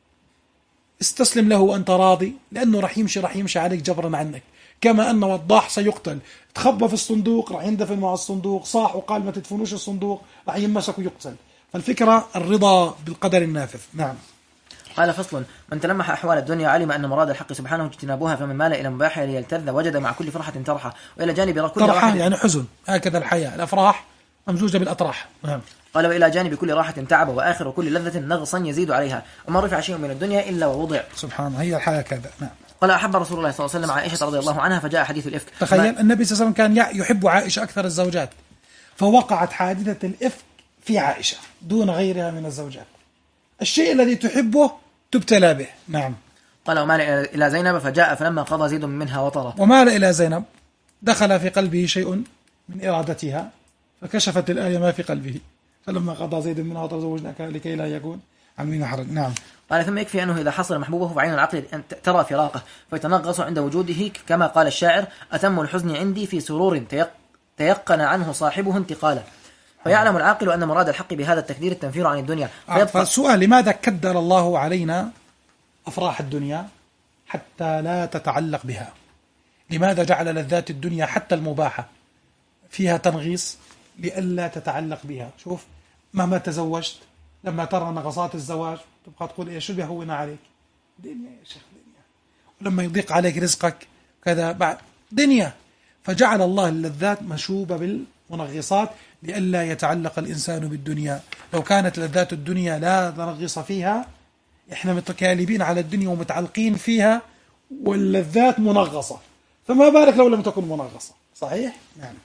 استسلم له وأنت راضي لأنه رح يمشي رح يمشي عليك جبرا عنك. كما أن وضاح سيقتل، تخبى في الصندوق رح يندفن مع الصندوق، صاح وقال ما تدفنوش الصندوق رح يمسك ويقتل. فالفكرة الرضا بالقدر النافذ. نعم. قال فصل من تلمح أحوال الدنيا علم أن مراد الحق سبحانه اجتنابها فمن مال إلى مباحها ليلتذ وجد مع كل فرحة ترحى وإلى جانب كل راحة يعني حزن، هكذا الحياة الأفراح ممزوجة بالأطراح. نعم. قال وإلى جانب كل راحة تعب وآخر كل لذة نغصا يزيد عليها وما رفع شيء من الدنيا إلا ووضع. سبحان هي الحياة كذا. نعم. قال أحب رسول الله صلى الله عليه وسلم عائشة رضي الله عنها فجاء حديث الإفك. تخيل النبي صلى الله عليه وسلم كان يحب عائشة أكثر الزوجات فوقعت حادثة الإفك في عائشة دون غيرها من الزوجات. الشيء الذي تحبه تبتلى به. نعم. قال ومال إلى زينب فجاء فلما قضى زيد منها وطرا. ومال إلى زينب دخل في قلبه شيء من إرادتها فكشفت الآية ما في قلبه فلما قضى زيد منها وطرا زوجناك لكي لا يكون عن حرج. نعم. قال ثم يكفي أنه إذا حصل محبوبه فعين العقل أن ترى فراقه فيتنغص عند وجوده كما قال الشاعر أتم الحزن عندي في سرور تيقن عنه صاحبه انتقالا. فيعلم العاقل أن مراد الحق بهذا التكدير التنفير عن الدنيا. فالسؤال لماذا كدر الله علينا أفراح الدنيا حتى لا تتعلق بها؟ لماذا جعل لذات الدنيا حتى المباحة فيها تنغيص لئلا تتعلق بها؟ شوف مهما تزوجت لما ترى نغصات الزواج تبقى تقول إيه شو بيهون عليك؟ دنيا يا شيخ دنيا. ولما يضيق عليك رزقك كذا بعد دنيا. فجعل الله اللذات مشوبة بالمنغصات لئلا يتعلق الإنسان بالدنيا. لو كانت لذات الدنيا لا تنغص فيها إحنا متكالبين على الدنيا ومتعلقين فيها واللذات منغصة، فما بالك لو لم تكن منغصة. صحيح؟ نعم.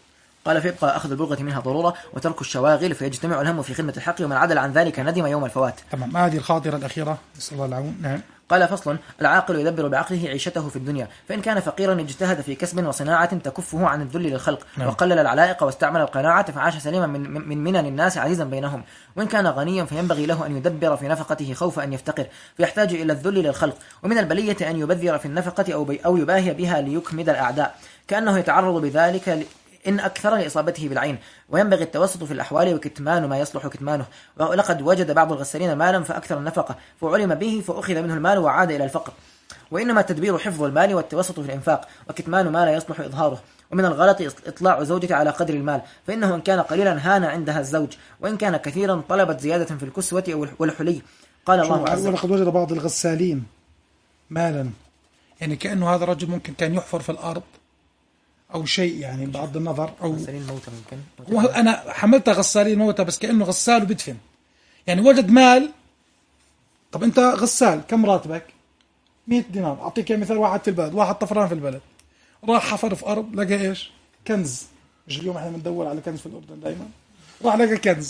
قال فيبقى أخذ البلغة منها ضرورة وترك الشواغل فيجتمع الهم في خدمة الحق ومن عدل عن ذلك ندم يوم الفوات. تمام. هذه الخاطرة الأخيرة نسأل الله العون. نعم. قال فصل: العاقل يدبر بعقله عيشته في الدنيا، فإن كان فقيرا اجتهد في كسب وصناعة تكفه عن الذل للخلق، نعم. وقلل العلائق واستعمل القناعة فعاش سليما من, من منن الناس عزيزا بينهم. وإن كان غنيا فينبغي له أن يدبر في نفقته خوف أن يفتقر فيحتاج إلى الذل للخلق. ومن البلية أن يبذر في النفقة أو, بي أو يباهي بها ليكمد الأعداء، كأنه يتعرض بذلك إن أكثر لإصابته بالعين. وينبغي التوسط في الأحوال وكتمان ما يصلح كتمانه. ولقد وجد بعض الغسالين مالا فأكثر النفقة فعلم به فأخذ منه المال وعاد إلى الفقر. وإنما التدبير حفظ المال والتوسط في الإنفاق وكتمان ما لا يصلح إظهاره. ومن الغلط إطلاع زوجة على قدر المال، فإنه إن كان قليلا هان عندها الزوج، وإن كان كثيرا طلبت زيادة في الكسوة والحلي. قال الله عز وجل: ولقد وجد بعض الغسالين مالا، يعني كأنه هذا الرجل ممكن كان يحفر في الأرض أو شيء، يعني بغض النظر، أو غسالين موتى ممكن. أنا حملتها غسالين موتى بس كأنه غسال وبدفن، يعني وجد مال. طب أنت غسال كم راتبك؟ مئة دينار. أعطيك مثال، واحد في البلد، واحد طفران في البلد، راح حفر في أرض لقى إيش؟ كنز. مش اليوم إحنا بندور على كنز في الأردن دائما، راح لقى كنز.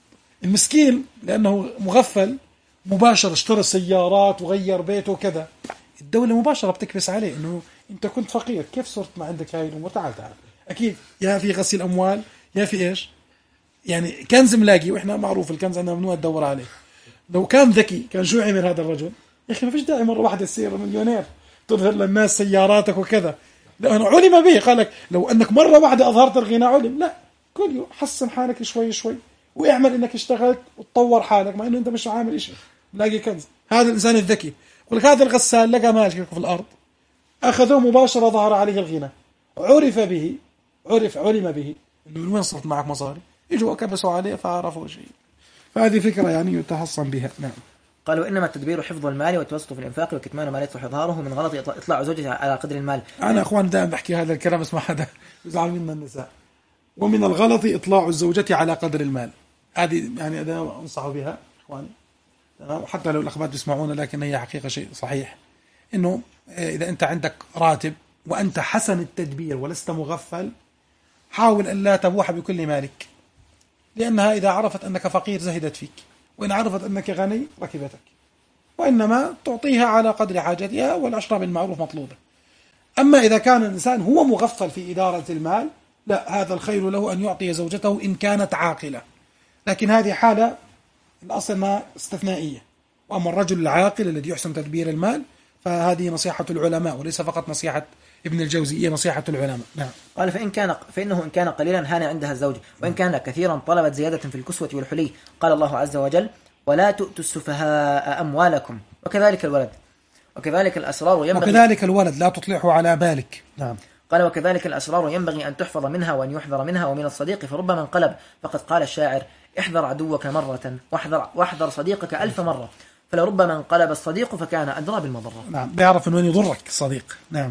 المسكين لأنه مغفل مباشر اشترى سيارات وغير بيته وكذا، الدولة مباشرة بتكبس عليه إنه أنت كنت فقير، كيف صرت ما عندك هاي الأمور؟ تعال تعال. أكيد يا في غسيل أموال يا في إيش، يعني كنز ملاقي، وإحنا معروف الكنز عندنا ممنوع تدور عليه. لو كان ذكي كان شو عمل هذا الرجل؟ يا أخي ما فيش داعي مرة واحدة تصير مليونير تظهر للناس سياراتك وكذا، لأنه علم به. قال لك لو أنك مرة واحدة أظهرت الغنى علم. لا، كل يوم حسن حالك شوي شوي واعمل إنك اشتغلت وتطور حالك، مع إنه أنت مش عامل إشي، لاقي كنز. هذا الإنسان الذكي. يقول لك هذا الغسال لقى مال في الأرض، أخذوه مباشرة ظهر عليه الغنى، عرف به، عرف علم به إنه من وين صرت معك مصاري، يجوا كبسوا عليه فعرفوا شيء. فهذه فكرة يعني يتحصن بها. نعم. قالوا إنما التدبير حفظ المال والتوسط في الإنفاق وكتمان ما لا يصلح إظهاره، من غلط إطلاع زوجته على قدر المال. أنا أخوان دائما بحكي هذا الكلام، اسمع هذا يزعل منا النساء. ومن الغلط إطلاع الزوجة على قدر المال، هذه يعني أنا أنصح بها أخواني، حتى لو الأخوات بيسمعونا، لكن هي حقيقة شيء صحيح، إنه إذا أنت عندك راتب وأنت حسن التدبير ولست مغفل، حاول أن لا تبوح بكل مالك، لأنها إذا عرفت أنك فقير زهدت فيك، وإن عرفت أنك غني ركبتك. وإنما تعطيها على قدر حاجتها، والأشرار بالمعروف مطلوبة. أما إذا كان الإنسان هو مغفل في إدارة المال، لا، هذا الخير له أن يعطي زوجته إن كانت عاقلة، لكن هذه حالة الأصل ما استثنائية. وأما الرجل العاقل الذي يحسن تدبير المال فهذه نصيحة العلماء، وليس فقط نصيحة ابن الجوزي، نصيحة العلماء. نعم. قال فإن كان فإنه إن كان قليلا هان عندها الزوج، وإن كان كثيرا طلبت زيادة في الكسوة والحلي. قال الله عز وجل: ولا تؤتوا السفهاء أموالكم. وكذلك الولد وكذلك الأسرار ينبغي وكذلك الولد لا تطلعه على بالك. نعم. قال: وكذلك الأسرار ينبغي أن تحفظ منها وأن يحذر منها. ومن الصديق فربما انقلب، فقد قال الشاعر: احذر عدوك مرة واحذر, واحذر صديقك ألف مرة، فلربما انقلب الصديق فكان أدرى بالمضرة. نعم، بيعرف أنه يضرك الصديق. نعم.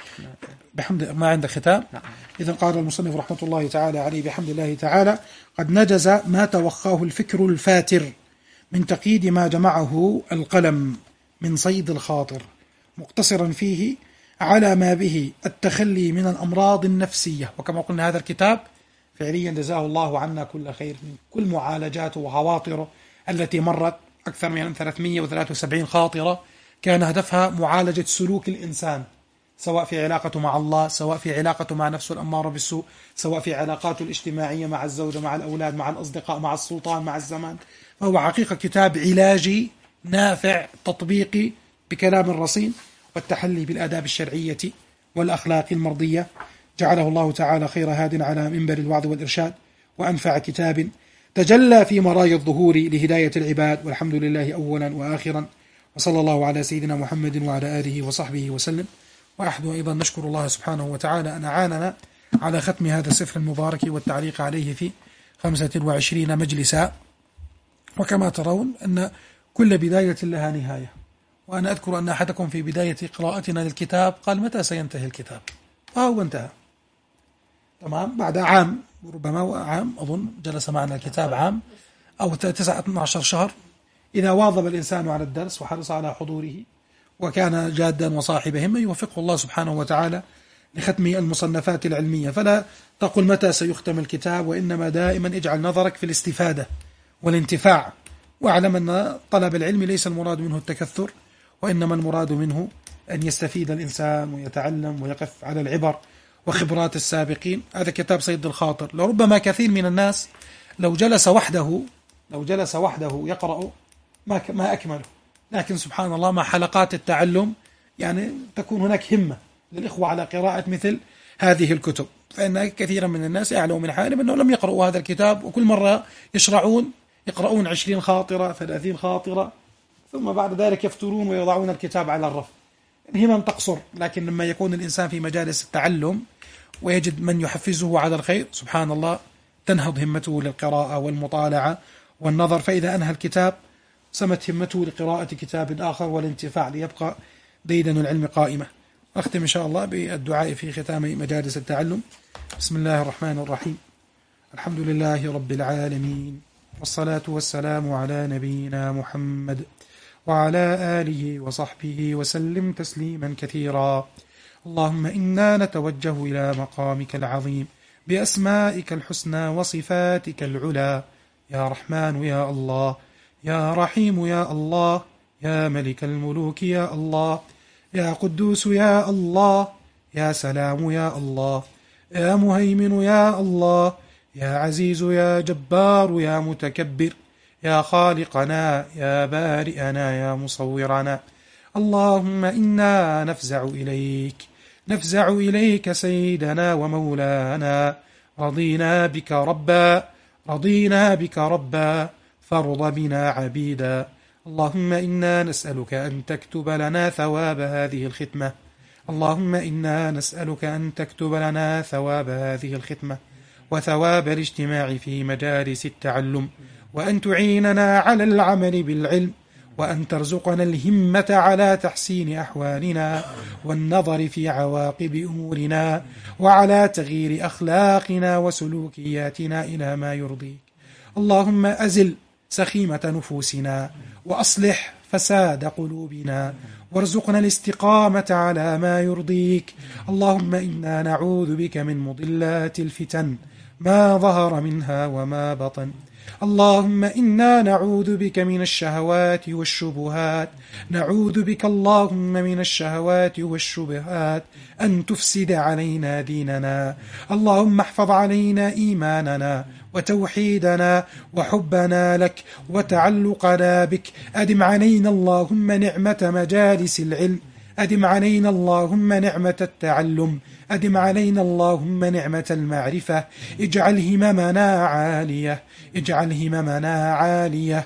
بحمد ما عندك ختام. نعم. إذن قال المصنف رحمة الله تعالى عليه: بحمد الله تعالى قد نجز ما توخاه الفكر الفاتر من تقييد ما جمعه القلم من صيد الخاطر، مقتصرا فيه على ما به التخلي من الأمراض النفسية. وكما قلنا هذا الكتاب فعليا جزاه الله عنا كل خير من كل معالجاته وخواطره التي مرت، أكثر من ثلاثمئة وثلاثة وسبعين خاطرة كان هدفها معالجة سلوك الإنسان، سواء في علاقته مع الله، سواء في علاقته مع نفسه الأمارة بالسوء، سواء في علاقاته الاجتماعية مع الزوجة، مع الأولاد، مع الأصدقاء، مع السلطان، مع الزمان. فهو حقيقة كتاب علاجي نافع تطبيقي بكلام الرصين والتحلي بالآداب الشرعية والأخلاق المرضية. جعله الله تعالى خير هاد على منبر الوعظ والإرشاد، وأنفع كتاب تجلى في مرايا الظهور لهداية العباد، والحمد لله أولا وآخرا، وصلى الله على سيدنا محمد وعلى آله وصحبه وسلم. ونحن أيضا نشكر الله سبحانه وتعالى أن أعاننا على ختم هذا السفر المبارك والتعليق عليه في خمسة وعشرين مجلسا. وكما ترون أن كل بداية لها نهاية، وأنا أذكر أن أحدكم في بداية قراءتنا للكتاب قال: متى سينتهي الكتاب؟ فهو انتهى. تمام، بعد عام، ربما عام، أظن جلس معنا الكتاب عام أو تسعة عشر شهر. إذا واظب الإنسان على الدرس وحرص على حضوره وكان جادا وصاحب همة، يوفقه الله سبحانه وتعالى لختم المصنفات العلمية. فلا تقل متى سيختم الكتاب، وإنما دائما اجعل نظرك في الاستفادة والانتفاع، واعلم أن طلب العلم ليس المراد منه التكثر، وإنما المراد منه أن يستفيد الإنسان ويتعلم ويقف على العبر وخبرات السابقين. هذا كتاب صيد الخاطر. لربما كثير من الناس لو جلس وحده لو جلس وحده يقرأ ما ما أكمله، لكن سبحان الله مع حلقات التعلم يعني تكون هناك همة للإخوة على قراءة مثل هذه الكتب. فإن كثيرا من الناس يعلموا من حالهم أنه لم يقرأوا هذا الكتاب، وكل مرة يشرعون يقرؤون عشرين خاطرة ثلاثين خاطرة، ثم بعد ذلك يفترون ويضعون الكتاب على الرف. الهمم تقصر، لكن لما يكون الإنسان في مجالس التعلم ويجد من يحفزه على الخير سبحان الله تنهض همته للقراءة والمطالعة والنظر. فإذا أنهى الكتاب سمت همته لقراءة كتاب آخر والانتفاع، ليبقى ديدن العلم قائمة. أختم إن شاء الله بالدعاء في ختام مجالس التعلم. بسم الله الرحمن الرحيم. الحمد لله رب العالمين، والصلاة والسلام على نبينا محمد وعلى آله وصحبه وسلم تسليما كثيرا. اللهم إنا نتوجه إلى مقامك العظيم بأسمائك الحسنى وصفاتك العلى، يا رحمن يا الله، يا رحيم يا الله، يا ملك الملوك يا الله، يا قدوس يا الله، يا سلام يا الله، يا مهيمن يا الله، يا عزيز يا جبار يا متكبر، يا خالقنا يا بارئنا يا مصورنا. اللهم إنا نفزع إليك نفزع إليك سيدنا ومولانا، رضينا بك ربا رضينا بك ربا فارض بنا عبيدا. اللهم إنا نسألك أن تكتب لنا ثواب هذه الختمة اللهم إنا نسألك أن تكتب لنا ثواب هذه الختمة وثواب الاجتماع في مجالس التعلم، وأن تعيننا على العمل بالعلم، وأن ترزقنا الهمة على تحسين أحوالنا والنظر في عواقب أمورنا، وعلى تغيير أخلاقنا وسلوكياتنا إلى ما يرضيك. اللهم أزل سخيمة نفوسنا وأصلح فساد قلوبنا، وارزقنا الاستقامة على ما يرضيك. اللهم إنا نعوذ بك من مضلات الفتن ما ظهر منها وما بطن. اللهم إنا نعوذ بك من الشهوات والشبهات نعوذ بك اللهم من الشهوات والشبهات أن تفسد علينا ديننا. اللهم احفظ علينا إيماننا وتوحيدنا وحبنا لك وتعلقنا بك. أدم علينا اللهم نعمة مجالس العلم، أدم علينا اللهم نعمة التعلم، أدم علينا اللهم نعمة المعرفة. اجعل هممنا عالية اجعل هممنا عالية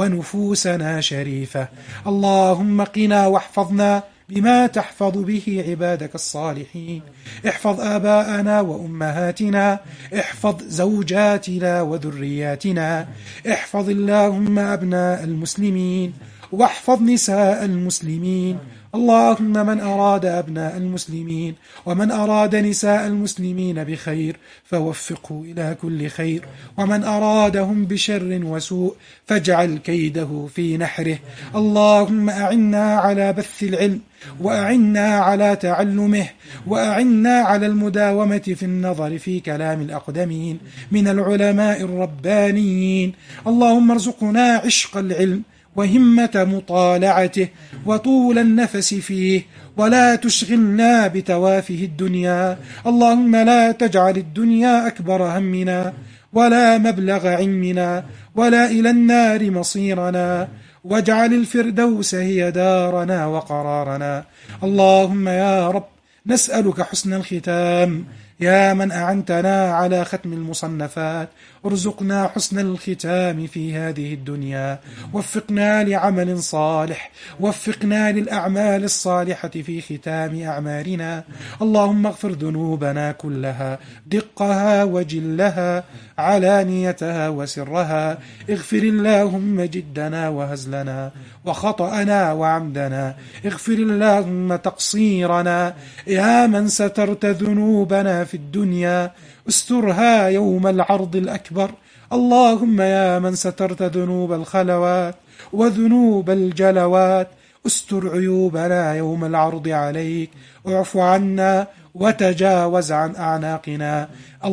ونفوسنا شريفة. اللهم قنا واحفظنا بما تحفظ به عبادك الصالحين. احفظ آباءنا وأمهاتنا، احفظ زوجاتنا وذرياتنا، احفظ اللهم أبناء المسلمين واحفظ نساء المسلمين. اللهم من أراد أبناء المسلمين ومن أراد نساء المسلمين بخير فوفقه إلى كل خير، ومن أرادهم بشر وسوء فاجعل كيده في نحره. اللهم أعنا على بث العلم، وأعنا على تعلمه، وأعنا على المداومة في النظر في كلام الأقدمين من العلماء الربانيين. اللهم ارزقنا عشق العلم وهمة مطالعته وطول النفس فيه، ولا تشغلنا بتوافه الدنيا. اللهم لا تجعل الدنيا أكبر همنا ولا مبلغ علمنا ولا إلى النار مصيرنا، واجعل الفردوس هي دارنا وقرارنا. اللهم يا رب نسألك حسن الختام، يا من أعنتنا على ختم المصنفات ارزقنا حسن الختام في هذه الدنيا، وفقنا لعمل صالح، وفقنا للأعمال الصالحة في ختام أعمالنا. اللهم اغفر ذنوبنا كلها دقها وجلها علانيتها وسرها. اغفر اللهم جدنا وهزلنا وخطأنا وعمدنا. اغفر اللهم تقصيرنا، يا من سترت ذنوبنا في الدنيا استرها يوم العرض الأكبر. اللهم يا من سترت ذنوب الخلوات وذنوب الجلوات استر عيوبنا يوم العرض عليك، اعف عنا وتجاوز عن أعناقنا.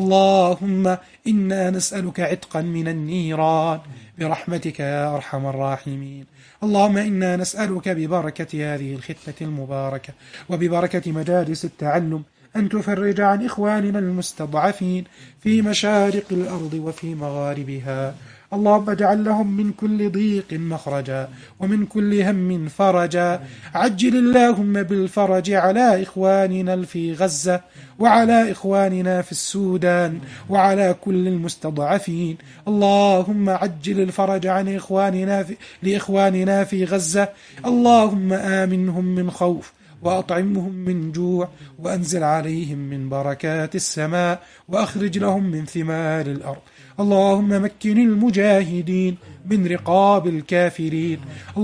اللهم إنا نسألك عتقا من النيران برحمتك يا أرحم الراحمين. اللهم إنا نسألك ببركة هذه الختمة المباركة وببركة مجالس التعلم أن تفرج عن إخواننا المستضعفين في مشارق الأرض وفي مغاربها. اللهم اجعل لهم من كل ضيق مخرجا ومن كل هم فرجا. عجل اللهم بالفرج على إخواننا في غزة وعلى إخواننا في السودان وعلى كل المستضعفين. اللهم عجل الفرج عن إخواننا في لإخواننا في غزة. اللهم آمنهم من خوف وأطعمهم من جوع وأنزل عليهم من بركات السماء وأخرج لهم من ثمار الأرض. اللهم مكن المجاهدين من رقاب الكافرين.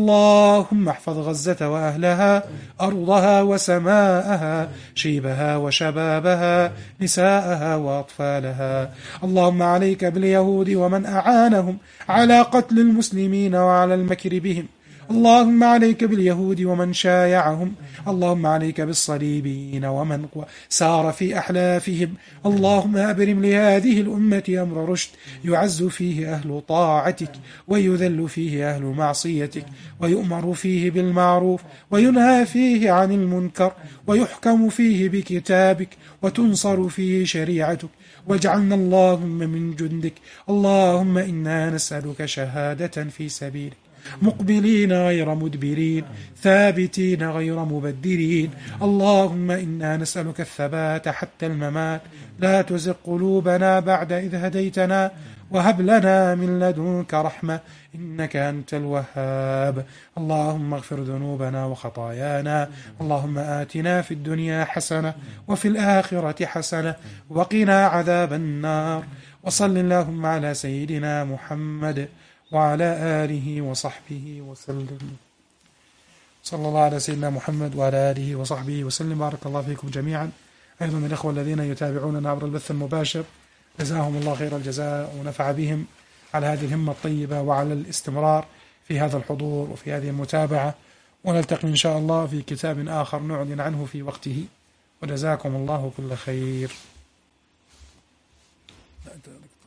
اللهم احفظ غزة وأهلها، أرضها وسماءها، شيبها وشبابها، نساءها وأطفالها. اللهم عليك باليهود ومن أعانهم على قتل المسلمين وعلى المكر بهم. اللهم عليك باليهود ومن شايعهم. اللهم عليك بالصليبيين ومن سار في أحلافهم. اللهم أبرم لهذه الأمة أمر رشد يعز فيه أهل طاعتك ويذل فيه أهل معصيتك، ويؤمر فيه بالمعروف وينهى فيه عن المنكر، ويحكم فيه بكتابك وتنصر فيه شريعتك. واجعلنا اللهم من جندك. اللهم إنا نسألك شهادة في سبيلك، مقبلين غير مدبرين، ثابتين غير مبدلين. اللهم إنا نسألك الثبات حتى الممات. لا تزغ قلوبنا بعد إذ هديتنا وهب لنا من لدنك رحمة إنك أنت الوهاب. اللهم اغفر ذنوبنا وخطايانا. اللهم آتنا في الدنيا حسنة وفي الآخرة حسنة وقنا عذاب النار. وصل اللهم على سيدنا محمد وعلى آله وصحبه وسلم. صلى الله على سيدنا محمد وعلى آله وصحبه وسلم. بارك الله فيكم جميعا. أيضا الإخوة الذين يتابعوننا عبر البث المباشر جزاهم الله خير الجزاء ونفع بهم على هذه الهمة الطيبة وعلى الاستمرار في هذا الحضور وفي هذه المتابعة. ونلتقي إن شاء الله في كتاب آخر نعلن عنه في وقته. وجزاكم الله كل خير.